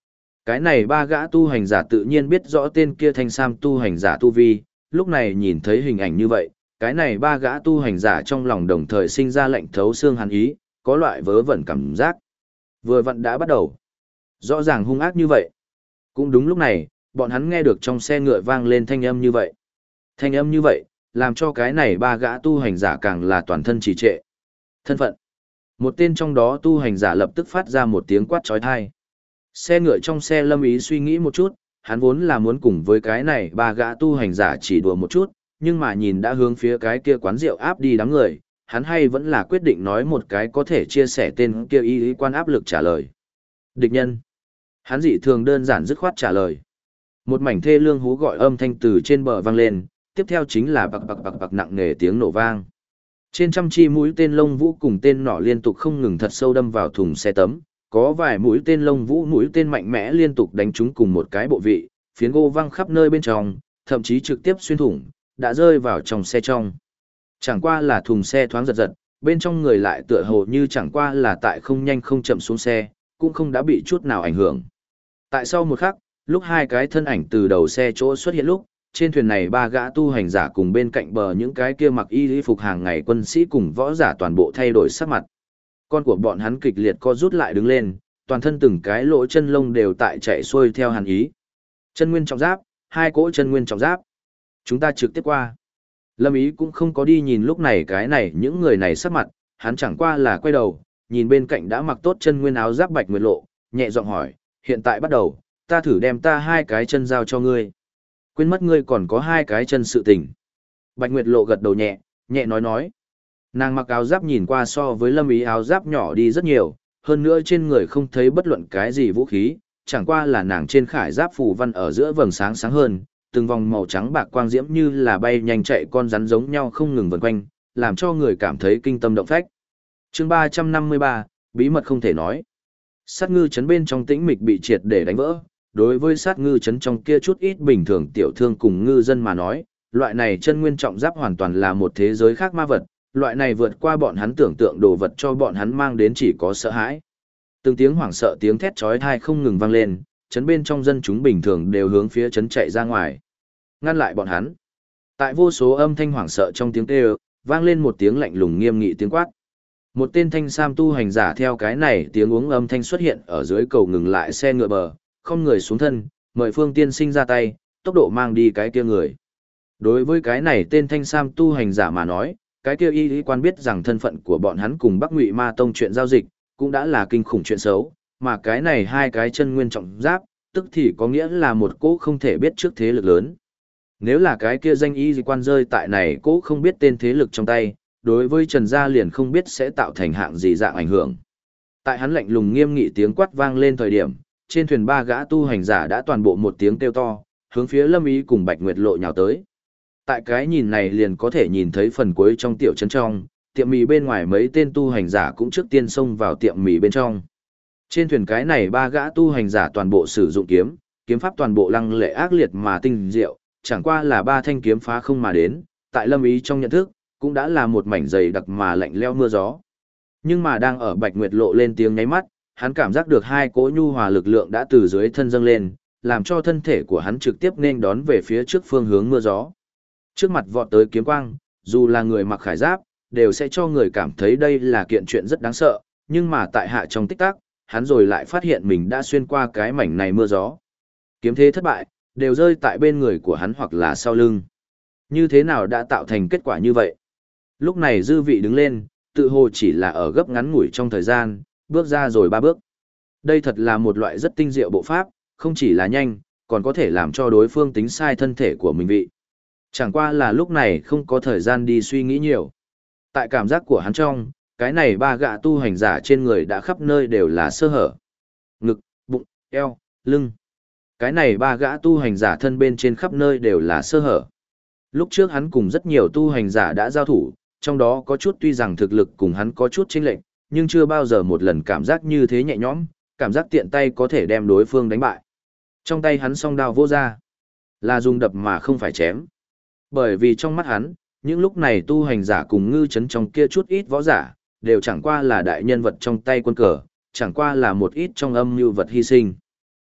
Cái này ba gã tu hành giả tự nhiên biết rõ tên kia thanh sam tu hành giả tu vi, lúc này nhìn thấy hình ảnh như vậy, cái này ba gã tu hành giả trong lòng đồng thời sinh ra lệnh thấu xương hàn ý, có loại vớ vẩn cảm giác. Vừa vặn đã bắt đầu. Rõ ràng hung ác như vậy. Cũng đúng lúc này, bọn hắn nghe được trong xe ngựa vang lên thanh âm như vậy. Thanh âm như vậy, làm cho cái này ba gã tu hành giả càng là toàn thân trì trệ. Thân phận. Một tên trong đó tu hành giả lập tức phát ra một tiếng quát trói thai. Xe ngựa trong xe Lâm Ý suy nghĩ một chút, hắn vốn là muốn cùng với cái này ba gã tu hành giả chỉ đùa một chút, nhưng mà nhìn đã hướng phía cái kia quán rượu áp đi đám người, hắn hay vẫn là quyết định nói một cái có thể chia sẻ tên kia y quan áp lực trả lời. Địch nhân. Hắn dị thường đơn giản dứt khoát trả lời. Một mảnh thê lương hú gọi âm thanh từ trên bờ vang lên, tiếp theo chính là bạc bạc bạc bạc nặng nề tiếng nổ vang. Trên trăm chi mũi tên lông vũ cùng tên nỏ liên tục không ngừng thật sâu đâm vào thùng xe tấm, có vài mũi tên lông vũ mũi tên mạnh mẽ liên tục đánh trúng cùng một cái bộ vị, phiến gỗ văng khắp nơi bên trong, thậm chí trực tiếp xuyên thủng, đã rơi vào trong xe trong. Chẳng qua là thùng xe thoáng giật giật, bên trong người lại tựa hồ như chẳng qua là tại không nhanh không chậm xuống xe, cũng không đã bị chút nào ảnh hưởng. Tại sau một khắc, lúc hai cái thân ảnh từ đầu xe chỗ xuất hiện lúc, trên thuyền này ba gã tu hành giả cùng bên cạnh bờ những cái kia mặc y phục hàng ngày quân sĩ cùng võ giả toàn bộ thay đổi sắc mặt. Con của bọn hắn kịch liệt co rút lại đứng lên, toàn thân từng cái lỗ chân lông đều tại chạy xuôi theo hàn ý. Chân nguyên trọng giáp, hai cỗ chân nguyên trọng giáp. Chúng ta trực tiếp qua. Lâm Ý cũng không có đi nhìn lúc này cái này những người này sắc mặt, hắn chẳng qua là quay đầu, nhìn bên cạnh đã mặc tốt chân nguyên áo giáp Bạch Nguyệt Lộ, nhẹ giọng hỏi, hiện tại bắt đầu, ta thử đem ta hai cái chân giao cho ngươi. Quên mất ngươi còn có hai cái chân sự tình. Bạch Nguyệt Lộ gật đầu nhẹ, nhẹ nói. Nàng mặc áo giáp nhìn qua so với Lâm Ý áo giáp nhỏ đi rất nhiều, hơn nữa trên người không thấy bất luận cái gì vũ khí, chẳng qua là nàng trên khải giáp phù văn ở giữa vầng sáng sáng hơn, từng vòng màu trắng bạc quang diễm như là bay nhanh chạy con rắn giống nhau không ngừng vần quanh, làm cho người cảm thấy kinh tâm động phách. Chương 353, bí mật không thể nói. Sát ngư trấn bên trong tĩnh mịch bị triệt để đánh vỡ, đối với sát ngư trấn trong kia chút ít bình thường tiểu thương cùng ngư dân mà nói, loại này chân nguyên trọng giáp hoàn toàn là một thế giới khác ma vật, loại này vượt qua bọn hắn tưởng tượng đồ vật cho bọn hắn mang đến chỉ có sợ hãi. Từng tiếng hoảng sợ tiếng thét chói tai không ngừng vang lên, trấn bên trong dân chúng bình thường đều hướng phía trấn chạy ra ngoài, ngăn lại bọn hắn. Tại vô số âm thanh hoảng sợ trong tiếng kêu, vang lên một tiếng lạnh lùng nghiêm nghị tiếng quát. Một tên thanh sam tu hành giả theo cái này tiếng uống âm thanh xuất hiện ở dưới cầu ngừng lại xe ngựa bờ, không người xuống thân, mời Phương tiên sinh ra tay, tốc độ mang đi cái kia người. Đối với cái này tên thanh sam tu hành giả mà nói, cái kia y quan biết rằng thân phận của bọn hắn cùng Bắc Ngụy Ma Tông chuyện giao dịch, cũng đã là kinh khủng chuyện xấu, mà cái này hai cái chân nguyên trọng giáp, tức thì có nghĩa là một cỗ không thể biết trước thế lực lớn. Nếu là cái kia danh y quan rơi tại này cỗ không biết tên thế lực trong tay, đối với Trần Gia liền không biết sẽ tạo thành hạng gì dạng ảnh hưởng. Tại hắn lạnh lùng nghiêm nghị tiếng quát vang lên thời điểm, trên thuyền ba gã tu hành giả đã toàn bộ một tiếng kêu to, hướng phía Lâm Ý cùng Bạch Nguyệt Lộ nhào tới. Tại cái nhìn này liền có thể nhìn thấy phần cuối trong tiểu trấn trong, tiệm mì bên ngoài mấy tên tu hành giả cũng trước tiên xông vào tiệm mì bên trong. Trên thuyền cái này ba gã tu hành giả toàn bộ sử dụng kiếm, kiếm pháp toàn bộ lăng lệ ác liệt mà tinh diệu, chẳng qua là ba thanh kiếm phá không mà đến, tại Lâm Ý trong nhận thức, cũng đã là một mảnh dày đặc mà lạnh lẽo mưa gió. Nhưng mà đang ở Bạch Nguyệt Lộ lên tiếng nháy mắt, hắn cảm giác được hai cỗ nhu hòa lực lượng đã từ dưới thân dâng lên, làm cho thân thể của hắn trực tiếp nên đón về phía trước phương hướng mưa gió. Trước mặt vọt tới kiếm quang, dù là người mặc khải giáp, đều sẽ cho người cảm thấy đây là kiện chuyện rất đáng sợ, nhưng mà tại hạ trong tích tắc, hắn rồi lại phát hiện mình đã xuyên qua cái mảnh này mưa gió. Kiếm thế thất bại, đều rơi tại bên người của hắn hoặc là sau lưng. Như thế nào đã tạo thành kết quả như vậy? Lúc này dư vị đứng lên, tự hồ chỉ là ở gấp ngắn ngủi trong thời gian, bước ra rồi ba bước. Đây thật là một loại rất tinh diệu bộ pháp, không chỉ là nhanh, còn có thể làm cho đối phương tính sai thân thể của mình vị. Chẳng qua là lúc này không có thời gian đi suy nghĩ nhiều. Tại cảm giác của hắn trong, cái này ba gã tu hành giả trên người đã khắp nơi đều là sơ hở. Ngực, bụng, eo, lưng. Cái này ba gã tu hành giả thân bên trên khắp nơi đều là sơ hở. Lúc trước hắn cùng rất nhiều tu hành giả đã giao thủ, trong đó có chút tuy rằng thực lực cùng hắn có chút chênh lệch, nhưng chưa bao giờ một lần cảm giác như thế nhẹ nhõm, cảm giác tiện tay có thể đem đối phương đánh bại. Trong tay hắn song đao vô ra, là dùng đập mà không phải chém. Bởi vì trong mắt hắn, những lúc này tu hành giả cùng ngư chấn trong kia chút ít võ giả, đều chẳng qua là đại nhân vật trong tay quân cờ, chẳng qua là một ít trong âm mưu vật hy sinh.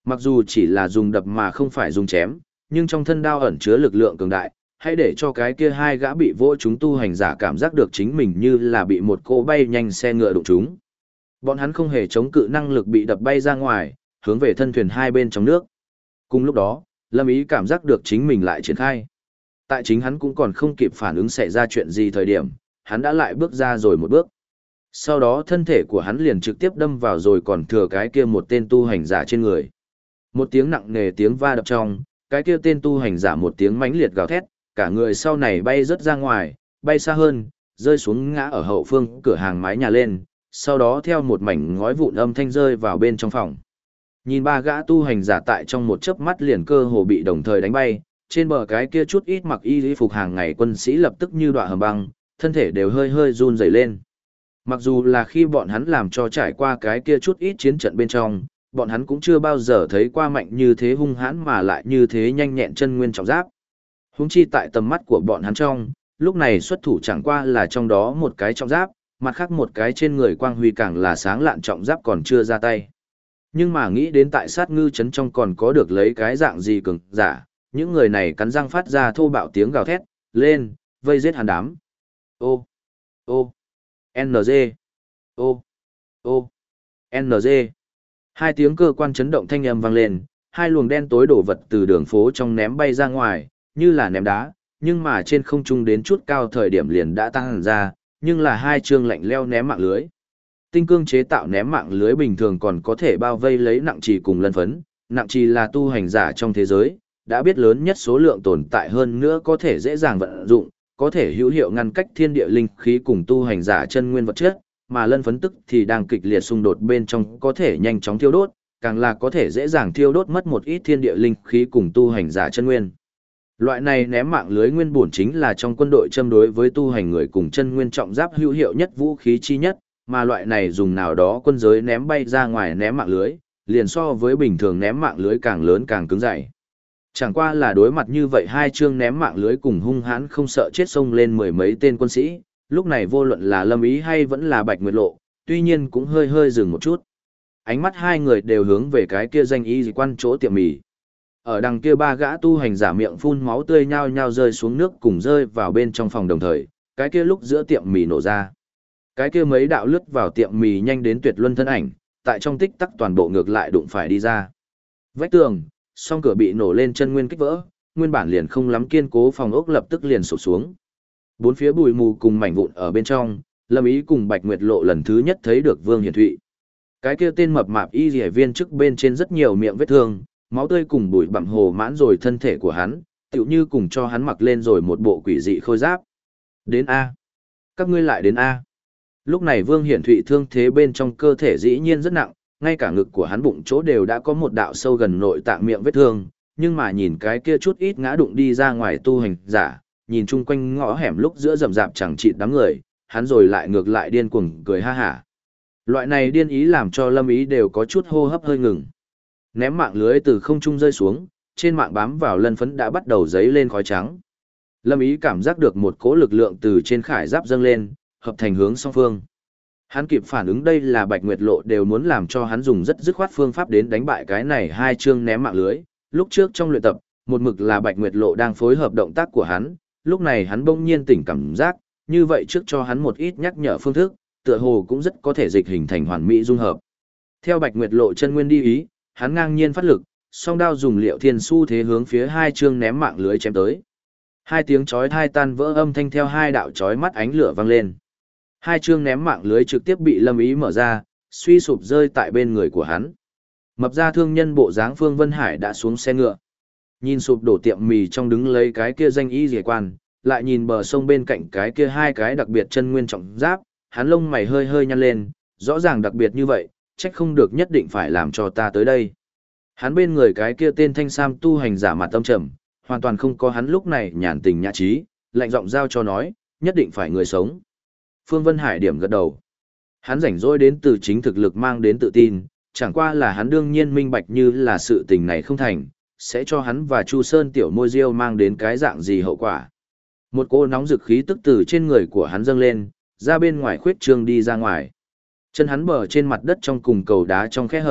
Mặc dù chỉ là dùng đập mà không phải dùng chém, nhưng trong thân đao ẩn chứa lực lượng cường đại, hãy để cho cái kia hai gã bị vỗ chúng tu hành giả cảm giác được chính mình như là bị một cô bay nhanh xe ngựa đụng chúng. Bọn hắn không hề chống cự năng lực bị đập bay ra ngoài, hướng về thân thuyền hai bên trong nước. Cùng lúc đó, Lâm Ý cảm giác được chính mình lại triển khai. Tại chính hắn cũng còn không kịp phản ứng xảy ra chuyện gì thời điểm, hắn đã lại bước ra rồi một bước. Sau đó thân thể của hắn liền trực tiếp đâm vào rồi còn thừa cái kia một tên tu hành giả trên người. Một tiếng nặng nề tiếng va đập trong, cái kia tên tu hành giả một tiếng mãnh liệt gào thét, cả người sau này bay rất ra ngoài, bay xa hơn, rơi xuống ngã ở hậu phương cửa hàng mái nhà lên, sau đó theo một mảnh ngói vụn âm thanh rơi vào bên trong phòng. Nhìn ba gã tu hành giả tại trong một chớp mắt liền cơ hồ bị đồng thời đánh bay, trên bờ cái kia chút ít mặc y phục hàng ngày quân sĩ lập tức như đọa hầm băng, thân thể đều hơi hơi run rẩy lên. Mặc dù là khi bọn hắn làm cho trải qua cái kia chút ít chiến trận bên trong, bọn hắn cũng chưa bao giờ thấy qua mạnh như thế hung hãn mà lại như thế nhanh nhẹn chân nguyên trọng giáp. Huống chi tại tầm mắt của bọn hắn trong, lúc này xuất thủ chẳng qua là trong đó một cái trọng giáp, mặt khác một cái trên người quang huy càng là sáng lạn trọng giáp còn chưa ra tay. Nhưng mà nghĩ đến tại sát ngư trấn trong còn có được lấy cái dạng gì cường giả, những người này cắn răng phát ra thô bạo tiếng gào thét, lên, vây giết hắn đám. Ô, ô, NG, ô, ô, NG. Hai tiếng cơ quan chấn động thanh âm vang lên, hai luồng đen tối đổ vật từ đường phố trong ném bay ra ngoài, như là ném đá, nhưng mà trên không trung đến chút cao thời điểm liền đã tăng hẳn ra, nhưng là hai chương lạnh leo ném mạng lưới. Tinh cương chế tạo ném mạng lưới bình thường còn có thể bao vây lấy nặng trì cùng lân phấn, nặng trì là tu hành giả trong thế giới, đã biết lớn nhất số lượng tồn tại hơn nữa có thể dễ dàng vận dụng, có thể hữu hiệu ngăn cách thiên địa linh khí cùng tu hành giả chân nguyên vật chất, mà lân phấn tức thì đang kịch liệt xung đột bên trong có thể nhanh chóng thiêu đốt, càng là có thể dễ dàng thiêu đốt mất một ít thiên địa linh khí cùng tu hành giả chân nguyên. Loại này ném mạng lưới nguyên bổn chính là trong quân đội châm đối với tu hành người cùng chân nguyên trọng giáp hữu hiệu nhất vũ khí chi nhất, mà loại này dùng nào đó quân giới ném bay ra ngoài ném mạng lưới, liền so với bình thường ném mạng lưới càng lớn càng cứng dày. Chẳng qua là đối mặt như vậy hai chương ném mạng lưới cùng hung hãn không sợ chết xông lên mười mấy tên quân sĩ, lúc này vô luận là Lâm Ý hay vẫn là Bạch Nguyệt Lộ, tuy nhiên cũng hơi hơi dừng một chút. Ánh mắt hai người đều hướng về cái kia danh y quan chỗ tiệm mì. Ở đằng kia ba gã tu hành giả miệng phun máu tươi nhao nhao rơi xuống nước cùng rơi vào bên trong phòng đồng thời, cái kia lúc giữa tiệm mì nổ ra. Cái kia mấy đạo lướt vào tiệm mì nhanh đến tuyệt luân thân ảnh, tại trong tích tắc toàn bộ ngược lại đụng phải đi ra. Vách tường, song cửa bị nổ lên chân nguyên kích vỡ, nguyên bản liền không lắm kiên cố phòng ốc lập tức liền sụp xuống. Bốn phía bụi mù cùng mảnh vụn ở bên trong, Lâm Ý cùng Bạch Nguyệt Lộ lần thứ nhất thấy được Vương Hiển Thụy. Cái kia tên mập mạp y liễu viên trước bên trên rất nhiều miệng vết thương, máu tươi cùng bụi bặm hồ mãn rồi thân thể của hắn, tựu như cùng cho hắn mặc lên rồi một bộ quỷ dị khôi giáp. Đến A. Các ngươi lại đến A. Lúc này Vương Hiển Thụy thương thế bên trong cơ thể dĩ nhiên rất nặng, ngay cả ngực của hắn bụng chỗ đều đã có một đạo sâu gần nội tạng miệng vết thương, nhưng mà nhìn cái kia chút ít ngã đụng đi ra ngoài tu hành giả, nhìn chung quanh ngõ hẻm lúc giữa rậm rạp chẳng chịt đám người, hắn rồi lại ngược lại điên cuồng cười ha hả. Loại này điên ý làm cho Lâm Ý đều có chút hô hấp hơi ngừng. Ném mạng lưới từ không trung rơi xuống, trên mạng bám vào lân phấn đã bắt đầu dấy lên khói trắng. Lâm Ý cảm giác được một cỗ lực lượng từ trên khải giáp dâng lên, hợp thành hướng song phương. Hắn kịp phản ứng đây là Bạch Nguyệt Lộ đều muốn làm cho hắn dùng rất dứt khoát phương pháp đến đánh bại cái này hai chương ném mạng lưới. Lúc trước trong luyện tập, một mực là Bạch Nguyệt Lộ đang phối hợp động tác của hắn, lúc này hắn bỗng nhiên tỉnh cảm giác, như vậy trước cho hắn một ít nhắc nhở phương thức, tựa hồ cũng rất có thể dịch hình thành hoàn mỹ dung hợp. Theo Bạch Nguyệt Lộ chân nguyên đi ý, hắn ngang nhiên phát lực, song đao dùng Liệu Thiên xu thế hướng phía hai chương ném mạng lưới chém tới. Hai tiếng chói tai tan vỡ âm thanh theo hai đạo chói mắt ánh lửa vang lên. Hai chương ném mạng lưới trực tiếp bị Lâm Ý mở ra, suy sụp rơi tại bên người của hắn. Mập ra thương nhân bộ dáng Phương Vân Hải đã xuống xe ngựa. Nhìn sụp đổ tiệm mì trong đứng lấy cái kia danh y rỉa quan, lại nhìn bờ sông bên cạnh cái kia hai cái đặc biệt chân nguyên trọng giáp, hắn lông mày hơi hơi nhăn lên, rõ ràng đặc biệt như vậy, trách không được nhất định phải làm cho ta tới đây. Hắn bên người cái kia tên thanh sam tu hành giả mặt tâm trầm, hoàn toàn không có hắn lúc này nhàn tình nhã trí, lạnh giọng giao cho nói, nhất định phải người sống. Phương Vân Hải điểm gật đầu. Hắn rảnh rỗi đến từ chính thực lực mang đến tự tin, chẳng qua là hắn đương nhiên minh bạch như là sự tình này không thành, sẽ cho hắn và Chu Sơn tiểu môi diêu mang đến cái dạng gì hậu quả. Một cô nóng dực khí tức từ trên người của hắn dâng lên, ra bên ngoài khuyết trương đi ra ngoài. Chân hắn bờ trên mặt đất trong cùng cầu đá trong khe hở,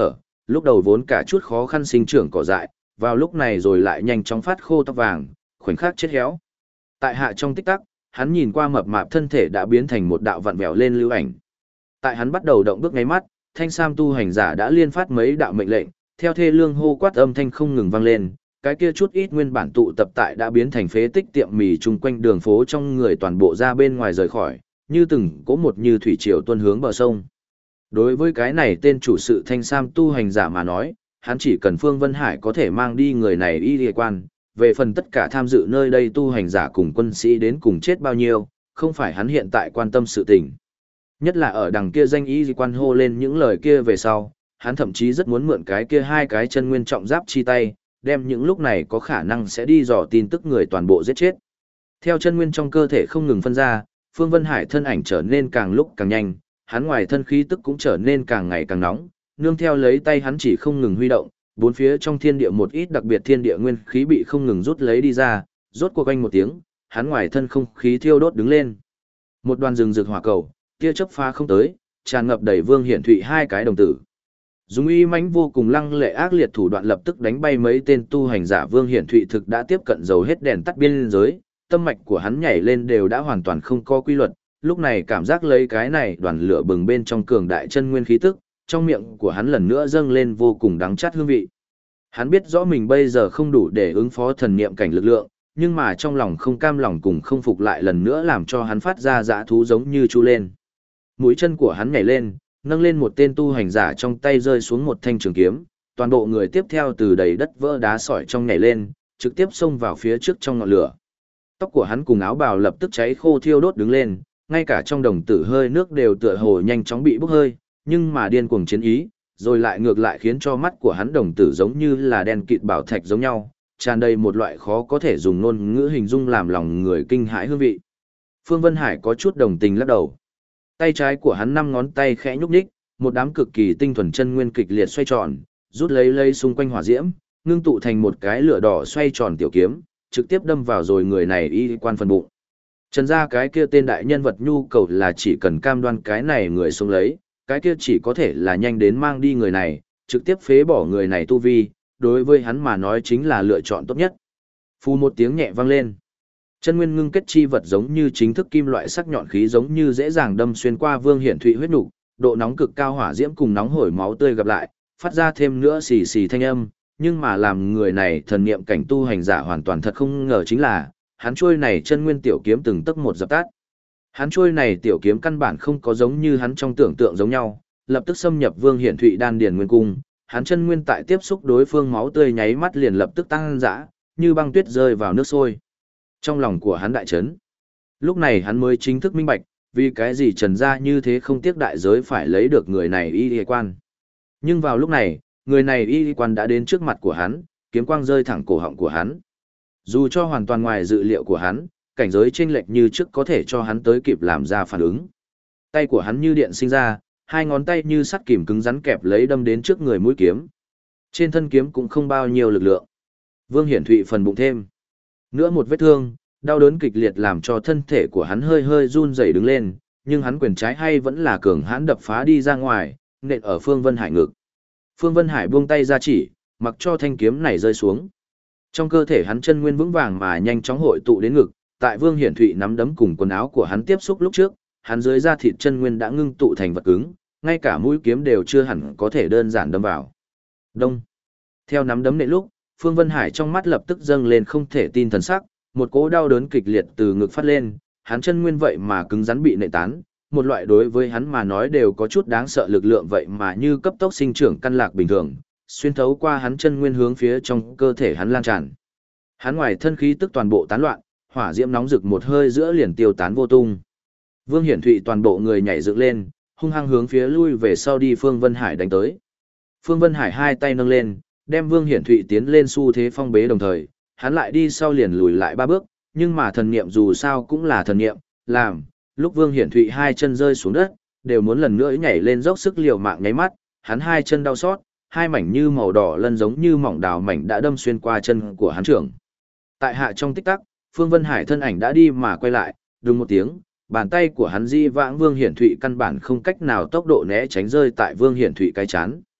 lúc đầu vốn cả chút khó khăn sinh trưởng cỏ dại, vào lúc này rồi lại nhanh chóng phát khô tóc vàng, khoảnh khắc chết héo. Tại hạ trong tích tắc, hắn nhìn qua mập mạp thân thể đã biến thành một đạo vặn vẹo lên lưu ảnh. Tại hắn bắt đầu động bước ngay mắt, thanh sam tu hành giả đã liên phát mấy đạo mệnh lệnh, theo thê lương hô quát âm thanh không ngừng vang lên, cái kia chút ít nguyên bản tụ tập tại đã biến thành phế tích tiệm mì chung quanh đường phố trong người toàn bộ ra bên ngoài rời khỏi, như từng cỗ một như thủy triều tuôn hướng bờ sông. Đối với cái này tên chủ sự thanh sam tu hành giả mà nói, hắn chỉ cần Phương Vân Hải có thể mang đi người này y địa quan, về phần tất cả tham dự nơi đây tu hành giả cùng quân sĩ đến cùng chết bao nhiêu, không phải hắn hiện tại quan tâm sự tình. Nhất là ở đằng kia danh y quan hô lên những lời kia về sau, hắn thậm chí rất muốn mượn cái kia hai cái chân nguyên trọng giáp chi tay, đem những lúc này có khả năng sẽ đi dò tin tức người toàn bộ giết chết. Theo chân nguyên trong cơ thể không ngừng phân ra, Phương Vân Hải thân ảnh trở nên càng lúc càng nhanh, hắn ngoài thân khí tức cũng trở nên càng ngày càng nóng, nương theo lấy tay hắn chỉ không ngừng huy động, bốn phía trong thiên địa một ít đặc biệt thiên địa nguyên khí bị không ngừng rút lấy đi ra, rốt cuộc quanh một tiếng, hắn ngoài thân không khí thiêu đốt đứng lên. Một đoàn rừng rực hỏa cầu, tia chớp phá không tới, tràn ngập đầy Vương Hiển Thụy hai cái đồng tử. Dùng uy mãnh vô cùng lăng lệ ác liệt thủ đoạn lập tức đánh bay mấy tên tu hành giả. Vương Hiển Thụy thực đã tiếp cận dầu hết đèn tắt biên giới, tâm mạch của hắn nhảy lên đều đã hoàn toàn không có quy luật, lúc này cảm giác lấy cái này đoàn lửa bừng bên trong cường đại chân nguyên khí tức, trong miệng của hắn lần nữa dâng lên vô cùng đắng chát hương vị. Hắn biết rõ mình bây giờ không đủ để ứng phó thần niệm cảnh lực lượng, nhưng mà trong lòng không cam lòng cùng không phục lại lần nữa làm cho hắn phát ra dã thú giống như chu lên. Mũi chân của hắn nhảy lên, nâng lên một tên tu hành giả trong tay rơi xuống một thanh trường kiếm, toàn bộ người tiếp theo từ đầy đất vỡ đá sỏi trong nhảy lên, trực tiếp xông vào phía trước trong ngọn lửa. Tóc của hắn cùng áo bào lập tức cháy khô thiêu đốt đứng lên, ngay cả trong đồng tử hơi nước đều tựa hồ nhanh chóng bị bốc hơi, nhưng mà điên cuồng chiến ý, rồi lại ngược lại khiến cho mắt của hắn đồng tử giống như là đen kịt bảo thạch giống nhau, tràn đầy một loại khó có thể dùng ngôn ngữ hình dung làm lòng người kinh hãi hương vị. Phương Vân Hải có chút đồng tình lắc đầu. Tay trái của hắn 5 ngón tay khẽ nhúc nhích, một đám cực kỳ tinh thuần chân nguyên kịch liệt xoay tròn, rút lấy xung quanh hỏa diễm, ngưng tụ thành một cái lửa đỏ xoay tròn tiểu kiếm, trực tiếp đâm vào rồi người này y quan phần bụng. Trần gia cái kia tên đại nhân vật nhu cầu là chỉ cần cam đoan cái này người xuống lấy, cái kia chỉ có thể là nhanh đến mang đi người này, trực tiếp phế bỏ người này tu vi, đối với hắn mà nói chính là lựa chọn tốt nhất. Phù một tiếng nhẹ vang lên. Chân nguyên ngưng kết chi vật giống như chính thức kim loại sắc nhọn khí giống như dễ dàng đâm xuyên qua Vương Hiển Thụy huyết nục, độ nóng cực cao hỏa diễm cùng nóng hổi máu tươi gặp lại, phát ra thêm nữa xì xì thanh âm, nhưng mà làm người này thần niệm cảnh tu hành giả hoàn toàn thật không ngờ chính là, hắn trôi này chân nguyên tiểu kiếm từng tấc một dập tắt. Hắn trôi này tiểu kiếm căn bản không có giống như hắn trong tưởng tượng giống nhau, lập tức xâm nhập Vương Hiển Thụy đan điền nguyên cung, hắn chân nguyên tại tiếp xúc đối phương máu tươi nháy mắt liền lập tức tăng dã, như băng tuyết rơi vào nước sôi. Trong lòng của hắn đại chấn. Lúc này hắn mới chính thức minh bạch, vì cái gì Trần gia như thế không tiếc đại giới phải lấy được người này y quan. Nhưng vào lúc này, người này y quan đã đến trước mặt của hắn, kiếm quang rơi thẳng cổ họng của hắn. Dù cho hoàn toàn ngoài dự liệu của hắn, cảnh giới chênh lệch như trước có thể cho hắn tới kịp làm ra phản ứng. Tay của hắn như điện sinh ra, hai ngón tay như sắt kìm cứng rắn kẹp lấy đâm đến trước người mũi kiếm. Trên thân kiếm cũng không bao nhiêu lực lượng. Vương Hiển Thụy phần bụng thêm nữa một vết thương, đau đớn kịch liệt làm cho thân thể của hắn hơi hơi run rẩy đứng lên, nhưng hắn quyền trái hay vẫn là cường hãn đập phá đi ra ngoài, nện ở Phương Vân Hải ngực. Phương Vân Hải buông tay ra chỉ, mặc cho thanh kiếm này rơi xuống. Trong cơ thể hắn chân nguyên vững vàng mà nhanh chóng hội tụ đến ngực, tại Vương Hiển Thụy nắm đấm cùng quần áo của hắn tiếp xúc lúc trước, hắn dưới da thịt chân nguyên đã ngưng tụ thành vật cứng, ngay cả mũi kiếm đều chưa hẳn có thể đơn giản đâm vào. Đông. Theo nắm đấm nện lúc, Phương Vân Hải trong mắt lập tức dâng lên không thể tin thần sắc, một cỗ đau đớn kịch liệt từ ngực phát lên, hắn chân nguyên vậy mà cứng rắn bị nện tán, một loại đối với hắn mà nói đều có chút đáng sợ lực lượng vậy mà như cấp tốc sinh trưởng căn lạc bình thường, xuyên thấu qua hắn chân nguyên hướng phía trong cơ thể hắn lan tràn. Hắn ngoài thân khí tức toàn bộ tán loạn, hỏa diễm nóng rực một hơi giữa liền tiêu tán vô tung. Vương Hiển Thụy toàn bộ người nhảy dựng lên, hung hăng hướng phía lui về sau đi Phương Vân Hải đánh tới. Phương Vân Hải hai tay nâng lên, đem Vương Hiển Thụy tiến lên xu thế phong bế đồng thời, hắn lại đi sau liền lùi lại 3 bước, nhưng mà thần niệm dù sao cũng là thần niệm, làm, lúc Vương Hiển Thụy hai chân rơi xuống đất, đều muốn lần nữa nhảy lên dốc sức liều mạng nháy mắt, hắn hai chân đau xót, hai mảnh như màu đỏ lân giống như mỏng đào mảnh đã đâm xuyên qua chân của hắn trưởng. Tại hạ trong tích tắc, Phương Vân Hải thân ảnh đã đi mà quay lại, đùng một tiếng, bàn tay của hắn di vãng Vương Hiển Thụy căn bản không cách nào tốc độ né tránh rơi tại Vương Hiển Thụy cái chán.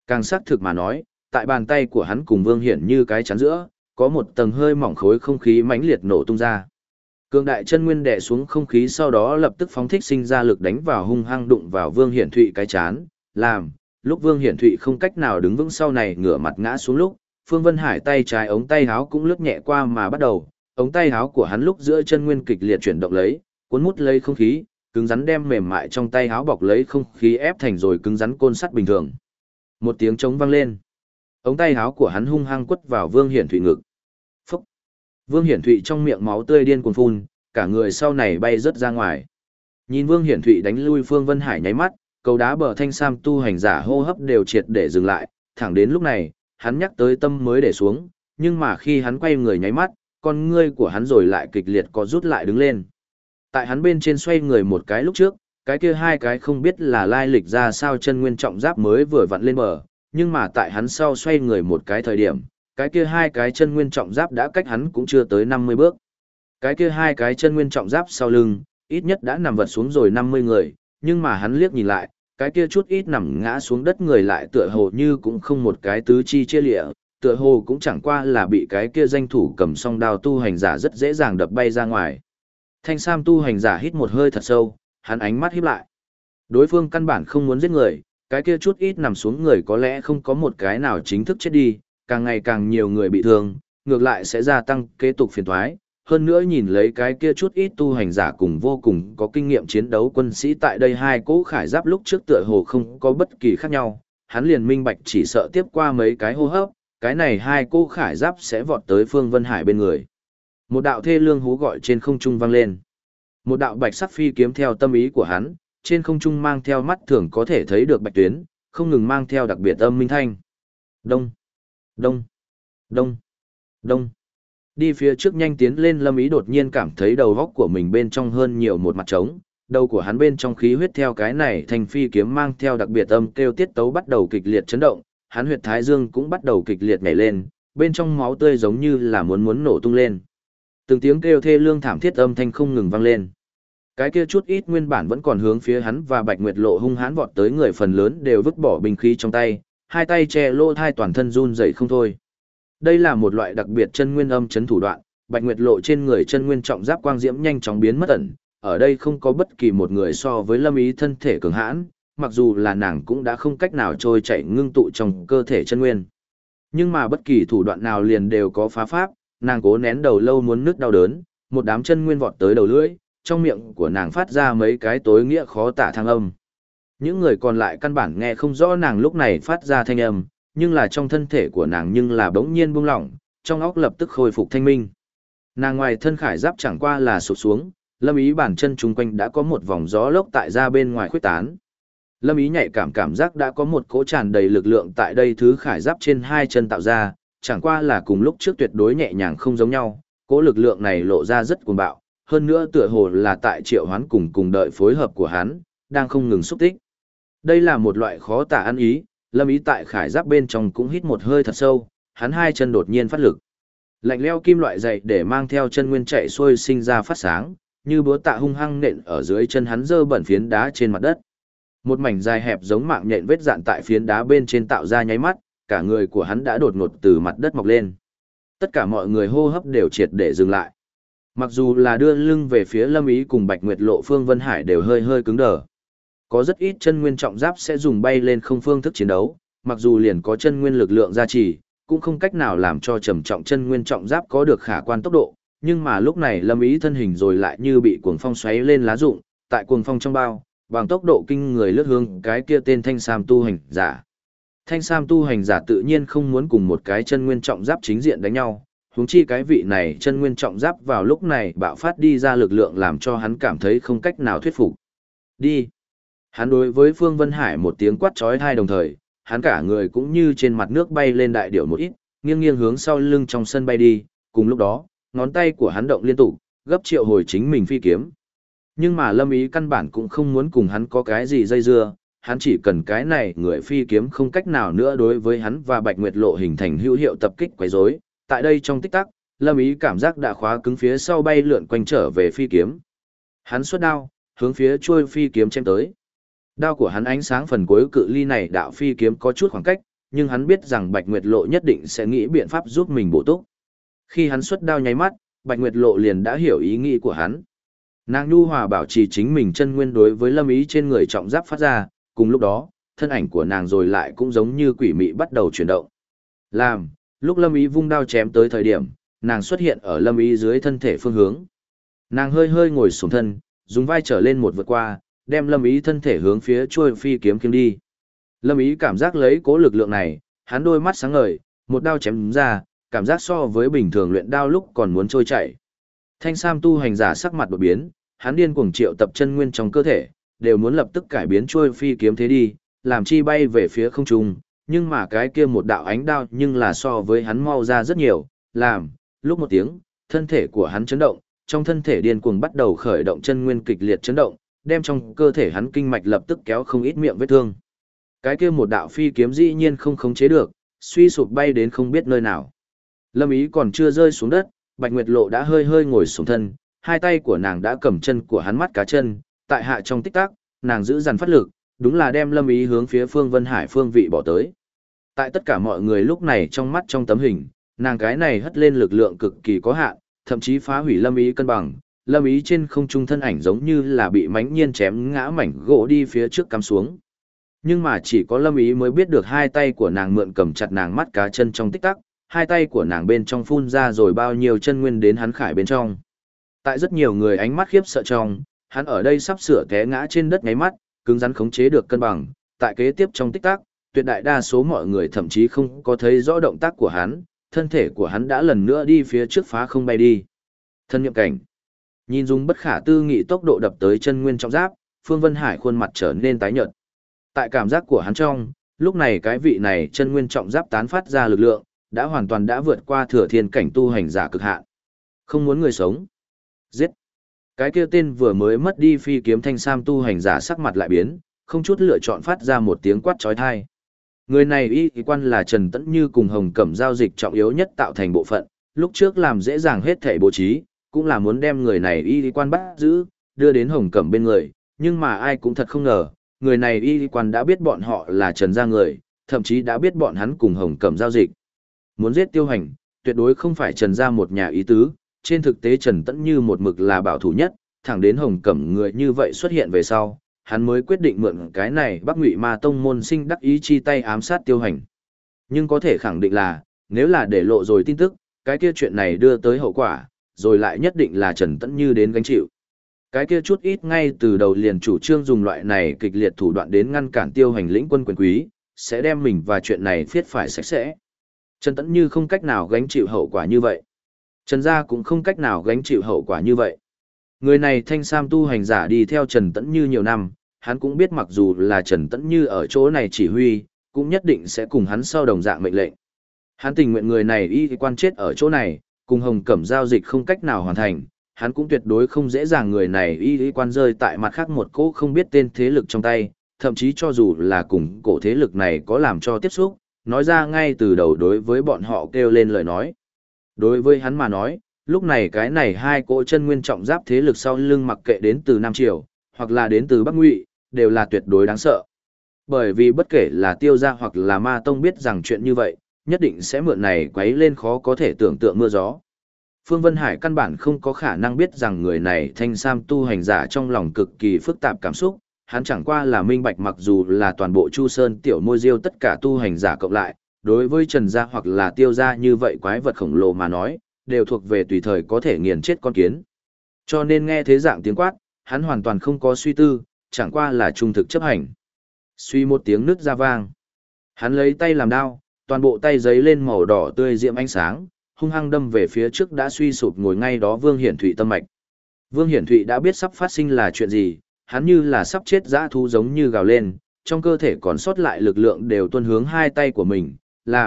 Càng xác thực mà nói, tại bàn tay của hắn cùng Vương Hiển như cái chắn giữa, có một tầng hơi mỏng khối không khí mãnh liệt nổ tung ra. Cường đại chân nguyên đè xuống không khí sau đó lập tức phóng thích sinh ra lực đánh vào hung hăng đụng vào Vương Hiển Thụy cái chán, làm, lúc Vương Hiển Thụy không cách nào đứng vững sau này ngửa mặt ngã xuống lúc, Phương Vân Hải tay trái ống tay áo cũng lướt nhẹ qua mà bắt đầu, ống tay áo của hắn lúc giữa chân nguyên kịch liệt chuyển động lấy, cuốn mút lấy không khí, cứng rắn đem mềm mại trong tay áo bọc lấy không khí ép thành rồi cứng rắn côn sắt bình thường. Một tiếng trống vang lên. Ống tay áo của hắn hung hăng quất vào Vương Hiển Thụy ngực. Phúc! Vương Hiển Thụy trong miệng máu tươi điên cuồng phun, cả người sau này bay rớt ra ngoài. Nhìn Vương Hiển Thụy đánh lui Phương Vân Hải nháy mắt, cầu đá bờ thanh sam tu hành giả hô hấp đều triệt để dừng lại, thẳng đến lúc này, hắn nhắc tới tâm mới để xuống, nhưng mà khi hắn quay người nháy mắt, con ngươi của hắn rồi lại kịch liệt có rút lại đứng lên. Tại hắn bên trên xoay người một cái lúc trước, cái kia hai cái không biết là lai lịch ra sao chân nguyên trọng giáp mới vừa vặn lên bờ, nhưng mà tại hắn sau xoay người một cái thời điểm, cái kia hai cái chân nguyên trọng giáp đã cách hắn cũng chưa tới 50 bước. Cái kia hai cái chân nguyên trọng giáp sau lưng, ít nhất đã nằm vật xuống rồi 50 người, nhưng mà hắn liếc nhìn lại, cái kia chút ít nằm ngã xuống đất người lại tựa hồ như cũng không một cái tứ chi chia lịa, tựa hồ cũng chẳng qua là bị cái kia danh thủ cầm song đao tu hành giả rất dễ dàng đập bay ra ngoài. Thanh sam tu hành giả hít một hơi thật sâu, hắn ánh mắt híp lại. Đối phương căn bản không muốn giết người, cái kia chút ít nằm xuống người có lẽ không có một cái nào chính thức chết đi, càng ngày càng nhiều người bị thương, ngược lại sẽ gia tăng kế tục phiền toái. Hơn nữa nhìn lấy cái kia chút ít tu hành giả cùng vô cùng có kinh nghiệm chiến đấu quân sĩ tại đây hai cỗ khải giáp lúc trước tựa hồ không có bất kỳ khác nhau, hắn liền minh bạch chỉ sợ tiếp qua mấy cái hô hấp, cái này hai cỗ khải giáp sẽ vọt tới Phương Vân Hải bên người. Một đạo thê lương hú gọi trên không trung vang lên. Một đạo bạch sắc phi kiếm theo tâm ý của hắn, trên không trung mang theo mắt thường có thể thấy được bạch tuyến, không ngừng mang theo đặc biệt âm minh thanh. Đông, đông, đông, đông. Đi phía trước nhanh tiến lên Lâm Ý đột nhiên cảm thấy đầu góc của mình bên trong hơn nhiều một mặt trống, đầu của hắn bên trong khí huyết theo cái này thành phi kiếm mang theo đặc biệt âm kêu tiết tấu bắt đầu kịch liệt chấn động, hắn huyệt thái dương cũng bắt đầu kịch liệt nhảy lên, bên trong máu tươi giống như là muốn nổ tung lên. Từng tiếng kêu thê lương thảm thiết âm thanh không ngừng vang lên. Cái kia chút ít nguyên bản vẫn còn hướng phía hắn và Bạch Nguyệt Lộ hung hãn vọt tới người phần lớn đều vứt bỏ binh khí trong tay, hai tay che lỗ thai toàn thân run rẩy không thôi. Đây là một loại đặc biệt chân nguyên âm chấn thủ đoạn, Bạch Nguyệt Lộ trên người chân nguyên trọng giáp quang diễm nhanh chóng biến mất ẩn, ở đây không có bất kỳ một người so với Lâm Ý thân thể cường hãn, mặc dù là nàng cũng đã không cách nào trôi chảy ngưng tụ trong cơ thể chân nguyên. Nhưng mà bất kỳ thủ đoạn nào liền đều có phá pháp, nàng cố nén đầu lâu muốn nứt đau đớn, một đám chân nguyên vọt tới đầu lưỡi, trong miệng của nàng phát ra mấy cái tối nghĩa khó tả thăng âm. Những người còn lại căn bản nghe không rõ nàng lúc này phát ra thanh âm, nhưng là trong thân thể của nàng nhưng là bỗng nhiên buông lỏng, trong óc lập tức khôi phục thanh minh. Nàng ngoài thân khải giáp chẳng qua là sụp xuống, Lâm Ý bản chân chung quanh đã có một vòng gió lốc tại ra bên ngoài khuếch tán. Lâm Ý nhạy cảm giác đã có một cỗ tràn đầy lực lượng tại đây thứ khải giáp trên hai chân tạo ra, chẳng qua là cùng lúc trước tuyệt đối nhẹ nhàng không giống nhau, cỗ lực lượng này lộ ra rất cuồng bạo, hơn nữa tựa hồ là tại triệu hoán cùng đợi phối hợp của hắn, đang không ngừng xúc tích. Đây là một loại khó tả ăn ý, Lâm Ý tại khải giáp bên trong cũng hít một hơi thật sâu, hắn hai chân đột nhiên phát lực. Lạnh leo kim loại dày để mang theo chân nguyên chạy xuôi sinh ra phát sáng, như búa tạ hung hăng nện ở dưới chân hắn dơ bẩn phiến đá trên mặt đất. Một mảnh dài hẹp giống mạng nhện vết dạn tại phiến đá bên trên tạo ra nháy mắt, cả người của hắn đã đột ngột từ mặt đất mọc lên. Tất cả mọi người hô hấp đều triệt để dừng lại. Mặc dù là đưa lưng về phía Lâm Ý cùng Bạch Nguyệt Lộ Phương Vân Hải đều hơi cứng đờ. Có rất ít chân nguyên trọng giáp sẽ dùng bay lên không phương thức chiến đấu, mặc dù liền có chân nguyên lực lượng gia trì, cũng không cách nào làm cho trầm trọng chân nguyên trọng giáp có được khả quan tốc độ, nhưng mà lúc này Lâm Ý thân hình rồi lại như bị cuồng phong xoáy lên lá rụng, tại cuồng phong trong bao, bằng tốc độ kinh người lướt hướng cái kia tên Thanh Sam tu hành giả. Thanh Sam tu hành giả tự nhiên không muốn cùng một cái chân nguyên trọng giáp chính diện đánh nhau, huống chi cái vị này chân nguyên trọng giáp vào lúc này bạo phát đi ra lực lượng làm cho hắn cảm thấy không cách nào thuyết phục. Đi! Hắn đối với Phương Vân Hải một tiếng quát chói tai đồng thời, hắn cả người cũng như trên mặt nước bay lên đại điểu một ít, nghiêng hướng sau lưng trong sân bay đi, cùng lúc đó, ngón tay của hắn động liên tục, gấp triệu hồi chính mình phi kiếm. Nhưng mà Lâm Ý căn bản cũng không muốn cùng hắn có cái gì dây dưa, hắn chỉ cần cái này người phi kiếm không cách nào nữa đối với hắn và Bạch Nguyệt Lộ hình thành hữu hiệu tập kích quấy rối. Tại đây trong tích tắc, Lâm Ý cảm giác đã khóa cứng phía sau bay lượn quanh trở về phi kiếm. Hắn xuất đao, hướng phía chuôi phi kiếm chém tới. Đao của hắn ánh sáng phần cuối cự ly này đạo phi kiếm có chút khoảng cách, nhưng hắn biết rằng Bạch Nguyệt Lộ nhất định sẽ nghĩ biện pháp giúp mình bổ túc. Khi hắn xuất đao nháy mắt, Bạch Nguyệt Lộ liền đã hiểu ý nghĩ của hắn. Nàng nhu hòa bảo trì chính mình chân nguyên đối với Lâm Ý trên người trọng giáp phát ra, cùng lúc đó, thân ảnh của nàng rồi lại cũng giống như quỷ mị bắt đầu chuyển động. Lúc Lâm Ý vung đao chém tới thời điểm, nàng xuất hiện ở Lâm Ý dưới thân thể phương hướng. Nàng hơi hơi ngồi xổm thân, dùng vai trở lên một vượt qua, đem Lâm Ý thân thể hướng phía chuôi phi kiếm kiếm đi. Lâm Ý cảm giác lấy cố lực lượng này, hắn đôi mắt sáng ngời, một đao chém ra, cảm giác so với bình thường luyện đao lúc còn muốn trôi chảy. Thanh Sam tu hành giả sắc mặt đột biến, hắn điên cuồng triệu tập chân nguyên trong cơ thể, đều muốn lập tức cải biến chuôi phi kiếm thế đi, làm chi bay về phía không trung, nhưng mà cái kia một đạo ánh đao nhưng là so với hắn mau ra rất nhiều, lúc một tiếng, thân thể của hắn chấn động, trong thân thể điên cuồng bắt đầu khởi động chân nguyên kịch liệt chấn động, đem trong cơ thể hắn kinh mạch lập tức kéo không ít miệng vết thương. Cái kia một đạo phi kiếm dĩ nhiên không khống chế được, suy sụp bay đến không biết nơi nào. Lâm Ý còn chưa rơi xuống đất, Bạch Nguyệt Lộ đã hơi hơi ngồi xuống thân, hai tay của nàng đã cầm chân của hắn mắt cá chân, tại hạ trong tích tắc, nàng giữ dằn phát lực, đúng là đem Lâm Ý hướng phía Phương Vân Hải phương vị bỏ tới. Tại tất cả mọi người lúc này trong mắt trong tấm hình, nàng cái này hất lên lực lượng cực kỳ có hạn, thậm chí phá hủy Lâm Ý cân bằng. Lâm Ý trên không trung thân ảnh giống như là bị mãnh nhiên chém ngã mảnh gỗ đi phía trước cắm xuống. Nhưng mà chỉ có Lâm Ý mới biết được hai tay của nàng mượn cầm chặt nàng mắt cá chân trong tích tắc, hai tay của nàng bên trong phun ra rồi bao nhiêu chân nguyên đến hắn khải bên trong. Tại rất nhiều người ánh mắt khiếp sợ trong, hắn ở đây sắp sửa té ngã trên đất ngáy mắt, cứng rắn khống chế được cân bằng, tại kế tiếp trong tích tắc, tuyệt đại đa số mọi người thậm chí không có thấy rõ động tác của hắn, thân thể của hắn đã lần nữa đi phía trước phá không bay đi. Thân niệm cảnh. Nhìn dùng bất khả tư nghị tốc độ đập tới chân nguyên trọng giáp, Phương Vân Hải khuôn mặt trở nên tái nhợt. Tại cảm giác của hắn trong, lúc này cái vị này chân nguyên trọng giáp tán phát ra lực lượng, đã hoàn toàn đã vượt qua thừa thiên cảnh tu hành giả cực hạn. Không muốn người sống. Giết. Cái kia tên vừa mới mất đi phi kiếm thanh sam tu hành giả sắc mặt lại biến, không chút lựa chọn phát ra một tiếng quát chói tai. Người này y quan là Trần Tẫn Như cùng Hồng Cẩm giao dịch trọng yếu nhất tạo thành bộ phận, lúc trước làm dễ dàng hết thảy bố trí, cũng là muốn đem người này y quan bắt giữ, đưa đến Hồng Cẩm bên người, nhưng mà ai cũng thật không ngờ, người này y quan đã biết bọn họ là Trần gia người, thậm chí đã biết bọn hắn cùng Hồng Cẩm giao dịch. Muốn giết Tiêu Hành, tuyệt đối không phải Trần gia một nhà ý tứ, trên thực tế Trần Tẫn Như một mực là bảo thủ nhất, thẳng đến Hồng Cẩm người như vậy xuất hiện về sau, hắn mới quyết định mượn cái này Bắc Ngụy Ma Tông môn sinh đắc ý chi tay ám sát Tiêu Hành. Nhưng có thể khẳng định là, nếu là để lộ rồi tin tức, cái kia chuyện này đưa tới hậu quả, rồi lại nhất định là Trần Tẫn Như đến gánh chịu. Cái kia chút ít ngay từ đầu liền chủ trương dùng loại này kịch liệt thủ đoạn đến ngăn cản Tiêu Hành lĩnh quân quyền quý, sẽ đem mình và chuyện này phiết phải sạch sẽ. Trần Tẫn Như không cách nào gánh chịu hậu quả như vậy. Trần gia cũng không cách nào gánh chịu hậu quả như vậy. Người này thanh sam tu hành giả đi theo Trần Tẫn Như nhiều năm, hắn cũng biết mặc dù là Trần Tẫn Như ở chỗ này chỉ huy, cũng nhất định sẽ cùng hắn sau đồng dạng mệnh lệnh. Hắn tình nguyện người này y quan chết ở chỗ này, cùng Hồng Cẩm giao dịch không cách nào hoàn thành, hắn cũng tuyệt đối không dễ dàng người này y quan rơi tại mặt khác một cỗ không biết tên thế lực trong tay, thậm chí cho dù là cùng cổ thế lực này có làm cho tiếp xúc, nói ra ngay từ đầu đối với bọn họ kêu lên lời nói. Đối với hắn mà nói, lúc này cái này hai cỗ chân nguyên trọng giáp thế lực sau lưng mặc kệ đến từ Nam Triều, hoặc là đến từ Bắc Ngụy, đều là tuyệt đối đáng sợ. Bởi vì bất kể là Tiêu gia hoặc là Ma Tông biết rằng chuyện như vậy, nhất định sẽ mượn này quấy lên khó có thể tưởng tượng mưa gió. Phương Vân Hải căn bản không có khả năng biết rằng người này thanh sam tu hành giả trong lòng cực kỳ phức tạp cảm xúc, hắn chẳng qua là minh bạch mặc dù là toàn bộ Chu Sơn tiểu môi diêu tất cả tu hành giả cộng lại, đối với Trần gia hoặc là Tiêu gia như vậy quái vật khổng lồ mà nói, đều thuộc về tùy thời có thể nghiền chết con kiến. Cho nên nghe thế dạng tiếng quát, hắn hoàn toàn không có suy tư, chẳng qua là trung thực chấp hành. Suy một tiếng nứt ra vang. Hắn lấy tay làm đao, toàn bộ tay giấy lên màu đỏ tươi diễm ánh sáng, hung hăng đâm về phía trước đã suy sụp ngồi ngay đó Vương Hiển Thụy tâm mạch. Vương Hiển Thụy đã biết sắp phát sinh là chuyện gì, hắn như là sắp chết dã thú giống như gào lên, trong cơ thể còn sót lại lực lượng đều tuôn hướng hai tay của mình,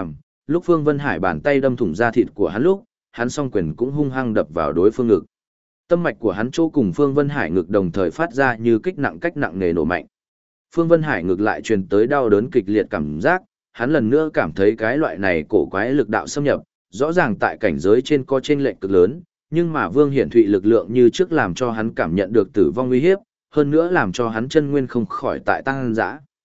lúc Phương Vân Hải bàn tay đâm thủng da thịt của hắn lúc, hắn song quyền cũng hung hăng đập vào đối phương ngực. Tâm mạch của hắn chỗ cùng Phương Vân Hải ngực đồng thời phát ra như kích nặng cách nặng nề nổ mạnh. Phương Vân Hải ngực lại truyền tới đau đớn kịch liệt cảm giác, hắn lần nữa cảm thấy cái loại này cổ quái lực đạo xâm nhập, rõ ràng tại cảnh giới trên có chênh lệch cực lớn, nhưng mà Vương Hiển Thụy lực lượng như trước làm cho hắn cảm nhận được tử vong uy hiếp, hơn nữa làm cho hắn chân nguyên không khỏi tại tăng dã.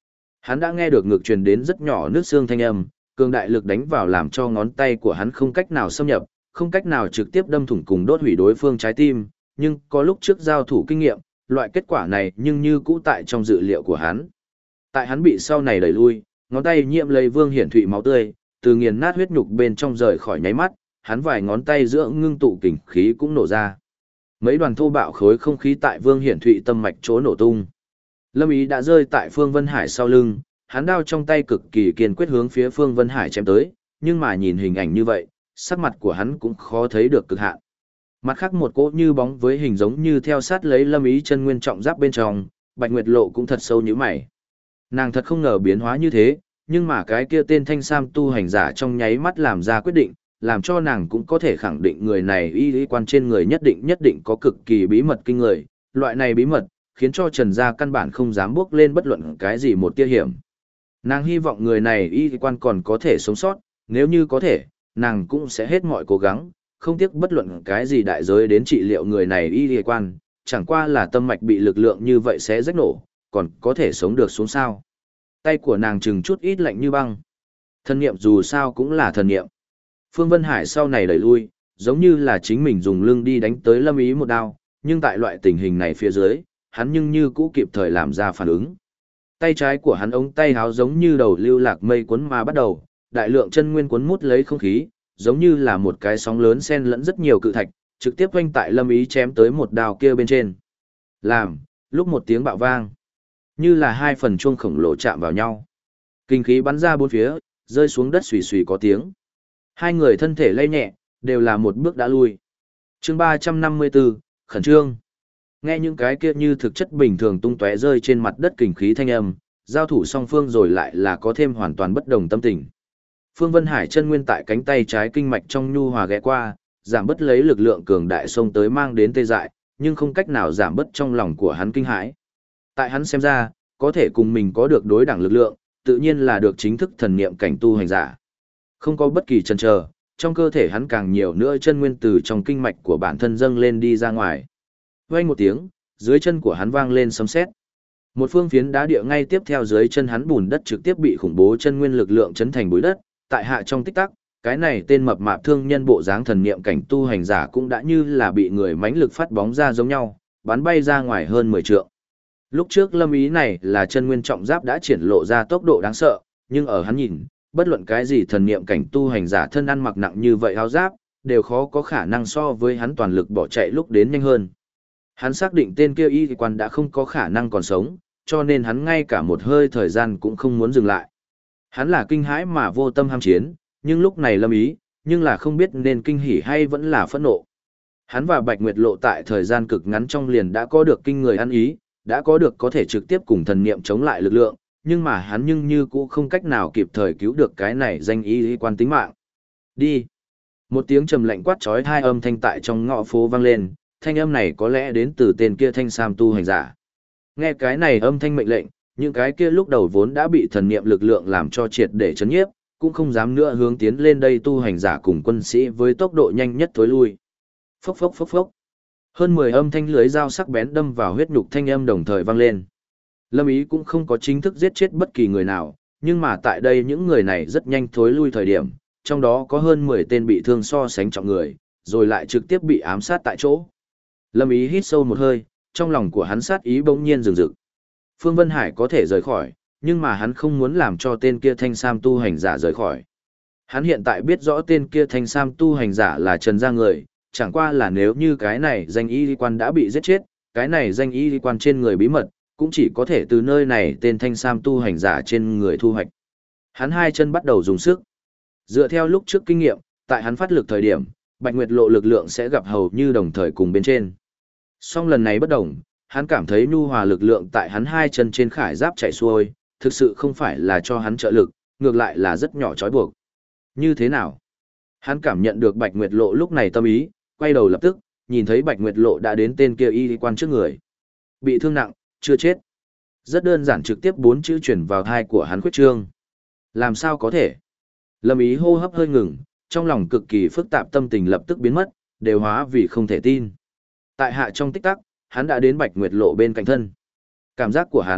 Hắn đã nghe được ngực truyền đến rất nhỏ nước xương thanh âm, cường đại lực đánh vào làm cho ngón tay của hắn không cách nào xâm nhập, không cách nào trực tiếp đâm thủng cùng đốt hủy đối phương trái tim, nhưng có lúc trước giao thủ kinh nghiệm, loại kết quả này nhưng như cũ tại trong dự liệu của hắn. Tại hắn bị sau này đẩy lui, ngón tay nhiễm lấy Vương Hiển Thụy máu tươi, từ nghiền nát huyết nhục bên trong rời khỏi nháy mắt, hắn vài ngón tay giữa ngưng tụ kình khí cũng nổ ra. Mấy đoàn thô bạo khối không khí tại Vương Hiển Thụy tâm mạch chỗ nổ tung. Lâm Ý đã rơi tại Phương Vân Hải sau lưng, hắn đao trong tay cực kỳ kiên quyết hướng phía Phương Vân Hải chém tới, nhưng mà nhìn hình ảnh như vậy, sắc mặt của hắn cũng khó thấy được cực hạn. Mặt khác một cỗ như bóng với hình giống như theo sát lấy Lâm Ý chân nguyên trọng giáp bên trong, Bạch Nguyệt Lộ cũng thật sâu như mày. Nàng thật không ngờ biến hóa như thế, nhưng mà cái kia tên Thanh Sam tu hành giả trong nháy mắt làm ra quyết định, làm cho nàng cũng có thể khẳng định người này y lý quan trên người nhất định có cực kỳ bí mật kinh người, loại này bí mật, khiến cho Trần Gia căn bản không dám bước lên bất luận cái gì một tia hiểm. Nàng hy vọng người này y lý quan còn có thể sống sót, nếu như có thể, nàng cũng sẽ hết mọi cố gắng, không tiếc bất luận cái gì đại giới đến trị liệu người này y lý quan, chẳng qua là tâm mạch bị lực lượng như vậy sẽ rách nổ, còn có thể sống được xuống sao. Tay của nàng chừng chút ít lạnh như băng. Thần niệm dù sao cũng là thần niệm. Phương Vân Hải sau này đẩy lui, giống như là chính mình dùng lưng đi đánh tới Lâm Ý một đao, nhưng tại loại tình hình này phía dưới, hắn nhưng như cũ kịp thời làm ra phản ứng. Tay trái của hắn ống tay háo giống như đầu lưu lạc mây cuốn mà bắt đầu, đại lượng chân nguyên cuốn mút lấy không khí, giống như là một cái sóng lớn xen lẫn rất nhiều cự thạch, trực tiếp quanh tại Lâm Ý chém tới một đao kia bên trên. Làm, lúc một tiếng bạo vang, như là hai phần chuông khổng lồ chạm vào nhau. Kinh khí bắn ra bốn phía, rơi xuống đất xùy xùy có tiếng. Hai người thân thể lay nhẹ, đều là một bước đã lui. Chương 354, khẩn trương. Nghe những cái kia như thực chất bình thường tung tóe rơi trên mặt đất kinh khí thanh âm, giao thủ song phương rồi lại là có thêm hoàn toàn bất đồng tâm tình. Phương Vân Hải chân nguyên tại cánh tay trái kinh mạch trong nhu hòa ghé qua, giảm bớt lấy lực lượng cường đại xông tới mang đến tê dại, nhưng không cách nào giảm bớt trong lòng của hắn kinh hãi. Tại hắn xem ra, có thể cùng mình có được đối đẳng lực lượng, tự nhiên là được chính thức thần niệm cảnh tu hành giả. Không có bất kỳ chần chờ, trong cơ thể hắn càng nhiều nữa chân nguyên từ trong kinh mạch của bản thân dâng lên đi ra ngoài. Vang một tiếng, dưới chân của hắn vang lên sấm sét. Một phương phiến đá địa ngay tiếp theo dưới chân hắn bùn đất trực tiếp bị khủng bố chân nguyên lực lượng chấn thành bụi đất, tại hạ trong tích tắc, cái này tên mập mạp thương nhân bộ dáng thần niệm cảnh tu hành giả cũng đã như là bị người mãnh lực phát bóng ra giống nhau, bắn bay ra ngoài hơn 10 trượng. Lúc trước Lâm Ý này là chân nguyên trọng giáp đã triển lộ ra tốc độ đáng sợ, nhưng ở hắn nhìn, bất luận cái gì thần niệm cảnh tu hành giả thân ăn mặc nặng như vậy áo giáp, đều khó có khả năng so với hắn toàn lực bỏ chạy lúc đến nhanh hơn. Hắn xác định tên kia y quan đã không có khả năng còn sống, cho nên hắn ngay cả một hơi thời gian cũng không muốn dừng lại. Hắn là kinh hãi mà vô tâm ham chiến, nhưng lúc này Lâm Ý, nhưng là không biết nên kinh hỉ hay vẫn là phẫn nộ. Hắn và Bạch Nguyệt Lộ tại thời gian cực ngắn trong liền đã có được kinh người ăn ý, đã có được có thể trực tiếp cùng thần niệm chống lại lực lượng, nhưng mà hắn nhưng như cũ không cách nào kịp thời cứu được cái này danh y quan tính mạng. Đi! Một tiếng trầm lạnh quát chói tai âm thanh tại trong ngõ phố vang lên, thanh âm này có lẽ đến từ tên kia Thanh Sam tu hành giả. Nghe cái này âm thanh mệnh lệnh, những cái kia lúc đầu vốn đã bị thần niệm lực lượng làm cho triệt để chấn nhiếp, cũng không dám nữa hướng tiến lên đây tu hành giả cùng quân sĩ với tốc độ nhanh nhất thối lui. Phốc phốc phốc phốc. Hơn 10 âm thanh lưới dao sắc bén đâm vào huyết nhục thanh âm đồng thời vang lên. Lâm Ý cũng không có chính thức giết chết bất kỳ người nào, nhưng mà tại đây những người này rất nhanh thối lui thời điểm, trong đó có hơn 10 tên bị thương so sánh trọng người, rồi lại trực tiếp bị ám sát tại chỗ. Lâm Ý hít sâu một hơi, trong lòng của hắn sát ý bỗng nhiên rừng rực. Phương Vân Hải có thể rời khỏi, nhưng mà hắn không muốn làm cho tên kia Thanh Sam tu hành giả rời khỏi. Hắn hiện tại biết rõ tên kia Thanh Sam tu hành giả là Trần Gia người, chẳng qua là nếu như cái này danh y quan đã bị giết chết, cái này danh y quan trên người bí mật, cũng chỉ có thể từ nơi này tên Thanh Sam tu hành giả trên người thu hoạch. Hắn hai chân bắt đầu dùng sức. Dựa theo lúc trước kinh nghiệm, tại hắn phát lực thời điểm, Bạch Nguyệt Lộ lực lượng sẽ gặp hầu như đồng thời cùng bên trên. Song lần này bất đồng, hắn cảm thấy nhu hòa lực lượng tại hắn hai chân trên khải giáp chạy xuôi, thực sự không phải là cho hắn trợ lực, ngược lại là rất nhỏ trói buộc. Như thế nào? Hắn cảm nhận được Bạch Nguyệt Lộ lúc này tâm ý, quay đầu lập tức, nhìn thấy Bạch Nguyệt Lộ đã đến tên kia y quan trước người. Bị thương nặng, chưa chết. Rất đơn giản trực tiếp 4 chữ chuyển vào thai của hắn khuyết trương. Làm sao có thể? Lâm Ý hô hấp hơi ngừng, trong lòng cực kỳ phức tạp tâm tình lập tức biến mất, đều hóa vì không thể tin. Tại hạ trong tích tắc, hắn đã đến Bạch Nguyệt Lộ bên cạnh thân. Cảm giác của hắn,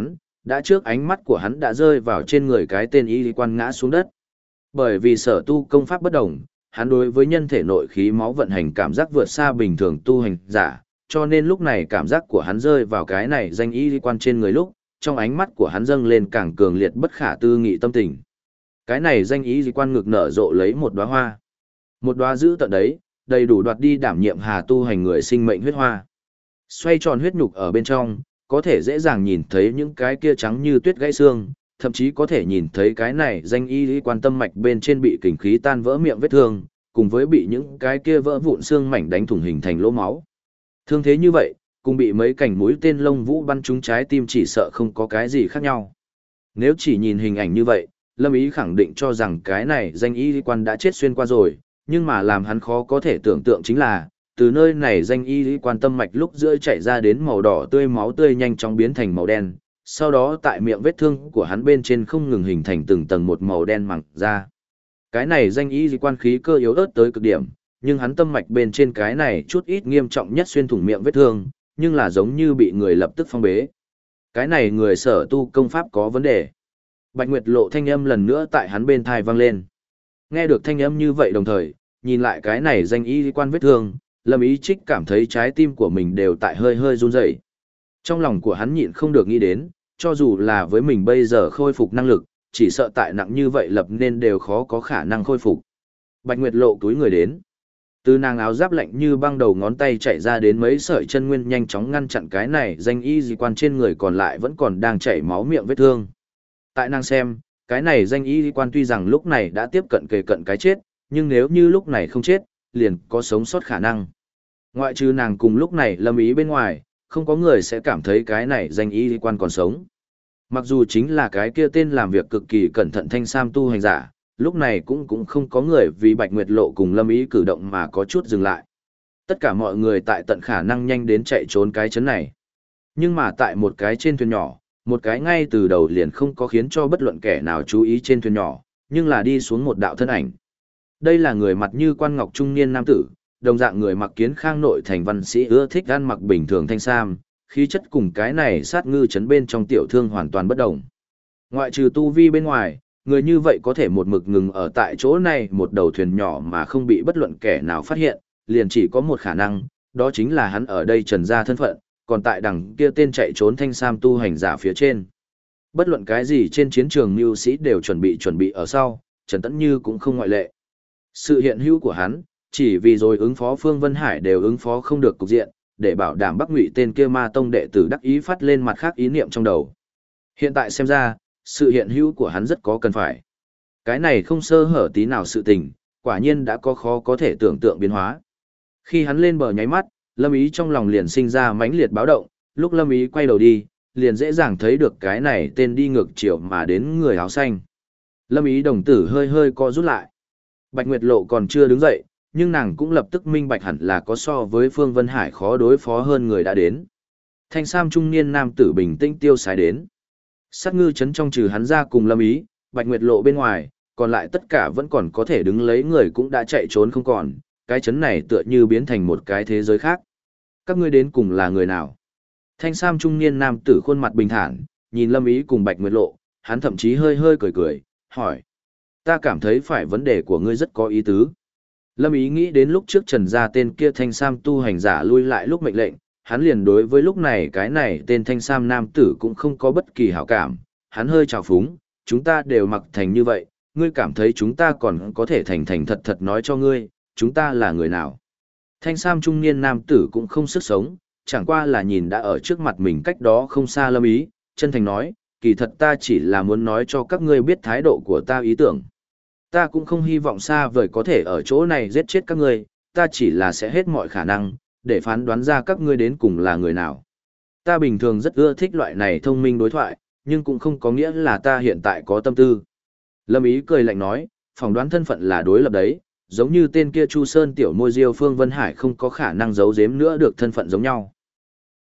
Đã trước ánh mắt của hắn đã rơi vào trên người cái tên y lý quan ngã xuống đất. Bởi vì sở tu công pháp bất đồng, hắn đối với nhân thể nội khí máu vận hành cảm giác vượt xa bình thường tu hành giả, cho nên lúc này cảm giác của hắn rơi vào cái này danh y lý quan trên người lúc, trong ánh mắt của hắn dâng lên càng cường liệt bất khả tư nghị tâm tình. Cái này danh y lý quan ngực nở rộ lấy một đóa hoa. Một đóa giữ tận đấy, đầy đủ đoạt đi đảm nhiệm hà tu hành người sinh mệnh huyết hoa. Xoay tròn huyết nhục ở bên trong, có thể dễ dàng nhìn thấy những cái kia trắng như tuyết gãy xương, thậm chí có thể nhìn thấy cái này danh y lý quan tâm mạch bên trên bị kình khí tan vỡ miệng vết thương, cùng với bị những cái kia vỡ vụn xương mảnh đánh thủng hình thành lỗ máu. Thương thế như vậy, cùng bị mấy cành mũi tên lông vũ bắn trúng trái tim chỉ sợ không có cái gì khác nhau. Nếu chỉ nhìn hình ảnh như vậy, Lâm Ý khẳng định cho rằng cái này danh y lý quan đã chết xuyên qua rồi, nhưng mà làm hắn khó có thể tưởng tượng chính là, từ nơi này danh y lý quan tâm mạch lúc giữa chảy ra đến màu đỏ tươi máu tươi nhanh chóng biến thành màu đen, sau đó tại miệng vết thương của hắn bên trên không ngừng hình thành từng tầng một màu đen mẳng ra. Cái này danh y lý quan khí cơ yếu ớt tới cực điểm, nhưng hắn tâm mạch bên trên cái này chút ít nghiêm trọng nhất xuyên thủng miệng vết thương, nhưng là giống như bị người lập tức phong bế. Cái này người sở tu công pháp có vấn đề. Bạch Nguyệt Lộ thanh âm lần nữa tại hắn bên thai vang lên. Nghe được thanh âm như vậy đồng thời, nhìn lại cái này danh y lý quan vết thương, Lâm Ý Trích cảm thấy trái tim của mình đều tại hơi hơi run rẩy. Trong lòng của hắn nhịn không được nghĩ đến, cho dù là với mình bây giờ khôi phục năng lực, chỉ sợ tại nặng như vậy lập nên đều khó có khả năng khôi phục. Bạch Nguyệt Lộ túi người đến. Từ nàng áo giáp lạnh như băng đầu ngón tay chạy ra đến mấy sợi chân nguyên nhanh chóng ngăn chặn cái này danh y di quan trên người còn lại vẫn còn đang chảy máu miệng vết thương. Tại nàng xem, cái này danh y di quan tuy rằng lúc này đã tiếp cận kề cận cái chết, nhưng nếu như lúc này không chết, liền có sống sót khả năng. Ngoại trừ nàng cùng lúc này Lâm Ý bên ngoài, không có người sẽ cảm thấy cái này danh y di quan còn sống. Mặc dù chính là cái kia tên làm việc cực kỳ cẩn thận thanh sam tu hành giả, lúc này cũng không có người vì Bạch Nguyệt Lộ cùng Lâm Ý cử động mà có chút dừng lại. Tất cả mọi người tại tận khả năng nhanh đến chạy trốn cái chấn này. Nhưng mà tại một cái trên thuyền nhỏ, một cái ngay từ đầu liền không có khiến cho bất luận kẻ nào chú ý trên thuyền nhỏ, nhưng là đi xuống một đạo thân ảnh. Đây là người mặt như quan ngọc trung niên nam tử, đồng dạng người mặc kiến khang nội thành văn sĩ ưa thích ăn mặc bình thường thanh sam, khí chất cùng cái này sát ngư chấn bên trong tiểu thương hoàn toàn bất đồng. Ngoại trừ tu vi bên ngoài, người như vậy có thể một mực ngừng ở tại chỗ này một đầu thuyền nhỏ mà không bị bất luận kẻ nào phát hiện, liền chỉ có một khả năng, đó chính là hắn ở đây trần ra thân phận, còn tại đằng kia tên chạy trốn thanh sam tu hành giả phía trên. Bất luận cái gì trên chiến trường mưu sĩ đều chuẩn bị ở sau, Trần Tẫn Như cũng không ngoại lệ. Sự hiện hữu của hắn, chỉ vì rồi ứng phó Phương Vân Hải đều ứng phó không được cục diện, để bảo đảm Bắc Ngụy tên kia ma tông đệ tử đắc ý phát lên mặt khác ý niệm trong đầu. Hiện tại xem ra, sự hiện hữu của hắn rất có cần phải. Cái này không sơ hở tí nào sự tình, quả nhiên đã có khó có thể tưởng tượng biến hóa. Khi hắn lên bờ nháy mắt, Lâm Ý trong lòng liền sinh ra mãnh liệt báo động, lúc Lâm Ý quay đầu đi, liền dễ dàng thấy được cái này tên đi ngược chiều mà đến người áo xanh. Lâm Ý đồng tử hơi hơi co rút lại. Bạch Nguyệt Lộ còn chưa đứng dậy, nhưng nàng cũng lập tức minh bạch hẳn là có so với Phương Vân Hải khó đối phó hơn người đã đến. Thanh sam trung niên nam tử bình tĩnh tiêu sái đến. Sát ngư chấn trong trừ hắn ra cùng Lâm Ý, Bạch Nguyệt Lộ bên ngoài, còn lại tất cả vẫn còn có thể đứng lấy người cũng đã chạy trốn không còn, cái chấn này tựa như biến thành một cái thế giới khác. Các ngươi đến cùng là người nào? Thanh sam trung niên nam tử khuôn mặt bình thản, nhìn Lâm Ý cùng Bạch Nguyệt Lộ, hắn thậm chí hơi hơi cười, hỏi. Ta cảm thấy phải vấn đề của ngươi rất có ý tứ. Lâm Ý nghĩ đến lúc trước Trần gia tên kia thanh sam tu hành giả lui lại lúc mệnh lệnh, hắn liền đối với lúc này cái này tên thanh sam nam tử cũng không có bất kỳ hảo cảm, hắn hơi trào phúng, chúng ta đều mặc thành như vậy, ngươi cảm thấy chúng ta còn có thể thành thành thật thật nói cho ngươi, chúng ta là người nào. Thanh sam trung niên nam tử cũng không sức sống, chẳng qua là nhìn đã ở trước mặt mình cách đó không xa Lâm Ý, chân thành nói, kỳ thật ta chỉ là muốn nói cho các ngươi biết thái độ của ta ý tưởng. Ta cũng không hy vọng xa vời có thể ở chỗ này giết chết các ngươi, ta chỉ là sẽ hết mọi khả năng, để phán đoán ra các ngươi đến cùng là người nào. Ta bình thường rất ưa thích loại này thông minh đối thoại, nhưng cũng không có nghĩa là ta hiện tại có tâm tư. Lâm Ý cười lạnh nói, phỏng đoán thân phận là đối lập đấy, giống như tên kia Chu Sơn tiểu môi diêu Phương Vân Hải không có khả năng giấu giếm nữa được thân phận giống nhau.